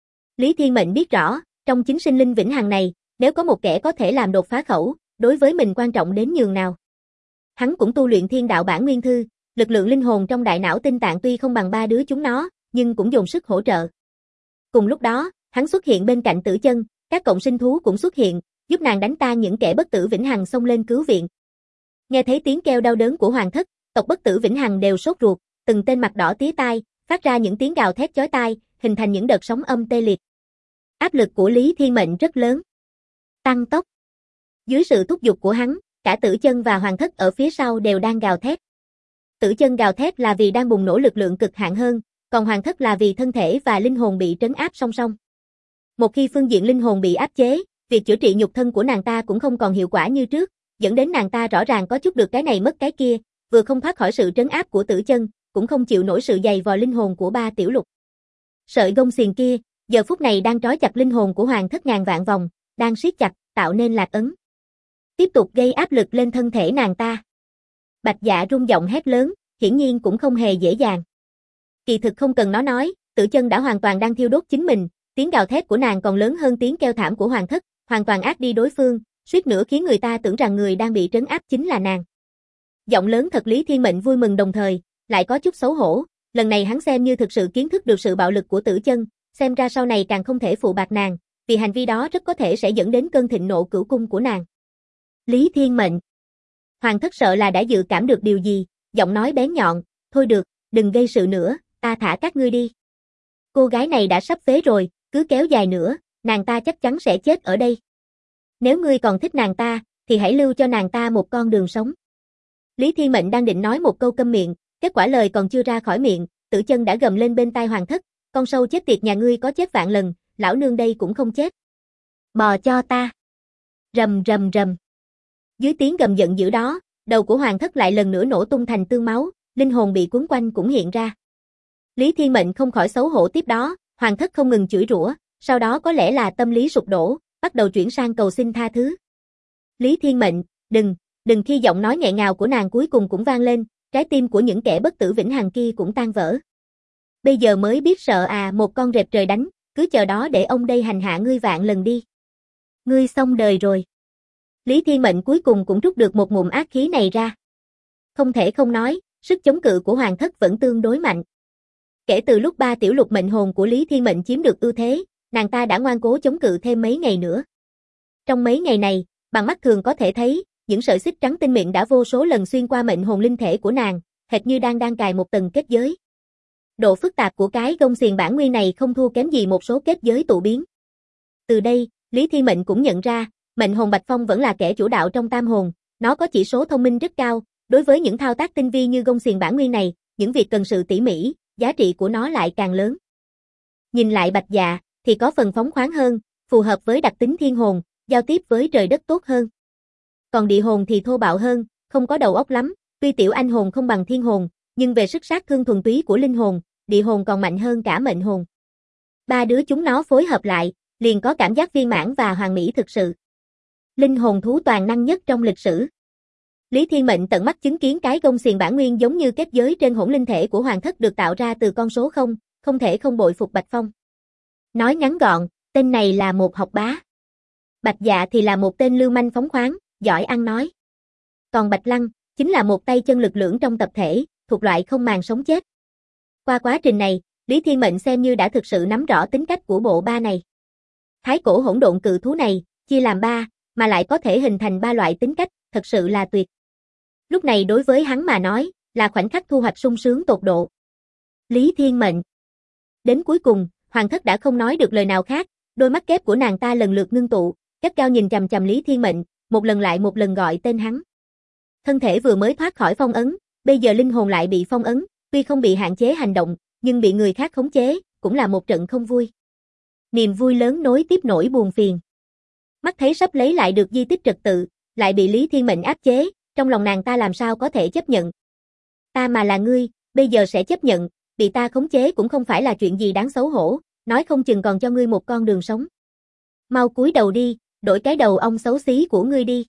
A: Lý Thiên Mệnh biết rõ, trong chính sinh linh vĩnh hằng này, nếu có một kẻ có thể làm đột phá khẩu, đối với mình quan trọng đến nhường nào. Hắn cũng tu luyện Thiên Đạo Bản Nguyên Thư, lực lượng linh hồn trong đại não tinh tạng tuy không bằng ba đứa chúng nó, nhưng cũng dồn sức hỗ trợ. Cùng lúc đó, hắn xuất hiện bên cạnh Tử Chân, các cộng sinh thú cũng xuất hiện, giúp nàng đánh tan những kẻ bất tử vĩnh hằng xông lên cứu viện. Nghe thấy tiếng kêu đau đớn của Hoàng thất, tộc bất tử vĩnh hằng đều sốt ruột, từng tên mặt đỏ tía tai, phát ra những tiếng gào thét chói tai, hình thành những đợt sóng âm tê liệt. Áp lực của Lý Thiên Mệnh rất lớn. Tăng tốc. Dưới sự thúc giục của hắn, cả Tử Chân và Hoàng thất ở phía sau đều đang gào thét. Tử Chân gào thét là vì đang bùng nổ lực lượng cực hạn hơn, còn Hoàng thất là vì thân thể và linh hồn bị trấn áp song song. Một khi phương diện linh hồn bị áp chế, việc chữa trị nhục thân của nàng ta cũng không còn hiệu quả như trước, dẫn đến nàng ta rõ ràng có chút được cái này mất cái kia, vừa không thoát khỏi sự trấn áp của Tử Chân, cũng không chịu nổi sự dày vò linh hồn của ba tiểu lục. Sợi gông xiềng kia, giờ phút này đang trói chặt linh hồn của Hoàng thất ngàn vạn vòng, đang siết chặt, tạo nên lạc ấn. Tiếp tục gây áp lực lên thân thể nàng ta. Bạch Dạ rung giọng hét lớn, hiển nhiên cũng không hề dễ dàng. Kỳ thực không cần nó nói, Tử Chân đã hoàn toàn đang thiêu đốt chính mình, tiếng gào thét của nàng còn lớn hơn tiếng kêu thảm của Hoàng thất, hoàn toàn ác đi đối phương, suýt nữa khiến người ta tưởng rằng người đang bị trấn áp chính là nàng. Giọng lớn thật Lý Thiên Mệnh vui mừng đồng thời, lại có chút xấu hổ, lần này hắn xem như thực sự kiến thức được sự bạo lực của Tử Chân, xem ra sau này càng không thể phụ bạc nàng, vì hành vi đó rất có thể sẽ dẫn đến cơn thịnh nộ cửu cung của nàng. Lý Thiên Mệnh. Hoàng thất sợ là đã dự cảm được điều gì, giọng nói bén nhọn, thôi được, đừng gây sự nữa, ta thả các ngươi đi. Cô gái này đã sắp phế rồi, cứ kéo dài nữa, nàng ta chắc chắn sẽ chết ở đây. Nếu ngươi còn thích nàng ta, thì hãy lưu cho nàng ta một con đường sống. Lý Thiên Mệnh đang định nói một câu câm miệng, kết quả lời còn chưa ra khỏi miệng, Tử Chân đã gầm lên bên tai Hoàng thất, con sâu chết tiệt nhà ngươi có chết vạn lần, lão nương đây cũng không chết. Bò cho ta. Rầm rầm rầm. Dưới tiếng gầm giận dữ đó, đầu của Hoàng thất lại lần nữa nổ tung thành tương máu, linh hồn bị cuốn quanh cũng hiện ra. Lý Thiên Mệnh không khỏi xấu hổ tiếp đó, Hoàng thất không ngừng chửi rủa, sau đó có lẽ là tâm lý sụp đổ, bắt đầu chuyển sang cầu xin tha thứ. Lý Thiên Mệnh, đừng khi giọng nói nghẹn ngào của nàng cuối cùng cũng vang lên, trái tim của những kẻ bất tử vĩnh hằng kia cũng tan vỡ. Bây giờ mới biết sợ à, một con rệp trời đánh, cứ chờ đó để ông đây hành hạ ngươi vạn lần đi. Ngươi xong đời rồi. Lý Thiên Mệnh cuối cùng cũng rút được một ngụm ác khí này ra. Không thể không nói, sức chống cự của Hoàng thất vẫn tương đối mạnh. Kể từ lúc ba tiểu lục mệnh hồn của Lý Thiên Mệnh chiếm được ưu thế, nàng ta đã ngoan cố chống cự thêm mấy ngày nữa. Trong mấy ngày này, bằng mắt thường có thể thấy, những sợi xích trắng tinh mịn đã vô số lần xuyên qua mệnh hồn linh thể của nàng, hệt như đang cài một tầng kết giới. Độ phức tạp của cái gông xiềng bản nguyên này không thua kém gì một số kết giới tụ biến. Từ đây, Lý Thiên Mệnh cũng nhận ra, mệnh hồn Bạch Phong vẫn là kẻ chủ đạo trong tam hồn, nó có chỉ số thông minh rất cao, đối với những thao tác tinh vi như gông xiềng bản nguyên này, những việc cần sự tỉ mỉ, giá trị của nó lại càng lớn. Nhìn lại Bạch Dạ, thì có phần phóng khoáng hơn, phù hợp với đặc tính thiên hồn, giao tiếp với trời đất tốt hơn. Còn địa hồn thì thô bạo hơn, không có đầu óc lắm, tuy tiểu anh hồn không bằng thiên hồn, nhưng về sức sát thương thuần túy của linh hồn, địa hồn còn mạnh hơn cả mệnh hồn. Ba đứa chúng nó phối hợp lại, liền có cảm giác viên mãn và hoàn mỹ thực sự. Linh hồn thú toàn năng nhất trong lịch sử. Lý Thiên Mệnh tận mắt chứng kiến cái gông xiềng bản nguyên giống như kết giới trên hỗn linh thể của Hoàng thất được tạo ra từ con số 0, không thể không bội phục Bạch Phong. Nói ngắn gọn, tên này là một học bá. Bạch Dạ thì là một tên lưu manh phóng khoáng, giỏi ăn nói. Còn Bạch Lăng, chính là một tay chân lực lưỡng trong tập thể, thuộc loại không màng sống chết. Qua quá trình này, Lý Thiên Mệnh xem như đã thực sự nắm rõ tính cách của bộ ba này. Thái cổ hỗn độn cự thú này, chia làm ba, mà lại có thể hình thành 3 loại tính cách, thật sự là tuyệt. Lúc này đối với hắn mà nói, là khoảnh khắc thu hoạch sung sướng tột độ. Lý Thiên Mệnh. Đến cuối cùng, Hoàng thất đã không nói được lời nào khác, đôi mắt kép của nàng ta lần lượt ngưng tụ, gắt gao nhìn chằm chằm Lý Thiên Mệnh, một lần lại một lần gọi tên hắn. Thân thể vừa mới thoát khỏi phong ấn, bây giờ linh hồn lại bị phong ấn, tuy không bị hạn chế hành động, nhưng bị người khác khống chế, cũng là một trận không vui. Niềm vui lớn nối tiếp nỗi buồn phiền. Mắt thấy sắp lấy lại được di tích trật tự, lại bị Lý Thiên Mệnh áp chế, trong lòng nàng ta làm sao có thể chấp nhận. Ta mà là ngươi, bây giờ sẽ chấp nhận, bị ta khống chế cũng không phải là chuyện gì đáng xấu hổ, nói không chừng còn cho ngươi một con đường sống. Mau cúi đầu đi, đổi cái đầu ong xấu xí của ngươi đi.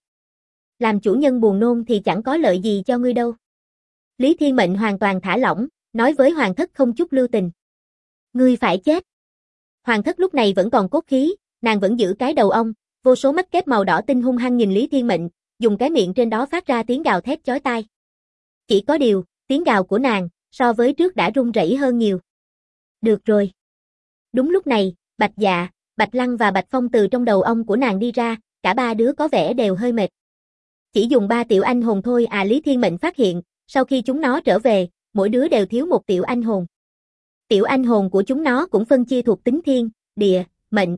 A: Làm chủ nhân buồn nôn thì chẳng có lợi gì cho ngươi đâu. Lý Thiên Mệnh hoàn toàn thả lỏng, nói với Hoàng thất không chút lưu tình. Ngươi phải chết. Hoàng thất lúc này vẫn còn cốt khí, nàng vẫn giữ cái đầu ong, vô số mắt kép màu đỏ tinh hung hăng nhìn Lý Thiên Mệnh, dùng cái miệng trên đó phát ra tiếng gào thét chói tai. Chỉ có điều, tiếng gào của nàng, so với trước đã run rẩy hơn nhiều. Được rồi. Đúng lúc này, Bạch Dạ, Bạch Lăng và Bạch Phong từ trong đầu ong của nàng đi ra, cả ba đứa có vẻ đều hơi mệt. Chỉ dùng 3 tiểu anh hồn thôi à, Lý Thiên Mệnh phát hiện, sau khi chúng nó trở về, mỗi đứa đều thiếu một tiểu anh hồn. Tiểu anh hồn của chúng nó cũng phân chia thuộc tính thiên, địa, mệnh.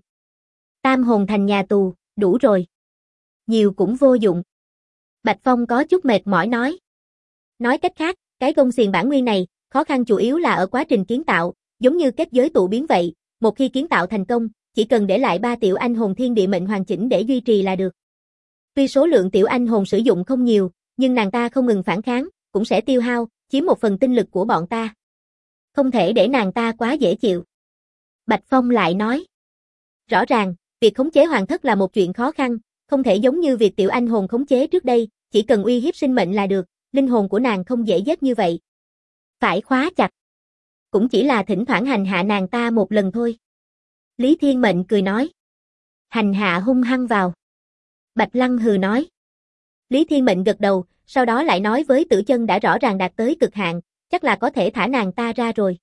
A: Tam hồn thành nhà tù, đủ rồi. Nhiều cũng vô dụng. Bạch Phong có chút mệt mỏi nói. Nói cách khác, cái gông xiềng bản nguyên này, khó khăn chủ yếu là ở quá trình kiến tạo, giống như kết giới tụ biến vậy, một khi kiến tạo thành công, chỉ cần để lại 3 tiểu anh hồn thiên địa mệnh hoàn chỉnh để duy trì là được. Tuy số lượng tiểu anh hồn sử dụng không nhiều, nhưng nàng ta không ngừng phản kháng, cũng sẽ tiêu hao, chiếm 1 phần tinh lực của bọn ta. Không thể để nàng ta quá dễ chịu. Bạch Phong lại nói. Rõ ràng, việc khống chế hoàng thất là một chuyện khó khăn, không thể giống như việc tiểu anh hồn khống chế trước đây, chỉ cần uy hiếp sinh mệnh là được, linh hồn của nàng không dễ giết như vậy. Phải khóa chặt. Cũng chỉ là thỉnh thoảng hành hạ nàng ta một lần thôi. Lý Thiên Mệnh cười nói. Hành hạ hung hăng vào. Bạch Lăng hừ nói. Lý Thiên Mệnh gật đầu, sau đó lại nói với Tử Chân đã rõ ràng đạt tới cực hạn, chắc là có thể thả nàng ta ra rồi.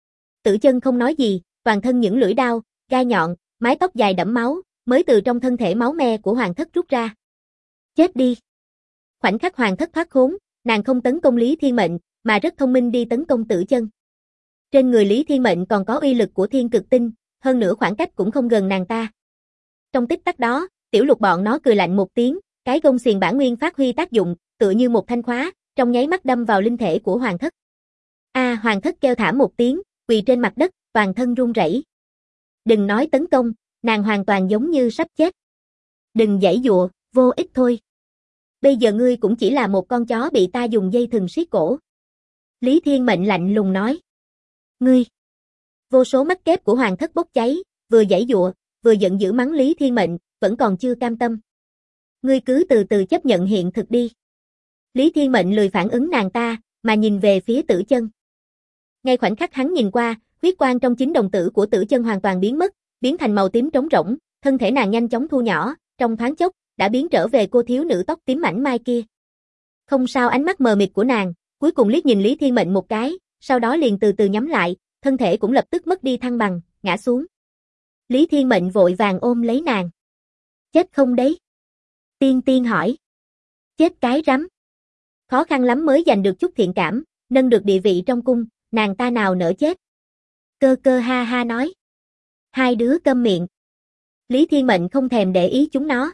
A: Tử Chân không nói gì, toàn thân những lưỡi đao, gai nhọn, mái tóc dài đẫm máu, mới từ trong thân thể máu me của hoàng thất rút ra. Chết đi. Khoảnh khắc hoàng thất thoát khốn, nàng không tấn công Lý Thiên Mệnh, mà rất thông minh đi tấn công Tử Chân. Trên người Lý Thiên Mệnh còn có uy lực của thiên cực tinh, hơn nữa khoảng cách cũng không gần nàng ta. Trong tích tắc đó, tiểu lục bọn nó cười lạnh một tiếng, cái gông xiềng bản nguyên phát huy tác dụng, tựa như một thanh khóa, trong nháy mắt đâm vào linh thể của hoàng thất. Hoàng thất kêu thảm một tiếng, quỳ trên mặt đất, toàn thân run rẩy. Đừng nói tấn công, nàng hoàn toàn giống như sắp chết. Đừng giãy giụa, vô ích thôi. Bây giờ ngươi cũng chỉ là một con chó bị ta dùng dây thừng siết cổ. Lý Thiên Mệnh lạnh lùng nói. Ngươi. Vô số mắt kép của hoàng thất bốc cháy, vừa giãy giụa, vừa giận dữ mắng Lý Thiên Mệnh, vẫn còn chưa cam tâm. Ngươi cứ từ từ chấp nhận hiện thực đi. Lý Thiên Mệnh lười phản ứng nàng ta, mà nhìn về phía Tử Chân. Ngay khoảnh khắc hắn nhìn qua, huyết quang trong chính đồng tử của Tử Chân hoàn toàn biến mất, biến thành màu tím trống rỗng, thân thể nàng nhanh chóng thu nhỏ, trong thoáng chốc, đã biến trở về cô thiếu nữ tóc tím mảnh mai kia. Không sao, ánh mắt mờ mịt của nàng, cuối cùng liếc nhìn Lý Thiên Mệnh một cái, sau đó liền từ từ nhắm lại, thân thể cũng lập tức mất đi thăng bằng, ngã xuống. Lý Thiên Mệnh vội vàng ôm lấy nàng. Chết không đấy? Tiên Tiên hỏi. Chết cái rắm. Khó khăn lắm mới giành được chút thiện cảm, nâng được địa vị trong cung, nàng ta nào nỡ chết. Cơ Cơ ha ha nói. Hai đứa câm miệng. Lý Thiên Mệnh không thèm để ý chúng nó.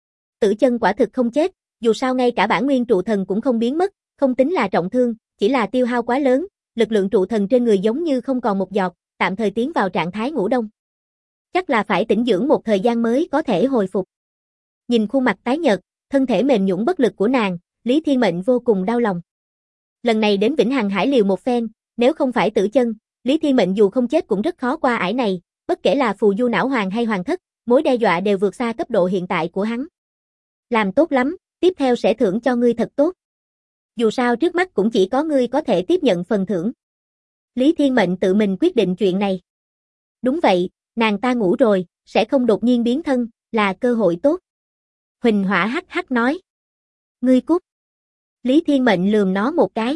A: Tử Chân quả thực không chết, dù sao ngay cả bản nguyên trụ thần cũng không biến mất, không tính là trọng thương, chỉ là tiêu hao quá lớn, lực lượng trụ thần trên người giống như không còn một giọt, tạm thời tiến vào trạng thái ngủ đông. Chắc là phải tĩnh dưỡng một thời gian mới có thể hồi phục. Nhìn khuôn mặt tái nhợt, thân thể mềm nhũn bất lực của nàng, Lý Thiên Mệnh vô cùng đau lòng. Lần này đến Vĩnh Hằng Hải liều một phen, nếu không phải Tử Chân, Lý Thiên Mệnh dù không chết cũng rất khó qua ải này, bất kể là phù du não hoàng hay hoàng thất, mối đe dọa đều vượt xa cấp độ hiện tại của hắn. Làm tốt lắm, tiếp theo sẽ thưởng cho ngươi thật tốt. Dù sao trước mắt cũng chỉ có ngươi có thể tiếp nhận phần thưởng. Lý Thiên Mệnh tự mình quyết định chuyện này. Đúng vậy, nàng ta ngủ rồi, sẽ không đột nhiên biến thân, là cơ hội tốt. Huỳnh Hỏa hắc hắc nói. Ngươi cút. Lý Thiên Mệnh lườm nó một cái.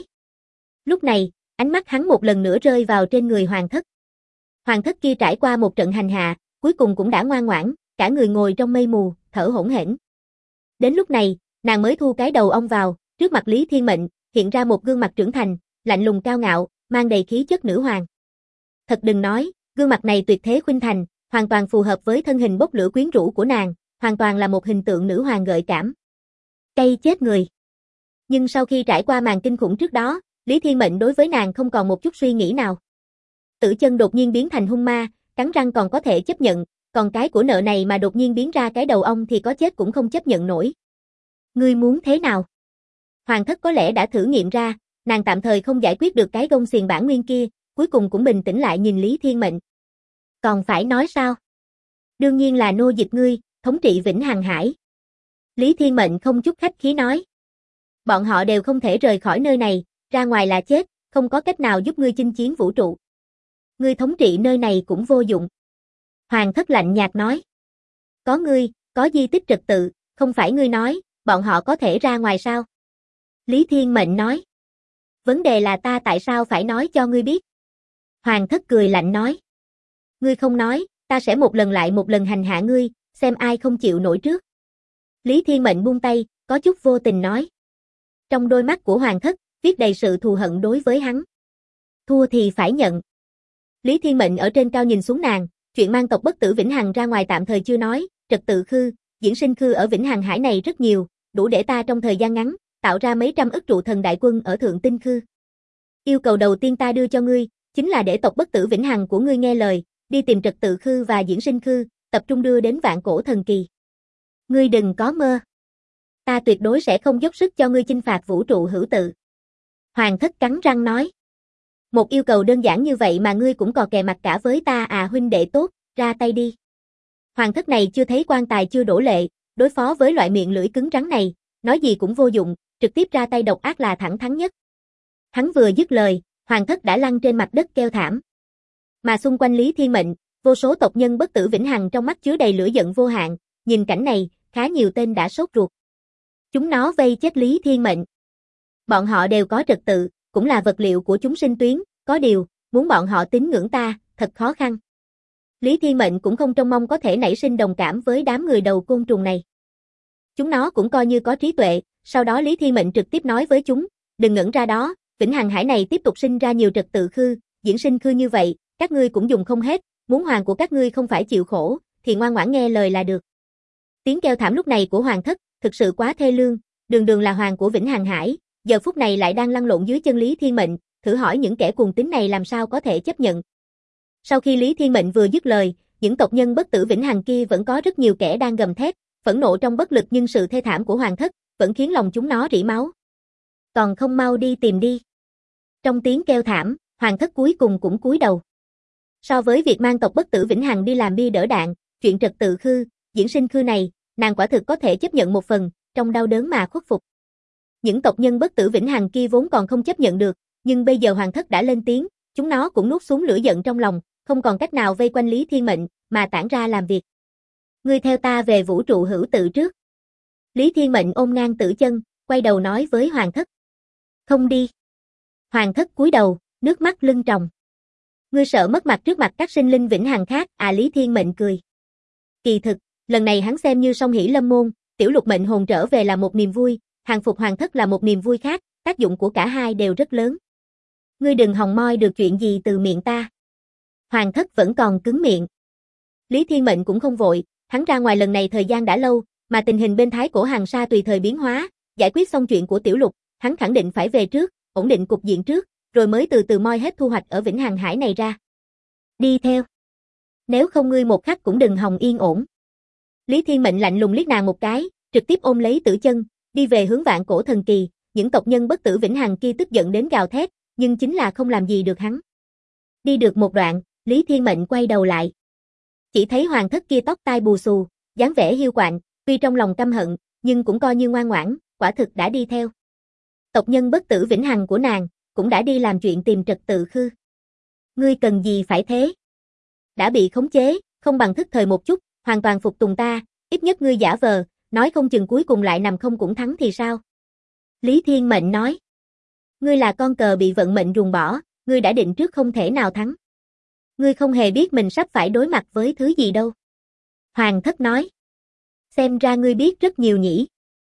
A: Lúc này, ánh mắt hắn một lần nữa rơi vào trên người hoàng thất. Hoàng thất kia trải qua một trận hành hạ, cuối cùng cũng đã ngoan ngoãn, cả người ngồi trong mây mù, thở hổn hển. Đến lúc này, nàng mới thu cái đầu ông vào, trước mặt Lý Thiên Mệnh, hiện ra một gương mặt trưởng thành, lạnh lùng cao ngạo, mang đầy khí chất nữ hoàng. Thật đừng nói, gương mặt này tuyệt thế khuynh thành, hoàn toàn phù hợp với thân hình bốc lửa quyến rũ của nàng, hoàn toàn là một hình tượng nữ hoàng gợi cảm. Cay chết người. Nhưng sau khi trải qua màn kinh khủng trước đó, Lý Thiên Mệnh đối với nàng không còn một chút suy nghĩ nào. Tử Chân đột nhiên biến thành hung ma, cắn răng còn có thể chấp nhận, còn cái của nợ này mà đột nhiên biến ra cái đầu ong thì có chết cũng không chấp nhận nổi. Ngươi muốn thế nào? Hoàng thất có lẽ đã thử nghiệm ra, nàng tạm thời không giải quyết được cái gông xiềng bản nguyên kia, cuối cùng cũng bình tĩnh lại nhìn Lý Thiên Mệnh. Còn phải nói sao? Đương nhiên là nô dịch ngươi, thống trị Vĩnh Hằng Hải. Lý Thiên Mệnh không chút khách khí nói. Bọn họ đều không thể rời khỏi nơi này, ra ngoài là chết, không có cách nào giúp ngươi chinh chiến vũ trụ. Ngươi thống trị nơi này cũng vô dụng. Hoàng thất lạnh nhạt nói. Có ngươi, có di tích trật tự, không phải ngươi nói, bọn họ có thể ra ngoài sao? Lý Thiên Mệnh nói. Vấn đề là ta tại sao phải nói cho ngươi biết? Hoàng thất cười lạnh nói. Ngươi không nói, ta sẽ một lần lại một lần hành hạ ngươi, xem ai không chịu nổi trước. Lý Thiên Mệnh buông tay, có chút vô tình nói. Trong đôi mắt của Hoàng thất, viết đầy sự thù hận đối với hắn. Thua thì phải nhận. Lý Thiên Mệnh ở trên cao nhìn xuống nàng, chuyện mang tộc bất tử Vĩnh Hằng ra ngoài tạm thời chưa nói, trật tự khư, diễn sinh khư ở Vĩnh Hằng Hải này rất nhiều, đủ để ta trong thời gian ngắn, tạo ra mấy trăm ức trụ thần đại quân ở Thượng Tinh khư. Yêu cầu đầu tiên ta đưa cho ngươi, chính là để tộc bất tử Vĩnh Hằng của ngươi nghe lời, đi tìm trật tự khư và diễn sinh khư, tập trung đưa đến vạn cổ thần kỳ. Ngươi đừng có mơ. Ta tuyệt đối sẽ không dốc sức cho ngươi chinh phạt vũ trụ hữu tự. Hoàng thất cắn răng nói. Một yêu cầu đơn giản như vậy mà ngươi cũng cò kè mặt cả với ta à huynh đệ tốt, ra tay đi. Hoàng thất này chưa thấy quan tài chưa đổ lệ, đối phó với loại miệng lưỡi cứng rắn này, nói gì cũng vô dụng, trực tiếp ra tay độc ác là thẳng thắn nhất. Hắn vừa dứt lời, Hoàng thất đã lăn trên mặt đất kêu thảm. Mà xung quanh Lý Thiên Mệnh, vô số tộc nhân bất tử Vĩnh Hằng trong mắt chứa đầy lửa giận vô hạn, nhìn cảnh này, khá nhiều tên đã sốt ruột. Chúng nó vây chết Lý Thiên Mệnh. Bọn họ đều có trật tự, cũng là vật liệu của chúng sinh tuyến, có điều, muốn bọn họ tín ngưỡng ta, thật khó khăn. Lý Thiên Mệnh cũng không trông mong có thể nảy sinh đồng cảm với đám người đầu côn trùng này. Chúng nó cũng coi như có trí tuệ, sau đó Lý Thiên Mệnh trực tiếp nói với chúng, đừng ngẩn ra đó, Vĩnh Hằng Hải này tiếp tục sinh ra nhiều trật tự khư, diễn sinh khư như vậy, các ngươi cũng dùng không hết, muốn hoàng của các ngươi không phải chịu khổ, thì ngoan ngoãn nghe lời là được. Tiếng kêu thảm lúc này của Hoàng thất, thực sự quá thê lương, đường đường là hoàng của Vĩnh Hằng Hải, giờ phút này lại đang lăn lộn dưới chân Lý Thiên Mệnh, thử hỏi những kẻ cuồng tín này làm sao có thể chấp nhận. Sau khi Lý Thiên Mệnh vừa dứt lời, những tộc nhân bất tử Vĩnh Hằng kia vẫn có rất nhiều kẻ đang gầm thét, phẫn nộ trong bất lực nhưng sự thê thảm của Hoàng thất vẫn khiến lòng chúng nó rỉ máu. Còn không mau đi tìm đi. Trong tiếng kêu thảm, Hoàng thất cuối cùng cũng cúi đầu. So với việc mang tộc bất tử Vĩnh Hằng đi làm bia đỡ đạn, chuyện trật tự khư, diễn sinh khư này, nàng quả thực có thể chấp nhận một phần, trong đau đớn mà khuất phục. Những tộc nhân bất tử Vĩnh Hằng kia vốn còn không chấp nhận được, nhưng bây giờ Hoàng thất đã lên tiếng, chúng nó cũng nuốt xuống lửa giận trong lòng, không còn cách nào vây quanh Lý Thiên Mệnh, mà tản ra làm việc. Ngươi theo ta về vũ trụ hữu tự trước. Lý Thiên Mệnh ôm ngang Tử Chân, quay đầu nói với Hoàng thất. Không đi. Hoàng thất cúi đầu, nước mắt lưng tròng. Ngươi sợ mất mặt trước mặt các sinh linh vĩnh hằng khác, à Lý Thiên Mệnh cười. Kỳ thực, lần này hắn xem như song hỷ lâm môn, tiểu lục mệnh hồn trở về là một niềm vui, hàng phục Hoàng thất là một niềm vui khác, tác dụng của cả hai đều rất lớn. Ngươi đừng hòng moi được chuyện gì từ miệng ta. Hoàng thất vẫn còn cứng miệng. Lý Thiên Mệnh cũng không vội, hắn ra ngoài lần này thời gian đã lâu, mà tình hình bên Thái Cổ Hàng Sa tùy thời biến hóa, giải quyết xong chuyện của tiểu lục, hắn khẳng định phải về trước, ổn định cục diện trước, rồi mới từ từ moi hết thu hoạch ở Vĩnh Hằng Hải này ra. Đi theo. Nếu không ngươi một khắc cũng đừng hòng yên ổn. Lý Thiên Mệnh lạnh lùng liếc nàng một cái, trực tiếp ôm lấy Tử Chân, đi về hướng Vạn Cổ Thần Kỳ, những tộc nhân bất tử Vĩnh Hằng kia tức giận đến gào thét, nhưng chính là không làm gì được hắn. Đi được một đoạn, Lý Thiên Mệnh quay đầu lại. Chỉ thấy Hoàng thất kia tóc tai bù xù, dáng vẻ hiu quạnh, tuy trong lòng căm hận, nhưng cũng coi như ngoan ngoãn, quả thực đã đi theo. Tộc nhân bất tử Vĩnh Hằng của nàng, cũng đã đi làm chuyện tìm trật tự khư. Ngươi cần gì phải thế? Đã bị khống chế, không bằng thức thời một chút, hoàn toàn phục tùng ta, ít nhất ngươi giả vờ, nói không chừng cuối cùng lại nằm không cũng thắng thì sao? Lý Thiên Mệnh nói. Ngươi là con cờ bị vận mệnh ruồng bỏ, ngươi đã định trước không thể nào thắng. Ngươi không hề biết mình sắp phải đối mặt với thứ gì đâu. Hoàng thất nói. Xem ra ngươi biết rất nhiều nhỉ.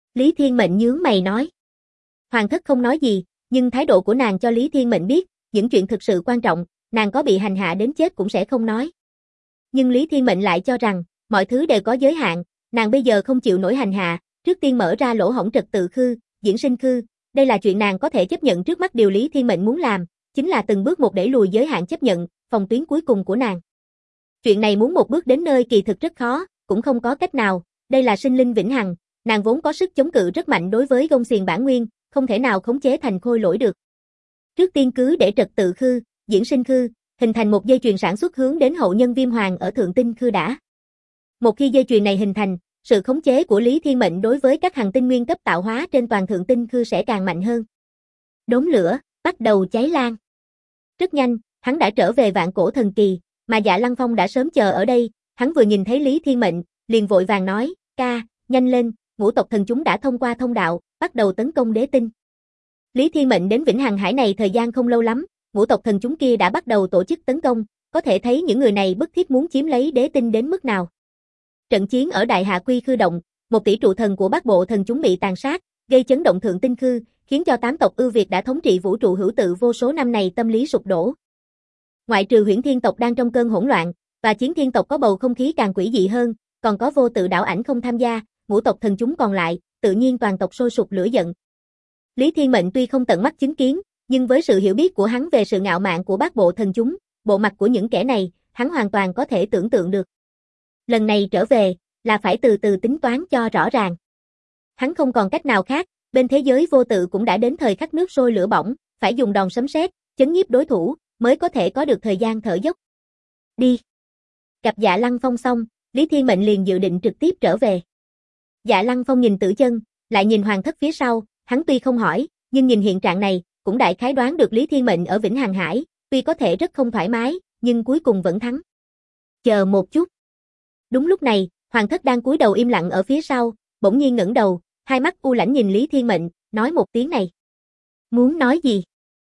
A: Lý Thiên Mệnh nhướng mày nói. Hoàng thất không nói gì, nhưng thái độ của nàng cho Lý Thiên Mệnh biết, những chuyện thực sự quan trọng, nàng có bị hành hạ đến chết cũng sẽ không nói. Nhưng Lý Thiên Mệnh lại cho rằng, mọi thứ đều có giới hạn, nàng bây giờ không chịu nổi hành hạ, trước tiên mở ra lỗ hổng trật tự khư, diễn sinh khư, đây là chuyện nàng có thể chấp nhận trước mắt. Điều Lý Thiên Mệnh muốn làm, chính là từng bước một đẩy lùi giới hạn chấp nhận, phòng tuyến cuối cùng của nàng. Chuyện này muốn một bước đến nơi kỳ thực rất khó, cũng không có cách nào, đây là sinh linh vĩnh hằng, nàng vốn có sức chống cự rất mạnh đối với gông xiềng bản nguyên, không thể nào khống chế thành khôi lỗi được. Trước tiên cứ để trật tự khư, diễn sinh khư, hình thành một dây chuyền sản xuất hướng đến hậu nhân Viêm Hoàng ở Thượng Tinh khư đã. Một khi dây chuyền này hình thành, sự khống chế của Lý Thiên Mệnh đối với các hành tinh nguyên cấp tạo hóa trên toàn Thượng Tinh khư sẽ càng mạnh hơn. Đốm lửa bắt đầu cháy lan. Rất nhanh, hắn đã trở về Vạn Cổ Thần Kỳ, mà Dạ Lăng Phong đã sớm chờ ở đây, hắn vừa nhìn thấy Lý Thiên Mệnh, liền vội vàng nói, ca, nhanh lên, ngũ tộc thần chúng đã thông qua thông đạo, bắt đầu tấn công đế tinh. Lý Thiên Mệnh đến Vĩnh Hằng Hải này thời gian không lâu lắm, ngũ tộc thần chúng kia đã bắt đầu tổ chức tấn công, có thể thấy những người này bức thiết muốn chiếm lấy đế tinh đến mức nào. Trận chiến ở Đại Hạ Quy Khư Động, 1 tỷ trụ thần của Bát Bộ thần chúng bị tàn sát, gây chấn động Thượng Tinh khư, khiến cho 8 tộc ưu việt đã thống trị vũ trụ hữu tự vô số năm này tâm lý sụp đổ. Ngoại trừ Huyễn Thiên tộc đang trong cơn hỗn loạn, và Chiến Thiên tộc có bầu không khí càng quỷ dị hơn, còn có Vô Tự Đảo Ảnh không tham gia, ngũ tộc thần chúng còn lại, tự nhiên toàn tộc sôi sục lửa giận. Lý Thiên Mệnh tuy không tận mắt chứng kiến, nhưng với sự hiểu biết của hắn về sự ngạo mạn của Bát Bộ thần chúng, bộ mặt của những kẻ này, hắn hoàn toàn có thể tưởng tượng được. Lần này trở về, là phải từ từ tính toán cho rõ ràng. Hắn không còn cách nào khác, bên thế giới vô tự cũng đã đến thời khắc nước sôi lửa bỏng, phải dùng đòn sấm sét, chấn nhiếp đối thủ, mới có thể có được thời gian thở dốc. Đi. Gặp Dạ Lăng Phong xong, Lý Thiên Mệnh liền dự định trực tiếp trở về. Dạ Lăng Phong nhìn Tử Chân, lại nhìn Hoàng thất phía sau, hắn tuy không hỏi, nhưng nhìn hiện trạng này, cũng đại khái đoán được Lý Thiên Mệnh ở Vĩnh Hằng Hải, tuy có thể rất không thoải mái, nhưng cuối cùng vẫn thắng. Chờ một chút. Đúng lúc này, Hoàng thất đang cúi đầu im lặng ở phía sau, bỗng nhiên ngẩng đầu, hai mắt u lãnh nhìn Lý Thiên Mệnh, nói một tiếng này. Muốn nói gì?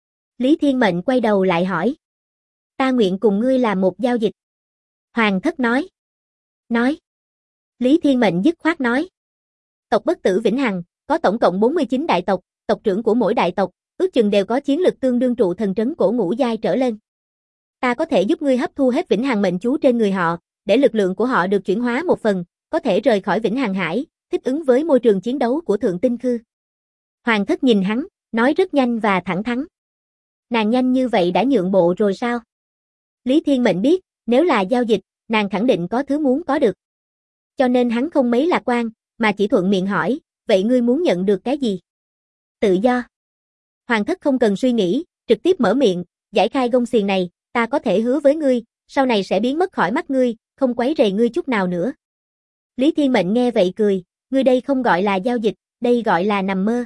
A: Lý Thiên Mệnh quay đầu lại hỏi. Ta nguyện cùng ngươi làm một giao dịch. Hoàng thất nói. Nói. Lý Thiên Mệnh dứt khoát nói. Tộc Bất Tử Vĩnh Hằng, có tổng cộng 49 đại tộc, tộc trưởng của mỗi đại tộc, ước chừng đều có chiến lực tương đương trụ thần trấn cổ ngũ giai trở lên. Ta có thể giúp ngươi hấp thu hết Vĩnh Hằng mệnh chú trên người họ, để lực lượng của họ được chuyển hóa một phần, có thể rời khỏi Vĩnh Hằng Hải, thích ứng với môi trường chiến đấu của Thượng Tinh khư. Hoàng thất nhìn hắn, nói rất nhanh và thẳng thắn. Nàng nhanh như vậy đã nhượng bộ rồi sao? Lý Thiên Mệnh biết, nếu là giao dịch, nàng khẳng định có thứ muốn có được. Cho nên hắn không mấy lạc quan, mà chỉ thuận miệng hỏi, vậy ngươi muốn nhận được cái gì? Tự do. Hoàng thất không cần suy nghĩ, trực tiếp mở miệng, giải khai gông xiềng này, ta có thể hứa với ngươi, sau này sẽ biến mất khỏi mắt ngươi, không quấy rầy ngươi chút nào nữa. Lý Thiên Mệnh nghe vậy cười, ngươi đây không gọi là giao dịch, đây gọi là nằm mơ.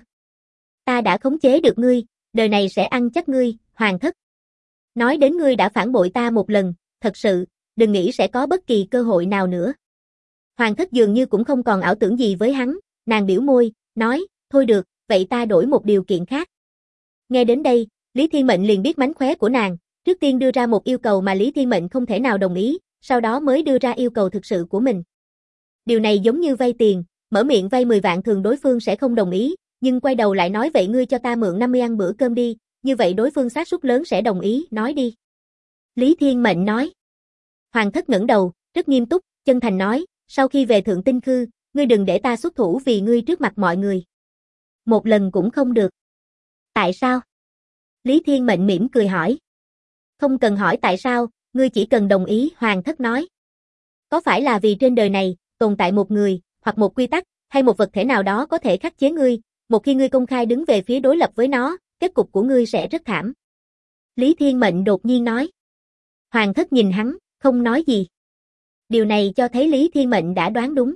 A: Ta đã khống chế được ngươi, đời này sẽ ăn chắc ngươi, Hoàng thất. Nói đến ngươi đã phản bội ta một lần, thật sự, đừng nghĩ sẽ có bất kỳ cơ hội nào nữa. Hoàng thất dường như cũng không còn ảo tưởng gì với hắn, nàng biểu môi, nói, thôi được, vậy ta đổi một điều kiện khác. Nghe đến đây, Lý Thiên Mệnh liền biết mánh khóe của nàng, trước tiên đưa ra một yêu cầu mà Lý Thiên Mệnh không thể nào đồng ý, sau đó mới đưa ra yêu cầu thực sự của mình. Điều này giống như vay tiền, mở miệng vay 10 vạn thường đối phương sẽ không đồng ý, nhưng quay đầu lại nói vậy ngươi cho ta mượn 50 ăn bữa cơm đi, như vậy đối phương xác suất lớn sẽ đồng ý, nói đi. Lý Thiên Mệnh nói. Hoàng thất ngẩng đầu, rất nghiêm túc, chân thành nói, sau khi về Thượng Tinh khư, ngươi đừng để ta xuất thủ vì ngươi trước mặt mọi người. Một lần cũng không được. Tại sao? Lý Thiên Mệnh mỉm cười hỏi. Không cần hỏi tại sao, ngươi chỉ cần đồng ý, Hoàng thất nói. Có phải là vì trên đời này, tồn tại một người, hoặc một quy tắc, hay một vật thể nào đó có thể khắc chế ngươi, một khi ngươi công khai đứng về phía đối lập với nó, kết cục của ngươi sẽ rất thảm. Lý Thiên Mệnh đột nhiên nói. Hoàng thất nhìn hắn, không nói gì. Điều này cho thấy Lý Thiên Mệnh đã đoán đúng.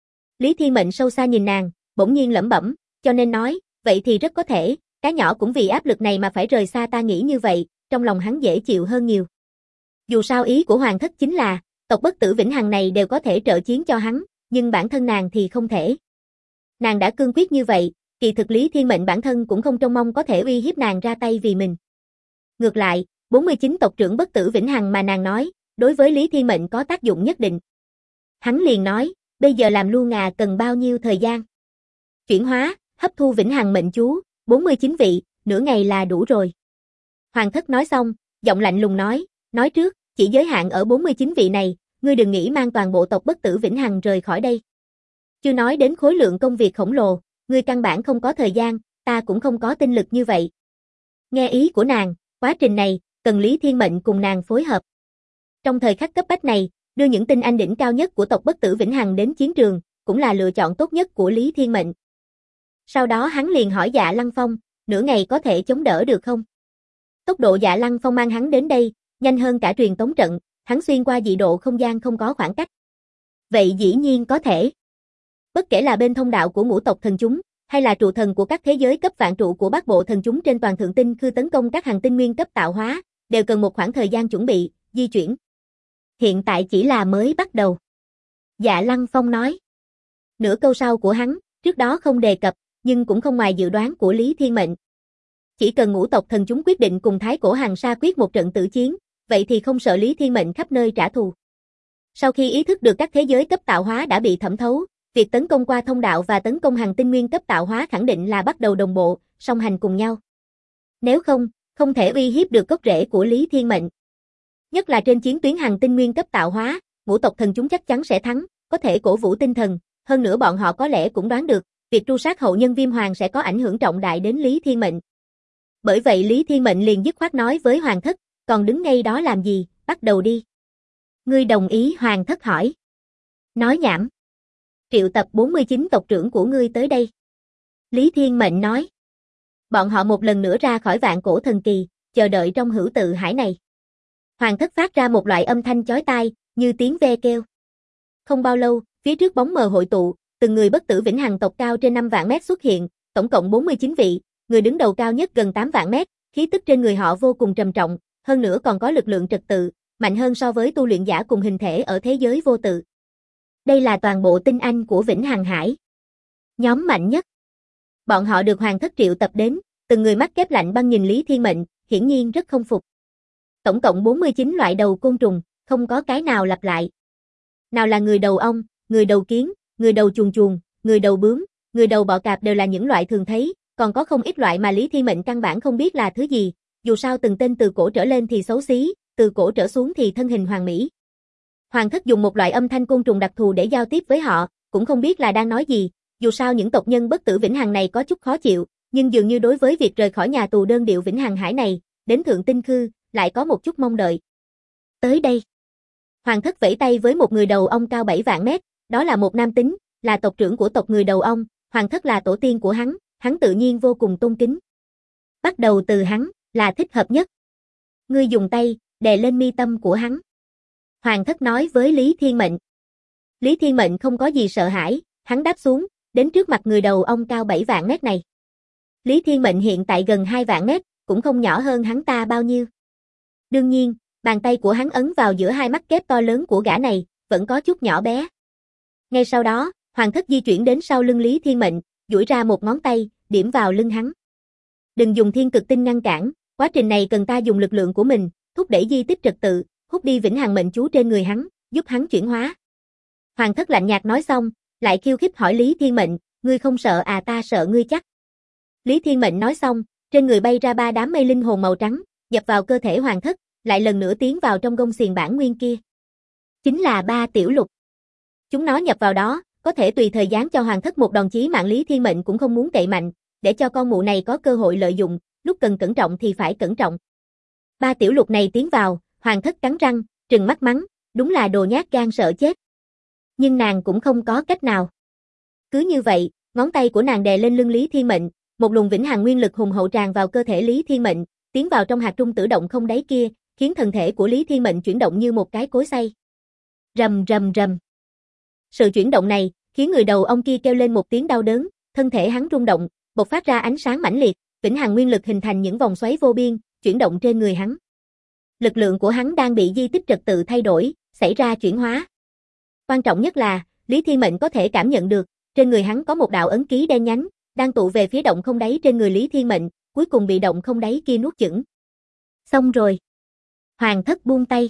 A: Lý Thiên Mệnh sâu xa nhìn nàng, bỗng nhiên lẩm bẩm, cho nên nói, vậy thì rất có thể, cá nhỏ cũng vì áp lực này mà phải rời xa ta nghĩ như vậy, trong lòng hắn dễ chịu hơn nhiều. Dù sao ý của Hoàng thất chính là, tộc Bất Tử Vĩnh Hằng này đều có thể trợ chiến cho hắn, nhưng bản thân nàng thì không thể. Nàng đã cương quyết như vậy, kỳ thực Lý Thiên Mệnh bản thân cũng không trông mong có thể uy hiếp nàng ra tay vì mình. Ngược lại, 49 tộc trưởng Bất Tử Vĩnh Hằng mà nàng nói, đối với Lý Thiên Mệnh có tác dụng nhất định. Hắn liền nói, bây giờ làm Lu Ngà cần bao nhiêu thời gian? Chuyển hóa, hấp thu vĩnh hằng mệnh chú, 49 vị, nửa ngày là đủ rồi. Hoàng thất nói xong, giọng lạnh lùng nói trước, chỉ giới hạn ở 49 vị này, ngươi đừng nghĩ mang toàn bộ tộc bất tử vĩnh hằng rời khỏi đây. Chưa nói đến khối lượng công việc khổng lồ, ngươi căn bản không có thời gian, ta cũng không có tinh lực như vậy. Nghe ý của nàng, quá trình này, cần Lý Thiên Mệnh cùng nàng phối hợp. Trong thời khắc cấp bách này, đưa những tinh anh đỉnh cao nhất của tộc bất tử vĩnh hằng đến chiến trường, cũng là lựa chọn tốt nhất của Lý Thiên Mệnh. Sau đó hắn liền hỏi Dạ Lăng Phong, nửa ngày có thể chống đỡ được không? Tốc độ Dạ Lăng Phong mang hắn đến đây, nhanh hơn cả truyền tống trận, hắn xuyên qua dị độ không gian không có khoảng cách. Vậy dĩ nhiên có thể. Bất kể là bên thông đạo của ngũ tộc thần chúng, hay là trụ thần của các thế giới cấp vạn trụ của bát bộ thần chúng trên toàn thượng tinh khư tấn công các hành tinh nguyên cấp tạo hóa, đều cần một khoảng thời gian chuẩn bị, di chuyển. Hiện tại chỉ là mới bắt đầu. Dạ Lăng Phong nói. Nửa câu sau của hắn, trước đó không đề cập, nhưng cũng không ngoài dự đoán của Lý Thiên Mệnh. Chỉ cần ngũ tộc thần chúng quyết định cùng Thái Cổ Hàng Sa quyết một trận tử chiến, vậy thì không sợ Lý Thiên Mệnh khắp nơi trả thù. Sau khi ý thức được các thế giới cấp tạo hóa đã bị thẩm thấu, việc tấn công qua thông đạo và tấn công hành tinh nguyên cấp tạo hóa khẳng định là bắt đầu đồng bộ, song hành cùng nhau. Nếu không, không thể uy hiếp được gốc rễ của Lý Thiên Mệnh. Nhất là trên chiến tuyến hành tinh nguyên cấp tạo hóa, ngũ tộc thần chúng chắc chắn sẽ thắng, có thể cổ vũ tinh thần, hơn nữa bọn họ có lẽ cũng đoán được, việc tru sát hậu nhân Viêm Hoàng sẽ có ảnh hưởng trọng đại đến Lý Thiên Mệnh. Bởi vậy Lý Thiên Mệnh liền dứt khoát nói với Hoàng thất, còn đứng ngay đó làm gì, bắt đầu đi. Ngươi đồng ý? Hoàng thất hỏi. Nói nhảm. Triệu tập 49 tộc trưởng của ngươi tới đây. Lý Thiên Mệnh nói. Bọn họ một lần nữa ra khỏi vạn cổ thần kỳ, chờ đợi trong hữu tự hải này. Hoàng thất phát ra một loại âm thanh chói tai, như tiếng ve kêu. Không bao lâu, phía trước bóng mờ hội tụ, từng người bất tử vĩnh hằng tộc cao trên 5 vạn mét xuất hiện, tổng cộng 49 vị, người đứng đầu cao nhất gần 8 vạn mét, khí tức trên người họ vô cùng trầm trọng, hơn nữa còn có lực lượng trật tự, mạnh hơn so với tu luyện giả cùng hình thể ở thế giới vô tự. Đây là toàn bộ tinh anh của Vĩnh Hằng Hải. Nhóm mạnh nhất. Bọn họ được Hoàng thất triệu tập đến, từng người mắt kép lạnh băng nhìn Lý Thiên Mệnh, hiển nhiên rất không phục. Tổng cộng 49 loại đầu côn trùng, không có cái nào lặp lại. Nào là người đầu ong, người đầu kiến, người đầu chuồn chuồn, người đầu bướm, người đầu bọ cạp đều là những loại thường thấy, còn có không ít loại mà Lý Thiên Mệnh căn bản không biết là thứ gì, dù sao từng tên từ cổ trở lên thì xấu xí, từ cổ trở xuống thì thân hình hoàn mỹ. Hoàng thất dùng một loại âm thanh côn trùng đặc thù để giao tiếp với họ, cũng không biết là đang nói gì, dù sao những tộc nhân bất tử vĩnh hằng này có chút khó chịu, nhưng dường như đối với việc rời khỏi nhà tù đơn điệu Vĩnh Hằng Hải này, đến thượng tinh khư, lại có một chút mong đợi. Tới đây. Hoàng thất vẫy tay với một người đầu ong cao 7 vạn mét, đó là một nam tính, là tộc trưởng của tộc người đầu ong, Hoàng thất là tổ tiên của hắn tự nhiên vô cùng tôn kính. Bắt đầu từ hắn, là thích hợp nhất. Ngươi dùng tay, đè lên mi tâm của hắn. Hoàng thất nói với Lý Thiên Mệnh. Lý Thiên Mệnh không có gì sợ hãi, hắn đáp xuống, đến trước mặt người đầu ong cao 7 vạn mét này. Lý Thiên Mệnh hiện tại gần 2 vạn mét, cũng không nhỏ hơn hắn ta bao nhiêu. Đương nhiên, bàn tay của hắn ấn vào giữa hai mắt kép to lớn của gã này, vẫn có chút nhỏ bé. Ngay sau đó, Hoàng thất di chuyển đến sau lưng Lý Thiên Mệnh, duỗi ra một ngón tay, điểm vào lưng hắn. Đừng dùng thiên cực tinh ngăn cản, quá trình này cần ta dùng lực lượng của mình, thúc đẩy di tích trật tự, hút đi vĩnh hằng mệnh chú trên người hắn, giúp hắn chuyển hóa. Hoàng thất lạnh nhạt nói xong, lại khiêu khích hỏi Lý Thiên Mệnh, ngươi không sợ à? Ta sợ ngươi chắc. Lý Thiên Mệnh nói xong, trên người bay ra 3 đám mây linh hồn màu trắng, nhập vào cơ thể Hoàng thất, lại lần nữa tiến vào trong gông xiềng bản nguyên kia. Chính là 3 tiểu lục. Chúng nó nhập vào đó, có thể tùy thời giáng cho Hoàng thất một đòn chí mạng. Lý Thiên Mệnh cũng không muốn cậy mạnh, để cho con mụ này có cơ hội lợi dụng, lúc cần cẩn trọng thì phải cẩn trọng. 3 tiểu lục này tiến vào, Hoàng thất cắn răng, trừng mắt mắng, đúng là đồ nhát gan sợ chết. Nhưng nàng cũng không có cách nào. Cứ như vậy, ngón tay của nàng đè lên lưng Lý Thiên Mệnh, một luồng vĩnh hằng nguyên lực hùng hậu tràn vào cơ thể Lý Thiên Mệnh, tiến vào trong hạt trung tử động không đáy kia, khiến thân thể của Lý Thiên Mệnh chuyển động như một cái cối xay. Rầm rầm rầm. Sự chuyển động này, khiến người đầu ong kia kêu lên một tiếng đau đớn, thân thể hắn rung động, bộc phát ra ánh sáng mãnh liệt, vĩnh hằng nguyên lực hình thành những vòng xoáy vô biên, chuyển động trên người hắn. Lực lượng của hắn đang bị di tích trật tự thay đổi, xảy ra chuyển hóa. Quan trọng nhất là, Lý Thiên Mệnh có thể cảm nhận được, trên người hắn có một đạo ấn ký đen nhánh, đang tụ về phía động không đáy trên người Lý Thiên Mệnh, cuối cùng bị động không đáy kia nuốt chửng. Xong rồi. Hoàng thất buông tay.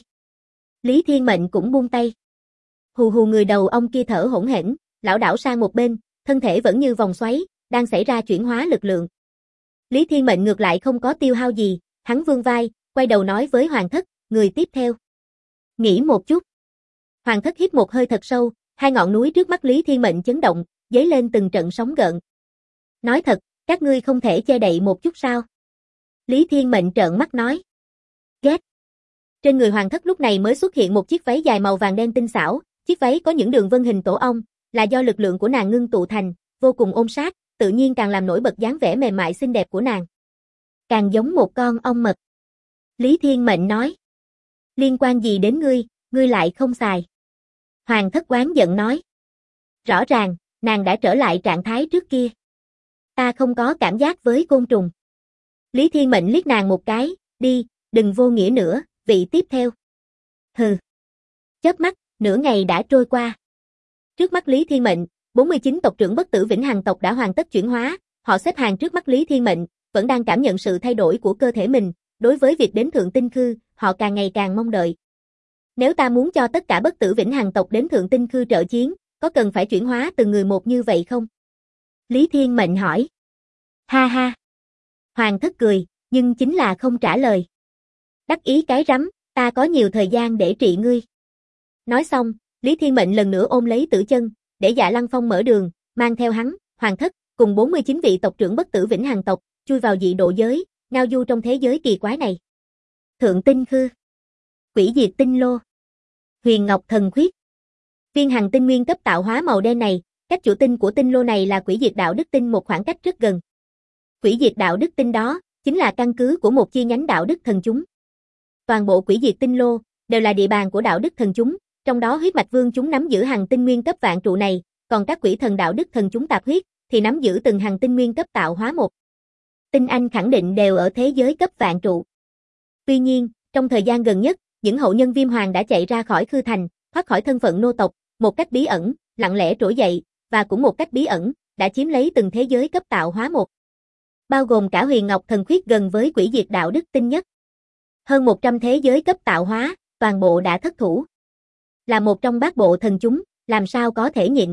A: Lý Thiên Mệnh cũng buông tay. Hù hù, người đầu ong kia thở hổn hển, lảo đảo sang một bên, thân thể vẫn như vòng xoáy, đang xảy ra chuyển hóa lực lượng. Lý Thiên Mệnh ngược lại không có tiêu hao gì, hắn vươn vai, quay đầu nói với Hoàng Thất, người tiếp theo. Nghĩ một chút. Hoàng Thất hít một hơi thật sâu, hai ngọn núi trước mắt Lý Thiên Mệnh chấn động, dấy lên từng trận sóng gợn. Nói thật, các ngươi không thể che đậy một chút sao? Lý Thiên Mệnh trợn mắt nói. Ghét. Trên người Hoàng Thất lúc này mới xuất hiện một chiếc váy dài màu vàng đen tinh xảo, chiếc váy có những đường vân hình tổ ong, là do lực lượng của nàng ngưng tụ thành, vô cùng ôm sát, tự nhiên càng làm nổi bật dáng vẻ mềm mại xinh đẹp của nàng. Càng giống một con ong mật. Lý Thiên Mệnh nói. Liên quan gì đến ngươi lại không xài. Hoàng Thất oán giận nói. Rõ ràng, nàng đã trở lại trạng thái trước kia. Ta không có cảm giác với côn trùng. Lý Thiên Mệnh liếc nàng một cái, đi, đừng vô nghĩa nữa, vị tiếp theo. Hừ. Chớp mắt, nửa ngày đã trôi qua. Trước mắt Lý Thiên Mệnh, 49 tộc trưởng bất tử vĩnh hằng tộc đã hoàn tất chuyển hóa, họ xếp hàng trước mắt Lý Thiên Mệnh, vẫn đang cảm nhận sự thay đổi của cơ thể mình, đối với việc đến Thượng Tinh Khư, họ càng ngày càng mong đợi. Nếu ta muốn cho tất cả bất tử vĩnh hằng tộc đến Thượng Tinh Khư trợ chiến, có cần phải chuyển hóa từng người một như vậy không? Lý Thiên Mệnh hỏi. Ha ha. Hoàng Thất cười, nhưng chính là không trả lời. Đắc ý cái rắm, ta có nhiều thời gian để trị ngươi. Nói xong, Lý Thiên Mệnh lần nữa ôm lấy Tử Chân, để Dạ Lăng Phong mở đường, mang theo hắn, Hoàng Thất, cùng 49 vị tộc trưởng bất tử vĩnh hằng tộc, chui vào dị độ giới, ngao du trong thế giới kỳ quái này. Thượng Tinh Khư, Quỷ Diệt Tinh Lô, Huyền Ngọc Thần Khuyết. Viên hằng tinh nguyên cấp tạo hóa màu đen này, cách chủ tinh của tinh lô này là Quỷ Diệt Đạo Đức Tinh một khoảng cách rất gần. Quỷ Diệt Đạo Đức Tinh đó, chính là căn cứ của một chi nhánh đạo đức thần chúng. Toàn bộ Quỷ Diệt Tinh Lô, đều là địa bàn của đạo đức thần chúng, trong đó huyết mạch vương chúng nắm giữ hằng tinh nguyên cấp vạn trụ này, còn các quỷ thần đạo đức thần chúng tạp huyết, thì nắm giữ từng hằng tinh nguyên cấp tạo hóa một. Tinh anh khẳng định đều ở thế giới cấp vạn trụ. Tuy nhiên, trong thời gian gần nhất, những hậu nhân Viêm Hoàng đã chạy ra khỏi Khư Thành, thoát khỏi thân phận nô tộc, một cách bí ẩn, lặng lẽ trỗi dậy, và cũng một cách bí ẩn, đã chiếm lấy từng thế giới cấp tạo hóa một. Bao gồm cả Huyền Ngọc Thần Khuyết gần với Quỷ Diệt Đạo Đức Tinh nhất. Hơn 100 thế giới cấp tạo hóa, toàn bộ đã thất thủ. Là một trong bát bộ thần chúng, làm sao có thể nhịn.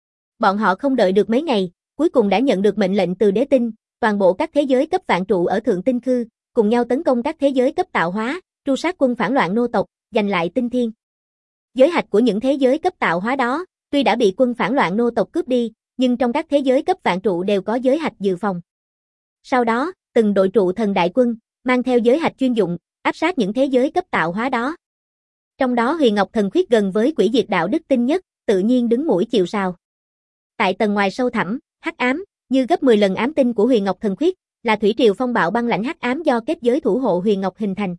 A: Bọn họ không đợi được mấy ngày, cuối cùng đã nhận được mệnh lệnh từ đế tinh, toàn bộ các thế giới cấp vạn trụ ở Thượng Tinh Khư, cùng nhau tấn công các thế giới cấp tạo hóa, tru sát quân phản loạn nô tộc, giành lại tinh thiên. Giới hạch của những thế giới cấp tạo hóa đó, tuy đã bị quân phản loạn nô tộc cướp đi, nhưng trong các thế giới cấp vạn trụ đều có giới hạch dự phòng. Sau đó, từng đội trụ thần đại quân, mang theo giới hạch chuyên dụng, áp sát những thế giới cấp tạo hóa đó. Trong đó Huyền Ngọc Thần Khuyết gần với Quỷ Diệt Đạo Đức Tinh nhất, tự nhiên đứng mũi chịu sào. Tại tầng ngoài sâu thẳm, hắc ám, như gấp 10 lần ám tinh của Huyền Ngọc Thần Khuyết, là thủy triều phong bạo băng lãnh hắc ám do kết giới thủ hộ Huyền Ngọc hình thành.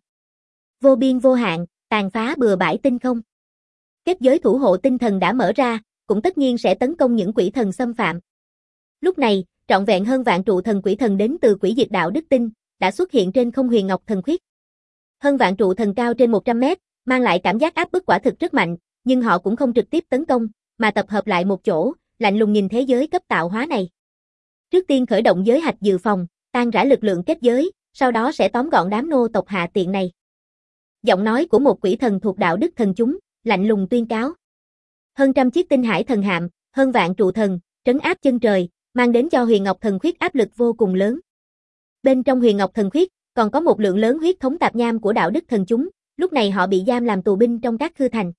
A: Vô biên vô hạn, tàn phá bừa bãi tinh không. Kết giới thủ hộ tinh thần đã mở ra, cũng tất nhiên sẽ tấn công những quỷ thần xâm phạm. Lúc này, trọn vẹn hơn vạn trụ thần quỷ thần đến từ Quỷ Diệt Đạo Đức Tinh, đã xuất hiện trên không Huyền Ngọc Thần Khuyết. Hơn vạn trụ thần cao trên 100 mét, mang lại cảm giác áp bức quả thực rất mạnh, nhưng họ cũng không trực tiếp tấn công, mà tập hợp lại một chỗ, lạnh lùng nhìn thế giới cấp tạo hóa này. Trước tiên khởi động giới hạch dự phòng, tan rã lực lượng kết giới, sau đó sẽ tóm gọn đám nô tộc hạ tiện này. Giọng nói của một quỷ thần thuộc đạo đức thần chúng, lạnh lùng tuyên cáo. Hơn trăm chiếc tinh hải thần hạm, hơn vạn trụ thần, trấn áp chân trời, mang đến cho Huyền Ngọc Thần Khuyết áp lực vô cùng lớn. Bên trong Huyền Ngọc Thần Khuyết, còn có một lượng lớn huyết thống tạp nham của đạo đức thần chúng, lúc này họ bị giam làm tù binh trong các khư thành.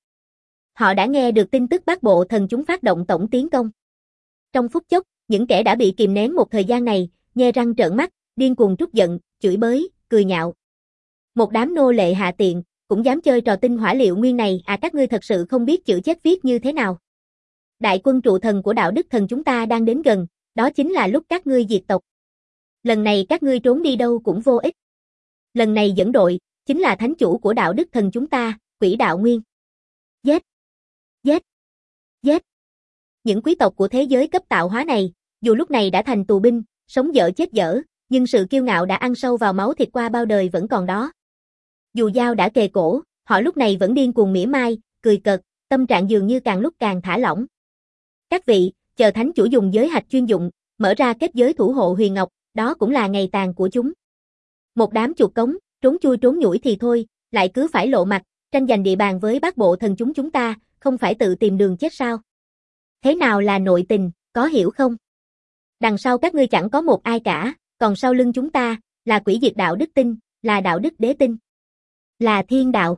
A: Họ đã nghe được tin tức bát bộ thần chúng phát động tổng tiến công. Trong phút chốc, những kẻ đã bị kìm nén một thời gian này, nhe răng trợn mắt, điên cuồng trút giận, chửi bới, cười nhạo. Một đám nô lệ hạ tiện, cũng dám chơi trò tinh hỏa liệu nguyên này à, các ngươi thật sự không biết chữ chết viết như thế nào. Đại quân trụ thần của đạo đức thần chúng ta đang đến gần, đó chính là lúc các ngươi diệt tộc. Lần này các ngươi trốn đi đâu cũng vô ích. Lần này dẫn đội, chính là thánh chủ của đạo đức thần chúng ta, Quỷ Đạo Nguyên. Giết! Giết! Giết! Những quý tộc của thế giới cấp tạo hóa này, dù lúc này đã thành tù binh, sống dở chết dở, nhưng sự kiêu ngạo đã ăn sâu vào máu thịt qua bao đời vẫn còn đó. Dù dao đã kề cổ, họ lúc này vẫn điên cuồng mỉa mai, cười cợt, tâm trạng dường như càng lúc càng thả lỏng. Các vị, chờ thánh chủ dùng giới hạch chuyên dụng, mở ra kết giới thủ hộ Huyền Ngọc, đó cũng là ngày tàn của chúng. Một đám chuột cống, trốn chui trốn nhủi thì thôi, lại cứ phải lộ mặt, tranh giành địa bàn với bát bộ thần chúng ta, không phải tự tìm đường chết sao? Thế nào là nội tình, có hiểu không? Đằng sau các ngươi chẳng có một ai cả, còn sau lưng chúng ta, là quỷ diệt đạo đức tinh, là đạo đức đế tinh, là thiên đạo.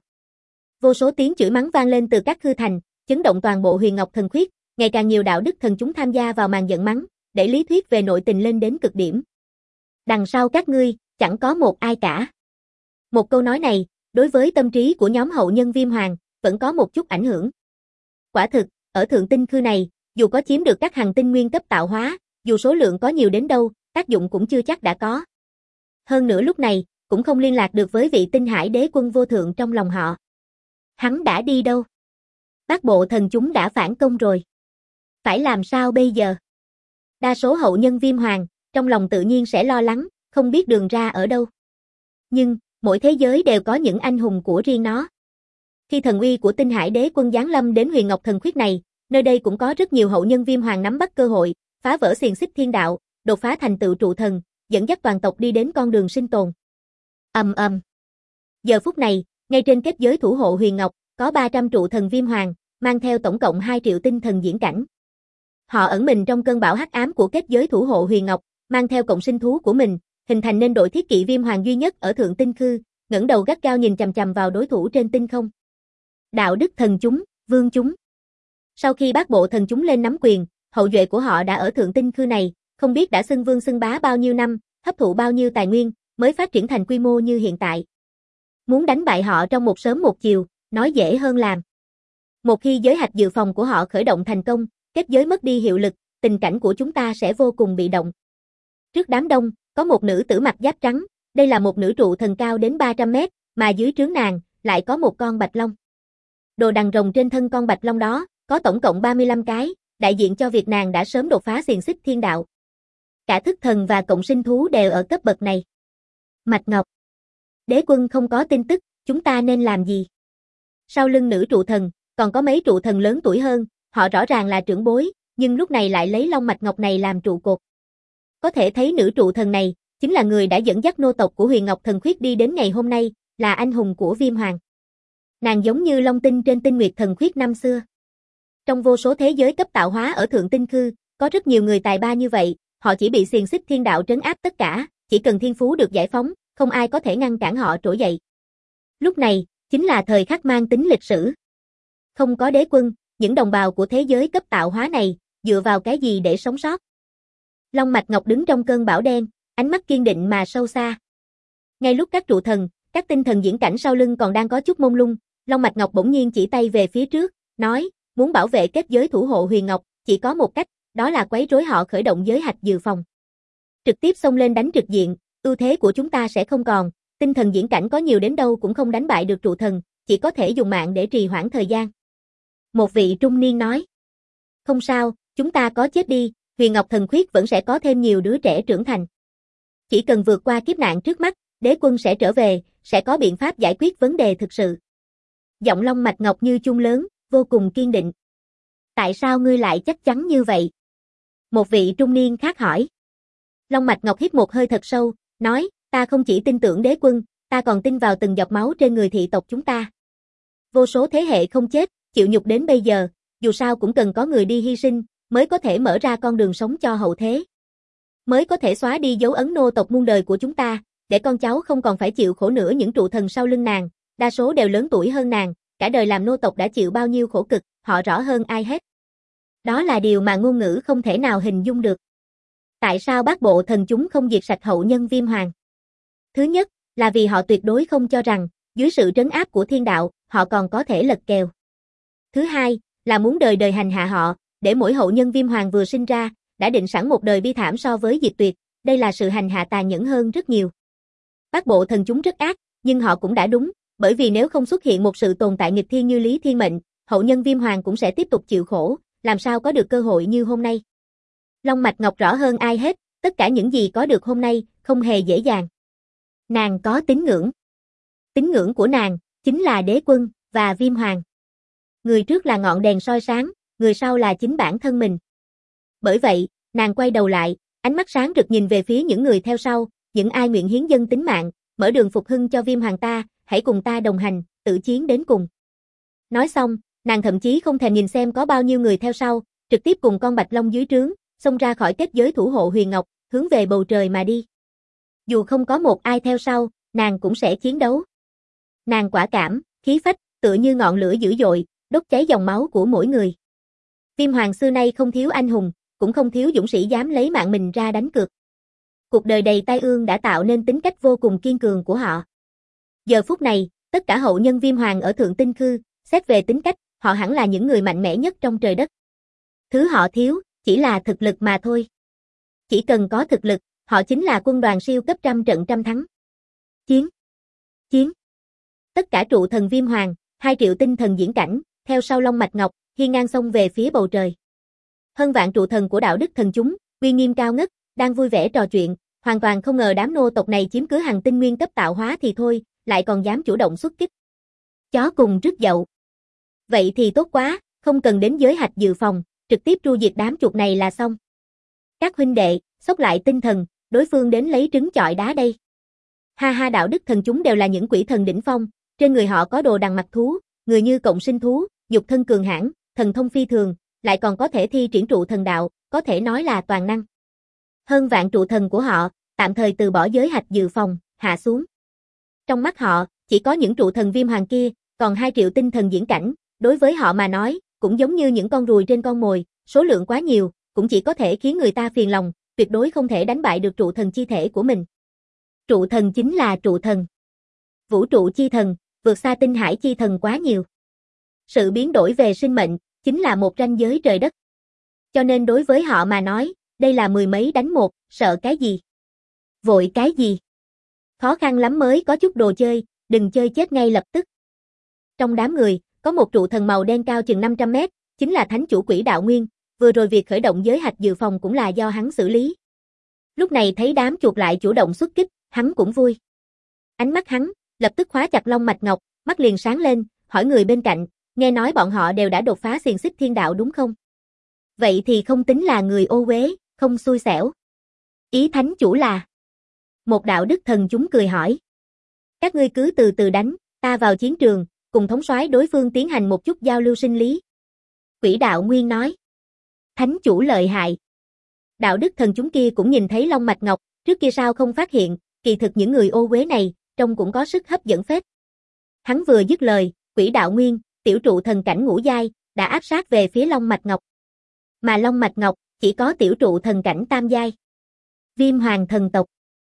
A: Vô số tiếng chửi mắng vang lên từ các hư thành, chấn động toàn bộ Huyền Ngọc Thần Khuyết, ngày càng nhiều đạo đức thần chúng tham gia vào màn giận mắng, đẩy lý thuyết về nội tình lên đến cực điểm. Đằng sau các ngươi, chẳng có một ai cả. Một câu nói này, đối với tâm trí của nhóm hậu nhân Viêm Hoàng, vẫn có một chút ảnh hưởng. Quả thực, ở Thượng Tinh Khư này, dù có chiếm được các hành tinh nguyên cấp tạo hóa, dù số lượng có nhiều đến đâu, tác dụng cũng chưa chắc đã có. Hơn nữa lúc này, cũng không liên lạc được với vị Tinh Hải Đế Quân vô thượng trong lòng họ. Hắn đã đi đâu? Bát bộ thần chúng đã phản công rồi. Phải làm sao bây giờ? Đa số hậu nhân Viêm Hoàng, trong lòng tự nhiên sẽ lo lắng, không biết đường ra ở đâu. Nhưng, mỗi thế giới đều có những anh hùng của riêng nó. Khi thần uy của Tinh Hải Đế Quân giáng lâm đến Huyền Ngọc Thần Khuyết này, nơi đây cũng có rất nhiều hậu nhân Viêm Hoàng nắm bắt cơ hội, phá vỡ xiềng xích thiên đạo, đột phá thành tựu trụ thần, dẫn dắt toàn tộc đi đến con đường sinh tồn. Ầm ầm. Giờ phút này, ngay trên kết giới thủ hộ Huyền Ngọc, có 300 trụ thần Viêm Hoàng, mang theo tổng cộng 2 triệu tinh thần diễn cảnh. Họ ẩn mình trong cơn bão hắc ám của kết giới thủ hộ Huyền Ngọc, mang theo cộng sinh thú của mình, hình thành nên đội thiết kỵ Viêm Hoàng duy nhất ở Thượng Tinh Khư, ngẩng đầu gắt gao nhìn chằm chằm vào đối thủ trên tinh không. Đạo đức thần chúng, vương chúng. Sau khi bát bộ thần chúng lên nắm quyền, hậu duệ của họ đã ở Thượng Tinh Khư này, không biết đã xưng vương xưng bá bao nhiêu năm, hấp thụ bao nhiêu tài nguyên, mới phát triển thành quy mô như hiện tại. Muốn đánh bại họ trong một sớm một chiều, nói dễ hơn làm. Một khi giới hạch dự phòng của họ khởi động thành công, kết giới mất đi hiệu lực, tình cảnh của chúng ta sẽ vô cùng bị động. Trước đám đông, có một nữ tử mặc giáp trắng, đây là một nữ trụ thần cao đến 300 mét, mà dưới trướng nàng, lại có một con bạch long. Đồ đằng rồng trên thân con bạch long đó, có tổng cộng 35 cái, đại diện cho việc nàng đã sớm đột phá xiềng xích thiên đạo. Cả thức thần và cộng sinh thú đều ở cấp bậc này. Mạch Ngọc. Đế quân không có tin tức, chúng ta nên làm gì? Sau lưng nữ trụ thần, còn có mấy trụ thần lớn tuổi hơn, họ rõ ràng là trưởng bối, nhưng lúc này lại lấy long mạch ngọc này làm trụ cột. Có thể thấy nữ trụ thần này, chính là người đã dẫn dắt nô tộc của Huyền Ngọc Thần Khuyết đi đến ngày hôm nay, là anh hùng của Viêm Hoàng. Nàng giống như long tinh trên Tinh Nguyệt Thần Khuyết năm xưa. Trong vô số thế giới cấp tạo hóa ở Thượng Tinh Khư, có rất nhiều người tài ba như vậy, họ chỉ bị xiềng xích thiên đạo trấn áp tất cả, chỉ cần thiên phú được giải phóng, không ai có thể ngăn cản họ trỗi dậy. Lúc này, chính là thời khắc mang tính lịch sử. Không có đế quân, những đồng bào của thế giới cấp tạo hóa này, dựa vào cái gì để sống sót? Long Mạch Ngọc đứng trong cơn bão đen, ánh mắt kiên định mà sâu xa. Ngay lúc các trụ thần, các tinh thần diễn cảnh sau lưng còn đang có chút mông lung, Long Mạch Ngọc bỗng nhiên chỉ tay về phía trước, nói, muốn bảo vệ kết giới thủ hộ Huyền Ngọc, chỉ có một cách, đó là quấy rối họ khởi động giới hạch dự phòng. Trực tiếp xông lên đánh trực diện, ưu thế của chúng ta sẽ không còn, tinh thần diễn cảnh có nhiều đến đâu cũng không đánh bại được trụ thần, chỉ có thể dùng mạng để trì hoãn thời gian. Một vị trung niên nói, không sao, chúng ta có chết đi, Huyền Ngọc Thần Khuyết vẫn sẽ có thêm nhiều đứa trẻ trưởng thành. Chỉ cần vượt qua kiếp nạn trước mắt, đế quân sẽ trở về, sẽ có biện pháp giải quyết vấn đề thực sự. Giọng Long Mạch Ngọc như chuông lớn, vô cùng kiên định. Tại sao ngươi lại chắc chắn như vậy? Một vị trung niên khác hỏi. Long Mạch Ngọc hít một hơi thật sâu, nói, ta không chỉ tin tưởng đế quân, ta còn tin vào từng giọt máu trên người thị tộc chúng ta. Vô số thế hệ không chết, chịu nhục đến bây giờ, dù sao cũng cần có người đi hy sinh, mới có thể mở ra con đường sống cho hậu thế. Mới có thể xóa đi dấu ấn nô tộc muôn đời của chúng ta, để con cháu không còn phải chịu khổ nữa. Những trụ thần sau lưng nàng, đa số đều lớn tuổi hơn nàng, cả đời làm nô tộc đã chịu bao nhiêu khổ cực, họ rõ hơn ai hết. Đó là điều mà ngôn ngữ không thể nào hình dung được. Tại sao bát bộ thần chúng không diệt sạch hậu nhân Viêm Hoàng? Thứ nhất, là vì họ tuyệt đối không cho rằng, dưới sự trấn áp của thiên đạo, họ còn có thể lật kèo. Thứ hai, là muốn đời đời hành hạ họ, để mỗi hậu nhân Viêm Hoàng vừa sinh ra, đã định sẵn một đời bi thảm so với diệt tuyệt, đây là sự hành hạ tàn nhẫn hơn rất nhiều. Bát bộ thần chúng rất ác, nhưng họ cũng đã đúng, bởi vì nếu không xuất hiện một sự tồn tại nghịch thiên như Lý Thiên Mệnh, hậu nhân Viêm Hoàng cũng sẽ tiếp tục chịu khổ, làm sao có được cơ hội như hôm nay. Long Mạch Ngọc rõ hơn ai hết, tất cả những gì có được hôm nay, không hề dễ dàng. Nàng có tín ngưỡng. Tín ngưỡng của nàng, chính là đế quân, và Viêm Hoàng. Người trước là ngọn đèn soi sáng, người sau là chính bản thân mình. Bởi vậy, nàng quay đầu lại, ánh mắt sáng rực nhìn về phía những người theo sau, những ai nguyện hiến dâng tính mạng, mở đường phục hưng cho Viêm Hoàng ta, hãy cùng ta đồng hành, tự chiến đến cùng. Nói xong, nàng thậm chí không thèm nhìn xem có bao nhiêu người theo sau, trực tiếp cùng con bạch long dưới trướng, xông ra khỏi kết giới thủ hộ huyền ngọc, hướng về bầu trời mà đi. Dù không có một ai theo sau, nàng cũng sẽ chiến đấu. Nàng quả cảm, khí phách, tựa như ngọn lửa dữ dội, đốt cháy dòng máu của mỗi người. Viêm Hoàng xưa nay không thiếu anh hùng, cũng không thiếu dũng sĩ dám lấy mạng mình ra đánh cược. Cuộc đời đầy tai ương đã tạo nên tính cách vô cùng kiên cường của họ. Giờ phút này, tất cả hậu nhân Viêm Hoàng ở Thượng Tinh Khư, xét về tính cách, họ hẳn là những người mạnh mẽ nhất trong trời đất. Thứ họ thiếu, chỉ là thực lực mà thôi. Chỉ cần có thực lực, họ chính là quân đoàn siêu cấp trăm trận trăm thắng. Chiến! Chiến! Tất cả trụ thần Viêm Hoàng, 2 triệu tinh thần diễn cảnh, theo sau Long Mạch Ngọc, hiên ngang xông về phía bầu trời. Hơn vạn trụ thần của đạo đức thần chúng, uy nghiêm cao ngất, đang vui vẻ trò chuyện, hoàn toàn không ngờ đám nô tộc này chiếm cứ hành tinh nguyên cấp tạo hóa thì thôi, lại còn dám chủ động xuất kích. Chó cùng rước dậu. Vậy thì tốt quá, không cần đến giới hạch dự phòng, trực tiếp tru diệt đám chuột này là xong. Các huynh đệ, xốc lại tinh thần, đối phương đến lấy trứng chọi đá đây. Ha ha, đạo đức thần chúng đều là những quỷ thần đỉnh phong, trên người họ có đồ đằng mặt thú, người như cộng sinh thú, nhục thân cường hãn, thần thông phi thường, lại còn có thể thi triển trụ thần đạo, có thể nói là toàn năng. Hơn vạn trụ thần của họ, tạm thời từ bỏ giới hạch dự phòng, hạ xuống. Trong mắt họ, chỉ có những trụ thần Viêm Hoàng kia, còn 2 triệu tinh thần diễn cảnh, đối với họ mà nói, cũng giống như những con ruồi trên con mồi, số lượng quá nhiều, cũng chỉ có thể khiến người ta phiền lòng, tuyệt đối không thể đánh bại được trụ thần chi thể của mình. Trụ thần chính là trụ thần. Vũ trụ chi thần, vượt xa tinh hải chi thần quá nhiều. Sự biến đổi về sinh mệnh, chính là một ranh giới trời đất. Cho nên đối với họ mà nói, đây là 10 mấy đánh 1, sợ cái gì? Vội cái gì? Khó khăn lắm mới có chút đồ chơi, đừng chơi chết ngay lập tức. Trong đám người, có một trụ thần màu đen cao chừng 500 mét, chính là thánh chủ Quỷ Đạo Nguyên, vừa rồi việc khởi động giới hạch dự phòng cũng là do hắn xử lý. Lúc này thấy đám chuột lại chủ động xuất kích, hắn cũng vui. Ánh mắt hắn, lập tức khóa chặt Long Mạch Ngọc, mắt liền sáng lên, hỏi người bên cạnh, nghe nói bọn họ đều đã đột phá xiềng xích thiên đạo đúng không? Vậy thì không tính là người ô uế, không xui xẻo. Ý thánh chủ là? Một đạo đức thần chúng cười hỏi. Các ngươi cứ từ từ đánh, ta vào chiến trường, cùng thống soái đối phương tiến hành một chút giao lưu sinh lý. Quỷ Đạo Nguyên nói. Thánh chủ lợi hại. Đạo đức thần chúng kia cũng nhìn thấy Long Mạch Ngọc, trước kia sao không phát hiện, kỳ thực những người ô uế này, trông cũng có sức hấp dẫn phết. Hắn vừa dứt lời, Quỷ Đạo Nguyên, tiểu trụ thần cảnh ngũ giai, đã áp sát về phía Long Mạch Ngọc. Mà Long Mạch Ngọc, chỉ có tiểu trụ thần cảnh tam giai. Viêm Hoàng thần tộc.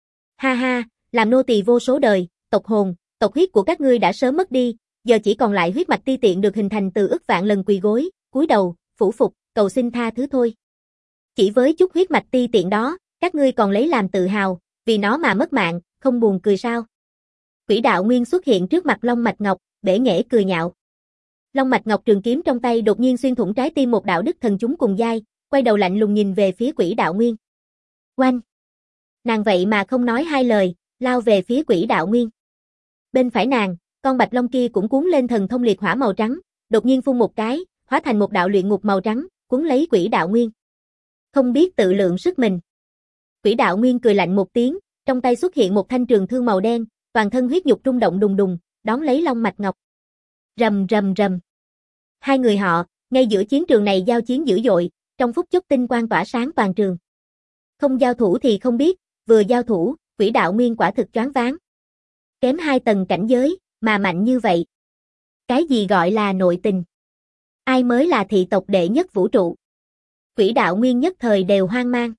A: Ha ha, làm nô tỳ vô số đời, tộc hồn, tộc huyết của các ngươi đã sớm mất đi, giờ chỉ còn lại huyết mạch ti tiện được hình thành từ ức vạn lần quỳ gối, cúi đầu, phủ phục, cầu xin tha thứ thôi. Chỉ với chút huyết mạch ti tiện đó, các ngươi còn lấy làm tự hào, vì nó mà mất mạng, không buồn cười sao? Quỷ Đạo Nguyên xuất hiện trước mặt Long Mạch Ngọc, bể nghễ cười nhạo. Long Mạch Ngọc trường kiếm trong tay đột nhiên xuyên thủng trái tim một đạo đức thần chúng cùng giai, quay đầu lạnh lùng nhìn về phía Quỷ Đạo Nguyên. Oanh! Nàng vậy mà không nói hai lời, lao về phía Quỷ Đạo Nguyên. Bên phải nàng, con bạch long kia cũng cuốn lên thần thông liệt hỏa màu trắng, đột nhiên phun một cái, hóa thành một đạo luyện ngục màu trắng, cuốn lấy Quỷ Đạo Nguyên. Không biết tự lượng sức mình. Quỷ Đạo Nguyên cười lạnh một tiếng, trong tay xuất hiện một thanh trường thương màu đen, toàn thân huyết nhục rung động đùng đùng, đón lấy Long Mạch Ngọc. Rầm rầm rầm. Hai người họ, ngay giữa chiến trường này giao chiến dữ dội, trong phút chốc tinh quang tỏa sáng toàn trường. Không giao thủ thì không biết, vừa giao thủ, Quỷ Đạo Nguyên quả thực choáng váng. Kém 2 tầng cảnh giới, mà mạnh như vậy. Cái gì gọi là nội tình? Ai mới là thị tộc đệ nhất vũ trụ? Quỷ Đạo Nguyên nhất thời đều hoang mang.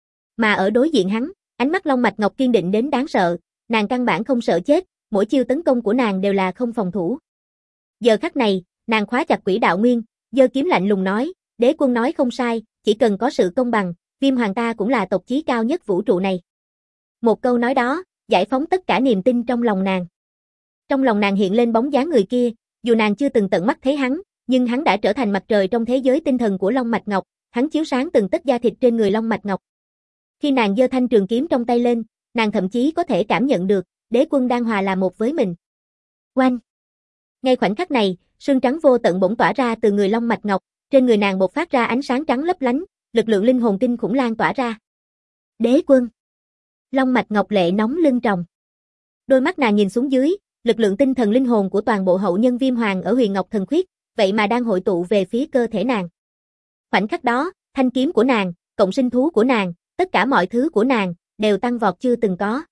A: Mà ở đối diện hắn, ánh mắt Long Mạch Ngọc kiên định đến đáng sợ, nàng căn bản không sợ chết, mỗi chiêu tấn công của nàng đều là không phòng thủ. Giờ khắc này, nàng khóa chặt Quỷ Đạo Nguyên, giơ kiếm lạnh lùng nói, đế quân nói không sai, chỉ cần có sự công bằng, Viêm Hoàng ta cũng là tộc chí cao nhất vũ trụ này. Một câu nói đó, giải phóng tất cả niềm tin trong lòng nàng. Trong lòng nàng hiện lên bóng dáng người kia, dù nàng chưa từng tận mắt thấy hắn, nhưng hắn đã trở thành mặt trời trong thế giới tinh thần của Long Mạch Ngọc, hắn chiếu sáng từng tấc da thịt trên người Long Mạch Ngọc. Khi nàng giơ thanh trường kiếm trong tay lên, nàng thậm chí có thể cảm nhận được, đế quân đang hòa là một với mình. Oanh! Ngay khoảnh khắc này, sương trắng vô tận bỗng tỏa ra từ người Long Mạch Ngọc, trên người nàng bộc phát ra ánh sáng trắng lấp lánh, lực lượng linh hồn kinh khủng lan tỏa ra. Đế quân! Long Mạch Ngọc lệ nóng lưng tròng. Đôi mắt nàng nhìn xuống dưới, lực lượng tinh thần linh hồn của toàn bộ hậu nhân Viêm Hoàng ở Huyền Ngọc Thần Khuyết, vậy mà đang hội tụ về phía cơ thể nàng. Khoảnh khắc đó, thanh kiếm của nàng, cộng sinh thú của nàng, tất cả mọi thứ của nàng, đều tăng vọt chưa từng có.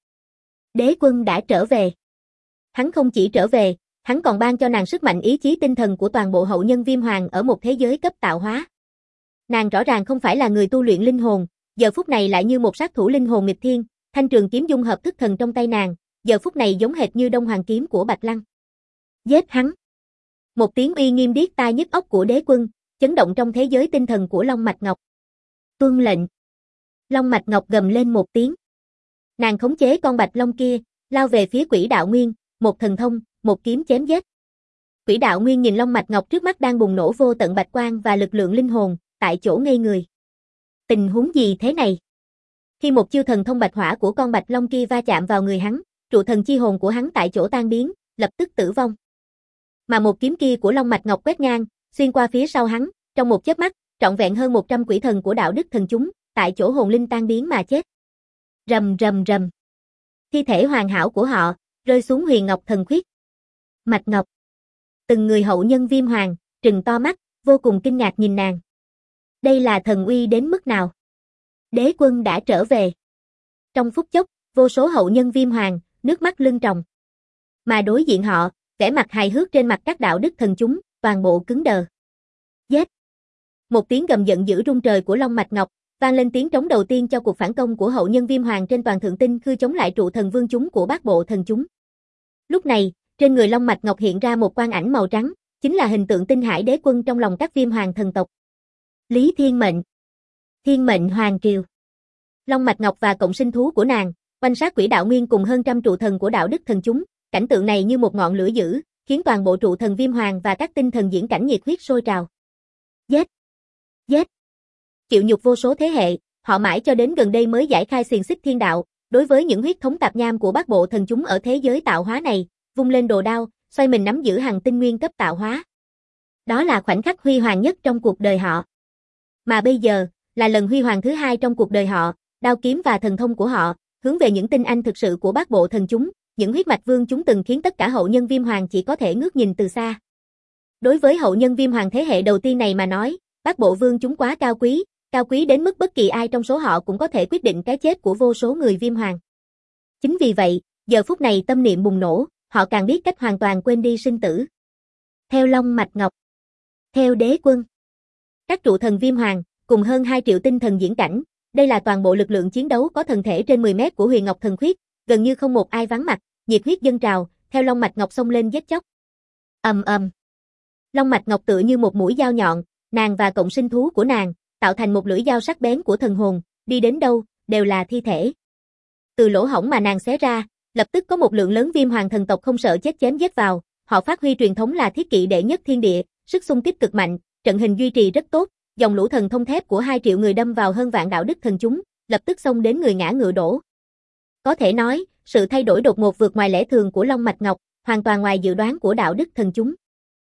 A: Đế quân đã trở về. Hắn không chỉ trở về, hắn còn ban cho nàng sức mạnh ý chí tinh thần của toàn bộ hậu nhân Viêm Hoàng ở một thế giới cấp tạo hóa. Nàng rõ ràng không phải là người tu luyện linh hồn, giờ phút này lại như một sát thủ linh hồn nghịch thiên, thanh trường kiếm dung hợp thức thần trong tay nàng, giờ phút này giống hệt như Đông Hoàng kiếm của Bạch Lăng. Giết hắn. Một tiếng uy nghiêm điếc tai nhức óc của Đế quân, chấn động trong thế giới tinh thần của Long Mạch Ngọc. Tuân lệnh. Long Mạch Ngọc gầm lên một tiếng. Nàng khống chế con bạch long kia, lao về phía Quỷ Đạo Nguyên, một thần thông, một kiếm chém giết. Quỷ Đạo Nguyên nhìn Long Mạch Ngọc trước mắt đang bùng nổ vô tận bạch quang và lực lượng linh hồn, tại chỗ ngây người. Tình huống gì thế này? Khi một chiêu thần thông bạch hỏa của con bạch long kia va chạm vào người hắn, trụ thần chi hồn của hắn tại chỗ tan biến, lập tức tử vong. Mà một kiếm kia của Long Mạch Ngọc quét ngang, xuyên qua phía sau hắn, trong một chớp mắt, trọn vẹn hơn 100 quỷ thần của đạo đức thần chúng, tại chỗ hồn linh tan biến mà chết. Rầm rầm rầm. Thi thể hoàn hảo của họ rơi xuống Huyền Ngọc Thần Khuyết. Mạch Ngọc. Từng người hậu nhân Viêm Hoàng trừng to mắt, vô cùng kinh ngạc nhìn nàng. Đây là thần uy đến mức nào? Đế quân đã trở về. Trong phút chốc, vô số hậu nhân Viêm Hoàng nước mắt lưng tròng. Mà đối diện họ, vẻ mặt hài hước trên mặt các đạo đức thần chúng, toàn bộ cứng đờ. Giết. Một tiếng gầm giận dữ rung trời của Long Mạch Ngọc, vang lên tiếng trống đầu tiên cho cuộc phản công của hậu nhân Viêm Hoàng trên toàn thượng tinh khư chống lại trụ thần vương chúng của bát bộ thần chúng. Lúc này, trên người Long Mạch Ngọc hiện ra một quang ảnh màu trắng, chính là hình tượng Tinh Hải Đế quân trong lòng các Viêm Hoàng thần tộc. Lý Thiên Mệnh. Thiên Mệnh Hoàng Triều. Long Mạch Ngọc và cộng sinh thú của nàng, quanh sát Quỷ Đạo Nguyên cùng hơn trăm trụ thần của đạo đức thần chúng, cảnh tượng này như một ngọn lửa dữ, khiến toàn bộ trụ thần Viêm Hoàng và các tinh thần diễn cảnh nhiệt huyết sôi trào. Giết! Giết! Chịu nhục vô số thế hệ, họ mãi cho đến gần đây mới giải khai xiềng xích thiên đạo, đối với những huyết thống tạp nham của bát bộ thần chúng ở thế giới tạo hóa này, vung lên đồ đao, xoay mình nắm giữ hàng tinh nguyên cấp tạo hóa. Đó là khoảnh khắc huy hoàng nhất trong cuộc đời họ. Mà bây giờ, là lần huy hoàng thứ hai trong cuộc đời họ, đao kiếm và thần thông của họ, hướng về những tinh anh thực sự của bát bộ thần chúng, những huyết mạch vương chúng từng khiến tất cả hậu nhân Viêm Hoàng chỉ có thể ngước nhìn từ xa. Đối với hậu nhân Viêm Hoàng thế hệ đầu tiên này mà nói, bát bộ vương chúng quá cao quý đến mức bất kỳ ai trong số họ cũng có thể quyết định cái chết của vô số người Viêm Hoàng. Chính vì vậy, giờ phút này tâm niệm bùng nổ, họ càng biết cách hoàn toàn quên đi sinh tử. Theo Long Mạch Ngọc, theo Đế quân, các trụ thần Viêm Hoàng, cùng hơn 2 triệu tinh thần diễn cảnh, đây là toàn bộ lực lượng chiến đấu có thần thể trên 10 mét của Huyền Ngọc Thần Khuyết, gần như không một ai vắng mặt, nhiệt huyết dâng trào, theo Long Mạch Ngọc xông lên giết chóc. Ầm ầm. Long Mạch Ngọc tựa như một mũi dao nhọn, nàng và cộng sinh thú của nàng, tạo thành một lưỡi dao sắc bén của thần hồn, đi đến đâu, đều là thi thể. Từ lỗ hổng mà nàng xé ra, lập tức có một lượng lớn Viêm Hoàng thần tộc không sợ chết chém giết vào, họ phát huy truyền thống là thiết kỵ đệ nhất thiên địa, sức xung kích cực mạnh, trận hình duy trì rất tốt, dòng lũ thần thông thép của 2 triệu người đâm vào hơn vạn đạo đức thần chúng, lập tức xông đến người ngã ngựa đổ. Có thể nói, sự thay đổi đột ngột vượt ngoài lẽ thường của Long Mạch Ngọc, hoàn toàn ngoài dự đoán của đạo đức thần chúng.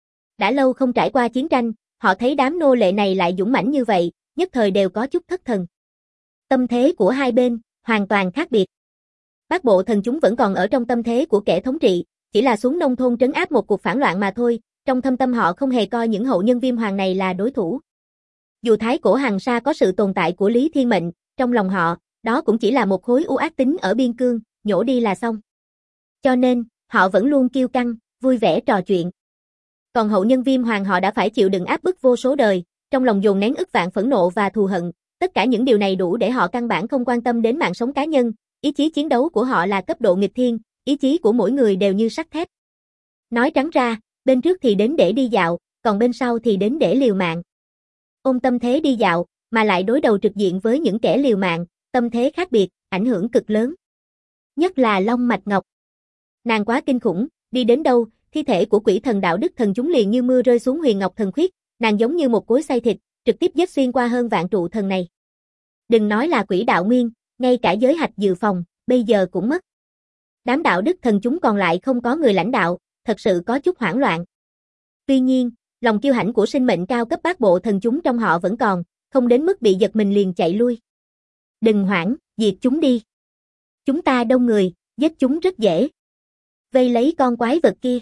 A: Đã lâu không trải qua chiến tranh, họ thấy đám nô lệ này lại dũng mãnh như vậy, nhất thời đều có chút thất thần. Tâm thế của hai bên, hoàn toàn khác biệt. Bát bộ thần chúng vẫn còn ở trong tâm thế của kẻ thống trị, chỉ là xuống nông thôn trấn áp một cuộc phản loạn mà thôi, trong thâm tâm họ không hề coi những hậu nhân Viêm Hoàng này là đối thủ. Dù thái cổ hằng sa có sự tồn tại của Lý Thiên Mệnh, trong lòng họ, đó cũng chỉ là một khối u ác tính ở biên cương, nhổ đi là xong. Cho nên, họ vẫn luôn kiêu căng, vui vẻ trò chuyện. Còn hậu nhân Viêm Hoàng họ đã phải chịu đựng áp bức vô số đời, trong lòng dồn nén ức vạn phẫn nộ và thù hận, tất cả những điều này đủ để họ căn bản không quan tâm đến mạng sống cá nhân, ý chí chiến đấu của họ là cấp độ nghịch thiên, ý chí của mỗi người đều như sắt thép. Nói trắng ra, bên trước thì đến để đi dạo, còn bên sau thì đến để liều mạng. Ôm tâm thế đi dạo, mà lại đối đầu trực diện với những kẻ liều mạng, tâm thế khác biệt, ảnh hưởng cực lớn. Nhất là Long Mạch Ngọc. Nàng quá kinh khủng, đi đến đâu, thi thể của quỷ thần đạo đức thần chúng liền như mưa rơi xuống Huyền Ngọc Thần Khuyết, nàng giống như một cối xay thịt, trực tiếp giết xuyên qua hơn vạn trụ thần này. Đừng nói là Quỷ Đạo Nguyên, ngay cả giới hạch dự phòng, bây giờ cũng mất. Đám đạo đức thần chúng còn lại không có người lãnh đạo, thật sự có chút hoảng loạn. Tuy nhiên, lòng kiêu hãnh của sinh mệnh cao cấp bát bộ thần chúng trong họ vẫn còn, không đến mức bị giật mình liền chạy lui. Đừng hoảng, diệt chúng đi. Chúng ta đông người, giết chúng rất dễ. Vây lấy con quái vật kia.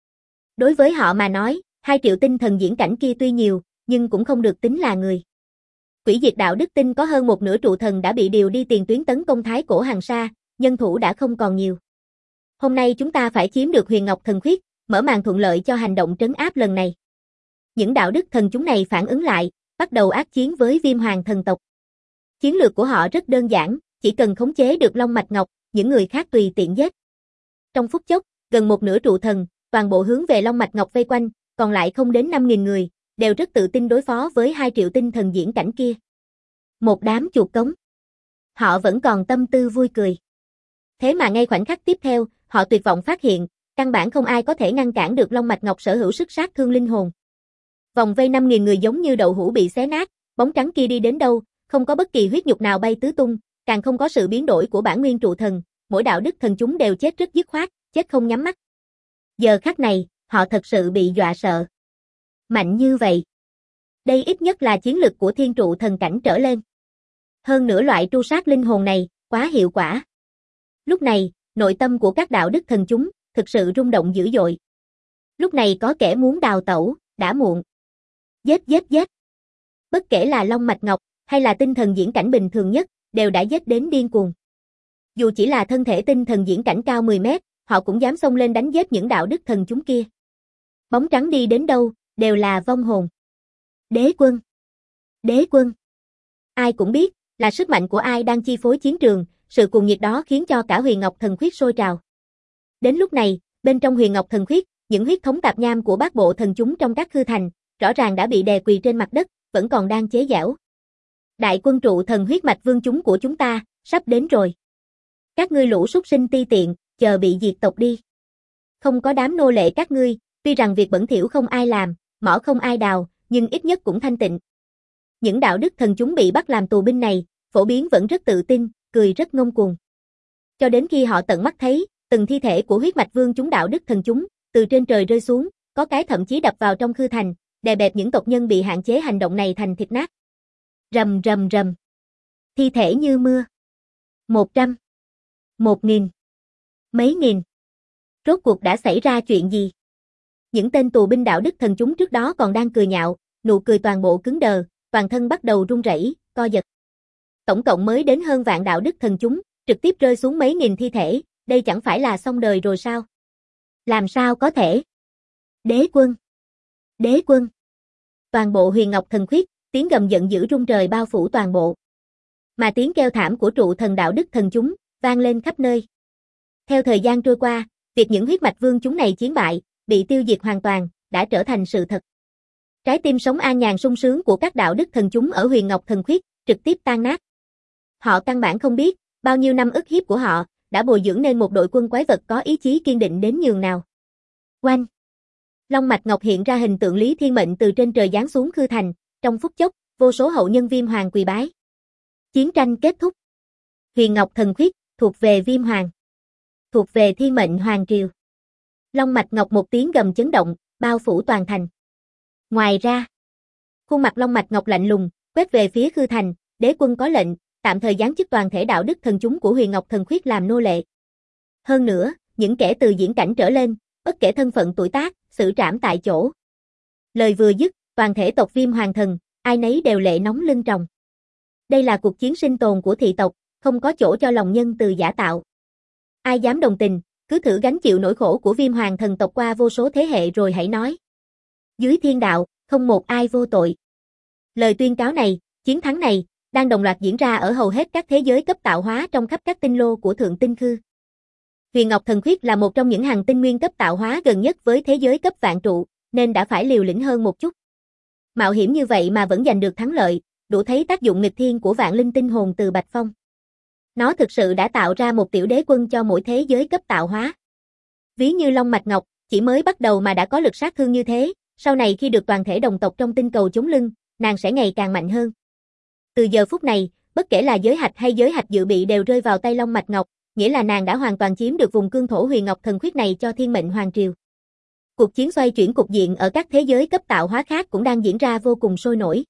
A: Đối với họ mà nói, 2 triệu tinh thần diễn cảnh kia tuy nhiều, nhưng cũng không được tính là người. Quỷ diệt đạo đức tinh có hơn một nửa trụ thần đã bị điều đi tiền tuyến tấn công Thái Cổ Hàn Sa, nhân thủ đã không còn nhiều. Hôm nay chúng ta phải chiếm được Huyền Ngọc Thần Khuyết, mở màn thuận lợi cho hành động trấn áp lần này. Những đạo đức thần chúng này phản ứng lại, bắt đầu ác chiến với Viêm Hoàng thần tộc. Chiến lược của họ rất đơn giản, chỉ cần khống chế được Long Mạch Ngọc, những người khác tùy tiện giết. Trong phút chốc, gần một nửa trụ thần, toàn bộ hướng về Long Mạch Ngọc vây quanh, còn lại không đến 5.000 người, đều rất tự tin đối phó với 2 triệu tinh thần diễn cảnh kia. Một đám chuột cống. Họ vẫn còn tâm tư vui cười. Thế mà ngay khoảnh khắc tiếp theo, họ tuyệt vọng phát hiện, căn bản không ai có thể ngăn cản được Long Mạch Ngọc sở hữu sức sát thương linh hồn. Vòng vây 5.000 người giống như đậu hũ bị xé nát, bóng trắng kia đi đến đâu, không có bất kỳ huyết nhục nào bay tứ tung, càng không có sự biến đổi của bản nguyên trụ thần, mỗi đạo đức thần chúng đều chết rất dứt khoát, chết không nhắm mắt. Giờ khắc này, họ thật sự bị dọa sợ. Mạnh như vậy. Đây ít nhất là chiến lực của thiên trụ thần cảnh trở lên. Hơn nữa loại tru sát linh hồn này, quá hiệu quả. Lúc này, nội tâm của các đạo đức thần chúng, thực sự rung động dữ dội. Lúc này có kẻ muốn đào tẩu, đã muộn. Giết giết giết. Bất kể là Long Mạch Ngọc, hay là tinh thần diễn cảnh bình thường nhất, đều đã giết đến điên cuồng. Dù chỉ là thân thể tinh thần diễn cảnh cao 10 mét, họ cũng dám xông lên đánh giết những đạo đức thần chúng kia. Bóng trắng đi đến đâu, đều là vong hồn. Đế quân. Đế quân. Ai cũng biết, là sức mạnh của ai đang chi phối chiến trường, sự cuồng nhiệt đó khiến cho cả Huyền Ngọc Thần Khuyết sôi trào. Đến lúc này, bên trong Huyền Ngọc Thần Khuyết, những huyết thống tạp nham của bát bộ thần chúng trong các khư thành, rõ ràng đã bị đè quỳ trên mặt đất, vẫn còn đang chế giễu. Đại quân trụ thần huyết mạch vương chúng của chúng ta, sắp đến rồi. Các ngươi lũ súc sinh ti tiện, chờ bị diệt tộc đi. Không có đám nô lệ các ngươi, tuy rằng việc bẩn thỉu không ai làm, mỏ không ai đào, nhưng ít nhất cũng thanh tịnh. Những đạo đức thần chúng bị bắt làm tù binh này, phổ biến vẫn rất tự tin, cười rất ngông cuồng. Cho đến khi họ tận mắt thấy, từng thi thể của huyết mạch vương chúng đạo đức thần chúng, từ trên trời rơi xuống, có cái thậm chí đập vào trong khư thành, đè bẹp những tộc nhân bị hạn chế hành động này thành thịt nát. Rầm rầm rầm. Thi thể như mưa. 100. 1.000. Mấy nghìn. Rốt cuộc đã xảy ra chuyện gì? Những tên tù binh đạo đức thần chúng trước đó còn đang cười nhạo, nụ cười toàn bộ cứng đờ, toàn thân bắt đầu run rẩy, co giật. Tổng cộng mới đến hơn vạn đạo đức thần chúng, trực tiếp rơi xuống mấy nghìn thi thể, đây chẳng phải là xong đời rồi sao? Làm sao có thể? Đế quân! Đế quân! Toàn bộ Huyền Ngọc Thần Khuyết, tiếng gầm giận dữ rung trời bao phủ toàn bộ. Mà tiếng kêu thảm của trụ thần đạo đức thần chúng, vang lên khắp nơi. Theo thời gian trôi qua, việc những huyết mạch vương chúng này chiến bại, bị tiêu diệt hoàn toàn, đã trở thành sự thật. Trái tim sống an nhàn sung sướng của các đạo đức thần chúng ở Huyền Ngọc Thần Khuyết, trực tiếp tan nát. Họ căn bản không biết, bao nhiêu năm ức hiếp của họ, đã bồi dưỡng nên một đội quân quái vật có ý chí kiên định đến nhường nào. Oanh! Long Mạch Ngọc hiện ra hình tượng Lý Thiên Mệnh từ trên trời giáng xuống khư thành, trong phút chốc, vô số hậu nhân Viêm Hoàng quỳ bái. Chiến tranh kết thúc. Huyền Ngọc Thần Khuyết, thuộc về Viêm Hoàng. Thuộc về Thiên Mệnh Hoàng Triều. Long Mạch Ngọc một tiếng gầm chấn động, bao phủ toàn thành. Ngoài ra, khuôn mặt Long Mạch Ngọc lạnh lùng, quét về phía khư thành, đế quân có lệnh, tạm thời giáng chức toàn thể đạo đức thần chúng của Huyền Ngọc Thần Khuyết làm nô lệ. Hơn nữa, những kẻ từ diễn cảnh trở lên, bất kể thân phận tuổi tác, xử trảm tại chỗ. Lời vừa dứt, toàn thể tộc Viêm Hoàng thần, ai nấy đều lệ nóng lưng tròng. Đây là cuộc chiến sinh tồn của thị tộc, không có chỗ cho lòng nhân từ giả tạo. Ai dám đồng tình, cứ thử gánh chịu nỗi khổ của Viêm Hoàng thần tộc qua vô số thế hệ rồi hãy nói. Dưới thiên đạo, không một ai vô tội. Lời tuyên cáo này, chiến thắng này, đang đồng loạt diễn ra ở hầu hết các thế giới cấp tạo hóa trong khắp các tinh lô của Thượng Tinh Khư. Huyền Ngọc Thần Khuyết là một trong những hành tinh nguyên cấp tạo hóa gần nhất với thế giới cấp vạn trụ, nên đã phải liều lĩnh hơn một chút. Mạo hiểm như vậy mà vẫn giành được thắng lợi, đủ thấy tác dụng nghịch thiên của vạn linh tinh hồn từ Bạch Phong. Nó thực sự đã tạo ra một tiểu đế quân cho mỗi thế giới cấp tạo hóa. Ví như Long Mạch Ngọc, chỉ mới bắt đầu mà đã có lực sát thương như thế, sau này khi được toàn thể đồng tộc trong tinh cầu chống lưng, nàng sẽ ngày càng mạnh hơn. Từ giờ phút này, bất kể là giới hạch hay giới hạch dự bị đều rơi vào tay Long Mạch Ngọc, nghĩa là nàng đã hoàn toàn chiếm được vùng cương thổ Huyền Ngọc Thần Khuyết này cho Thiên Mệnh Hoàng Triều. Cuộc chiến xoay chuyển cục diện ở các thế giới cấp tạo hóa khác cũng đang diễn ra vô cùng sôi nổi.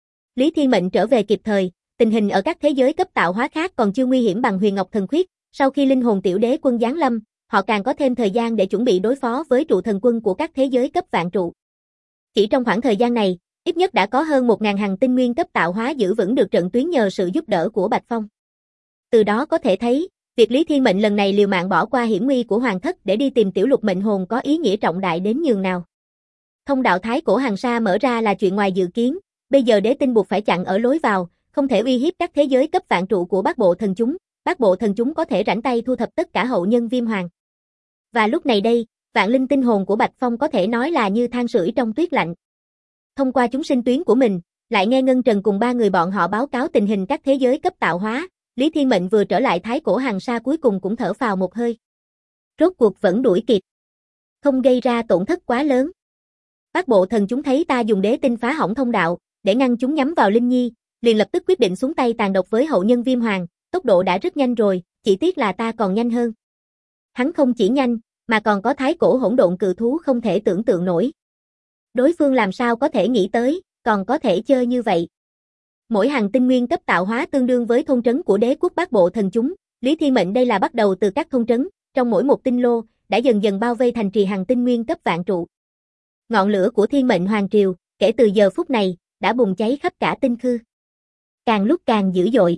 A: Lý Thiên Mệnh trở về kịp thời, tình hình ở các thế giới cấp tạo hóa khác còn chưa nguy hiểm bằng Huyền Ngọc Thần Khuyết, sau khi linh hồn tiểu đế quân giáng lâm, họ càng có thêm thời gian để chuẩn bị đối phó với trụ thần quân của các thế giới cấp vạn trụ. Chỉ trong khoảng thời gian này, Ít nhất đã có hơn 1.000 hành tinh nguyên cấp tạo hóa giữ vững được trận tuyến nhờ sự giúp đỡ của Bạch Phong. Từ đó có thể thấy, việc Lý Thiên Mệnh lần này liều mạng bỏ qua hiểm nguy của Hoàng Thất để đi tìm tiểu lục mệnh hồn có ý nghĩa trọng đại đến nhường nào. Thông đạo thái cổ hàng sa mở ra là chuyện ngoài dự kiến, bây giờ đế tinh buộc phải chặn ở lối vào, không thể uy hiếp các thế giới cấp vạn trụ của bát bộ thần chúng, bát bộ thần chúng có thể rảnh tay thu thập tất cả hậu nhân Viêm Hoàng. Và lúc này đây, vạn linh tinh hồn của Bạch Phong có thể nói là như than sưởi trong tuyết lạnh. Thông qua chúng sinh tuyến của mình, lại nghe Ngân Trần cùng ba người bọn họ báo cáo tình hình các thế giới cấp tạo hóa, Lý Thiên Mệnh vừa trở lại thái cổ hàng sa cuối cùng cũng thở phào một hơi. Rốt cuộc vẫn đuổi kịp. Không gây ra tổn thất quá lớn. Bát bộ thần chúng thấy ta dùng đế tinh phá hỏng thông đạo, để ngăn chúng nhắm vào Linh Nhi, liền lập tức quyết định xuống tay tàn độc với hậu nhân Viêm Hoàng, tốc độ đã rất nhanh rồi, chỉ tiếc là ta còn nhanh hơn. Hắn không chỉ nhanh, mà còn có thái cổ hỗn độn cự thú không thể tưởng tượng nổi. Đối phương làm sao có thể nghĩ tới, còn có thể chơi như vậy. Mỗi hành tinh nguyên cấp tạo hóa tương đương với thôn trấn của đế quốc bát bộ thần chúng, Lý Thiên Mệnh đây là bắt đầu từ các thôn trấn, trong mỗi một tinh lô, đã dần dần bao vây thành trì hành tinh nguyên cấp vạn trụ. Ngọn lửa của Thiên Mệnh Hoàng Triều, kể từ giờ phút này, đã bùng cháy khắp cả tinh khư. Càng lúc càng dữ dội.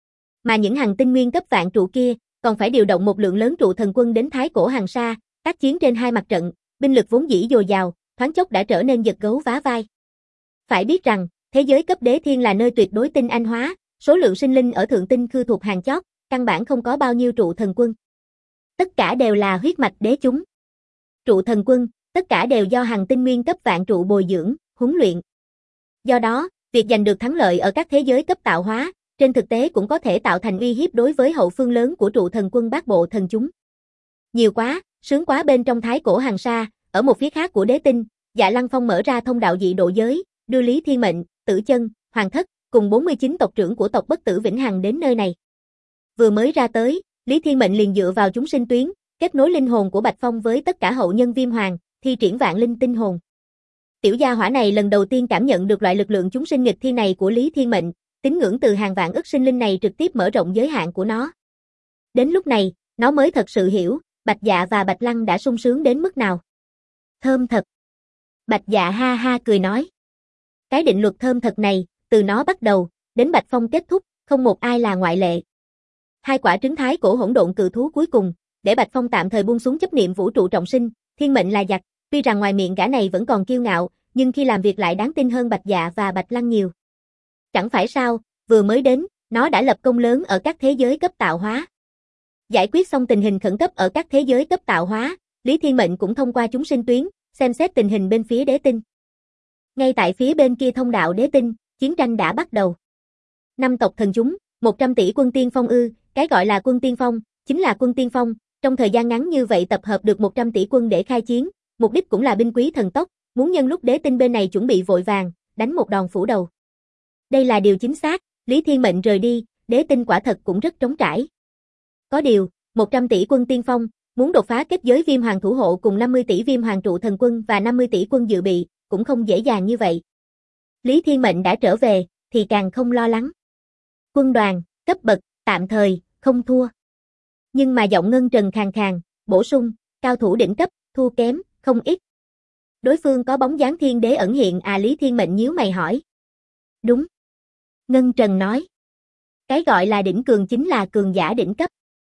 A: Mà những hành tinh nguyên cấp vạn trụ kia, còn phải điều động một lượng lớn trụ thần quân đến thái cổ hàng sa, tác chiến trên hai mặt trận, binh lực vốn dĩ dồi dào, thoáng chốc đã trở nên giật gấu vá vai. Phải biết rằng, thế giới cấp đế thiên là nơi tuyệt đối tinh anh hóa, số lượng sinh linh ở thượng tinh khư thuộc hàng chót, căn bản không có bao nhiêu trụ thần quân. Tất cả đều là huyết mạch đế chúng. Trụ thần quân, tất cả đều do hành tinh nguyên cấp vạn trụ bồi dưỡng, huấn luyện. Do đó, việc giành được thắng lợi ở các thế giới cấp tạo hóa, trên thực tế cũng có thể tạo thành uy hiếp đối với hậu phương lớn của trụ thần quân bát bộ thần chúng. Nhiều quá, sướng quá bên trong thái cổ hàng sa, ở một phía khác của đế tinh, Dạ Lăng Phong mở ra thông đạo dị độ giới, đưa Lý Thiên Mệnh, Tử Chân, Hoàng Thất, cùng 49 tộc trưởng của tộc Bất Tử Vĩnh Hằng đến nơi này. Vừa mới ra tới, Lý Thiên Mệnh liền dựa vào chúng sinh tuyến, kết nối linh hồn của Bạch Phong với tất cả hậu nhân Viêm Hoàng, thi triển vạn linh tinh hồn. Tiểu gia hỏa này lần đầu tiên cảm nhận được loại lực lượng chúng sinh nghịch thiên này của Lý Thiên Mệnh, tín ngưỡng từ hàng vạn ức sinh linh này trực tiếp mở rộng giới hạn của nó. Đến lúc này, nó mới thật sự hiểu, Bạch Dạ và Bạch Lăng đã sung sướng đến mức nào. Thơm thật. Bạch Dạ ha ha cười nói. Cái định luật thơm thật này, từ nó bắt đầu, đến Bạch Phong kết thúc, không một ai là ngoại lệ. Hai quả trứng thái cổ hỗn độn cự thú cuối cùng, để Bạch Phong tạm thời buông xuống chấp niệm vũ trụ trọng sinh, thiên mệnh là giặc, tuy rằng ngoài miệng gã này vẫn còn kiêu ngạo, nhưng khi làm việc lại đáng tin hơn Bạch Dạ và Bạch Lăng nhiều. Chẳng phải sao, vừa mới đến, nó đã lập công lớn ở các thế giới cấp tạo hóa. Giải quyết xong tình hình khẩn cấp ở các thế giới cấp tạo hóa, Lý Thiên Mệnh cũng thông qua chúng sinh tuyến, xem xét tình hình bên phía đế tinh. Ngay tại phía bên kia thông đạo đế tinh, chiến tranh đã bắt đầu. 5 tộc thần chúng, 100 tỷ quân tiên phong ư, cái gọi là quân tiên phong, chính là quân tiên phong, trong thời gian ngắn như vậy tập hợp được 100 tỷ quân để khai chiến, mục đích cũng là binh quý thần tốc, muốn nhân lúc đế tinh bên này chuẩn bị vội vàng, đánh một đòn phủ đầu. Đây là điều chính xác, Lý Thiên Mệnh rời đi, đế tinh quả thật cũng rất trống trải. Có điều, 100 tỷ quân tiên phong, muốn đột phá kết giới Viêm Hoàng thủ hộ cùng 50 tỷ Viêm Hoàng trụ thần quân và 50 tỷ quân dự bị, cũng không dễ dàng như vậy. Lý Thiên Mệnh đã trở về, thì càng không lo lắng. Quân đoàn, cấp bậc, tạm thời, không thua. Nhưng mà giọng Ngân Trần khàn khàn, bổ sung, cao thủ đỉnh cấp, thua kém, không ít. Đối phương có bóng dáng thiên đế ẩn hiện à? Lý Thiên Mệnh nhíu mày hỏi. Đúng. Ngân Trần nói. Cái gọi là đỉnh cường chính là cường giả đỉnh cấp.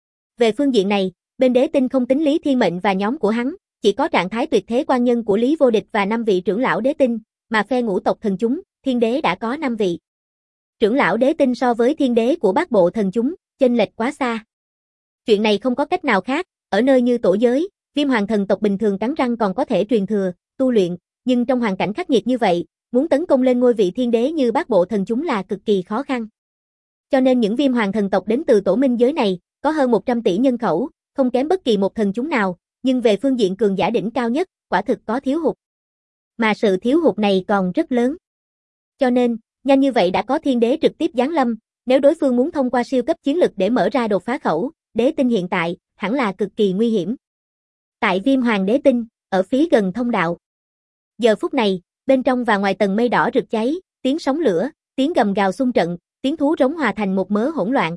A: Về phương diện này, bên đế tinh không tính Lý Thiên Mệnh và nhóm của hắn, chỉ có trạng thái tuyệt thế quan nhân của Lý Vô Địch và 5 vị trưởng lão đế tinh, mà phe ngũ tộc thần chúng, thiên đế đã có 5 vị. Trưởng lão đế tinh so với thiên đế của bát bộ thần chúng, chênh lệch quá xa. Chuyện này không có cách nào khác, ở nơi như tổ giới, Viêm Hoàng thần tộc bình thường cắn răng còn có thể truyền thừa, tu luyện, nhưng trong hoàn cảnh khắc nghiệt như vậy, muốn tấn công lên ngôi vị thiên đế như bát bộ thần chúng là cực kỳ khó khăn. Cho nên những Viêm Hoàng thần tộc đến từ tổ minh giới này, có hơn 100 tỷ nhân khẩu, không kém bất kỳ một thần chúng nào, nhưng về phương diện cường giả đỉnh cao nhất, quả thực có thiếu hụt. Mà sự thiếu hụt này còn rất lớn. Cho nên, nhanh như vậy đã có thiên đế trực tiếp giáng lâm, nếu đối phương muốn thông qua siêu cấp chiến lực để mở ra đột phá khẩu, đế tinh hiện tại, hẳn là cực kỳ nguy hiểm. Tại Viêm Hoàng đế tinh, ở phía gần thông đạo. Giờ phút này, bên trong và ngoài tầng mây đỏ rực cháy, tiếng sóng lửa, tiếng gầm gào xung trận, tiếng thú rống hòa thành một mớ hỗn loạn.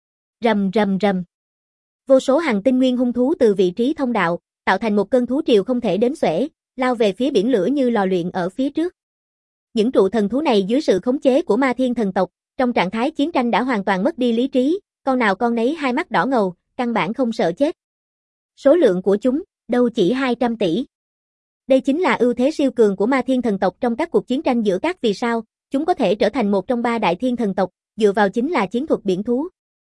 A: Rầm rầm rầm. Vô số hành tinh nguyên hung thú từ vị trí thông đạo, tạo thành một cơn thú triều không thể đếm xuể, lao về phía biển lửa như lò luyện ở phía trước. Những trụ thần thú này dưới sự khống chế của Ma Thiên thần tộc, trong trạng thái chiến tranh đã hoàn toàn mất đi lý trí, con nào con nấy hai mắt đỏ ngầu, căn bản không sợ chết. Số lượng của chúng, đâu chỉ 200 tỷ. Đây chính là ưu thế siêu cường của Ma Thiên thần tộc trong các cuộc chiến tranh giữa các vì sao, chúng có thể trở thành một trong 3 đại thiên thần tộc, dựa vào chính là chiến thuật biển thú.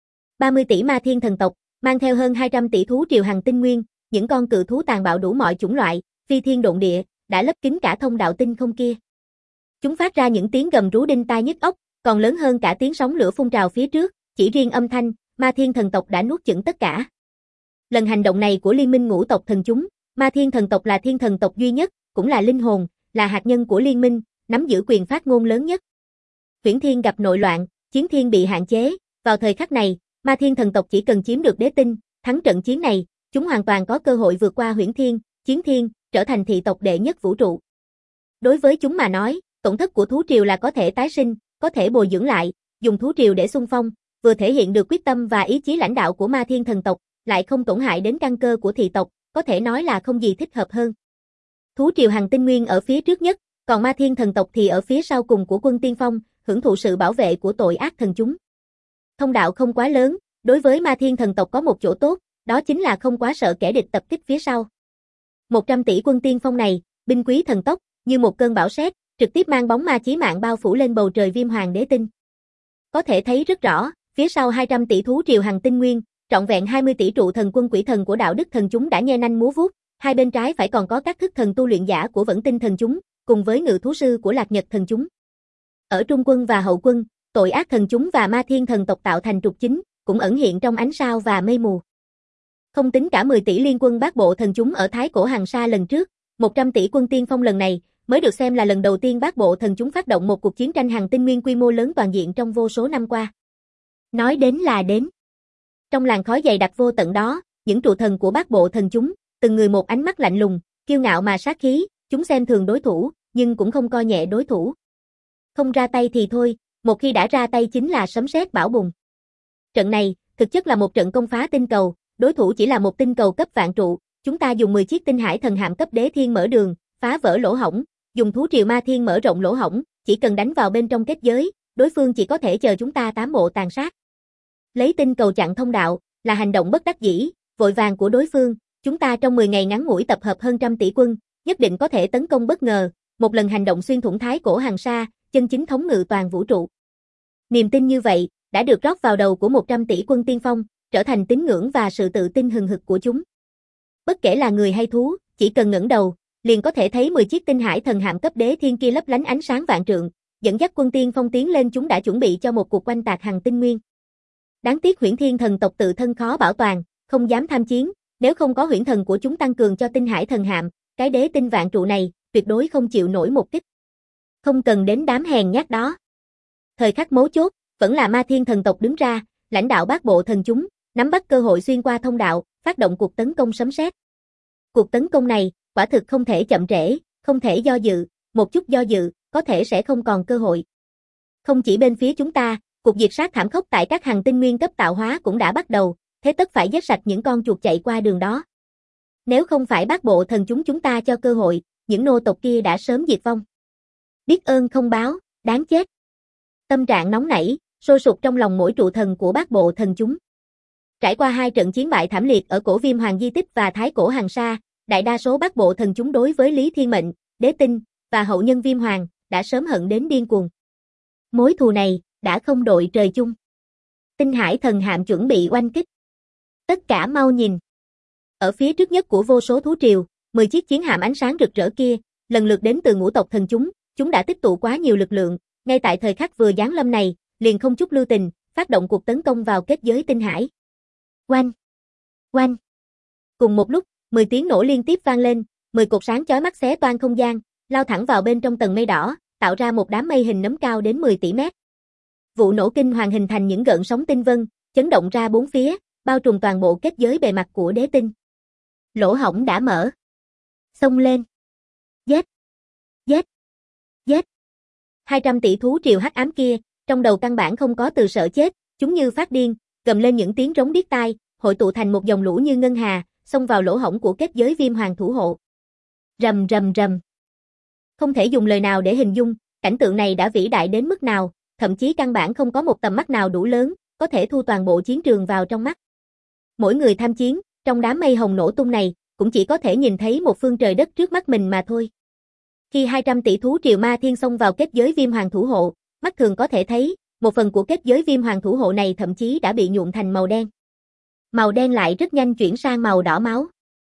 A: 30 tỷ Ma Thiên thần tộc, mang theo hơn 200 tỷ thú triều hành tinh nguyên, những con cự thú tàn bạo đủ mọi chủng loại, phi thiên độn địa, đã lấp kín cả thông đạo tinh không kia. Chúng phát ra những tiếng gầm rú đinh tai nhức óc, còn lớn hơn cả tiếng sóng lửa phun trào phía trước, chỉ riêng âm thanh, Ma Thiên thần tộc đã nuốt chửng tất cả. Lần hành động này của Liên minh ngũ tộc thần chúng, Ma Thiên thần tộc là thiên thần tộc duy nhất, cũng là linh hồn, là hạt nhân của liên minh, nắm giữ quyền phát ngôn lớn nhất. Huyễn Thiên gặp nội loạn, chiến thiên bị hạn chế, vào thời khắc này, Ma Thiên thần tộc chỉ cần chiếm được đế tinh, thắng trận chiến này, chúng hoàn toàn có cơ hội vượt qua Huyễn Thiên, Chiến Thiên, trở thành thị tộc đệ nhất vũ trụ. Đối với chúng mà nói, tổn thất của thú triều là có thể tái sinh, có thể bồi dưỡng lại, dùng thú triều để xung phong, vừa thể hiện được quyết tâm và ý chí lãnh đạo của Ma Thiên thần tộc, lại không tổn hại đến căn cơ của thị tộc, có thể nói là không gì thích hợp hơn. Thú triều hành tinh nguyên ở phía trước nhất, còn Ma Thiên thần tộc thì ở phía sau cùng của quân tiên phong, hưởng thụ sự bảo vệ của tội ác thần chúng. Thông đạo không quá lớn, đối với Ma Thiên thần tộc có một chỗ tốt, đó chính là không quá sợ kẻ địch tập kích phía sau. 100 tỷ quân tiên phong này, binh quý thần tốc, như một cơn bão sét, trực tiếp mang bóng ma chí mạng bao phủ lên bầu trời Viêm Hoàng đế tinh. Có thể thấy rất rõ, phía sau 200 tỷ thú triều hành tinh nguyên, trọn vẹn 20 tỷ trụ thần quân quỷ thần của đạo đức thần chúng đã nhe nanh múa vuốt, hai bên trái phải còn có các thức thần tu luyện giả của Vẫn Tinh thần chúng, cùng với ngự thú sư của Lạc Nhật thần chúng. Ở trung quân và hậu quân, tội ác thần chúng và Ma Thiên thần tộc tạo thành trục chính, cũng ẩn hiện trong ánh sao và mây mù. Không tính cả 10 tỷ liên quân bát bộ thần chúng ở Thái Cổ Hằng Sa lần trước, 100 tỷ quân tiên phong lần này, mới được xem là lần đầu tiên bát bộ thần chúng phát động một cuộc chiến tranh hành tinh nguyên quy mô lớn toàn diện trong vô số năm qua. Nói đến là đến. Trong làn khói dày đặc vô tận đó, những trụ thần của bát bộ thần chúng, từng người một ánh mắt lạnh lùng, kiêu ngạo mà sát khí, chúng xem thường đối thủ, nhưng cũng không coi nhẹ đối thủ. Không ra tay thì thôi, một khi đã ra tay chính là sấm sét bão bùng. Trận này, thực chất là một trận công phá tinh cầu, đối thủ chỉ là một tinh cầu cấp vạn trụ, chúng ta dùng 10 chiếc tinh hải thần hạm cấp đế thiên mở đường, phá vỡ lỗ hổng, dùng thú triều Ma Thiên mở rộng lỗ hổng, chỉ cần đánh vào bên trong kết giới, đối phương chỉ có thể chờ chúng ta tám bộ tàn sát. Lấy tinh cầu chặn thông đạo, là hành động bất đắc dĩ, vội vàng của đối phương, chúng ta trong 10 ngày ngắn ngủi tập hợp hơn trăm tỷ quân, nhất định có thể tấn công bất ngờ, một lần hành động xuyên thủng Thái Cổ Hằng Sa, chân chính thống ngự toàn vũ trụ. Niềm tin như vậy, đã được rót vào đầu của 100 tỷ quân tiên phong, trở thành tín ngưỡng và sự tự tin hừng hực của chúng. Bất kể là người hay thú, chỉ cần ngẩng đầu, liền có thể thấy 10 chiếc tinh hải thần hạm cấp đế thiên kia lấp lánh ánh sáng vạn trượng, dẫn dắt quân tiên phong tiến lên, chúng đã chuẩn bị cho một cuộc oanh tạc hành tinh nguyên. Đáng tiếc Huyễn Thiên thần tộc tự thân khó bảo toàn, không dám tham chiến, nếu không có huyễn thần của chúng tăng cường cho tinh hải thần hạm, cái đế tinh vạn trụ này, tuyệt đối không chịu nổi một kích. Không cần đến đám hèn nhát đó. Thời khắc mấu chốt, vẫn là Ma Thiên thần tộc đứng ra, lãnh đạo bát bộ thần chúng, nắm bắt cơ hội xuyên qua thông đạo, phát động cuộc tấn công sấm sét. Cuộc tấn công này, quả thực không thể chậm trễ, không thể do dự, một chút do dự, có thể sẽ không còn cơ hội. Không chỉ bên phía chúng ta, cuộc diệt sát thảm khốc tại các hành tinh nguyên cấp tạo hóa cũng đã bắt đầu, thế tất phải giết sạch những con chuột chạy qua đường đó. Nếu không phải bát bộ thần chúng ta cho cơ hội, những nô tộc kia đã sớm diệt vong. Biết ơn không báo, đáng chết. Tâm trạng nóng nảy, sôi sục trong lòng mỗi trụ thần của bát bộ thần chúng. Trải qua 2 trận chiến bại thảm liệt ở cổ Viêm Hoàng di tích và Thái Cổ Hằng Sa, đại đa số bát bộ thần chúng đối với Lý Thiên Mệnh, Đế Tinh và hậu nhân Viêm Hoàng đã sớm hận đến điên cuồng. Mối thù này đã không đội trời chung. Tinh hải thần hạm chuẩn bị oanh kích. Tất cả mau nhìn. Ở phía trước nhất của vô số thú triều, 10 chiếc chiến hạm ánh sáng rực rỡ kia, lần lượt đến từ ngũ tộc thần chúng đã tích tụ quá nhiều lực lượng, ngay tại thời khắc vừa giáng lâm này, liền không chút lưu tình, phát động cuộc tấn công vào kết giới tinh hải. Oanh! Oanh! Cùng một lúc, 10 tiếng nổ liên tiếp vang lên, 10 cột sáng chói mắt xé toang không gian, lao thẳng vào bên trong tầng mây đỏ, tạo ra một đám mây hình nấm cao đến 10 tỷ mét. Vụ nổ kinh hoàng hình thành những gợn sóng tinh vân, chấn động ra bốn phía, bao trùm toàn bộ kết giới bề mặt của đế tinh. Lỗ hổng đã mở. Xông lên. Giết! Giết! Giết! 200 tỷ thú triều hắc ám kia, trong đầu căn bản không có từ sợ chết, chúng như phát điên, gầm lên những tiếng rống điếc tai, hội tụ thành một dòng lũ như ngân hà, xông vào lỗ hổng của kết giới Viêm Hoàng thủ hộ. Rầm rầm rầm. Không thể dùng lời nào để hình dung, Cảnh tượng này đã vĩ đại đến mức nào, thậm chí căn bản không có một tầm mắt nào đủ lớn, có thể thu toàn bộ chiến trường vào trong mắt. Mỗi người tham chiến, trong đám mây hồng nổ tung này, cũng chỉ có thể nhìn thấy một phương trời đất trước mắt mình mà thôi. Khi 200 tỷ thú triều ma thiên xông vào kết giới viêm hoàng thủ hộ, mắt thường có thể thấy, một phần của kết giới viêm hoàng thủ hộ này thậm chí đã bị nhuộm thành màu đen. Màu đen lại rất nhanh chuyển sang màu đỏ máu.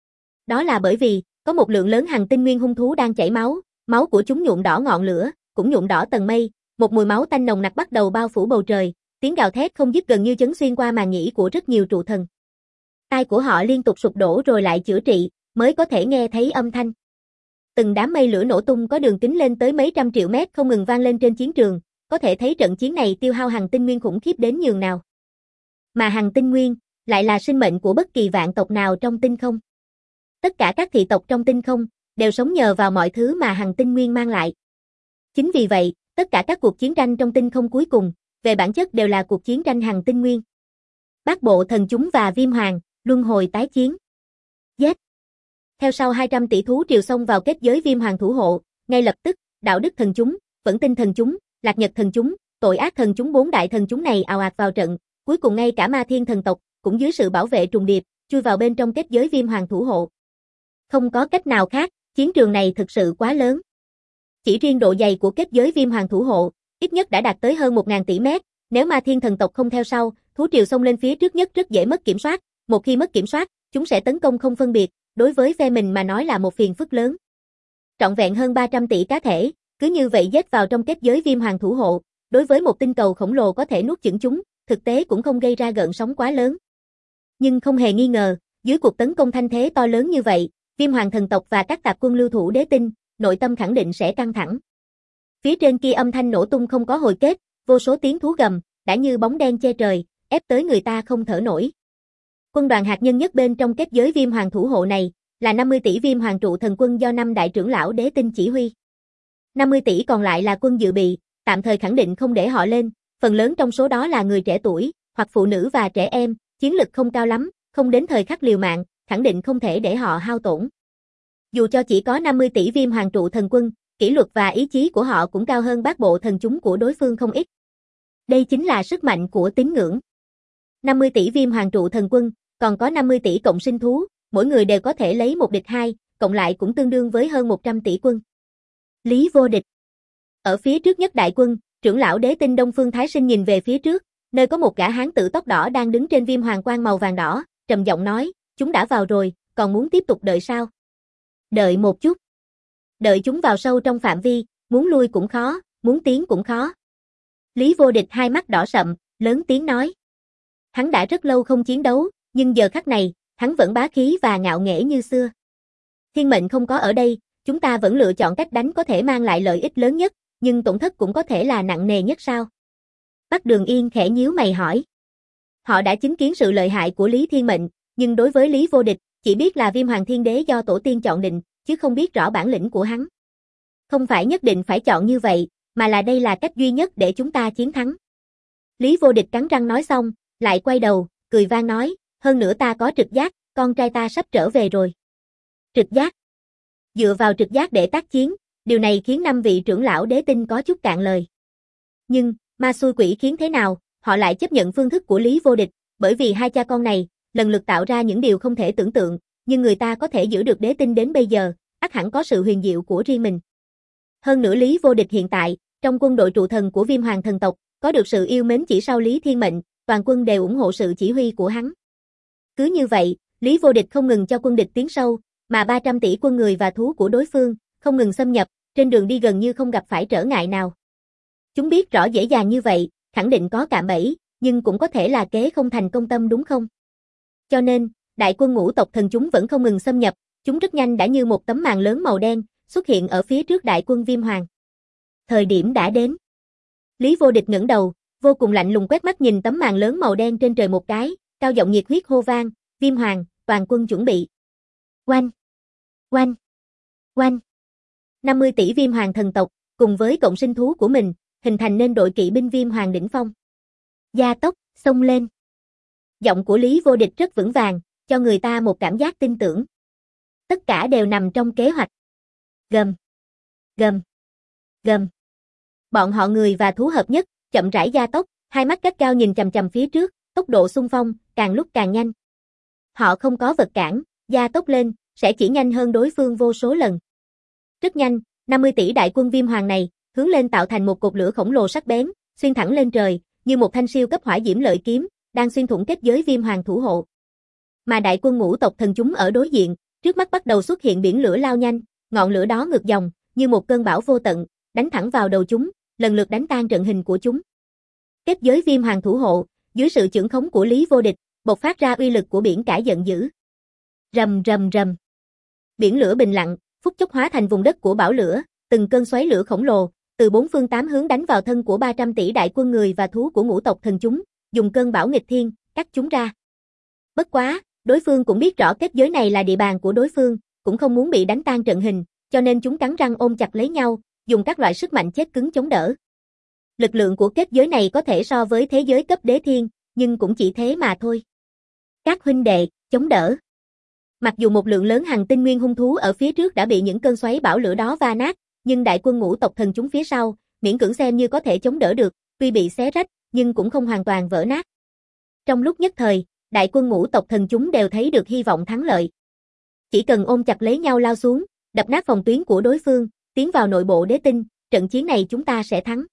A: Đó là bởi vì, có một lượng lớn hành tinh nguyên hung thú đang chảy máu, máu của chúng nhuộm đỏ ngọn lửa, cũng nhuộm đỏ tầng mây, một mùi máu tanh nồng nặc bắt đầu bao phủ bầu trời, tiếng gào thét không dứt gần như chấn xuyên qua màng nhĩ của rất nhiều trụ thần. Tai của họ liên tục sụp đổ rồi lại chữa trị, mới có thể nghe thấy âm thanh. Từng đám mây lửa nổ tung có đường kính lên tới mấy trăm triệu mét không ngừng vang lên trên chiến trường, có thể thấy trận chiến này tiêu hao hành tinh nguyên khủng khiếp đến nhường nào. Mà hành tinh nguyên lại là sinh mệnh của bất kỳ vạn tộc nào trong tinh không. Tất cả các thị tộc trong tinh không đều sống nhờ vào mọi thứ mà hành tinh nguyên mang lại. Chính vì vậy, tất cả các cuộc chiến tranh trong tinh không cuối cùng, về bản chất đều là cuộc chiến tranh hành tinh nguyên. Bát bộ thần chúng và viêm hoàng, luân hồi tái chiến. Giết! Theo sau 200 tỷ thú triều xông vào kết giới viêm hoàng thủ hộ, ngay lập tức, đạo đức thần chúng, vẫn tinh thần chúng, lạc nhật thần chúng, tội ác thần chúng bốn đại thần chúng này ào ạt vào trận, cuối cùng ngay cả ma thiên thần tộc, cũng dưới sự bảo vệ trùng điệp, chui vào bên trong kết giới viêm hoàng thủ hộ. Không có cách nào khác, chiến trường này thực sự quá lớn. Chỉ riêng độ dày của kết giới viêm hoàng thủ hộ, ít nhất đã đạt tới hơn 1.000 tỷ mét, nếu ma thiên thần tộc không theo sau, thú triều xông lên phía trước nhất rất dễ mất kiểm soát, một khi mất kiểm soát, chúng sẽ tấn công không phân biệt, đối với phe mình mà nói là một phiền phức lớn. Trọn vẹn hơn 300 tỷ cá thể, cứ như vậy giết vào trong kết giới viêm hoàng thủ hộ, đối với một tinh cầu khổng lồ có thể nuốt chửng chúng, thực tế cũng không gây ra gợn sóng quá lớn. Nhưng không hề nghi ngờ, dưới cuộc tấn công thanh thế to lớn như vậy, viêm hoàng thần tộc và các tạp quân lưu thủ đế tinh, nội tâm khẳng định sẽ căng thẳng. Phía trên kia âm thanh nổ tung không có hồi kết, vô số tiếng thú gầm, đã như bóng đen che trời, ép tới người ta không thở nổi. Quân đoàn hạt nhân nhất bên trong kết giới viêm hoàng thủ hộ này, là 50 tỷ viêm hoàng trụ thần quân do 5 đại trưởng lão đế tinh chỉ huy. 50 tỷ còn lại là quân dự bị, tạm thời khẳng định không để họ lên, phần lớn trong số đó là người trẻ tuổi, hoặc phụ nữ và trẻ em, chiến lực không cao lắm, không đến thời khắc liều mạng, khẳng định không thể để họ hao tổn. Dù cho chỉ có 50 tỷ viêm hoàng trụ thần quân, kỷ luật và ý chí của họ cũng cao hơn bát bộ thần chúng của đối phương không ít. Đây chính là sức mạnh của tín ngưỡng. 50 tỷ viêm hoàng trụ thần quân, còn có 50 tỷ cộng sinh thú, mỗi người đều có thể lấy một địch hai, cộng lại cũng tương đương với hơn 100 tỷ quân. Lý vô địch. Ở phía trước nhất đại quân, trưởng lão đế tinh Đông Phương Thái Sinh nhìn về phía trước, nơi có một gã hán tử tóc đỏ đang đứng trên viêm hoàng quang màu vàng đỏ, trầm giọng nói, chúng đã vào rồi, còn muốn tiếp tục đợi sao? Đợi một chút. Đợi chúng vào sâu trong phạm vi, muốn lui cũng khó, muốn tiến cũng khó. Lý vô địch hai mắt đỏ sậm, lớn tiếng nói. Hắn đã rất lâu không chiến đấu, nhưng giờ khắc này, hắn vẫn bá khí và ngạo nghễ như xưa. Thiên mệnh không có ở đây, chúng ta vẫn lựa chọn cách đánh có thể mang lại lợi ích lớn nhất, nhưng tổn thất cũng có thể là nặng nề nhất sao? Bắc Đường Yên khẽ nhíu mày hỏi. Họ đã chứng kiến sự lợi hại của Lý Thiên Mệnh, nhưng đối với Lý vô địch, chỉ biết là viêm hoàng thiên đế do tổ tiên chọn định, chứ không biết rõ bản lĩnh của hắn. Không phải nhất định phải chọn như vậy, mà là đây là cách duy nhất để chúng ta chiến thắng. Lý vô địch cắn răng nói xong, lại quay đầu, cười vang nói, hơn nữa ta có trực giác, con trai ta sắp trở về rồi. Trực giác. Dựa vào trực giác để tác chiến, điều này khiến 5 vị trưởng lão đế tinh có chút cạn lời. Nhưng, ma xui quỷ khiến thế nào, họ lại chấp nhận phương thức của Lý vô địch, bởi vì hai cha con này, lần lượt tạo ra những điều không thể tưởng tượng, nhưng người ta có thể giữ được đế tinh đến bây giờ, ắt hẳn có sự huyền diệu của riêng mình. Hơn nữa Lý vô địch hiện tại, trong quân đội trụ thần của viêm hoàng thần tộc, có được sự yêu mến chỉ sau Lý Thiên Mệnh, toàn quân đều ủng hộ sự chỉ huy của hắn. Cứ như vậy, Lý vô địch không ngừng cho quân địch tiến sâu, mà 300 tỷ quân người và thú của đối phương, không ngừng xâm nhập, trên đường đi gần như không gặp phải trở ngại nào. Chúng biết rõ dễ dàng như vậy, khẳng định có cạm bẫy, nhưng cũng có thể là kế không thành công tâm đúng không? Cho nên, đại quân ngũ tộc thần chúng vẫn không ngừng xâm nhập, chúng rất nhanh đã như một tấm màn lớn màu đen, xuất hiện ở phía trước đại quân viêm hoàng. Thời điểm đã đến. Lý vô địch ngẩng đầu, vô cùng lạnh lùng quét mắt nhìn tấm màn lớn màu đen trên trời một cái, cao giọng nhiệt huyết hô vang, viêm hoàng, toàn quân chuẩn bị. Oanh! Oanh! Oanh! 50 tỷ viêm hoàng thần tộc, cùng với cộng sinh thú của mình, hình thành nên đội kỵ binh viêm hoàng đỉnh phong. Gia tốc, xông lên. Giọng của Lý vô địch rất vững vàng, cho người ta một cảm giác tin tưởng. Tất cả đều nằm trong kế hoạch. Gầm. Gầm. Gầm. Bọn họ người và thú hợp nhất, chậm rãi gia tốc, hai mắt gắt gao nhìn chằm chằm phía trước, tốc độ xung phong càng lúc càng nhanh. Họ không có vật cản, gia tốc lên sẽ chỉ nhanh hơn đối phương vô số lần. Rất nhanh, 50 tỷ đại quân Viêm Hoàng này hướng lên tạo thành một cột lửa khổng lồ sắc bén, xuyên thẳng lên trời, như một thanh siêu cấp hỏa diễm lợi kiếm, đang xuyên thủng kết giới Viêm Hoàng thủ hộ. Mà đại quân ngũ tộc thần chúng ở đối diện, trước mắt bắt đầu xuất hiện biển lửa lao nhanh, ngọn lửa đó ngược dòng, như một cơn bão vô tận, đánh thẳng vào đầu chúng, lần lượt đánh tan trận hình của chúng. Kết giới Viêm Hoàng thủ hộ, dưới sự chưởng khống của Lý Vô Địch, bộc phát ra uy lực của biển cả giận dữ. Rầm rầm rầm. Biển lửa bình lặng, phút chốc hóa thành vùng đất của bão lửa, từng cơn xoáy lửa khổng lồ, từ bốn phương tám hướng đánh vào thân của 300 tỷ đại quân người và thú của ngũ tộc thần chúng, dùng cơn bão nghịch thiên, cắt chúng ra. Bất quá, đối phương cũng biết rõ kết giới này là địa bàn của đối phương, cũng không muốn bị đánh tan trận hình, cho nên chúng cắn răng ôm chặt lấy nhau, dùng các loại sức mạnh chết cứng chống đỡ. Lực lượng của kết giới này có thể so với thế giới cấp đế thiên, nhưng cũng chỉ thế mà thôi. Các huynh đệ, chống đỡ. Mặc dù một lượng lớn hành tinh nguyên hung thú ở phía trước đã bị những cơn xoáy bão lửa đó va nát, nhưng đại quân ngũ tộc thần chúng phía sau, miễn cưỡng xem như có thể chống đỡ được, tuy bị xé rách, nhưng cũng không hoàn toàn vỡ nát. Trong lúc nhất thời, đại quân ngũ tộc thần chúng đều thấy được hy vọng thắng lợi. Chỉ cần ôm chặt lấy nhau lao xuống, đập nát phòng tuyến của đối phương, tiến vào nội bộ đế tinh, trận chiến này chúng ta sẽ thắng.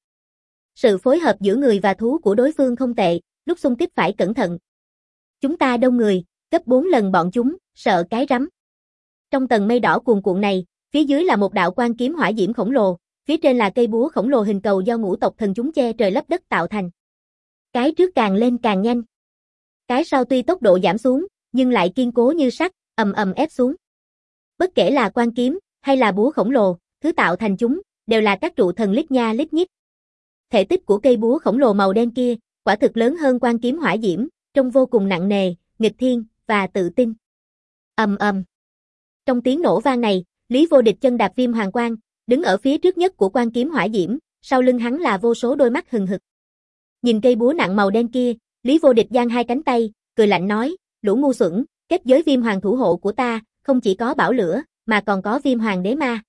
A: Sự phối hợp giữa người và thú của đối phương không tệ, lúc xung kích phải cẩn thận. Chúng ta đông người, gấp 4 lần bọn chúng, sợ cái rắm. Trong tầng mây đỏ cuồn cuộn này, phía dưới là một đạo quang kiếm hỏa diễm khổng lồ, phía trên là cây búa khổng lồ hình cầu do ngũ tộc thần chúng che trời lấp đất tạo thành. Cái trước càng lên càng nhanh. Cái sau tuy tốc độ giảm xuống, nhưng lại kiên cố như sắt, ầm ầm ép xuống. Bất kể là quang kiếm, hay là búa khổng lồ, thứ tạo thành chúng, đều là các trụ thần lít nha lít nhít. Thể tích của cây búa khổng lồ màu đen kia, quả thực lớn hơn quang kiếm hỏa diễm, trông vô cùng nặng nề, nghịch thiên, và tự tin. Ầm ầm. Trong tiếng nổ vang này, Lý Vô Địch chân đạp Viêm Hoàng quang, đứng ở phía trước nhất của quang kiếm hỏa diễm, sau lưng hắn là vô số đôi mắt hừng hực. Nhìn cây búa nặng màu đen kia, Lý Vô Địch giang hai cánh tay, cười lạnh nói, lũ ngu xuẩn, kết giới Viêm Hoàng thủ hộ của ta, không chỉ có bảo lửa, mà còn có Viêm Hoàng đế ma.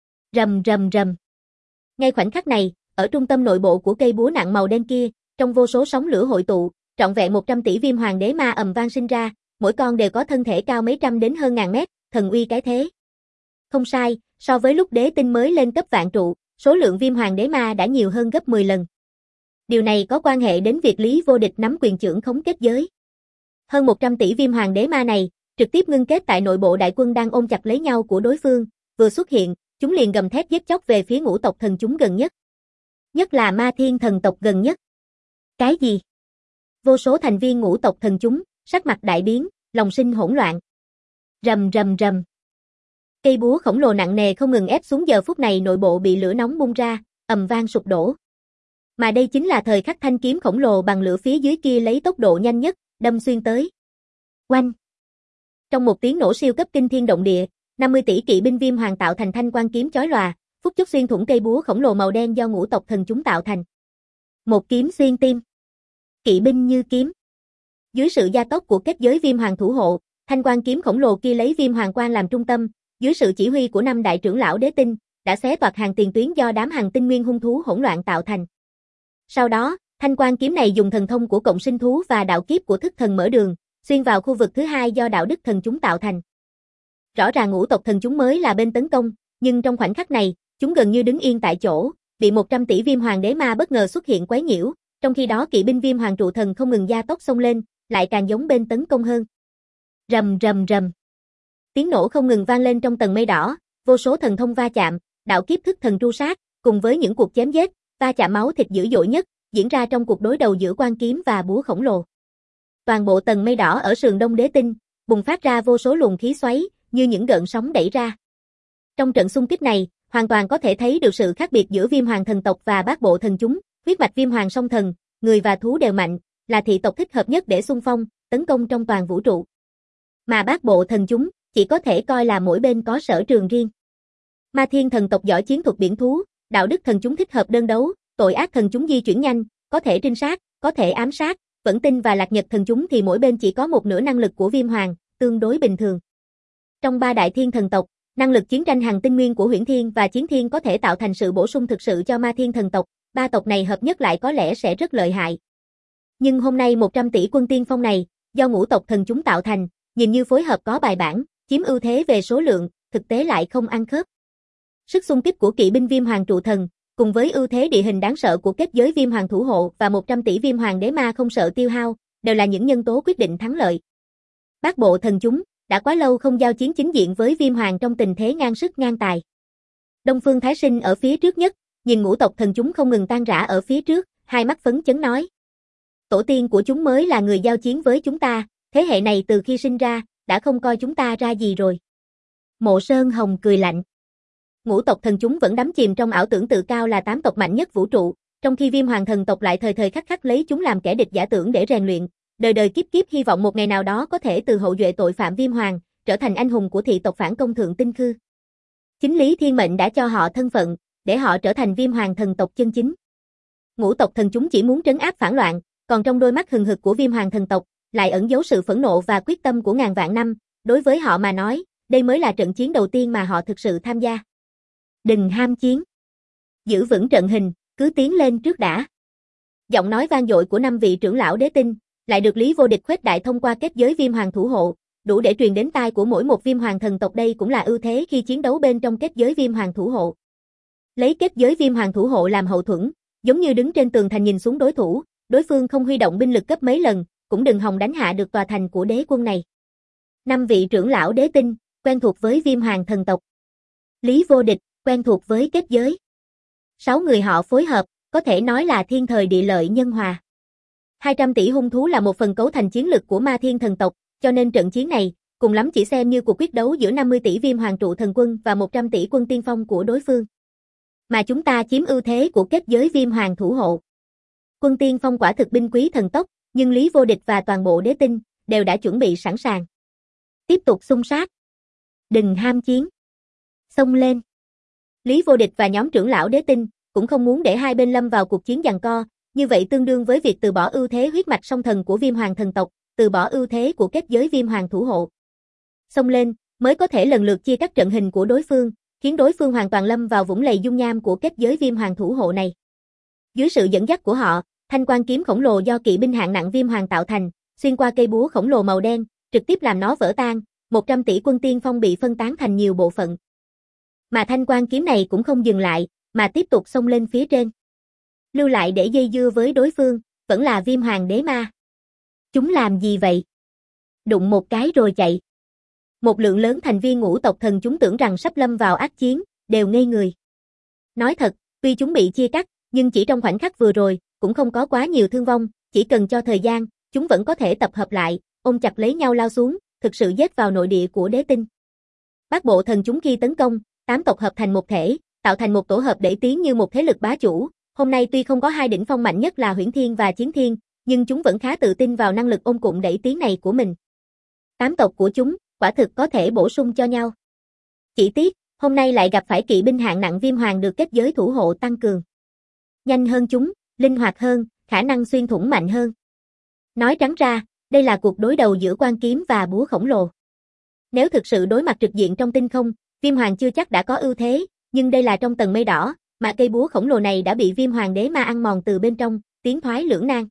A: Rầm rầm rầm. Ngay khoảnh khắc này, ở trung tâm nội bộ của cây búa nặng màu đen kia, trong vô số sóng lửa hội tụ, trọn vẹn 100 tỷ Viêm Hoàng đế ma ầm vang sinh ra, mỗi con đều có thân thể cao mấy trăm đến hơn ngàn mét, thần uy cái thế. Không sai, so với lúc đế tinh mới lên cấp vạn trụ, số lượng Viêm Hoàng đế ma đã nhiều hơn gấp 10 lần. Điều này có quan hệ đến việc Lý Vô Địch nắm quyền chưởng khống kết giới. Hơn 100 tỷ Viêm Hoàng đế ma này, trực tiếp ngưng kết tại nội bộ đại quân đang ôm chặt lấy nhau của đối phương, vừa xuất hiện, chúng liền gầm thét giết chóc về phía ngũ tộc thần chúng gần nhất. Nhất là Ma Thiên thần tộc gần nhất. Cái gì? Vô số thành viên ngũ tộc thần chúng, sắc mặt đại biến, lòng sinh hỗn loạn. Rầm rầm rầm. Cây búa khổng lồ nặng nề không ngừng ép xuống, giờ phút này nội bộ bị lửa nóng bung ra, ầm vang sụp đổ. Mà đây chính là thời khắc thanh kiếm khổng lồ bằng lửa phía dưới kia lấy tốc độ nhanh nhất, đâm xuyên tới. Oanh! Trong một tiếng nổ siêu cấp kinh thiên động địa, 50 tỷ kỵ binh Viêm Hoàng tạo thành thanh quang kiếm chói lòa, phút chốc xuyên thủng cây búa khổng lồ màu đen do ngũ tộc thần chúng tạo thành. Một kiếm xuyên tim. Kỵ binh như kiếm. Dưới sự gia tốc của kết giới Viêm Hoàng thủ hộ, thanh quang kiếm khổng lồ kia lấy Viêm Hoàng quang làm trung tâm, dưới sự chỉ huy của 5 đại trưởng lão đế tinh, đã xé toạc hàng tiền tuyến do đám hành tinh nguyên hung thú hỗn loạn tạo thành. Sau đó, thanh quang kiếm này dùng thần thông của cộng sinh thú và đạo kiếp của thức thần mở đường, xuyên vào khu vực thứ hai do đạo đức thần chúng tạo thành. Rõ ràng ngũ tộc thần chúng mới là bên tấn công, nhưng trong khoảnh khắc này, chúng gần như đứng yên tại chỗ, bị 100 tỷ Viêm Hoàng đế ma bất ngờ xuất hiện quấy nhiễu, trong khi đó kỵ binh Viêm Hoàng trụ thần không ngừng gia tốc xông lên, lại càng giống bên tấn công hơn. Rầm rầm rầm. Tiếng nổ không ngừng vang lên trong tầng mây đỏ, vô số thần thông va chạm, đạo kiếp thức thần tru sát, cùng với những cuộc chém giết, va chạm máu thịt dữ dội nhất, diễn ra trong cuộc đối đầu giữa quang kiếm và búa khổng lồ. Toàn bộ tầng mây đỏ ở sườn đông đế tinh, bùng phát ra vô số luồng khí xoáy, như những gợn sóng đẩy ra. Trong trận xung kích này, hoàn toàn có thể thấy được sự khác biệt giữa Viêm Hoàng thần tộc và bát bộ thần chúng, huyết mạch Viêm Hoàng song thần, người và thú đều mạnh, là thị tộc thích hợp nhất để xung phong, tấn công trong toàn vũ trụ. Mà bát bộ thần chúng, chỉ có thể coi là mỗi bên có sở trường riêng. Ma Thiên thần tộc giỏi chiến thuật biển thú, đạo đức thần chúng thích hợp đơn đấu, tội ác thần chúng di chuyển nhanh, có thể trinh sát, có thể ám sát, Vẫn Tinh và Lạc Nhật thần chúng thì mỗi bên chỉ có một nửa năng lực của Viêm Hoàng, tương đối bình thường. Trong 3 đại thiên thần tộc, năng lực chiến tranh hành tinh nguyên của Huyễn Thiên và Chiến Thiên có thể tạo thành sự bổ sung thực sự cho Ma Thiên thần tộc, ba tộc này hợp nhất lại có lẽ sẽ rất lợi hại. Nhưng hôm nay 100 tỷ quân tiên phong này, do ngũ tộc thần chúng tạo thành, nhìn như phối hợp có bài bản, chiếm ưu thế về số lượng, thực tế lại không ăn khớp. Sức xung kích của kỵ binh Viêm Hoàng trụ thần, cùng với ưu thế địa hình đáng sợ của kết giới Viêm Hoàng thủ hộ và 100 tỷ Viêm Hoàng đế ma không sợ tiêu hao, đều là những nhân tố quyết định thắng lợi. Bát bộ thần chúng đã quá lâu không giao chiến chính diện với Viêm Hoàng trong tình thế ngang sức ngang tài. Đông Phương Thái Sinh ở phía trước nhất, nhìn ngũ tộc thần chúng không ngừng tan rã ở phía trước, hai mắt phấn chấn nói: "Tổ tiên của chúng mới là người giao chiến với chúng ta, thế hệ này từ khi sinh ra đã không coi chúng ta ra gì rồi." Mộ Sơn Hồng cười lạnh. Ngũ tộc thần chúng vẫn đắm chìm trong ảo tưởng tự cao là 8 tộc mạnh nhất vũ trụ, trong khi Viêm Hoàng thần tộc lại thời thời khắc khắc lấy chúng làm kẻ địch giả tưởng để rèn luyện, đời đời kiếp kiếp hy vọng một ngày nào đó có thể từ hậu duệ tội phạm Viêm Hoàng, trở thành anh hùng của thị tộc phản công Thượng Tinh Khư. Chính lý thiên mệnh đã cho họ thân phận, để họ trở thành Viêm Hoàng thần tộc chân chính. Ngũ tộc thần chúng chỉ muốn trấn áp phản loạn, còn trong đôi mắt hừng hực của Viêm Hoàng thần tộc lại ẩn giấu sự phẫn nộ và quyết tâm của ngàn vạn năm, đối với họ mà nói, đây mới là trận chiến đầu tiên mà họ thực sự tham gia. Đừng ham chiến. Giữ vững trận hình, cứ tiến lên trước đã. Giọng nói vang dội của 5 vị trưởng lão đế tinh, lại được Lý Vô Địch khuếch đại thông qua kết giới Viêm Hoàng thủ hộ, đủ để truyền đến tai của mỗi một Viêm Hoàng thần tộc. Đây cũng là ưu thế khi chiến đấu bên trong kết giới Viêm Hoàng thủ hộ. Lấy kết giới Viêm Hoàng thủ hộ làm hậu thuẫn, giống như đứng trên tường thành nhìn xuống đối thủ, đối phương không huy động binh lực gấp mấy lần, cũng đừng hòng đánh hạ được tòa thành của đế quân này. 5 vị trưởng lão đế tinh, quen thuộc với Viêm Hoàng thần tộc. Lý Vô Địch, quen thuộc với kết giới. 6 người họ phối hợp, có thể nói là thiên thời địa lợi nhân hòa. 200 tỷ hung thú là một phần cấu thành chiến lực của Ma Thiên thần tộc, cho nên trận chiến này, cùng lắm chỉ xem như cuộc quyết đấu giữa 50 tỷ Viêm Hoàng trụ thần quân và 100 tỷ quân tiên phong của đối phương. Mà chúng ta chiếm ưu thế của kết giới Viêm Hoàng thủ hộ. Quân tiên phong quả thực binh quý thần tốc, nhưng Lý Vô Địch và toàn bộ đế tinh đều đã chuẩn bị sẵn sàng. Tiếp tục xung sát. Đừng ham chiến. Xông lên. Lý Vô Địch và nhóm trưởng lão đế tinh cũng không muốn để hai bên lâm vào cuộc chiến giằng co, như vậy tương đương với việc từ bỏ ưu thế huyết mạch song thần của Viêm Hoàng thần tộc, từ bỏ ưu thế của kết giới Viêm Hoàng thủ hộ. Xông lên, mới có thể lần lượt chia cắt trận hình của đối phương, khiến đối phương hoàn toàn lâm vào vũng lầy dung nham của kết giới Viêm Hoàng thủ hộ này. Dưới sự dẫn dắt của họ, thanh quan kiếm khổng lồ do kỵ binh hạng nặng Viêm Hoàng tạo thành, xuyên qua cây búa khổng lồ màu đen, trực tiếp làm nó vỡ tan, 100 tỷ quân tiên phong bị phân tán thành nhiều bộ phận. Mà thanh quan kiếm này cũng không dừng lại, mà tiếp tục xông lên phía trên. Lưu lại để dây dưa với đối phương, vẫn là Viêm Hoàng đế ma. Chúng làm gì vậy? Đụng một cái rồi chạy. Một lượng lớn thành viên ngũ tộc thần chúng tưởng rằng sắp lâm vào ác chiến, đều ngây người. Nói thật, tuy chúng bị chia cắt, nhưng chỉ trong khoảnh khắc vừa rồi, cũng không có quá nhiều thương vong, chỉ cần cho thời gian, chúng vẫn có thể tập hợp lại, ôm chặt lấy nhau lao xuống, thực sự giết vào nội địa của đế tinh. Bát bộ thần chúng khi tấn công, 8 tộc hợp thành một thể, tạo thành một tổ hợp đẩy tiến như một thế lực bá chủ. Hôm nay tuy không có hai đỉnh phong mạnh nhất là Huyễn Thiên và Chiến Thiên, nhưng chúng vẫn khá tự tin vào năng lực ôm cụm đẩy tiến này của mình. 8 tộc của chúng, quả thực có thể bổ sung cho nhau. Chỉ tiếc, hôm nay lại gặp phải kỵ binh hạng nặng Viêm Hoàng được kết giới thủ hộ tăng cường. Nhanh hơn chúng, linh hoạt hơn, khả năng xuyên thủng mạnh hơn. Nói trắng ra, đây là cuộc đối đầu giữa quan kiếm và búa khổng lồ. Nếu thực sự đối mặt trực diện trong tinh không, Viêm Hoàng chưa chắc đã có ưu thế, nhưng đây là trong tầng mây đỏ, mà cây búa khổng lồ này đã bị Viêm Hoàng đế ma ăn mòn từ bên trong, tiến thoái lưỡng nan.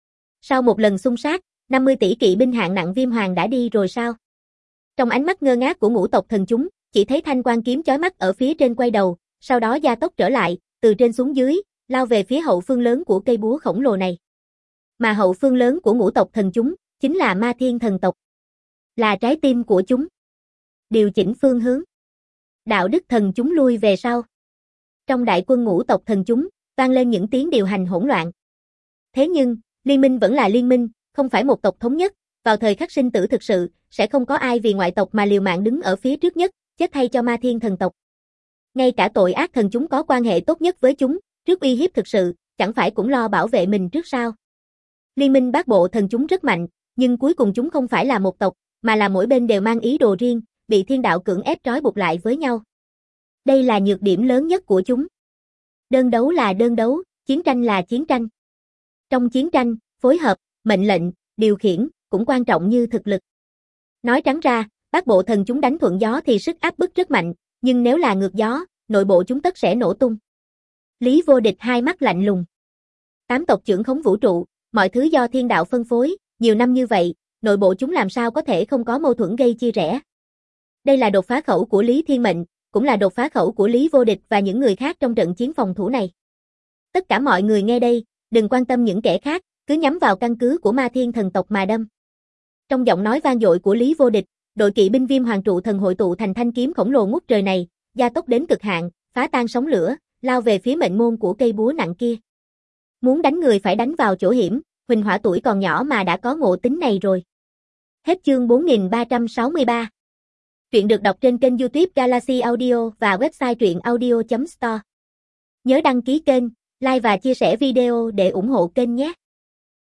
A: Sau một lần xung sát, 50 tỷ kỵ binh hạng nặng Viêm Hoàng đã đi rồi sao? Trong ánh mắt ngơ ngác của ngũ tộc thần chúng, chỉ thấy thanh quan kiếm chói mắt ở phía trên quay đầu, sau đó gia tốc trở lại, từ trên xuống dưới, lao về phía hậu phương lớn của cây búa khổng lồ này. Mà hậu phương lớn của ngũ tộc thần chúng, chính là Ma Thiên thần tộc. Là trái tim của chúng. Điều chỉnh phương hướng. Đạo đức thần chúng lui về sau. Trong đại quân ngũ tộc thần chúng, vang lên những tiếng điều hành hỗn loạn. Thế nhưng, liên minh vẫn là liên minh, không phải một tộc thống nhất, vào thời khắc sinh tử thực sự, sẽ không có ai vì ngoại tộc mà liều mạng đứng ở phía trước nhất, chết thay cho Ma Thiên thần tộc. Ngay cả tội ác thần chúng có quan hệ tốt nhất với chúng, trước uy hiếp thực sự, chẳng phải cũng lo bảo vệ mình trước sao? Liên minh bát bộ thần chúng rất mạnh, nhưng cuối cùng chúng không phải là một tộc, mà là mỗi bên đều mang ý đồ riêng, bị thiên đạo cưỡng ép trói buộc lại với nhau. Đây là nhược điểm lớn nhất của chúng. Đơn đấu là đơn đấu, chiến tranh là chiến tranh. Trong chiến tranh, phối hợp, mệnh lệnh, điều khiển, cũng quan trọng như thực lực. Nói trắng ra, bát bộ thần chúng đánh thuận gió thì sức áp bức rất mạnh, nhưng nếu là ngược gió, nội bộ chúng tất sẽ nổ tung. Lý Vô Địch hai mắt lạnh lùng. 8 tộc trưởng khống vũ trụ, mọi thứ do thiên đạo phân phối, nhiều năm như vậy, nội bộ chúng làm sao có thể không có mâu thuẫn gây chia rẽ. Đây là đột phá khẩu của Lý Thiên Mệnh, cũng là đột phá khẩu của Lý Vô Địch và những người khác trong trận chiến phòng thủ này. Tất cả mọi người nghe đây, đừng quan tâm những kẻ khác, cứ nhắm vào căn cứ của Ma Thiên thần tộc mà đâm. Trong giọng nói vang dội của Lý Vô Địch, đội kỵ binh Viêm Hoàng trụ thần hội tụ thành thanh kiếm khổng lồ ngút trời này, gia tốc đến cực hạn, phá tan sóng lửa, lao về phía mệnh môn của cây búa nặng kia. Muốn đánh người phải đánh vào chỗ hiểm, Huỳnh Hỏa tuổi còn nhỏ mà đã có ngộ tính này rồi. Hết chương 4363. Truyện được đọc trên kênh YouTube Galaxy Audio và website truyệnaudio.store. Nhớ đăng ký kênh, like và chia sẻ video để ủng hộ kênh nhé.